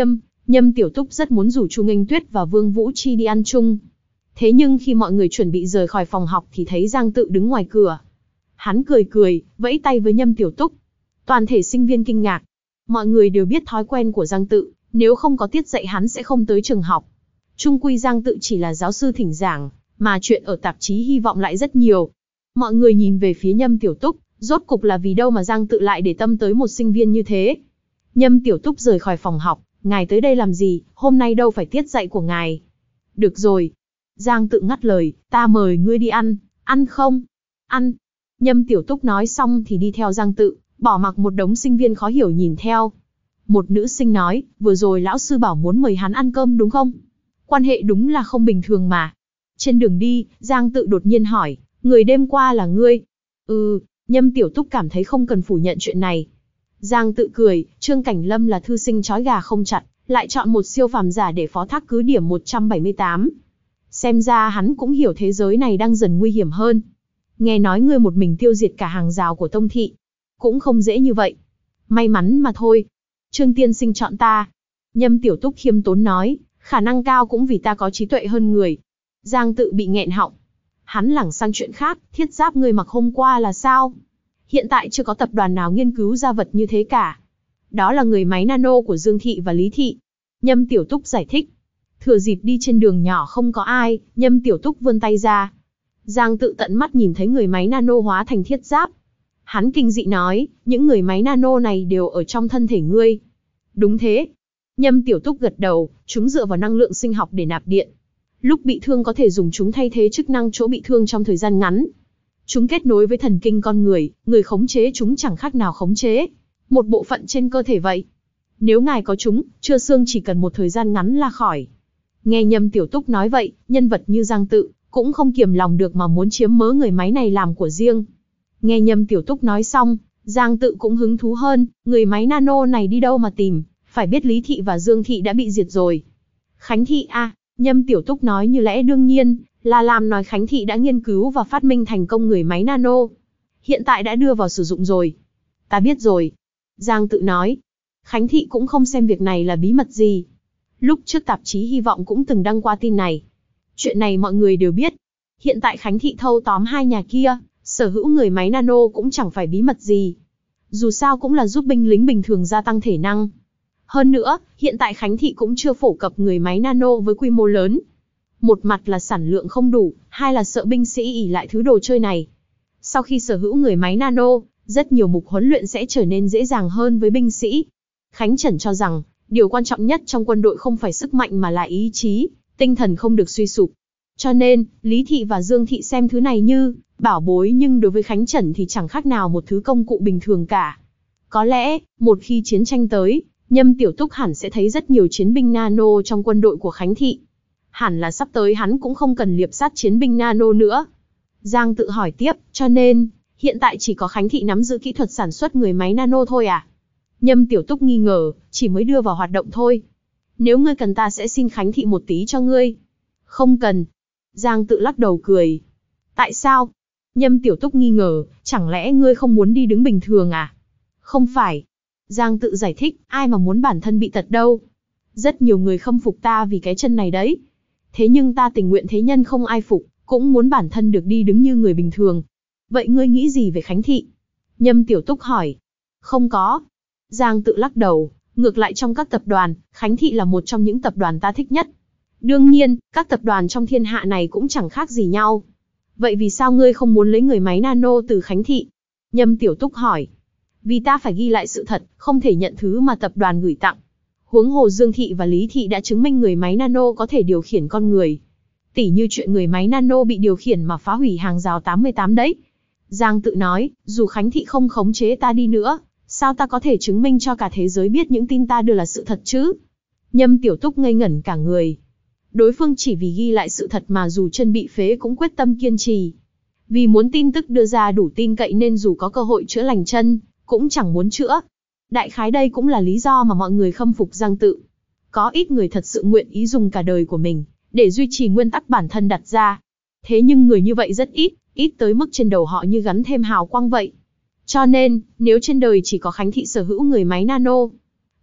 Nhâm Tiểu Túc rất muốn rủ Chu Nghênh Tuyết và Vương Vũ Chi đi ăn chung. Thế nhưng khi mọi người chuẩn bị rời khỏi phòng học thì thấy Giang Tự đứng ngoài cửa. Hắn cười cười, vẫy tay với Nhâm Tiểu Túc. Toàn thể sinh viên kinh ngạc. Mọi người đều biết thói quen của Giang Tự, nếu không có tiết dạy hắn sẽ không tới trường học. Chung quy Giang Tự chỉ là giáo sư thỉnh giảng, mà chuyện ở tạp chí hy vọng lại rất nhiều. Mọi người nhìn về phía Nhâm Tiểu Túc, rốt cục là vì đâu mà Giang Tự lại để tâm tới một sinh viên như thế. Nhâm Tiểu Túc rời khỏi phòng học, ngài tới đây làm gì, hôm nay đâu phải tiết dạy của ngài. Được rồi. Giang Tự ngắt lời, ta mời ngươi đi ăn, ăn không? Ăn. Nhâm Tiểu Túc nói xong thì đi theo Giang Tự, bỏ mặc một đống sinh viên khó hiểu nhìn theo. Một nữ sinh nói, vừa rồi lão sư bảo muốn mời hắn ăn cơm đúng không? Quan hệ đúng là không bình thường mà. Trên đường đi, Giang Tự đột nhiên hỏi, người đêm qua là ngươi? Ừ, Nhâm Tiểu Túc cảm thấy không cần phủ nhận chuyện này. Giang Tự cười, Trương Cảnh Lâm là thư sinh chói gà không chặt, lại chọn một siêu phàm giả để phó thác cứ điểm một trăm bảy mươi tám. Xem ra hắn cũng hiểu thế giới này đang dần nguy hiểm hơn. Nghe nói ngươi một mình tiêu diệt cả hàng rào của Tông Thị. Cũng không dễ như vậy. May mắn mà thôi. Trương tiên sinh chọn ta. Nhâm Tiểu Túc khiêm tốn nói, khả năng cao cũng vì ta có trí tuệ hơn người. Giang Tự bị nghẹn họng. Hắn lảng sang chuyện khác, thiết giáp ngươi mặc hôm qua là sao? Hiện tại chưa có tập đoàn nào nghiên cứu ra vật như thế cả. Đó là người máy nano của Dương Thị và Lý Thị. Nhâm Tiểu Túc giải thích. Thừa dịp đi trên đường nhỏ không có ai, Nhâm Tiểu Túc vươn tay ra. Giang Tự tận mắt nhìn thấy người máy nano hóa thành thiết giáp. Hắn kinh dị nói, những người máy nano này đều ở trong thân thể ngươi. Đúng thế. Nhâm Tiểu Túc gật đầu, chúng dựa vào năng lượng sinh học để nạp điện. Lúc bị thương có thể dùng chúng thay thế chức năng chỗ bị thương trong thời gian ngắn. Chúng kết nối với thần kinh con người, người khống chế chúng chẳng khác nào khống chế một bộ phận trên cơ thể vậy. Nếu ngài có chúng, chữa xương chỉ cần một thời gian ngắn là khỏi. Nghe Nhâm Tiểu Túc nói vậy, nhân vật như Giang Tự cũng không kiềm lòng được mà muốn chiếm mớ người máy này làm của riêng. Nghe Nhâm Tiểu Túc nói xong, Giang Tự cũng hứng thú hơn, người máy nano này đi đâu mà tìm, phải biết Lý Thị và Dương Thị đã bị diệt rồi. Khánh Thị a, à, Nhâm Tiểu Túc nói như lẽ đương nhiên, là làm nói Khánh Thị đã nghiên cứu và phát minh thành công người máy nano. Hiện tại đã đưa vào sử dụng rồi. Ta biết rồi. Giang Tự nói. Khánh Thị cũng không xem việc này là bí mật gì. Lúc trước tạp chí Hy vọng cũng từng đăng qua tin này. Chuyện này mọi người đều biết. Hiện tại Khánh Thị thâu tóm hai nhà kia, sở hữu người máy nano cũng chẳng phải bí mật gì. Dù sao cũng là giúp binh lính bình thường gia tăng thể năng. Hơn nữa, hiện tại Khánh Thị cũng chưa phổ cập người máy nano với quy mô lớn. Một mặt là sản lượng không đủ, hai là sợ binh sĩ ỷ lại thứ đồ chơi này. Sau khi sở hữu người máy nano, rất nhiều mục huấn luyện sẽ trở nên dễ dàng hơn với binh sĩ. Khánh Trần cho rằng, điều quan trọng nhất trong quân đội không phải sức mạnh mà là ý chí, tinh thần không được suy sụp. Cho nên, Lý Thị và Dương Thị xem thứ này như bảo bối, nhưng đối với Khánh Trần thì chẳng khác nào một thứ công cụ bình thường cả. Có lẽ, một khi chiến tranh tới, Nhâm Tiểu Túc hẳn sẽ thấy rất nhiều chiến binh nano trong quân đội của Khánh Thị. Hẳn là sắp tới hắn cũng không cần liệp sát chiến binh nano nữa. Giang Tự hỏi tiếp, cho nên, hiện tại chỉ có Khánh Thị nắm giữ kỹ thuật sản xuất người máy nano thôi à? Nhâm Tiểu Túc nghi ngờ, chỉ mới đưa vào hoạt động thôi. Nếu ngươi cần ta sẽ xin Khánh Thị một tí cho ngươi. Không cần. Giang Tự lắc đầu cười. Tại sao? Nhâm Tiểu Túc nghi ngờ, chẳng lẽ ngươi không muốn đi đứng bình thường à? Không phải. Giang Tự giải thích, ai mà muốn bản thân bị tật đâu. Rất nhiều người khâm phục ta vì cái chân này đấy. Thế nhưng ta tình nguyện thế nhân không ai phục, cũng muốn bản thân được đi đứng như người bình thường. Vậy ngươi nghĩ gì về Khánh Thị? Nhâm Tiểu Túc hỏi. Không có. Giang Tự lắc đầu, ngược lại trong các tập đoàn, Khánh Thị là một trong những tập đoàn ta thích nhất. Đương nhiên, các tập đoàn trong thiên hạ này cũng chẳng khác gì nhau. Vậy vì sao ngươi không muốn lấy người máy nano từ Khánh Thị? Nhâm Tiểu Túc hỏi. Vì ta phải ghi lại sự thật, không thể nhận thứ mà tập đoàn gửi tặng. Huống hồ Dương Thị và Lý Thị đã chứng minh người máy nano có thể điều khiển con người. Tỉ như chuyện người máy nano bị điều khiển mà phá hủy hàng rào tám mươi tám đấy. Giang Tự nói, dù Khánh Thị không khống chế ta đi nữa, sao ta có thể chứng minh cho cả thế giới biết những tin ta đưa là sự thật chứ? Nhâm Tiểu Túc ngây ngẩn cả người. Đối phương chỉ vì ghi lại sự thật mà dù chân bị phế cũng quyết tâm kiên trì. Vì muốn tin tức đưa ra đủ tin cậy nên dù có cơ hội chữa lành chân, cũng chẳng muốn chữa. Đại khái đây cũng là lý do mà mọi người khâm phục Giang Tự. Có ít người thật sự nguyện ý dùng cả đời của mình, để duy trì nguyên tắc bản thân đặt ra. Thế nhưng người như vậy rất ít, ít tới mức trên đầu họ như gắn thêm hào quang vậy. Cho nên, nếu trên đời chỉ có Khánh Thị sở hữu người máy nano,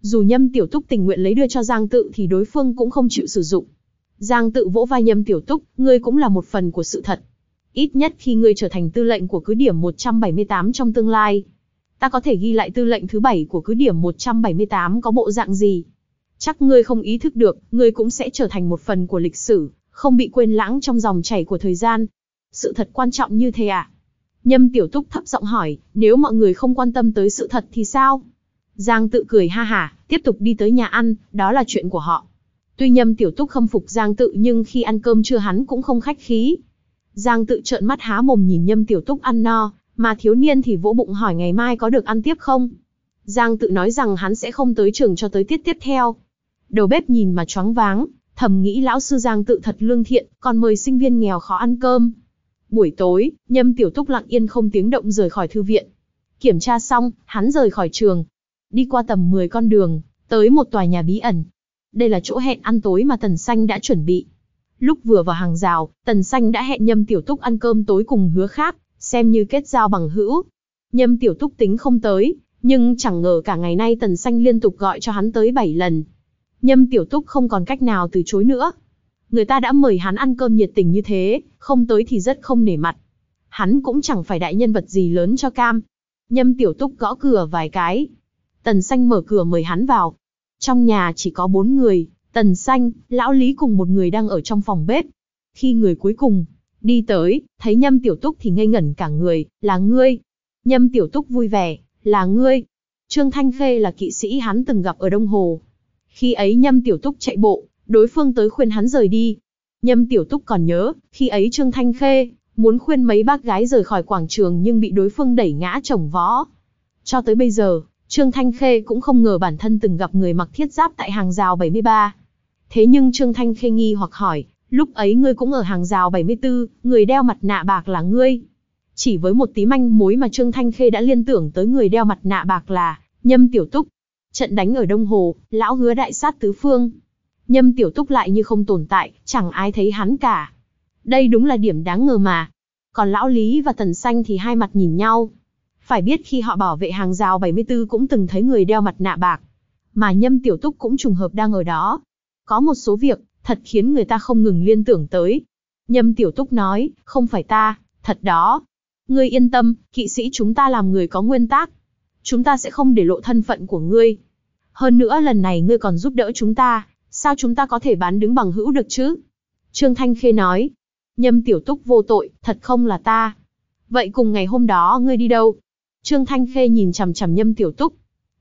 Dù Nhâm Tiểu Túc tình nguyện lấy đưa cho Giang Tự thì đối phương cũng không chịu sử dụng. Giang Tự vỗ vai Nhâm Tiểu Túc, ngươi cũng là một phần của sự thật. Ít nhất khi ngươi trở thành tư lệnh của cứ điểm một trăm bảy mươi tám trong tương lai, ta có thể ghi lại tư lệnh thứ bảy của cứ điểm một trăm bảy mươi tám có bộ dạng gì. Chắc ngươi không ý thức được, ngươi cũng sẽ trở thành một phần của lịch sử, không bị quên lãng trong dòng chảy của thời gian. Sự thật quan trọng như thế à? Nhâm Tiểu Túc thấp giọng hỏi, nếu mọi người không quan tâm tới sự thật thì sao? Giang Tự cười ha hả, tiếp tục đi tới nhà ăn, đó là chuyện của họ. Tuy Nhâm Tiểu Túc khâm phục Giang Tự nhưng khi ăn cơm trưa hắn cũng không khách khí. Giang Tự trợn mắt há mồm nhìn Nhâm Tiểu Túc ăn no, mà thiếu niên thì vỗ bụng hỏi ngày mai có được ăn tiếp không. Giang Tự nói rằng hắn sẽ không tới trường cho tới tiết tiếp theo. Đầu bếp nhìn mà choáng váng, thầm nghĩ lão sư Giang Tự thật lương thiện, còn mời sinh viên nghèo khó ăn cơm. Buổi tối, Nhâm Tiểu Túc lặng yên không tiếng động rời khỏi thư viện. Kiểm tra xong, hắn rời khỏi trường. Đi qua tầm mười con đường, tới một tòa nhà bí ẩn. Đây là chỗ hẹn ăn tối mà Tần Xanh đã chuẩn bị. Lúc vừa vào hàng rào, Tần Xanh đã hẹn Nhâm Tiểu Túc ăn cơm tối cùng Hứa Khác, xem như kết giao bằng hữu. Nhâm Tiểu Túc tính không tới, nhưng chẳng ngờ cả ngày nay Tần Xanh liên tục gọi cho hắn tới bảy lần. Nhâm Tiểu Túc không còn cách nào từ chối nữa. Người ta đã mời hắn ăn cơm nhiệt tình như thế, không tới thì rất không nể mặt. Hắn cũng chẳng phải đại nhân vật gì lớn cho cam. Nhâm Tiểu Túc gõ cửa vài cái. Tần Xanh mở cửa mời hắn vào. Trong nhà chỉ có bốn người, Tần Xanh, Lão Lý cùng một người đang ở trong phòng bếp. Khi người cuối cùng đi tới, thấy Nhâm Tiểu Túc thì ngây ngẩn cả người, là ngươi. Nhâm Tiểu Túc vui vẻ, là ngươi. Trương Thanh Khê là kỵ sĩ hắn từng gặp ở Đông Hồ. Khi ấy Nhâm Tiểu Túc chạy bộ, đối phương tới khuyên hắn rời đi. Nhâm Tiểu Túc còn nhớ, khi ấy Trương Thanh Khê muốn khuyên mấy bác gái rời khỏi quảng trường nhưng bị đối phương đẩy ngã chồng vó. Cho tới bây giờ, Trương Thanh Khê cũng không ngờ bản thân từng gặp người mặc thiết giáp tại hàng rào bảy mươi ba. Thế nhưng Trương Thanh Khê nghi hoặc hỏi, lúc ấy ngươi cũng ở hàng rào bảy mươi tư, người đeo mặt nạ bạc là ngươi. Chỉ với một tí manh mối mà Trương Thanh Khê đã liên tưởng tới người đeo mặt nạ bạc là Nhâm Tiểu Túc. Trận đánh ở Đông Hồ, lão Hứa đại sát tứ phương. Nhâm Tiểu Túc lại như không tồn tại, chẳng ai thấy hắn cả. Đây đúng là điểm đáng ngờ mà. Còn Lão Lý và Tần Xanh thì hai mặt nhìn nhau. Phải biết khi họ bảo vệ hàng rào bảy mươi tư cũng từng thấy người đeo mặt nạ bạc. Mà Nhâm Tiểu Túc cũng trùng hợp đang ở đó. Có một số việc, thật khiến người ta không ngừng liên tưởng tới. Nhâm Tiểu Túc nói, không phải ta, thật đó. Ngươi yên tâm, kỵ sĩ chúng ta làm người có nguyên tắc. Chúng ta sẽ không để lộ thân phận của ngươi. Hơn nữa lần này ngươi còn giúp đỡ chúng ta, sao chúng ta có thể bán đứng bằng hữu được chứ? Trương Thanh Khê nói. Nhâm Tiểu Túc vô tội, thật không là ta. Vậy cùng ngày hôm đó ngươi đi đâu? Trương Thanh Khê nhìn chằm chằm Nhâm Tiểu Túc.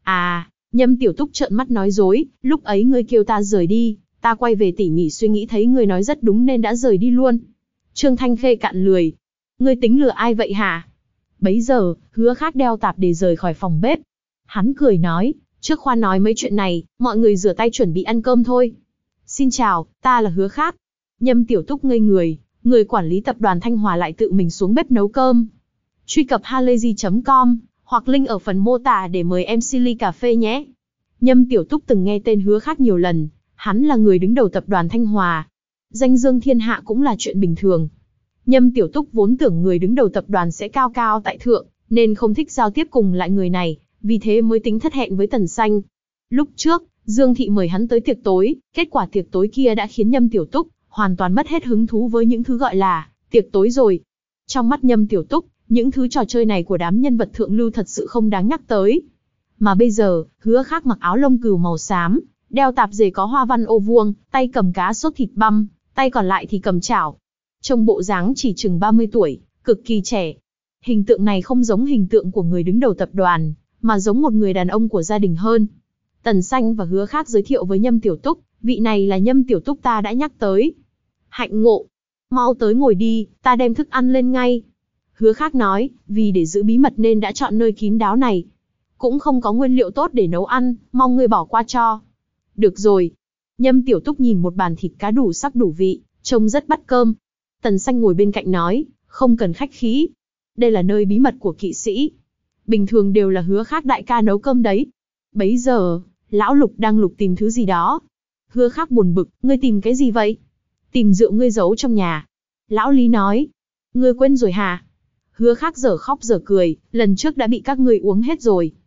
À, Nhâm Tiểu Túc trợn mắt nói dối, lúc ấy ngươi kêu ta rời đi, ta quay về tỉ mỉ suy nghĩ thấy ngươi nói rất đúng nên đã rời đi luôn. Trương Thanh Khê cạn lười. Ngươi tính lừa ai vậy hả? Bấy giờ, Hứa Khác đeo tạp để rời khỏi phòng bếp. Hắn cười nói, trước khoan nói mấy chuyện này, mọi người rửa tay chuẩn bị ăn cơm thôi. Xin chào, ta là Hứa Khác. Nhâm Tiểu Túc ngây người, người quản lý tập đoàn Thanh Hòa lại tự mình xuống bếp nấu cơm. Truy cập halayzi chấm com, hoặc link ở phần mô tả để mời em xê ly cà phê nhé. Nhâm Tiểu Túc từng nghe tên Hứa Khác nhiều lần, hắn là người đứng đầu tập đoàn Thanh Hòa. Danh dương thiên hạ cũng là chuyện bình thường. Nhâm Tiểu Túc vốn tưởng người đứng đầu tập đoàn sẽ cao cao tại thượng, nên không thích giao tiếp cùng lại người này, vì thế mới tính thất hẹn với Tần Xanh. Lúc trước, Dương Thị mời hắn tới tiệc tối, kết quả tiệc tối kia đã khiến Nhâm Tiểu Túc hoàn toàn mất hết hứng thú với những thứ gọi là tiệc tối rồi. Trong mắt Nhâm Tiểu Túc, những thứ trò chơi này của đám nhân vật thượng lưu thật sự không đáng nhắc tới. Mà bây giờ, Hứa Khác mặc áo lông cừu màu xám, đeo tạp dề có hoa văn ô vuông, tay cầm cá sốt thịt băm, tay còn lại thì cầm chảo. Trông bộ dáng chỉ chừng ba mươi tuổi, cực kỳ trẻ. Hình tượng này không giống hình tượng của người đứng đầu tập đoàn, mà giống một người đàn ông của gia đình hơn. Tần Xanh và Hứa Khác giới thiệu với Nhâm Tiểu Túc, vị này là Nhâm Tiểu Túc ta đã nhắc tới. Hạnh ngộ, mau tới ngồi đi, ta đem thức ăn lên ngay. Hứa Khác nói, vì để giữ bí mật nên đã chọn nơi kín đáo này. Cũng không có nguyên liệu tốt để nấu ăn, mong ngươi bỏ qua cho. Được rồi. Nhâm Tiểu Túc nhìn một bàn thịt cá đủ sắc đủ vị, trông rất bắt cơm. Tần Xanh ngồi bên cạnh nói, không cần khách khí. Đây là nơi bí mật của kỵ sĩ. Bình thường đều là Hứa Khác đại ca nấu cơm đấy. Bấy giờ, Lão Lục đang lục tìm thứ gì đó. Hứa Khác buồn bực, ngươi tìm cái gì vậy? Tìm rượu ngươi giấu trong nhà. Lão Lý nói, ngươi quên rồi hả? Hứa Khác dở khóc dở cười, lần trước đã bị các ngươi uống hết rồi.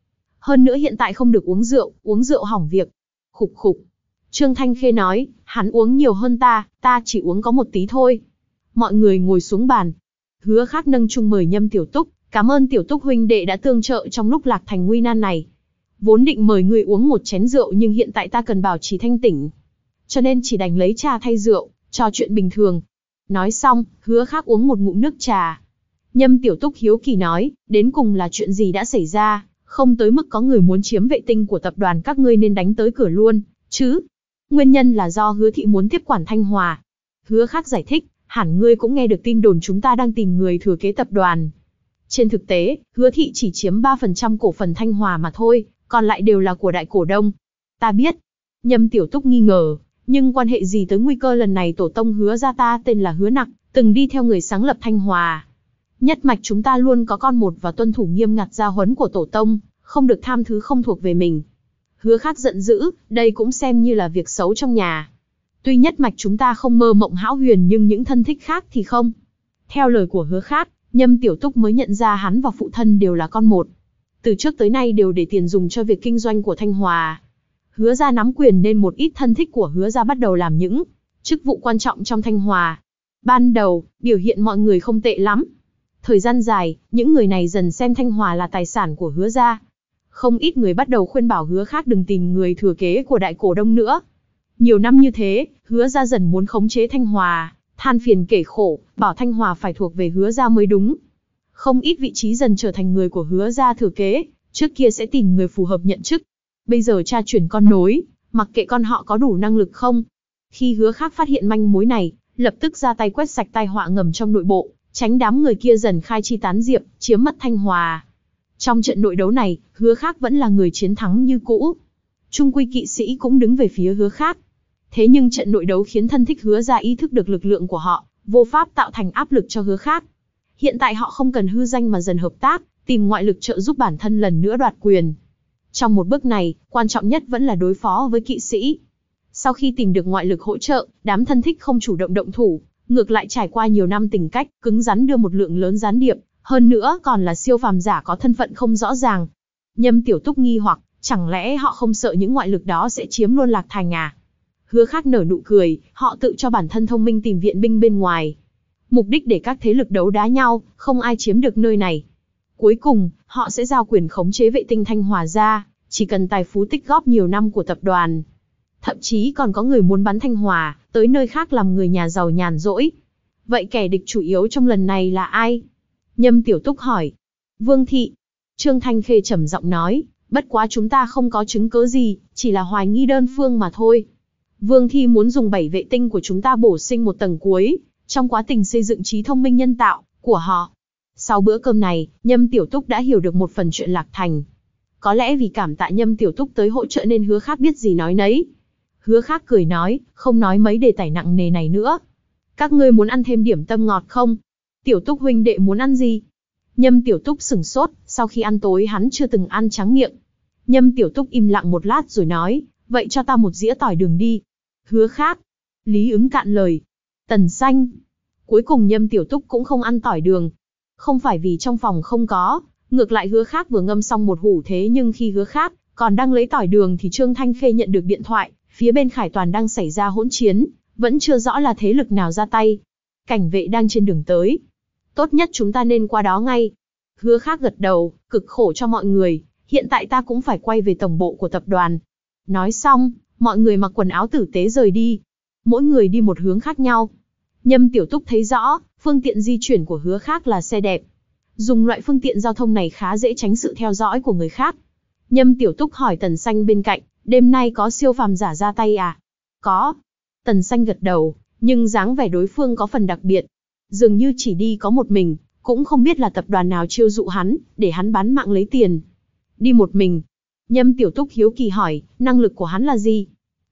Hơn nữa hiện tại không được uống rượu, uống rượu hỏng việc. Khục khục. Trương Thanh Khê nói, hắn uống nhiều hơn ta, ta chỉ uống có một tí thôi. Mọi người ngồi xuống bàn. Hứa Khác nâng chung mời Nhâm Tiểu Túc, cảm ơn Tiểu Túc huynh đệ đã tương trợ trong lúc Lạc Thành nguy nan này. Vốn định mời người uống một chén rượu nhưng hiện tại ta cần bảo trì thanh tỉnh. Cho nên chỉ đành lấy trà thay rượu, trò chuyện bình thường. Nói xong, Hứa Khác uống một ngụm nước trà. Nhâm Tiểu Túc hiếu kỳ nói, đến cùng là chuyện gì đã xảy ra, không tới mức có người muốn chiếm vệ tinh của tập đoàn các ngươi nên đánh tới cửa luôn, chứ. Nguyên nhân là do Hứa thị muốn tiếp quản Thanh Hòa. Hứa Khác giải thích, hẳn ngươi cũng nghe được tin đồn chúng ta đang tìm người thừa kế tập đoàn. Trên thực tế, Hứa thị chỉ chiếm ba phần trăm cổ phần Thanh Hòa mà thôi, còn lại đều là của đại cổ đông. Ta biết. Nhâm Tiểu Túc nghi ngờ, nhưng quan hệ gì tới nguy cơ lần này tổ tông Hứa gia ta tên là Hứa Nặc, từng đi theo người sáng lập Thanh Hòa. Nhất mạch chúng ta luôn có con một và tuân thủ nghiêm ngặt gia huấn của tổ tông, không được tham thứ không thuộc về mình. Hứa Khác giận dữ, đây cũng xem như là việc xấu trong nhà. Tuy nhất mạch chúng ta không mơ mộng hão huyền nhưng những thân thích khác thì không. Theo lời của Hứa Khác, Nhâm Tiểu Túc mới nhận ra hắn và phụ thân đều là con một. Từ trước tới nay đều để tiền dùng cho việc kinh doanh của Thanh Hòa. Hứa gia nắm quyền nên một ít thân thích của Hứa gia bắt đầu làm những chức vụ quan trọng trong Thanh Hòa. Ban đầu, biểu hiện mọi người không tệ lắm. Thời gian dài, những người này dần xem Thanh Hòa là tài sản của Hứa gia. Không ít người bắt đầu khuyên bảo Hứa Khác đừng tìm người thừa kế của đại cổ đông nữa. Nhiều năm như thế, Hứa gia dần muốn khống chế Thanh Hòa, than phiền kể khổ, bảo Thanh Hòa phải thuộc về Hứa gia mới đúng. Không ít vị trí dần trở thành người của Hứa gia thừa kế, trước kia sẽ tìm người phù hợp nhận chức. Bây giờ cha chuyển con nối, mặc kệ con họ có đủ năng lực không. Khi Hứa Khác phát hiện manh mối này, lập tức ra tay quét sạch tai họa ngầm trong nội bộ, tránh đám người kia dần khai chi tán diệp, chiếm mất Thanh Hòa. Trong trận nội đấu này, Hứa Khác vẫn là người chiến thắng như cũ. Trung quy kỵ sĩ cũng đứng về phía Hứa Khác. Thế nhưng trận nội đấu khiến thân thích Hứa gia ý thức được lực lượng của họ, vô pháp tạo thành áp lực cho Hứa Khác. Hiện tại họ không cần hư danh mà dần hợp tác, tìm ngoại lực trợ giúp bản thân lần nữa đoạt quyền. Trong một bước này, quan trọng nhất vẫn là đối phó với kỵ sĩ. Sau khi tìm được ngoại lực hỗ trợ, đám thân thích không chủ động động thủ, ngược lại trải qua nhiều năm tình cách, cứng rắn đưa một lượng lớn gián điệp, hơn nữa còn là siêu phàm giả có thân phận không rõ ràng. Nhâm Tiểu Túc nghi hoặc, chẳng lẽ họ không sợ những ngoại lực đó sẽ chiếm luôn Lạc Thành à? Hứa Khác nở nụ cười, họ tự cho bản thân thông minh tìm viện binh bên ngoài. Mục đích để các thế lực đấu đá nhau, không ai chiếm được nơi này. Cuối cùng, họ sẽ giao quyền khống chế vệ tinh Thanh Hòa ra, chỉ cần tài phú tích góp nhiều năm của tập đoàn. Thậm chí còn có người muốn bắn Thanh Hòa, tới nơi khác làm người nhà giàu nhàn rỗi. Vậy kẻ địch chủ yếu trong lần này là ai? Nhâm Tiểu Túc hỏi. Vương Thị. Trương Thanh Khê trầm giọng nói, bất quá chúng ta không có chứng cứ gì, chỉ là hoài nghi đơn phương mà thôi. Vương Thị muốn dùng bảy vệ tinh của chúng ta bổ sinh một tầng cuối, trong quá trình xây dựng trí thông minh nhân tạo của họ. Sau bữa cơm này, Nhâm Tiểu Túc đã hiểu được một phần chuyện Lạc Thành. Có lẽ vì cảm tạ Nhâm Tiểu Túc tới hỗ trợ nên Hứa Khác biết gì nói nấy. Hứa Khác cười nói, không nói mấy đề tài nặng nề này nữa. Các ngươi muốn ăn thêm điểm tâm ngọt không? Tiểu Túc huynh đệ muốn ăn gì? Nhâm Tiểu Túc sửng sốt, sau khi ăn tối hắn chưa từng ăn trắng miệng. Nhâm Tiểu Túc im lặng một lát rồi nói, vậy cho ta một dĩa tỏi đường đi. Hứa Khác. Lý ứng cạn lời. Tần Xanh. Cuối cùng Nhâm Tiểu Túc cũng không ăn tỏi đường. Không phải vì trong phòng không có, ngược lại Hứa Khác vừa ngâm xong một hủ thế nhưng khi Hứa Khác còn đang lấy tỏi đường thì Trương Thanh Khê nhận được điện thoại, phía bên Khải Toàn đang xảy ra hỗn chiến, vẫn chưa rõ là thế lực nào ra tay. Cảnh vệ đang trên đường tới. Tốt nhất chúng ta nên qua đó ngay. Hứa Khác gật đầu, cực khổ cho mọi người, hiện tại ta cũng phải quay về tổng bộ của tập đoàn. Nói xong, mọi người mặc quần áo tử tế rời đi. Mỗi người đi một hướng khác nhau. Nhâm Tiểu Túc thấy rõ, phương tiện di chuyển của Hứa Khác là xe đẹp. Dùng loại phương tiện giao thông này khá dễ tránh sự theo dõi của người khác. Nhâm Tiểu Túc hỏi Tần Xanh bên cạnh, đêm nay có siêu phàm giả ra tay à? Có. Tần Xanh gật đầu, nhưng dáng vẻ đối phương có phần đặc biệt. Dường như chỉ đi có một mình, cũng không biết là tập đoàn nào chiêu dụ hắn, để hắn bán mạng lấy tiền. Đi một mình. Nhâm Tiểu Túc hiếu kỳ hỏi, năng lực của hắn là gì?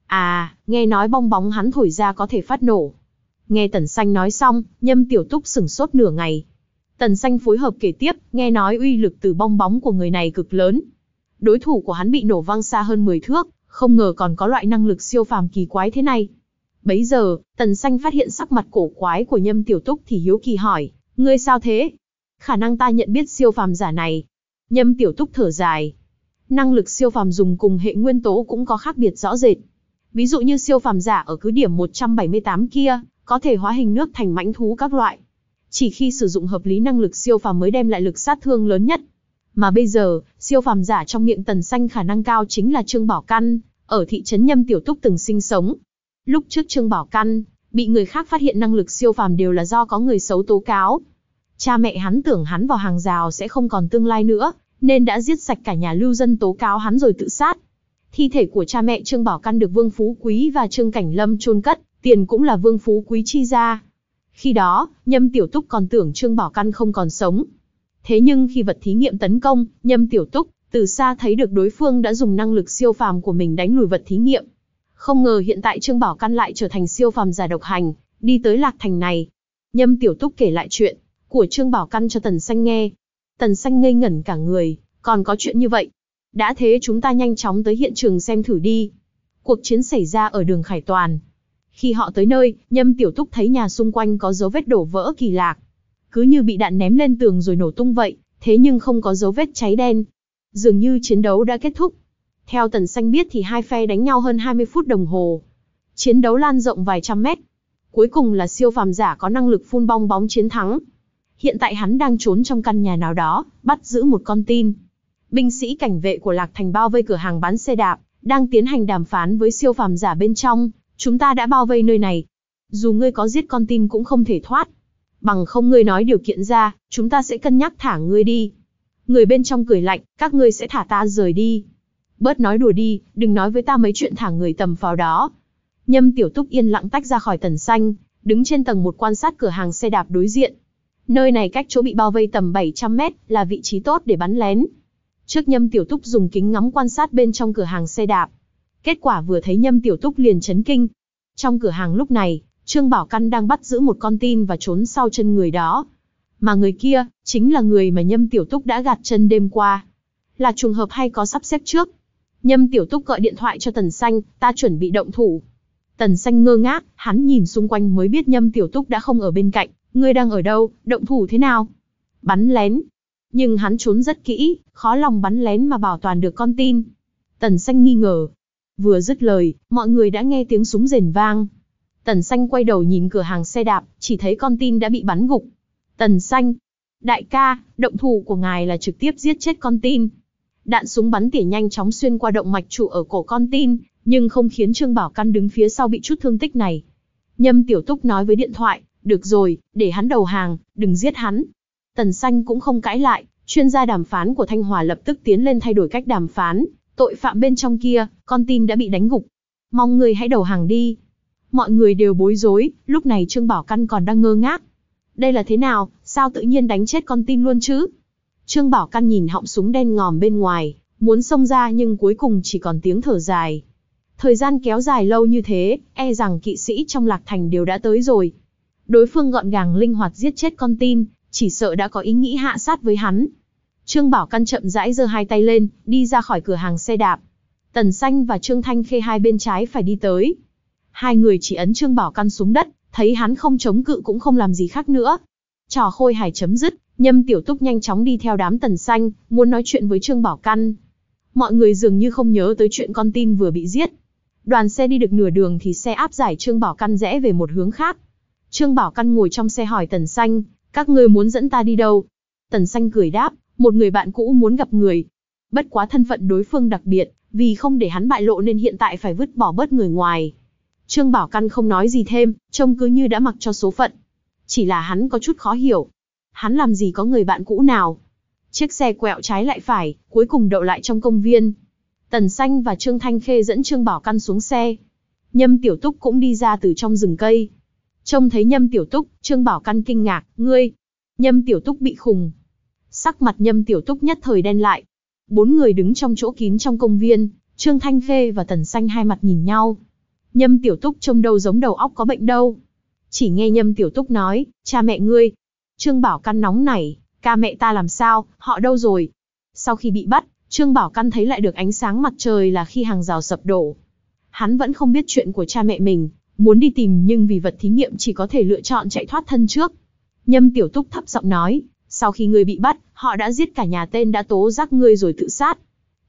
À, nghe nói bong bóng hắn thổi ra có thể phát nổ. Nghe Tần Xanh nói xong, Nhâm Tiểu Túc sửng sốt nửa ngày. Tần Xanh phối hợp kể tiếp, nghe nói uy lực từ bong bóng của người này cực lớn. Đối thủ của hắn bị nổ văng xa hơn mười thước, không ngờ còn có loại năng lực siêu phàm kỳ quái thế này. Bấy giờ, Tần Xanh phát hiện sắc mặt cổ quái của Nhâm Tiểu Túc thì hiếu kỳ hỏi, ngươi sao thế? Khả năng ta nhận biết siêu phàm giả này. Nhâm Tiểu Túc thở dài. Năng lực siêu phàm dùng cùng hệ nguyên tố cũng có khác biệt rõ rệt. Ví dụ như siêu phàm giả ở cứ điểm một trăm bảy mươi tám kia, có thể hóa hình nước thành mãnh thú các loại. Chỉ khi sử dụng hợp lý năng lực siêu phàm mới đem lại lực sát thương lớn nhất. Mà bây giờ, siêu phàm giả trong miệng Tần Xanh khả năng cao chính là Trương Bảo Căn, ở thị trấn Nhâm Tiểu Túc từng sinh sống. Lúc trước Trương Bảo Căn bị người khác phát hiện năng lực siêu phàm đều là do có người xấu tố cáo. Cha mẹ hắn tưởng hắn vào hàng rào sẽ không còn tương lai nữa, nên đã giết sạch cả nhà lưu dân tố cáo hắn rồi tự sát. Thi thể của cha mẹ Trương Bảo Căn được Vương Phú Quý và Trương Cảnh Lâm chôn cất, tiền cũng là Vương Phú Quý chi ra. Khi đó, Nhâm Tiểu Túc còn tưởng Trương Bảo Căn không còn sống. Thế nhưng khi vật thí nghiệm tấn công, Nhâm Tiểu Túc từ xa thấy được đối phương đã dùng năng lực siêu phàm của mình đánh lùi vật thí nghiệm. Không ngờ hiện tại Trương Bảo Căn lại trở thành siêu phàm giả độc hành, đi tới Lạc Thành này. Nhâm Tiểu Túc kể lại chuyện của Trương Bảo Căn cho Tần Xanh nghe. Tần Xanh ngây ngẩn cả người, còn có chuyện như vậy. Đã thế chúng ta nhanh chóng tới hiện trường xem thử đi. Cuộc chiến xảy ra ở đường Khải Toàn. Khi họ tới nơi, Nhâm Tiểu Túc thấy nhà xung quanh có dấu vết đổ vỡ kỳ lạ. Cứ như bị đạn ném lên tường rồi nổ tung vậy, thế nhưng không có dấu vết cháy đen. Dường như chiến đấu đã kết thúc. Theo Tần Xanh biết thì hai phe đánh nhau hơn hai mươi phút đồng hồ. Chiến đấu lan rộng vài trăm mét. Cuối cùng là siêu phàm giả có năng lực phun bong bóng chiến thắng. Hiện tại hắn đang trốn trong căn nhà nào đó, bắt giữ một con tin. Binh sĩ cảnh vệ của Lạc Thành bao vây cửa hàng bán xe đạp, đang tiến hành đàm phán với siêu phàm giả bên trong. Chúng ta đã bao vây nơi này. Dù ngươi có giết con tin cũng không thể thoát. Bằng không ngươi nói điều kiện ra, chúng ta sẽ cân nhắc thả ngươi đi. Người bên trong cười lạnh, các ngươi sẽ thả ta rời đi. Bớt nói đùa đi, đừng nói với ta mấy chuyện thả người tầm phào đó. Nhâm Tiểu Túc yên lặng tách ra khỏi Tần Xanh, đứng trên tầng một quan sát cửa hàng xe đạp đối diện. Nơi này cách chỗ bị bao vây tầm bảy trăm mét, là vị trí tốt để bắn lén. Trước Nhâm Tiểu Túc dùng kính ngắm quan sát bên trong cửa hàng xe đạp. Kết quả vừa thấy Nhâm Tiểu Túc liền chấn kinh. Trong cửa hàng lúc này, Trương Bảo Căn đang bắt giữ một con tin và trốn sau chân người đó. Mà người kia, chính là người mà Nhâm Tiểu Túc đã gạt chân đêm qua. Là trùng hợp hay có sắp xếp trước? Nhâm Tiểu Túc gọi điện thoại cho Tần Xanh, ta chuẩn bị động thủ. Tần Xanh ngơ ngác, hắn nhìn xung quanh mới biết Nhâm Tiểu Túc đã không ở bên cạnh. Ngươi đang ở đâu, động thủ thế nào? Bắn lén. Nhưng hắn trốn rất kỹ, khó lòng bắn lén mà bảo toàn được con tin. Tần Xanh nghi ngờ. Vừa dứt lời, mọi người đã nghe tiếng súng rền vang. Tần Xanh quay đầu nhìn cửa hàng xe đạp, chỉ thấy con tin đã bị bắn gục. Tần Xanh, đại ca, động thủ của ngài là trực tiếp giết chết con tin. Đạn súng bắn tỉa nhanh chóng xuyên qua động mạch trụ ở cổ con tin, nhưng không khiến Trương Bảo Căn đứng phía sau bị chút thương tích này. Nhâm Tiểu Túc nói với điện thoại, được rồi, để hắn đầu hàng, đừng giết hắn. Tần Xanh cũng không cãi lại, chuyên gia đàm phán của Thanh Hòa lập tức tiến lên thay đổi cách đàm phán. Tội phạm bên trong kia, con tin đã bị đánh gục. Mong người hãy đầu hàng đi. Mọi người đều bối rối, lúc này Trương Bảo Căn còn đang ngơ ngác. Đây là thế nào, sao tự nhiên đánh chết con tin luôn chứ? Trương Bảo Căn nhìn họng súng đen ngòm bên ngoài, muốn xông ra nhưng cuối cùng chỉ còn tiếng thở dài. Thời gian kéo dài lâu như thế, e rằng kỵ sĩ trong Lạc Thành đều đã tới rồi. Đối phương gọn gàng linh hoạt giết chết con tin, chỉ sợ đã có ý nghĩ hạ sát với hắn. Trương Bảo Căn chậm rãi giơ hai tay lên, đi ra khỏi cửa hàng xe đạp. Tần Xanh và Trương Thanh Khê hai bên trái phải đi tới. Hai người chỉ ấn Trương Bảo Căn xuống đất, thấy hắn không chống cự cũng không làm gì khác nữa. Trò khôi hài chấm dứt, Nhâm Tiểu Túc nhanh chóng đi theo đám Tần Xanh, muốn nói chuyện với Trương Bảo Căn. Mọi người dường như không nhớ tới chuyện con tin vừa bị giết. Đoàn xe đi được nửa đường thì xe áp giải Trương Bảo Căn rẽ về một hướng khác. Trương Bảo Căn ngồi trong xe hỏi Tần Xanh, các ngươi muốn dẫn ta đi đâu? Tần Xanh cười đáp, một người bạn cũ muốn gặp người. Bất quá thân phận đối phương đặc biệt, vì không để hắn bại lộ nên hiện tại phải vứt bỏ bớt người ngoài. Trương Bảo Căn không nói gì thêm, trông cứ như đã mặc cho số phận. Chỉ là hắn có chút khó hiểu. Hắn làm gì có người bạn cũ nào? Chiếc xe quẹo trái lại phải, cuối cùng đậu lại trong công viên. Tần Xanh và Trương Thanh Khê dẫn Trương Bảo Căn xuống xe. Nhâm Tiểu Túc cũng đi ra từ trong rừng cây. Trông thấy Nhâm Tiểu Túc, Trương Bảo Căn kinh ngạc, ngươi. Nhâm Tiểu Túc bị khùng. Sắc mặt Nhâm Tiểu Túc nhất thời đen lại. Bốn người đứng trong chỗ kín trong công viên, Trương Thanh Khê và Tần Xanh hai mặt nhìn nhau. Nhâm Tiểu Túc trông đâu giống đầu óc có bệnh đâu. Chỉ nghe Nhâm Tiểu Túc nói, cha mẹ ngươi. Trương Bảo Căn nóng nảy, ca mẹ ta làm sao, họ đâu rồi? Sau khi bị bắt, Trương Bảo Căn thấy lại được ánh sáng mặt trời là khi hàng rào sập đổ. Hắn vẫn không biết chuyện của cha mẹ mình, muốn đi tìm nhưng vì vật thí nghiệm chỉ có thể lựa chọn chạy thoát thân trước. Nhâm Tiểu Túc thấp giọng nói, sau khi ngươi bị bắt, họ đã giết cả nhà tên đã tố giác ngươi rồi tự sát.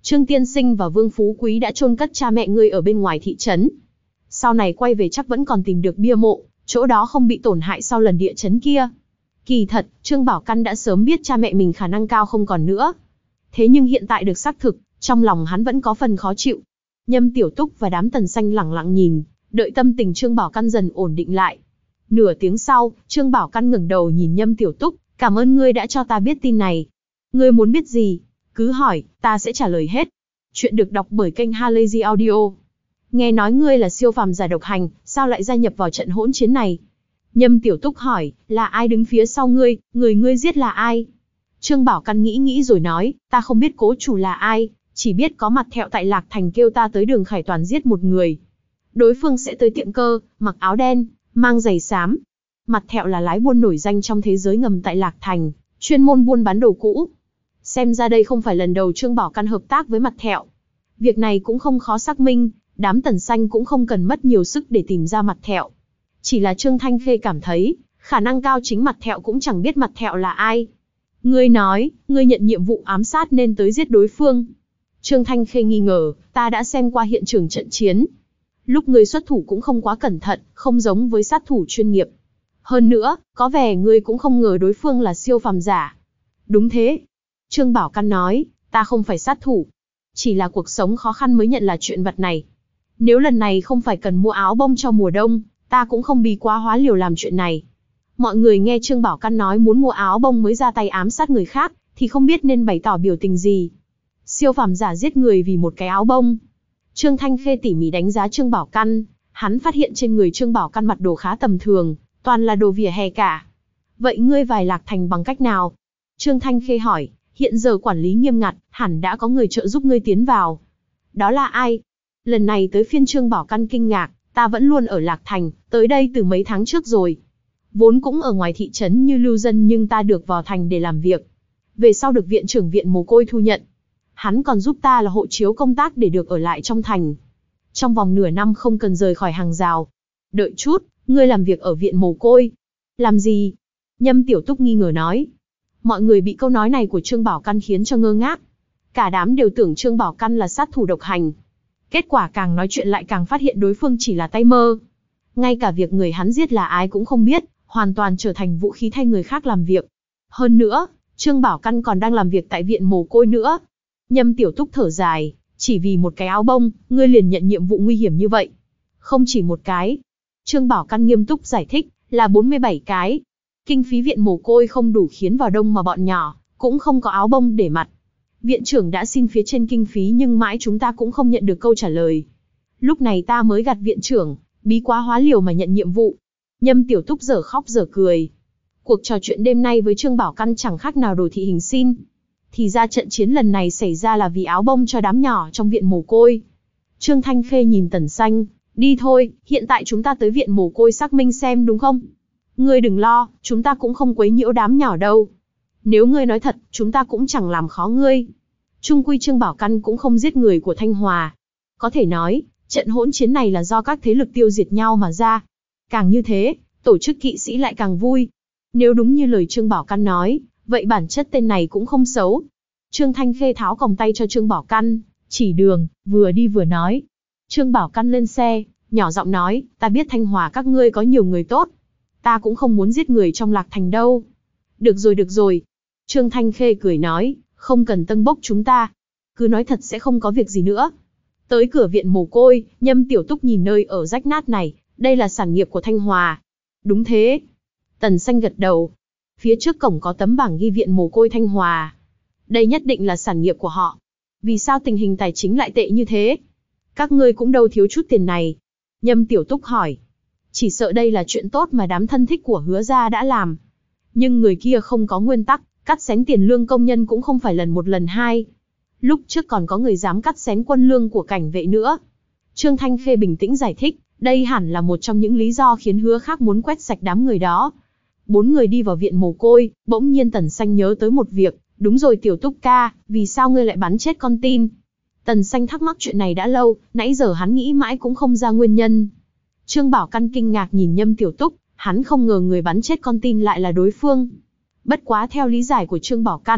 Trương Tiên Sinh và Vương Phú Quý đã chôn cất cha mẹ ngươi ở bên ngoài thị trấn. Sau này quay về chắc vẫn còn tìm được bia mộ, chỗ đó không bị tổn hại sau lần địa chấn kia. Kỳ thật, Trương Bảo Căn đã sớm biết cha mẹ mình khả năng cao không còn nữa. Thế nhưng hiện tại được xác thực, trong lòng hắn vẫn có phần khó chịu. Nhâm Tiểu Túc và đám Tần Xanh lẳng lặng nhìn, đợi tâm tình Trương Bảo Căn dần ổn định lại. Nửa tiếng sau, Trương Bảo Căn ngẩng đầu nhìn Nhâm Tiểu Túc, cảm ơn ngươi đã cho ta biết tin này. Ngươi muốn biết gì? Cứ hỏi, ta sẽ trả lời hết. Chuyện được đọc bởi kênh Halazy Audio. Nghe nói ngươi là siêu phàm giả độc hành, sao lại gia nhập vào trận hỗn chiến này? Nhâm Tiểu Túc hỏi, là ai đứng phía sau ngươi, người ngươi giết là ai? Trương Bảo Căn nghĩ nghĩ rồi nói, ta không biết cố chủ là ai, chỉ biết có Mặt Thẹo tại Lạc Thành kêu ta tới đường Khải Toàn giết một người. Đối phương sẽ tới tiệm cơ, mặc áo đen, mang giày xám. Mặt Thẹo là lái buôn nổi danh trong thế giới ngầm tại Lạc Thành, chuyên môn buôn bán đồ cũ. Xem ra đây không phải lần đầu Trương Bảo Căn hợp tác với Mặt Thẹo. Việc này cũng không khó xác minh, đám Tần Xanh cũng không cần mất nhiều sức để tìm ra Mặt Thẹo. Chỉ là Trương Thanh Khê cảm thấy, khả năng cao chính Mặt Thẹo cũng chẳng biết Mặt Thẹo là ai. Ngươi nói, ngươi nhận nhiệm vụ ám sát nên tới giết đối phương. Trương Thanh Khê nghi ngờ, ta đã xem qua hiện trường trận chiến. Lúc ngươi xuất thủ cũng không quá cẩn thận, không giống với sát thủ chuyên nghiệp. Hơn nữa, có vẻ ngươi cũng không ngờ đối phương là siêu phàm giả. Đúng thế. Trương Bảo Căn nói, ta không phải sát thủ. Chỉ là cuộc sống khó khăn mới nhận là chuyện vật này. Nếu lần này không phải cần mua áo bông cho mùa đông, ta cũng không bí quá hóa liều làm chuyện này. Mọi người nghe Trương Bảo Căn nói muốn mua áo bông mới ra tay ám sát người khác, thì không biết nên bày tỏ biểu tình gì. Siêu phàm giả giết người vì một cái áo bông. Trương Thanh Khê tỉ mỉ đánh giá Trương Bảo Căn, hắn phát hiện trên người Trương Bảo Căn mặc đồ khá tầm thường, toàn là đồ vỉa hè cả. Vậy ngươi vào Lạc Thành bằng cách nào? Trương Thanh Khê hỏi, hiện giờ quản lý nghiêm ngặt, hẳn đã có người trợ giúp ngươi tiến vào. Đó là ai? Lần này tới phiên Trương Bảo Căn kinh ngạc, ta vẫn luôn ở Lạc Thành, tới đây từ mấy tháng trước rồi. Vốn cũng ở ngoài thị trấn như lưu dân nhưng ta được vào thành để làm việc. Về sau được viện trưởng viện mồ côi thu nhận. Hắn còn giúp ta là hộ chiếu công tác để được ở lại trong thành. Trong vòng nửa năm không cần rời khỏi hàng rào. Đợi chút, ngươi làm việc ở viện mồ côi. Làm gì? Nhâm Tiểu Túc nghi ngờ nói. Mọi người bị câu nói này của Trương Bảo Căn khiến cho ngơ ngác. Cả đám đều tưởng Trương Bảo Căn là sát thủ độc hành. Kết quả càng nói chuyện lại càng phát hiện đối phương chỉ là tay mơ. Ngay cả việc người hắn giết là ai cũng không biết, hoàn toàn trở thành vũ khí thay người khác làm việc. Hơn nữa, Trương Bảo Căn còn đang làm việc tại viện mồ côi nữa. Nhâm Tiểu Túc thở dài, chỉ vì một cái áo bông, ngươi liền nhận nhiệm vụ nguy hiểm như vậy. Không chỉ một cái. Trương Bảo Căn nghiêm túc giải thích, là bốn mươi bảy cái. Kinh phí viện mồ côi không đủ khiến vào đông mà bọn nhỏ, cũng không có áo bông để mặt. Viện trưởng đã xin phía trên kinh phí nhưng mãi chúng ta cũng không nhận được câu trả lời. Lúc này ta mới gạt viện trưởng, bí quá hóa liều mà nhận nhiệm vụ. Nhâm Tiểu Túc dở khóc dở cười. Cuộc trò chuyện đêm nay với Trương Bảo Căn chẳng khác nào đồ thị hình sin. Thì ra trận chiến lần này xảy ra là vì áo bông cho đám nhỏ trong viện mồ côi. Trương Thanh Khê nhìn Tần Xanh, đi thôi, hiện tại chúng ta tới viện mồ côi xác minh xem đúng không? Ngươi đừng lo, chúng ta cũng không quấy nhiễu đám nhỏ đâu. Nếu ngươi nói thật, chúng ta cũng chẳng làm khó ngươi. Trung quy Trương Bảo Căn cũng không giết người của Thanh Hòa. Có thể nói, trận hỗn chiến này là do các thế lực tiêu diệt nhau mà ra. Càng như thế, tổ chức kỵ sĩ lại càng vui. Nếu đúng như lời Trương Bảo Căn nói, vậy bản chất tên này cũng không xấu. Trương Thanh Khê tháo còng tay cho Trương Bảo Căn, chỉ đường, vừa đi vừa nói. Trương Bảo Căn lên xe, nhỏ giọng nói, ta biết Thanh Hòa các ngươi có nhiều người tốt. Ta cũng không muốn giết người trong Lạc Thành đâu. Được rồi được rồi. Trương Thanh Khê cười nói, không cần tâng bốc chúng ta. Cứ nói thật sẽ không có việc gì nữa. Tới cửa viện mồ côi, Nhâm Tiểu Túc nhìn nơi ở rách nát này, đây là sản nghiệp của Thanh Hòa. Đúng thế. Tần Xanh gật đầu. Phía trước cổng có tấm bảng ghi viện mồ côi Thanh Hòa. Đây nhất định là sản nghiệp của họ. Vì sao tình hình tài chính lại tệ như thế? Các ngươi cũng đâu thiếu chút tiền này. Nhâm Tiểu Túc hỏi. Chỉ sợ đây là chuyện tốt mà đám thân thích của Hứa gia đã làm. Nhưng người kia không có nguyên tắc, cắt xén tiền lương công nhân cũng không phải lần một lần hai. Lúc trước còn có người dám cắt xén quân lương của cảnh vệ nữa. Trương Thanh Khê bình tĩnh giải thích, đây hẳn là một trong những lý do khiến Hứa khác muốn quét sạch đám người đó. Bốn người đi vào viện mồ côi, bỗng nhiên Tần Xanh nhớ tới một việc, đúng rồi Tiểu Túc ca, vì sao ngươi lại bắn chết con tin? Tần Xanh thắc mắc chuyện này đã lâu, nãy giờ hắn nghĩ mãi cũng không ra nguyên nhân. Trương Bảo Căn kinh ngạc nhìn Nhâm Tiểu Túc, hắn không ngờ người bắn chết con tin lại là đối phương. Bất quá theo lý giải của Trương Bảo Căn,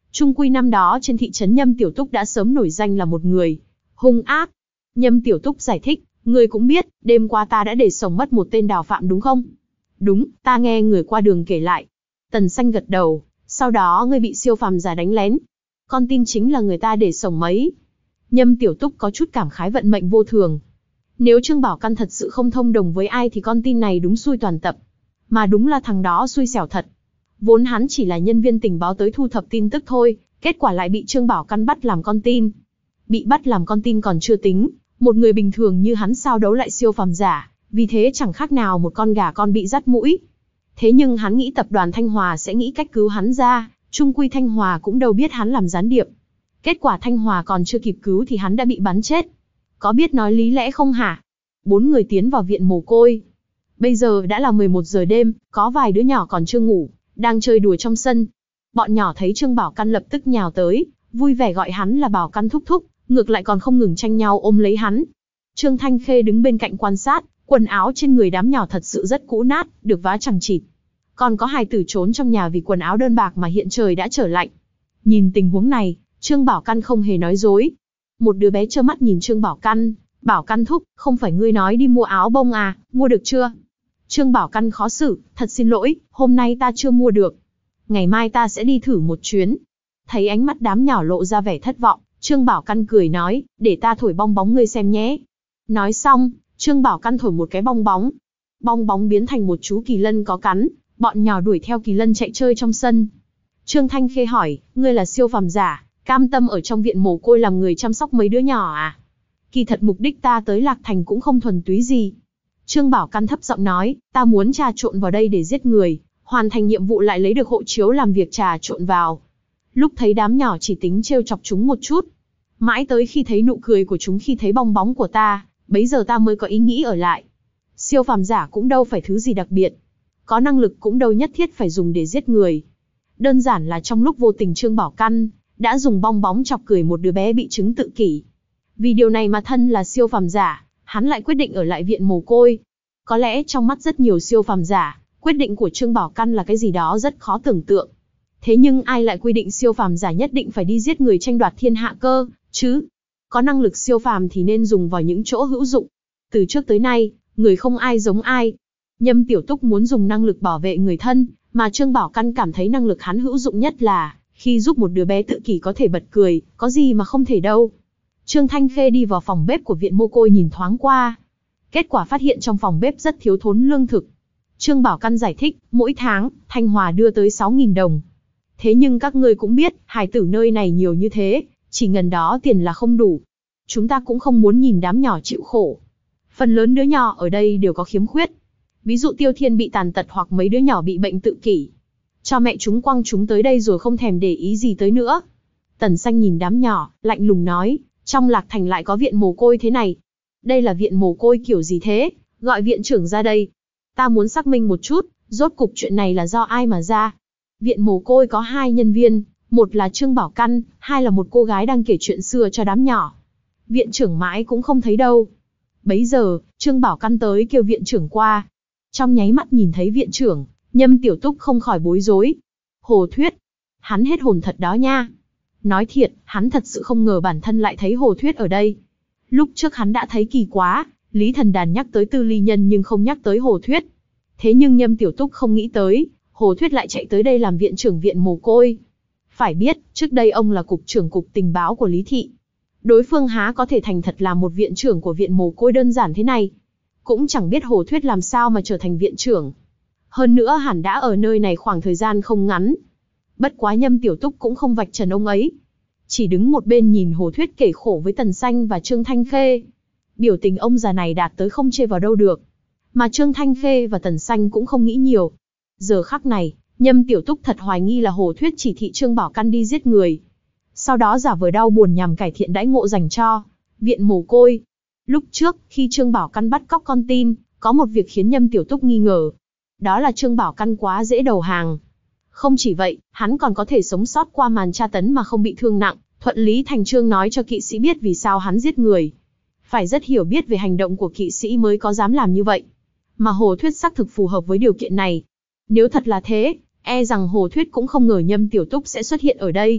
Chung quy năm đó trên thị trấn Nhâm Tiểu Túc đã sớm nổi danh là một người hung ác. Nhâm Tiểu Túc giải thích, người cũng biết, đêm qua ta đã để sống mất một tên đào phạm đúng không? Đúng, ta nghe người qua đường kể lại. Tần Xanh gật đầu, sau đó ngươi bị siêu phàm giả đánh lén. Con tin chính là người ta để sống mấy. Nhâm Tiểu Túc có chút cảm khái vận mệnh vô thường. Nếu Trương Bảo Căn thật sự không thông đồng với ai thì con tin này đúng xui toàn tập. Mà đúng là thằng đó xui xẻo thật. Vốn hắn chỉ là nhân viên tình báo tới thu thập tin tức thôi, kết quả lại bị Trương Bảo Căn bắt làm con tin. Bị bắt làm con tin còn chưa tính, một người bình thường như hắn sao đấu lại siêu phàm giả, vì thế chẳng khác nào một con gà con bị dắt mũi. Thế nhưng hắn nghĩ tập đoàn Thanh Hòa sẽ nghĩ cách cứu hắn ra, chung quy Thanh Hòa cũng đâu biết hắn làm gián điệp. Kết quả Thanh Hòa còn chưa kịp cứu thì hắn đã bị bắn chết. Có biết nói lý lẽ không hả? Bốn người tiến vào viện mồ côi. Bây giờ đã là mười một giờ đêm, có vài đứa nhỏ còn chưa ngủ, đang chơi đùa trong sân. Bọn nhỏ thấy Trương Bảo Căn lập tức nhào tới, vui vẻ gọi hắn là Bảo Căn thúc thúc, ngược lại còn không ngừng tranh nhau ôm lấy hắn. Trương Thanh Khê đứng bên cạnh quan sát, quần áo trên người đám nhỏ thật sự rất cũ nát, được vá chằng chịt. Còn có hài tử trốn trong nhà vì quần áo đơn bạc mà hiện trời đã trở lạnh. Nhìn tình huống này, Trương Bảo Căn không hề nói dối. Một đứa bé trơ mắt nhìn Trương Bảo Căn, Bảo Căn thúc, không phải ngươi nói đi mua áo bông à, mua được chưa? Trương Bảo Căn khó xử, thật xin lỗi, hôm nay ta chưa mua được. Ngày mai ta sẽ đi thử một chuyến. Thấy ánh mắt đám nhỏ lộ ra vẻ thất vọng, Trương Bảo Căn cười nói, để ta thổi bong bóng ngươi xem nhé. Nói xong, Trương Bảo Căn thổi một cái bong bóng. Bong bóng biến thành một chú kỳ lân có cắn, bọn nhỏ đuổi theo kỳ lân chạy chơi trong sân. Trương Thanh Khê hỏi, ngươi là siêu phàm giả, cam tâm ở trong viện mồ côi làm người chăm sóc mấy đứa nhỏ à? Kỳ thật mục đích ta tới Lạc Thành cũng không thuần túy gì. Trương Bảo Căn thấp giọng nói, ta muốn trà trộn vào đây để giết người, hoàn thành nhiệm vụ lại lấy được hộ chiếu làm việc trà trộn vào. Lúc thấy đám nhỏ chỉ tính trêu chọc chúng một chút. Mãi tới khi thấy nụ cười của chúng khi thấy bong bóng của ta, bấy giờ ta mới có ý nghĩ ở lại. Siêu phàm giả cũng đâu phải thứ gì đặc biệt. Có năng lực cũng đâu nhất thiết phải dùng để giết người. Đơn giản là trong lúc vô tình Trương Bảo Căn đã dùng bong bóng chọc cười một đứa bé bị chứng tự kỷ. Vì điều này mà thân là siêu phàm giả, hắn lại quyết định ở lại viện mồ côi. Có lẽ trong mắt rất nhiều siêu phàm giả, quyết định của Trương Bảo Căn là cái gì đó rất khó tưởng tượng. Thế nhưng ai lại quy định siêu phàm giả nhất định phải đi giết người tranh đoạt thiên hạ cơ, chứ? Có năng lực siêu phàm thì nên dùng vào những chỗ hữu dụng. Từ trước tới nay, người không ai giống ai. Nhâm Tiểu Túc muốn dùng năng lực bảo vệ người thân, mà Trương Bảo Căn cảm thấy năng lực hắn hữu dụng nhất là khi giúp một đứa bé tự kỷ có thể bật cười, có gì mà không thể đâu. Trương Thanh Khê đi vào phòng bếp của viện mồ côi nhìn thoáng qua. Kết quả phát hiện trong phòng bếp rất thiếu thốn lương thực. Trương Bảo Căn giải thích, mỗi tháng, Thanh Hòa đưa tới sáu nghìn đồng. Thế nhưng các ngươi cũng biết, hài tử nơi này nhiều như thế, chỉ ngần đó tiền là không đủ. Chúng ta cũng không muốn nhìn đám nhỏ chịu khổ. Phần lớn đứa nhỏ ở đây đều có khiếm khuyết. Ví dụ Tiêu Thiên bị tàn tật hoặc mấy đứa nhỏ bị bệnh tự kỷ. Cho mẹ chúng quăng chúng tới đây rồi không thèm để ý gì tới nữa. Tần Xanh nhìn đám nhỏ, lạnh lùng nói, trong Lạc Thành lại có viện mồ côi thế này. Đây là viện mồ côi kiểu gì thế, gọi viện trưởng ra đây. Ta muốn xác minh một chút, rốt cục chuyện này là do ai mà ra. Viện mồ côi có hai nhân viên, một là Trương Bảo Căn, hai là một cô gái đang kể chuyện xưa cho đám nhỏ. Viện trưởng mãi cũng không thấy đâu. Bấy giờ, Trương Bảo Căn tới kêu viện trưởng qua. Trong nháy mắt nhìn thấy viện trưởng, Nhâm Tiểu Túc không khỏi bối rối. Hồ Thuyết, hắn hết hồn thật đó nha. Nói thiệt, hắn thật sự không ngờ bản thân lại thấy Hồ Thuyết ở đây. Lúc trước hắn đã thấy kỳ quá, Lý Thần Đàn nhắc tới Tư Ly Nhân nhưng không nhắc tới Hồ Thuyết. Thế nhưng Nhâm Tiểu Túc không nghĩ tới, Hồ Thuyết lại chạy tới đây làm viện trưởng viện mồ côi. Phải biết, trước đây ông là cục trưởng cục tình báo của Lý Thị. Đối phương há có thể thành thật làm một viện trưởng của viện mồ côi đơn giản thế này. Cũng chẳng biết Hồ Thuyết làm sao mà trở thành viện trưởng. Hơn nữa hẳn đã ở nơi này khoảng thời gian không ngắn. Bất quá Nhâm Tiểu Túc cũng không vạch trần ông ấy. Chỉ đứng một bên nhìn Hồ Thuyết kể khổ với Tần Xanh và Trương Thanh Khê. Biểu tình ông già này đạt tới không chê vào đâu được. Mà Trương Thanh Khê và Tần Xanh cũng không nghĩ nhiều. Giờ khắc này, Nhâm Tiểu Túc thật hoài nghi là Hồ Thuyết chỉ thị Trương Bảo Căn đi giết người. Sau đó giả vờ đau buồn nhằm cải thiện đãi ngộ dành cho viện mồ côi. Lúc trước, khi Trương Bảo Căn bắt cóc con tin, có một việc khiến Nhâm Tiểu Túc nghi ngờ. Đó là Trương Bảo Căn quá dễ đầu hàng. Không chỉ vậy, hắn còn có thể sống sót qua màn tra tấn mà không bị thương nặng, thuận lý thành chương nói cho kỵ sĩ biết vì sao hắn giết người. Phải rất hiểu biết về hành động của kỵ sĩ mới có dám làm như vậy. Mà Hồ Thuyết xác thực phù hợp với điều kiện này. Nếu thật là thế, e rằng Hồ Thuyết cũng không ngờ Nhâm Tiểu Túc sẽ xuất hiện ở đây.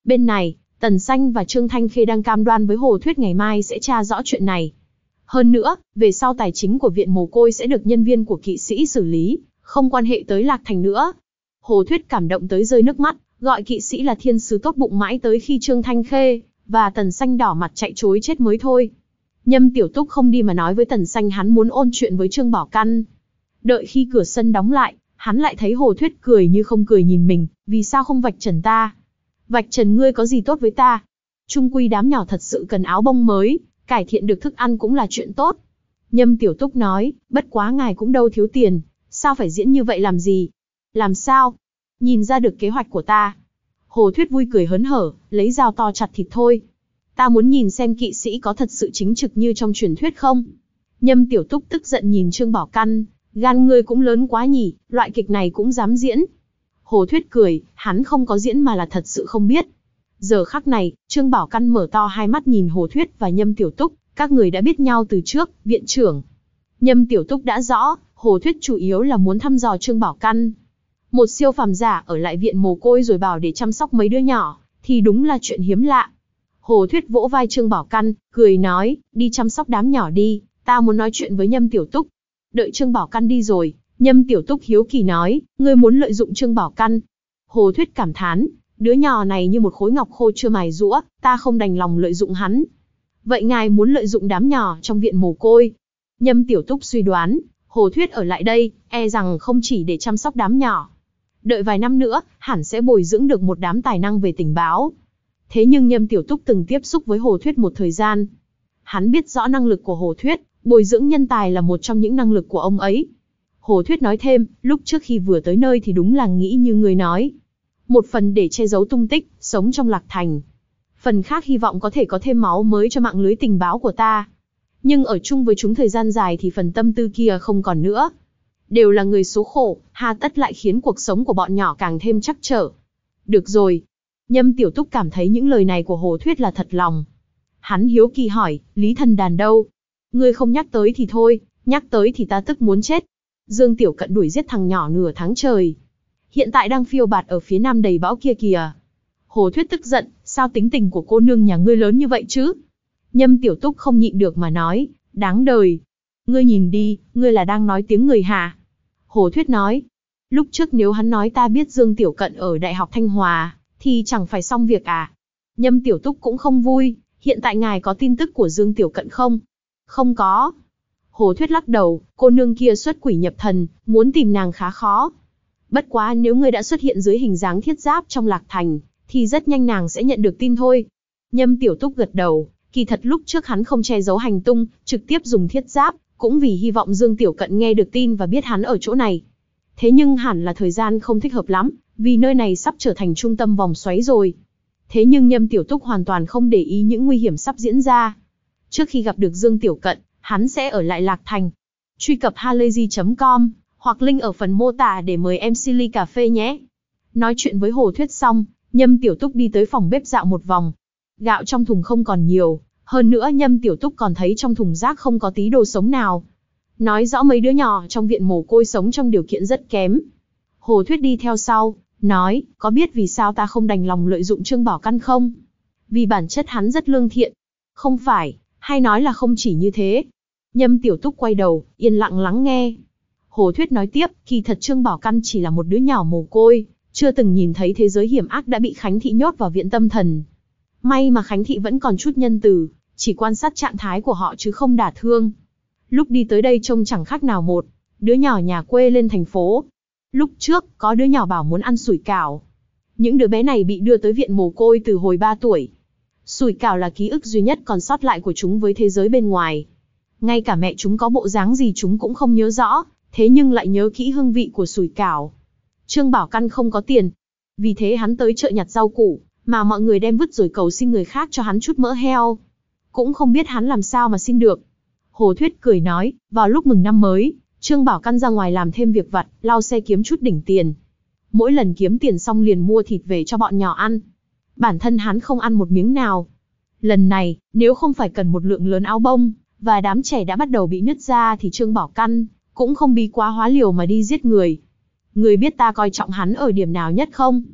Bên này, Tần Xanh và Trương Thanh Khê đang cam đoan với Hồ Thuyết ngày mai sẽ tra rõ chuyện này. Hơn nữa, về sau tài chính của viện mồ côi sẽ được nhân viên của kỵ sĩ xử lý, không quan hệ tới Lạc Thành nữa. Hồ Thuyết cảm động tới rơi nước mắt, gọi kỵ sĩ là thiên sứ tốt bụng mãi tới khi Trương Thanh Khê và Tần Xanh đỏ mặt chạy trối chết mới thôi. Nhâm Tiểu Túc không đi mà nói với Tần Xanh hắn muốn ôn chuyện với Trương Bảo Căn. Đợi khi cửa sân đóng lại, hắn lại thấy Hồ Thuyết cười như không cười nhìn mình, vì sao không vạch trần ta? Vạch trần ngươi có gì tốt với ta? Trung quy đám nhỏ thật sự cần áo bông mới, cải thiện được thức ăn cũng là chuyện tốt. Nhâm Tiểu Túc nói, bất quá ngài cũng đâu thiếu tiền, sao phải diễn như vậy làm gì? Làm sao? Nhìn ra được kế hoạch của ta. Hồ Thuyết vui cười hớn hở, lấy dao to chặt thịt thôi. Ta muốn nhìn xem kỵ sĩ có thật sự chính trực như trong truyền thuyết không? Nhâm Tiểu Túc tức giận nhìn Trương Bảo Căn, gan ngươi cũng lớn quá nhỉ, loại kịch này cũng dám diễn. Hồ Thuyết cười, hắn không có diễn mà là thật sự không biết. Giờ khắc này, Trương Bảo Căn mở to hai mắt nhìn Hồ Thuyết và Nhâm Tiểu Túc, các người đã biết nhau từ trước, viện trưởng. Nhâm Tiểu Túc đã rõ, Hồ Thuyết chủ yếu là muốn thăm dò Trương Bảo Căn. Một siêu phàm giả ở lại viện mồ côi rồi bảo để chăm sóc mấy đứa nhỏ, thì đúng là chuyện hiếm lạ. Hồ Thuyết vỗ vai Trương Bảo Căn, cười nói, đi chăm sóc đám nhỏ đi, ta muốn nói chuyện với Nhâm Tiểu Túc. Đợi Trương Bảo Căn đi rồi, Nhâm Tiểu Túc hiếu kỳ nói, ngươi muốn lợi dụng Trương Bảo Căn. Hồ Thuyết cảm thán, đứa nhỏ này như một khối ngọc khô chưa mài giũa, ta không đành lòng lợi dụng hắn. Vậy ngài muốn lợi dụng đám nhỏ trong viện mồ côi? Nhâm Tiểu Túc suy đoán, Hồ Thuyết ở lại đây, e rằng không chỉ để chăm sóc đám nhỏ. Đợi vài năm nữa, hẳn sẽ bồi dưỡng được một đám tài năng về tình báo. Thế nhưng Nhâm Tiểu Túc từng tiếp xúc với Hồ Thuyết một thời gian. Hắn biết rõ năng lực của Hồ Thuyết, bồi dưỡng nhân tài là một trong những năng lực của ông ấy. Hồ Thuyết nói thêm, lúc trước khi vừa tới nơi thì đúng là nghĩ như người nói. Một phần để che giấu tung tích, sống trong Lạc Thành. Phần khác hy vọng có thể có thêm máu mới cho mạng lưới tình báo của ta. Nhưng ở chung với chúng thời gian dài thì phần tâm tư kia không còn nữa. Đều là người số khổ, hà tất lại khiến cuộc sống của bọn nhỏ càng thêm trắc trở. Được rồi. Nhâm Tiểu Túc cảm thấy những lời này của Hồ Thuyết là thật lòng. Hắn hiếu kỳ hỏi, Lý Thần Đàn đâu? Ngươi không nhắc tới thì thôi, nhắc tới thì ta tức muốn chết. Dương Tiểu Cận đuổi giết thằng nhỏ nửa tháng trời. Hiện tại đang phiêu bạt ở phía nam đầy bão kia kìa. Hồ Thuyết tức giận, sao tính tình của cô nương nhà ngươi lớn như vậy chứ? Nhâm Tiểu Túc không nhịn được mà nói, đáng đời. Ngươi nhìn đi, ngươi là đang nói tiếng người hả? Hồ Thuyết nói, lúc trước nếu hắn nói ta biết Dương Tiểu Cận ở Đại học Thanh Hòa, thì chẳng phải xong việc à? Nhâm Tiểu Túc cũng không vui, hiện tại ngài có tin tức của Dương Tiểu Cận không? Không có. Hồ Thuyết lắc đầu, cô nương kia xuất quỷ nhập thần, muốn tìm nàng khá khó. Bất quá nếu ngươi đã xuất hiện dưới hình dáng thiết giáp trong Lạc Thành, thì rất nhanh nàng sẽ nhận được tin thôi. Nhâm Tiểu Túc gật đầu, kỳ thật lúc trước hắn không che giấu hành tung, trực tiếp dùng thiết giáp, cũng vì hy vọng Dương Tiểu Cận nghe được tin và biết hắn ở chỗ này. Thế nhưng hẳn là thời gian không thích hợp lắm, vì nơi này sắp trở thành trung tâm vòng xoáy rồi. Thế nhưng Nhâm Tiểu Túc hoàn toàn không để ý những nguy hiểm sắp diễn ra. Trước khi gặp được Dương Tiểu Cận, hắn sẽ ở lại Lạc Thành. Truy cập halayzi chấm com hoặc link ở phần mô tả để mời em xê ly cà phê nhé. Nói chuyện với Hồ Thuyết xong, Nhâm Tiểu Túc đi tới phòng bếp dạo một vòng. Gạo trong thùng không còn nhiều, hơn nữa Nhâm Tiểu Túc còn thấy trong thùng rác không có tí đồ sống nào. Nói rõ mấy đứa nhỏ trong viện mồ côi sống trong điều kiện rất kém. Hồ Thuyết đi theo sau, nói, có biết vì sao ta không đành lòng lợi dụng Trương Bảo Căn không? Vì bản chất hắn rất lương thiện. Không phải, hay nói là không chỉ như thế. Nhâm Tiểu Túc quay đầu, yên lặng lắng nghe. Hồ Thuyết nói tiếp, kỳ thật Trương Bảo Căn chỉ là một đứa nhỏ mồ côi, chưa từng nhìn thấy thế giới hiểm ác đã bị Khánh Thị nhốt vào viện tâm thần. May mà Khánh Thị vẫn còn chút nhân từ, chỉ quan sát trạng thái của họ chứ không đả thương. Lúc đi tới đây trông chẳng khác nào một đứa nhỏ nhà quê lên thành phố. Lúc trước, có đứa nhỏ bảo muốn ăn sủi cảo. Những đứa bé này bị đưa tới viện mồ côi từ hồi ba tuổi. Sủi cảo là ký ức duy nhất còn sót lại của chúng với thế giới bên ngoài. Ngay cả mẹ chúng có bộ dáng gì chúng cũng không nhớ rõ, thế nhưng lại nhớ kỹ hương vị của sủi cảo. Trương Bảo Căn không có tiền, vì thế hắn tới chợ nhặt rau củ, mà mọi người đem vứt rồi cầu xin người khác cho hắn chút mỡ heo. Cũng không biết hắn làm sao mà xin được. Hồ Thuyết cười nói, vào lúc mừng năm mới, Trương Bảo Căn ra ngoài làm thêm việc vặt, lau xe kiếm chút đỉnh tiền. Mỗi lần kiếm tiền xong liền mua thịt về cho bọn nhỏ ăn. Bản thân hắn không ăn một miếng nào. Lần này, nếu không phải cần một lượng lớn áo bông, và đám trẻ đã bắt đầu bị nứt ra thì Trương Bảo Căn cũng không bí quá hóa liều mà đi giết người. Người biết ta coi trọng hắn ở điểm nào nhất không?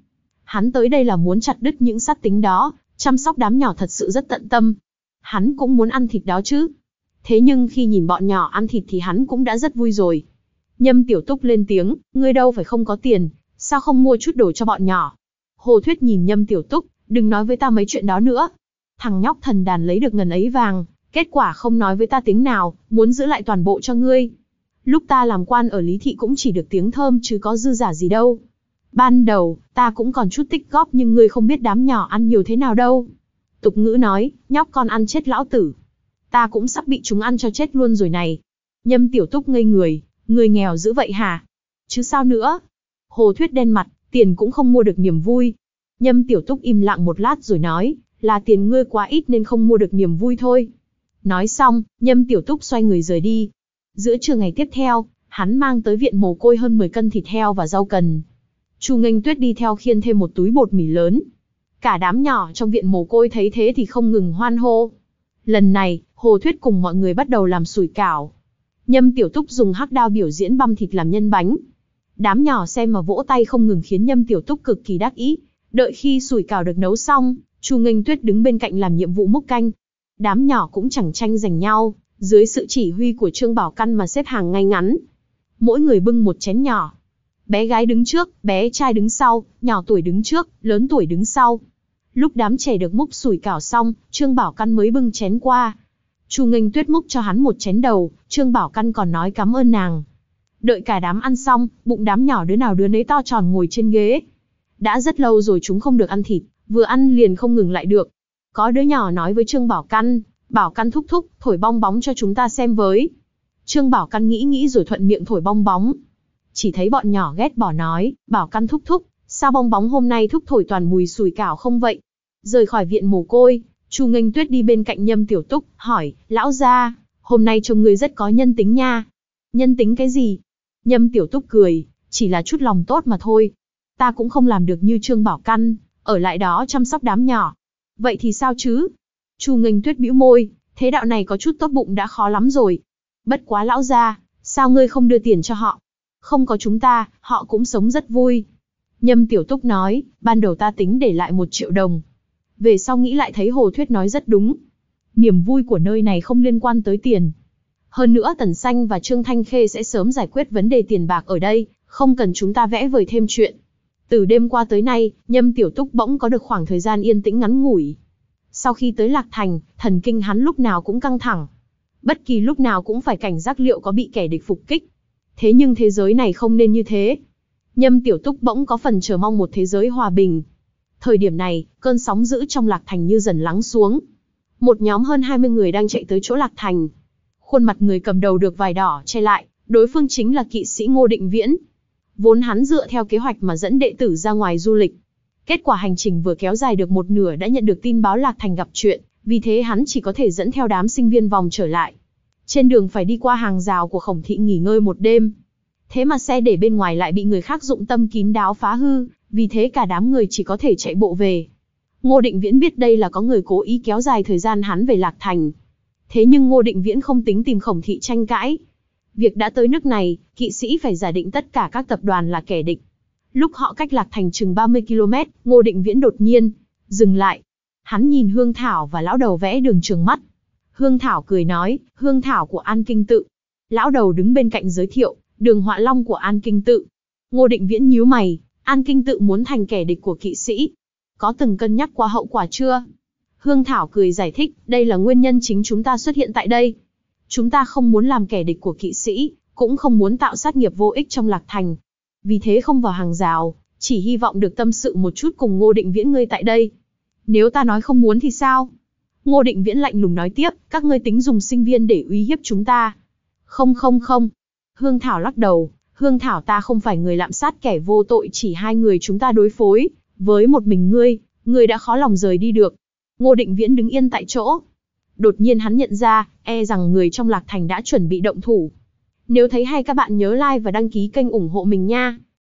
Hắn tới đây là muốn chặt đứt những sát tính đó, chăm sóc đám nhỏ thật sự rất tận tâm. Hắn cũng muốn ăn thịt đó chứ. Thế nhưng khi nhìn bọn nhỏ ăn thịt thì hắn cũng đã rất vui rồi. Nhâm Tiểu Túc lên tiếng, ngươi đâu phải không có tiền, sao không mua chút đồ cho bọn nhỏ? Hồ Thuyết nhìn Nhâm Tiểu Túc, đừng nói với ta mấy chuyện đó nữa. Thằng nhóc thần đàn lấy được ngần ấy vàng, kết quả không nói với ta tiếng nào, muốn giữ lại toàn bộ cho ngươi. Lúc ta làm quan ở Lý Thị cũng chỉ được tiếng thơm chứ có dư giả gì đâu. Ban đầu, ta cũng còn chút tích góp nhưng ngươi không biết đám nhỏ ăn nhiều thế nào đâu. Tục ngữ nói, nhóc con ăn chết lão tử. Ta cũng sắp bị chúng ăn cho chết luôn rồi này. Nhâm Tiểu Túc ngây người, người nghèo dữ vậy hả? Chứ sao nữa? Hồ Thuyết đen mặt, tiền cũng không mua được niềm vui. Nhâm Tiểu Túc im lặng một lát rồi nói, là tiền ngươi quá ít nên không mua được niềm vui thôi. Nói xong, Nhâm Tiểu Túc xoay người rời đi. Giữa trưa ngày tiếp theo, hắn mang tới viện mồ côi hơn mười cân thịt heo và rau cần. Chu Nghênh Tuyết đi theo khiêng thêm một túi bột mì lớn. Cả đám nhỏ trong viện mồ côi thấy thế thì không ngừng hoan hô. Lần này, Hồ Thuyết cùng mọi người bắt đầu làm sủi cảo. Nhâm Tiểu Túc dùng hắc đao biểu diễn băm thịt làm nhân bánh. Đám nhỏ xem mà vỗ tay không ngừng khiến Nhâm Tiểu Túc cực kỳ đắc ý. Đợi khi sủi cảo được nấu xong, Chu Nghênh Tuyết đứng bên cạnh làm nhiệm vụ múc canh. Đám nhỏ cũng chẳng tranh giành nhau, dưới sự chỉ huy của Trương Bảo Căn mà xếp hàng ngay ngắn. Mỗi người bưng một chén nhỏ. Bé gái đứng trước, bé trai đứng sau, nhỏ tuổi đứng trước, lớn tuổi đứng sau. Lúc đám trẻ được múc sủi cảo xong, Trương Bảo Căn mới bưng chén qua. Chu Nghênh Tuyết múc cho hắn một chén đầu, Trương Bảo Căn còn nói cảm ơn nàng. Đợi cả đám ăn xong, bụng đám nhỏ đứa nào đứa nấy to tròn ngồi trên ghế. Đã rất lâu rồi chúng không được ăn thịt, vừa ăn liền không ngừng lại được. Có đứa nhỏ nói với Trương Bảo Căn, Bảo Căn thúc thúc, thổi bong bóng cho chúng ta xem với. Trương Bảo Căn nghĩ nghĩ rồi thuận miệng thổi bong bóng. Chỉ thấy bọn nhỏ ghét bỏ nói, Bảo Căn thúc thúc, sao bong bóng hôm nay thúc thổi toàn mùi sủi cảo không vậy? Rời khỏi viện mồ côi, Chu Nghênh Tuyết đi bên cạnh Nhâm Tiểu Túc, hỏi, lão gia, hôm nay trông ngươi rất có nhân tính nha. Nhân tính cái gì? Nhâm Tiểu Túc cười, chỉ là chút lòng tốt mà thôi. Ta cũng không làm được như Trương Bảo Căn, ở lại đó chăm sóc đám nhỏ. Vậy thì sao chứ? Chu Nghênh Tuyết bĩu môi, thế đạo này có chút tốt bụng đã khó lắm rồi. Bất quá lão gia, sao ngươi không đưa tiền cho họ? Không có chúng ta, họ cũng sống rất vui. Nhâm Tiểu Túc nói, ban đầu ta tính để lại một triệu đồng. Về sau nghĩ lại thấy Hồ Thuyết nói rất đúng. Niềm vui của nơi này không liên quan tới tiền. Hơn nữa Tần Xanh và Trương Thanh Khê sẽ sớm giải quyết vấn đề tiền bạc ở đây, không cần chúng ta vẽ vời thêm chuyện. Từ đêm qua tới nay, Nhâm Tiểu Túc bỗng có được khoảng thời gian yên tĩnh ngắn ngủi. Sau khi tới Lạc Thành, thần kinh hắn lúc nào cũng căng thẳng. Bất kỳ lúc nào cũng phải cảnh giác liệu có bị kẻ địch phục kích. Thế nhưng thế giới này không nên như thế. Nhâm Tiểu Túc bỗng có phần chờ mong một thế giới hòa bình. Thời điểm này, cơn sóng dữ trong Lạc Thành như dần lắng xuống. Một nhóm hơn hai mươi người đang chạy tới chỗ Lạc Thành. Khuôn mặt người cầm đầu được vải đỏ che lại, đối phương chính là kỵ sĩ Ngô Định Viễn. Vốn hắn dựa theo kế hoạch mà dẫn đệ tử ra ngoài du lịch. Kết quả hành trình vừa kéo dài được một nửa đã nhận được tin báo Lạc Thành gặp chuyện, vì thế hắn chỉ có thể dẫn theo đám sinh viên vòng trở lại. Trên đường phải đi qua hàng rào của Khổng Thị nghỉ ngơi một đêm. Thế mà xe để bên ngoài lại bị người khác dụng tâm kín đáo phá hư, vì thế cả đám người chỉ có thể chạy bộ về. Ngô Định Viễn biết đây là có người cố ý kéo dài thời gian hắn về Lạc Thành. Thế nhưng Ngô Định Viễn không tính tìm Khổng Thị tranh cãi. Việc đã tới nước này, kỵ sĩ phải giả định tất cả các tập đoàn là kẻ địch. Lúc họ cách Lạc Thành chừng ba mươi ki lô mét, Ngô Định Viễn đột nhiên dừng lại. Hắn nhìn Hương Thảo và lão đầu vẽ đường trường mắt. Hương Thảo cười nói, Hương Thảo của An Kinh Tự. Lão đầu đứng bên cạnh giới thiệu, đường họa long của An Kinh Tự. Ngô Định Viễn nhíu mày, An Kinh Tự muốn thành kẻ địch của kỵ sĩ. Có từng cân nhắc qua hậu quả chưa? Hương Thảo cười giải thích, đây là nguyên nhân chính chúng ta xuất hiện tại đây. Chúng ta không muốn làm kẻ địch của kỵ sĩ, cũng không muốn tạo sát nghiệp vô ích trong Lạc Thành. Vì thế không vào hàng rào, chỉ hy vọng được tâm sự một chút cùng Ngô Định Viễn ngươi tại đây. Nếu ta nói không muốn thì sao? Ngô Định Viễn lạnh lùng nói tiếp, các ngươi tính dùng sinh viên để uy hiếp chúng ta. Không không không. Hương Thảo lắc đầu, Hương Thảo ta không phải người lạm sát kẻ vô tội, chỉ hai người chúng ta đối phối. Với một mình ngươi, ngươi đã khó lòng rời đi được. Ngô Định Viễn đứng yên tại chỗ. Đột nhiên hắn nhận ra, e rằng người trong Lạc Thành đã chuẩn bị động thủ. Nếu thấy hay các bạn nhớ like và đăng ký kênh ủng hộ mình nha.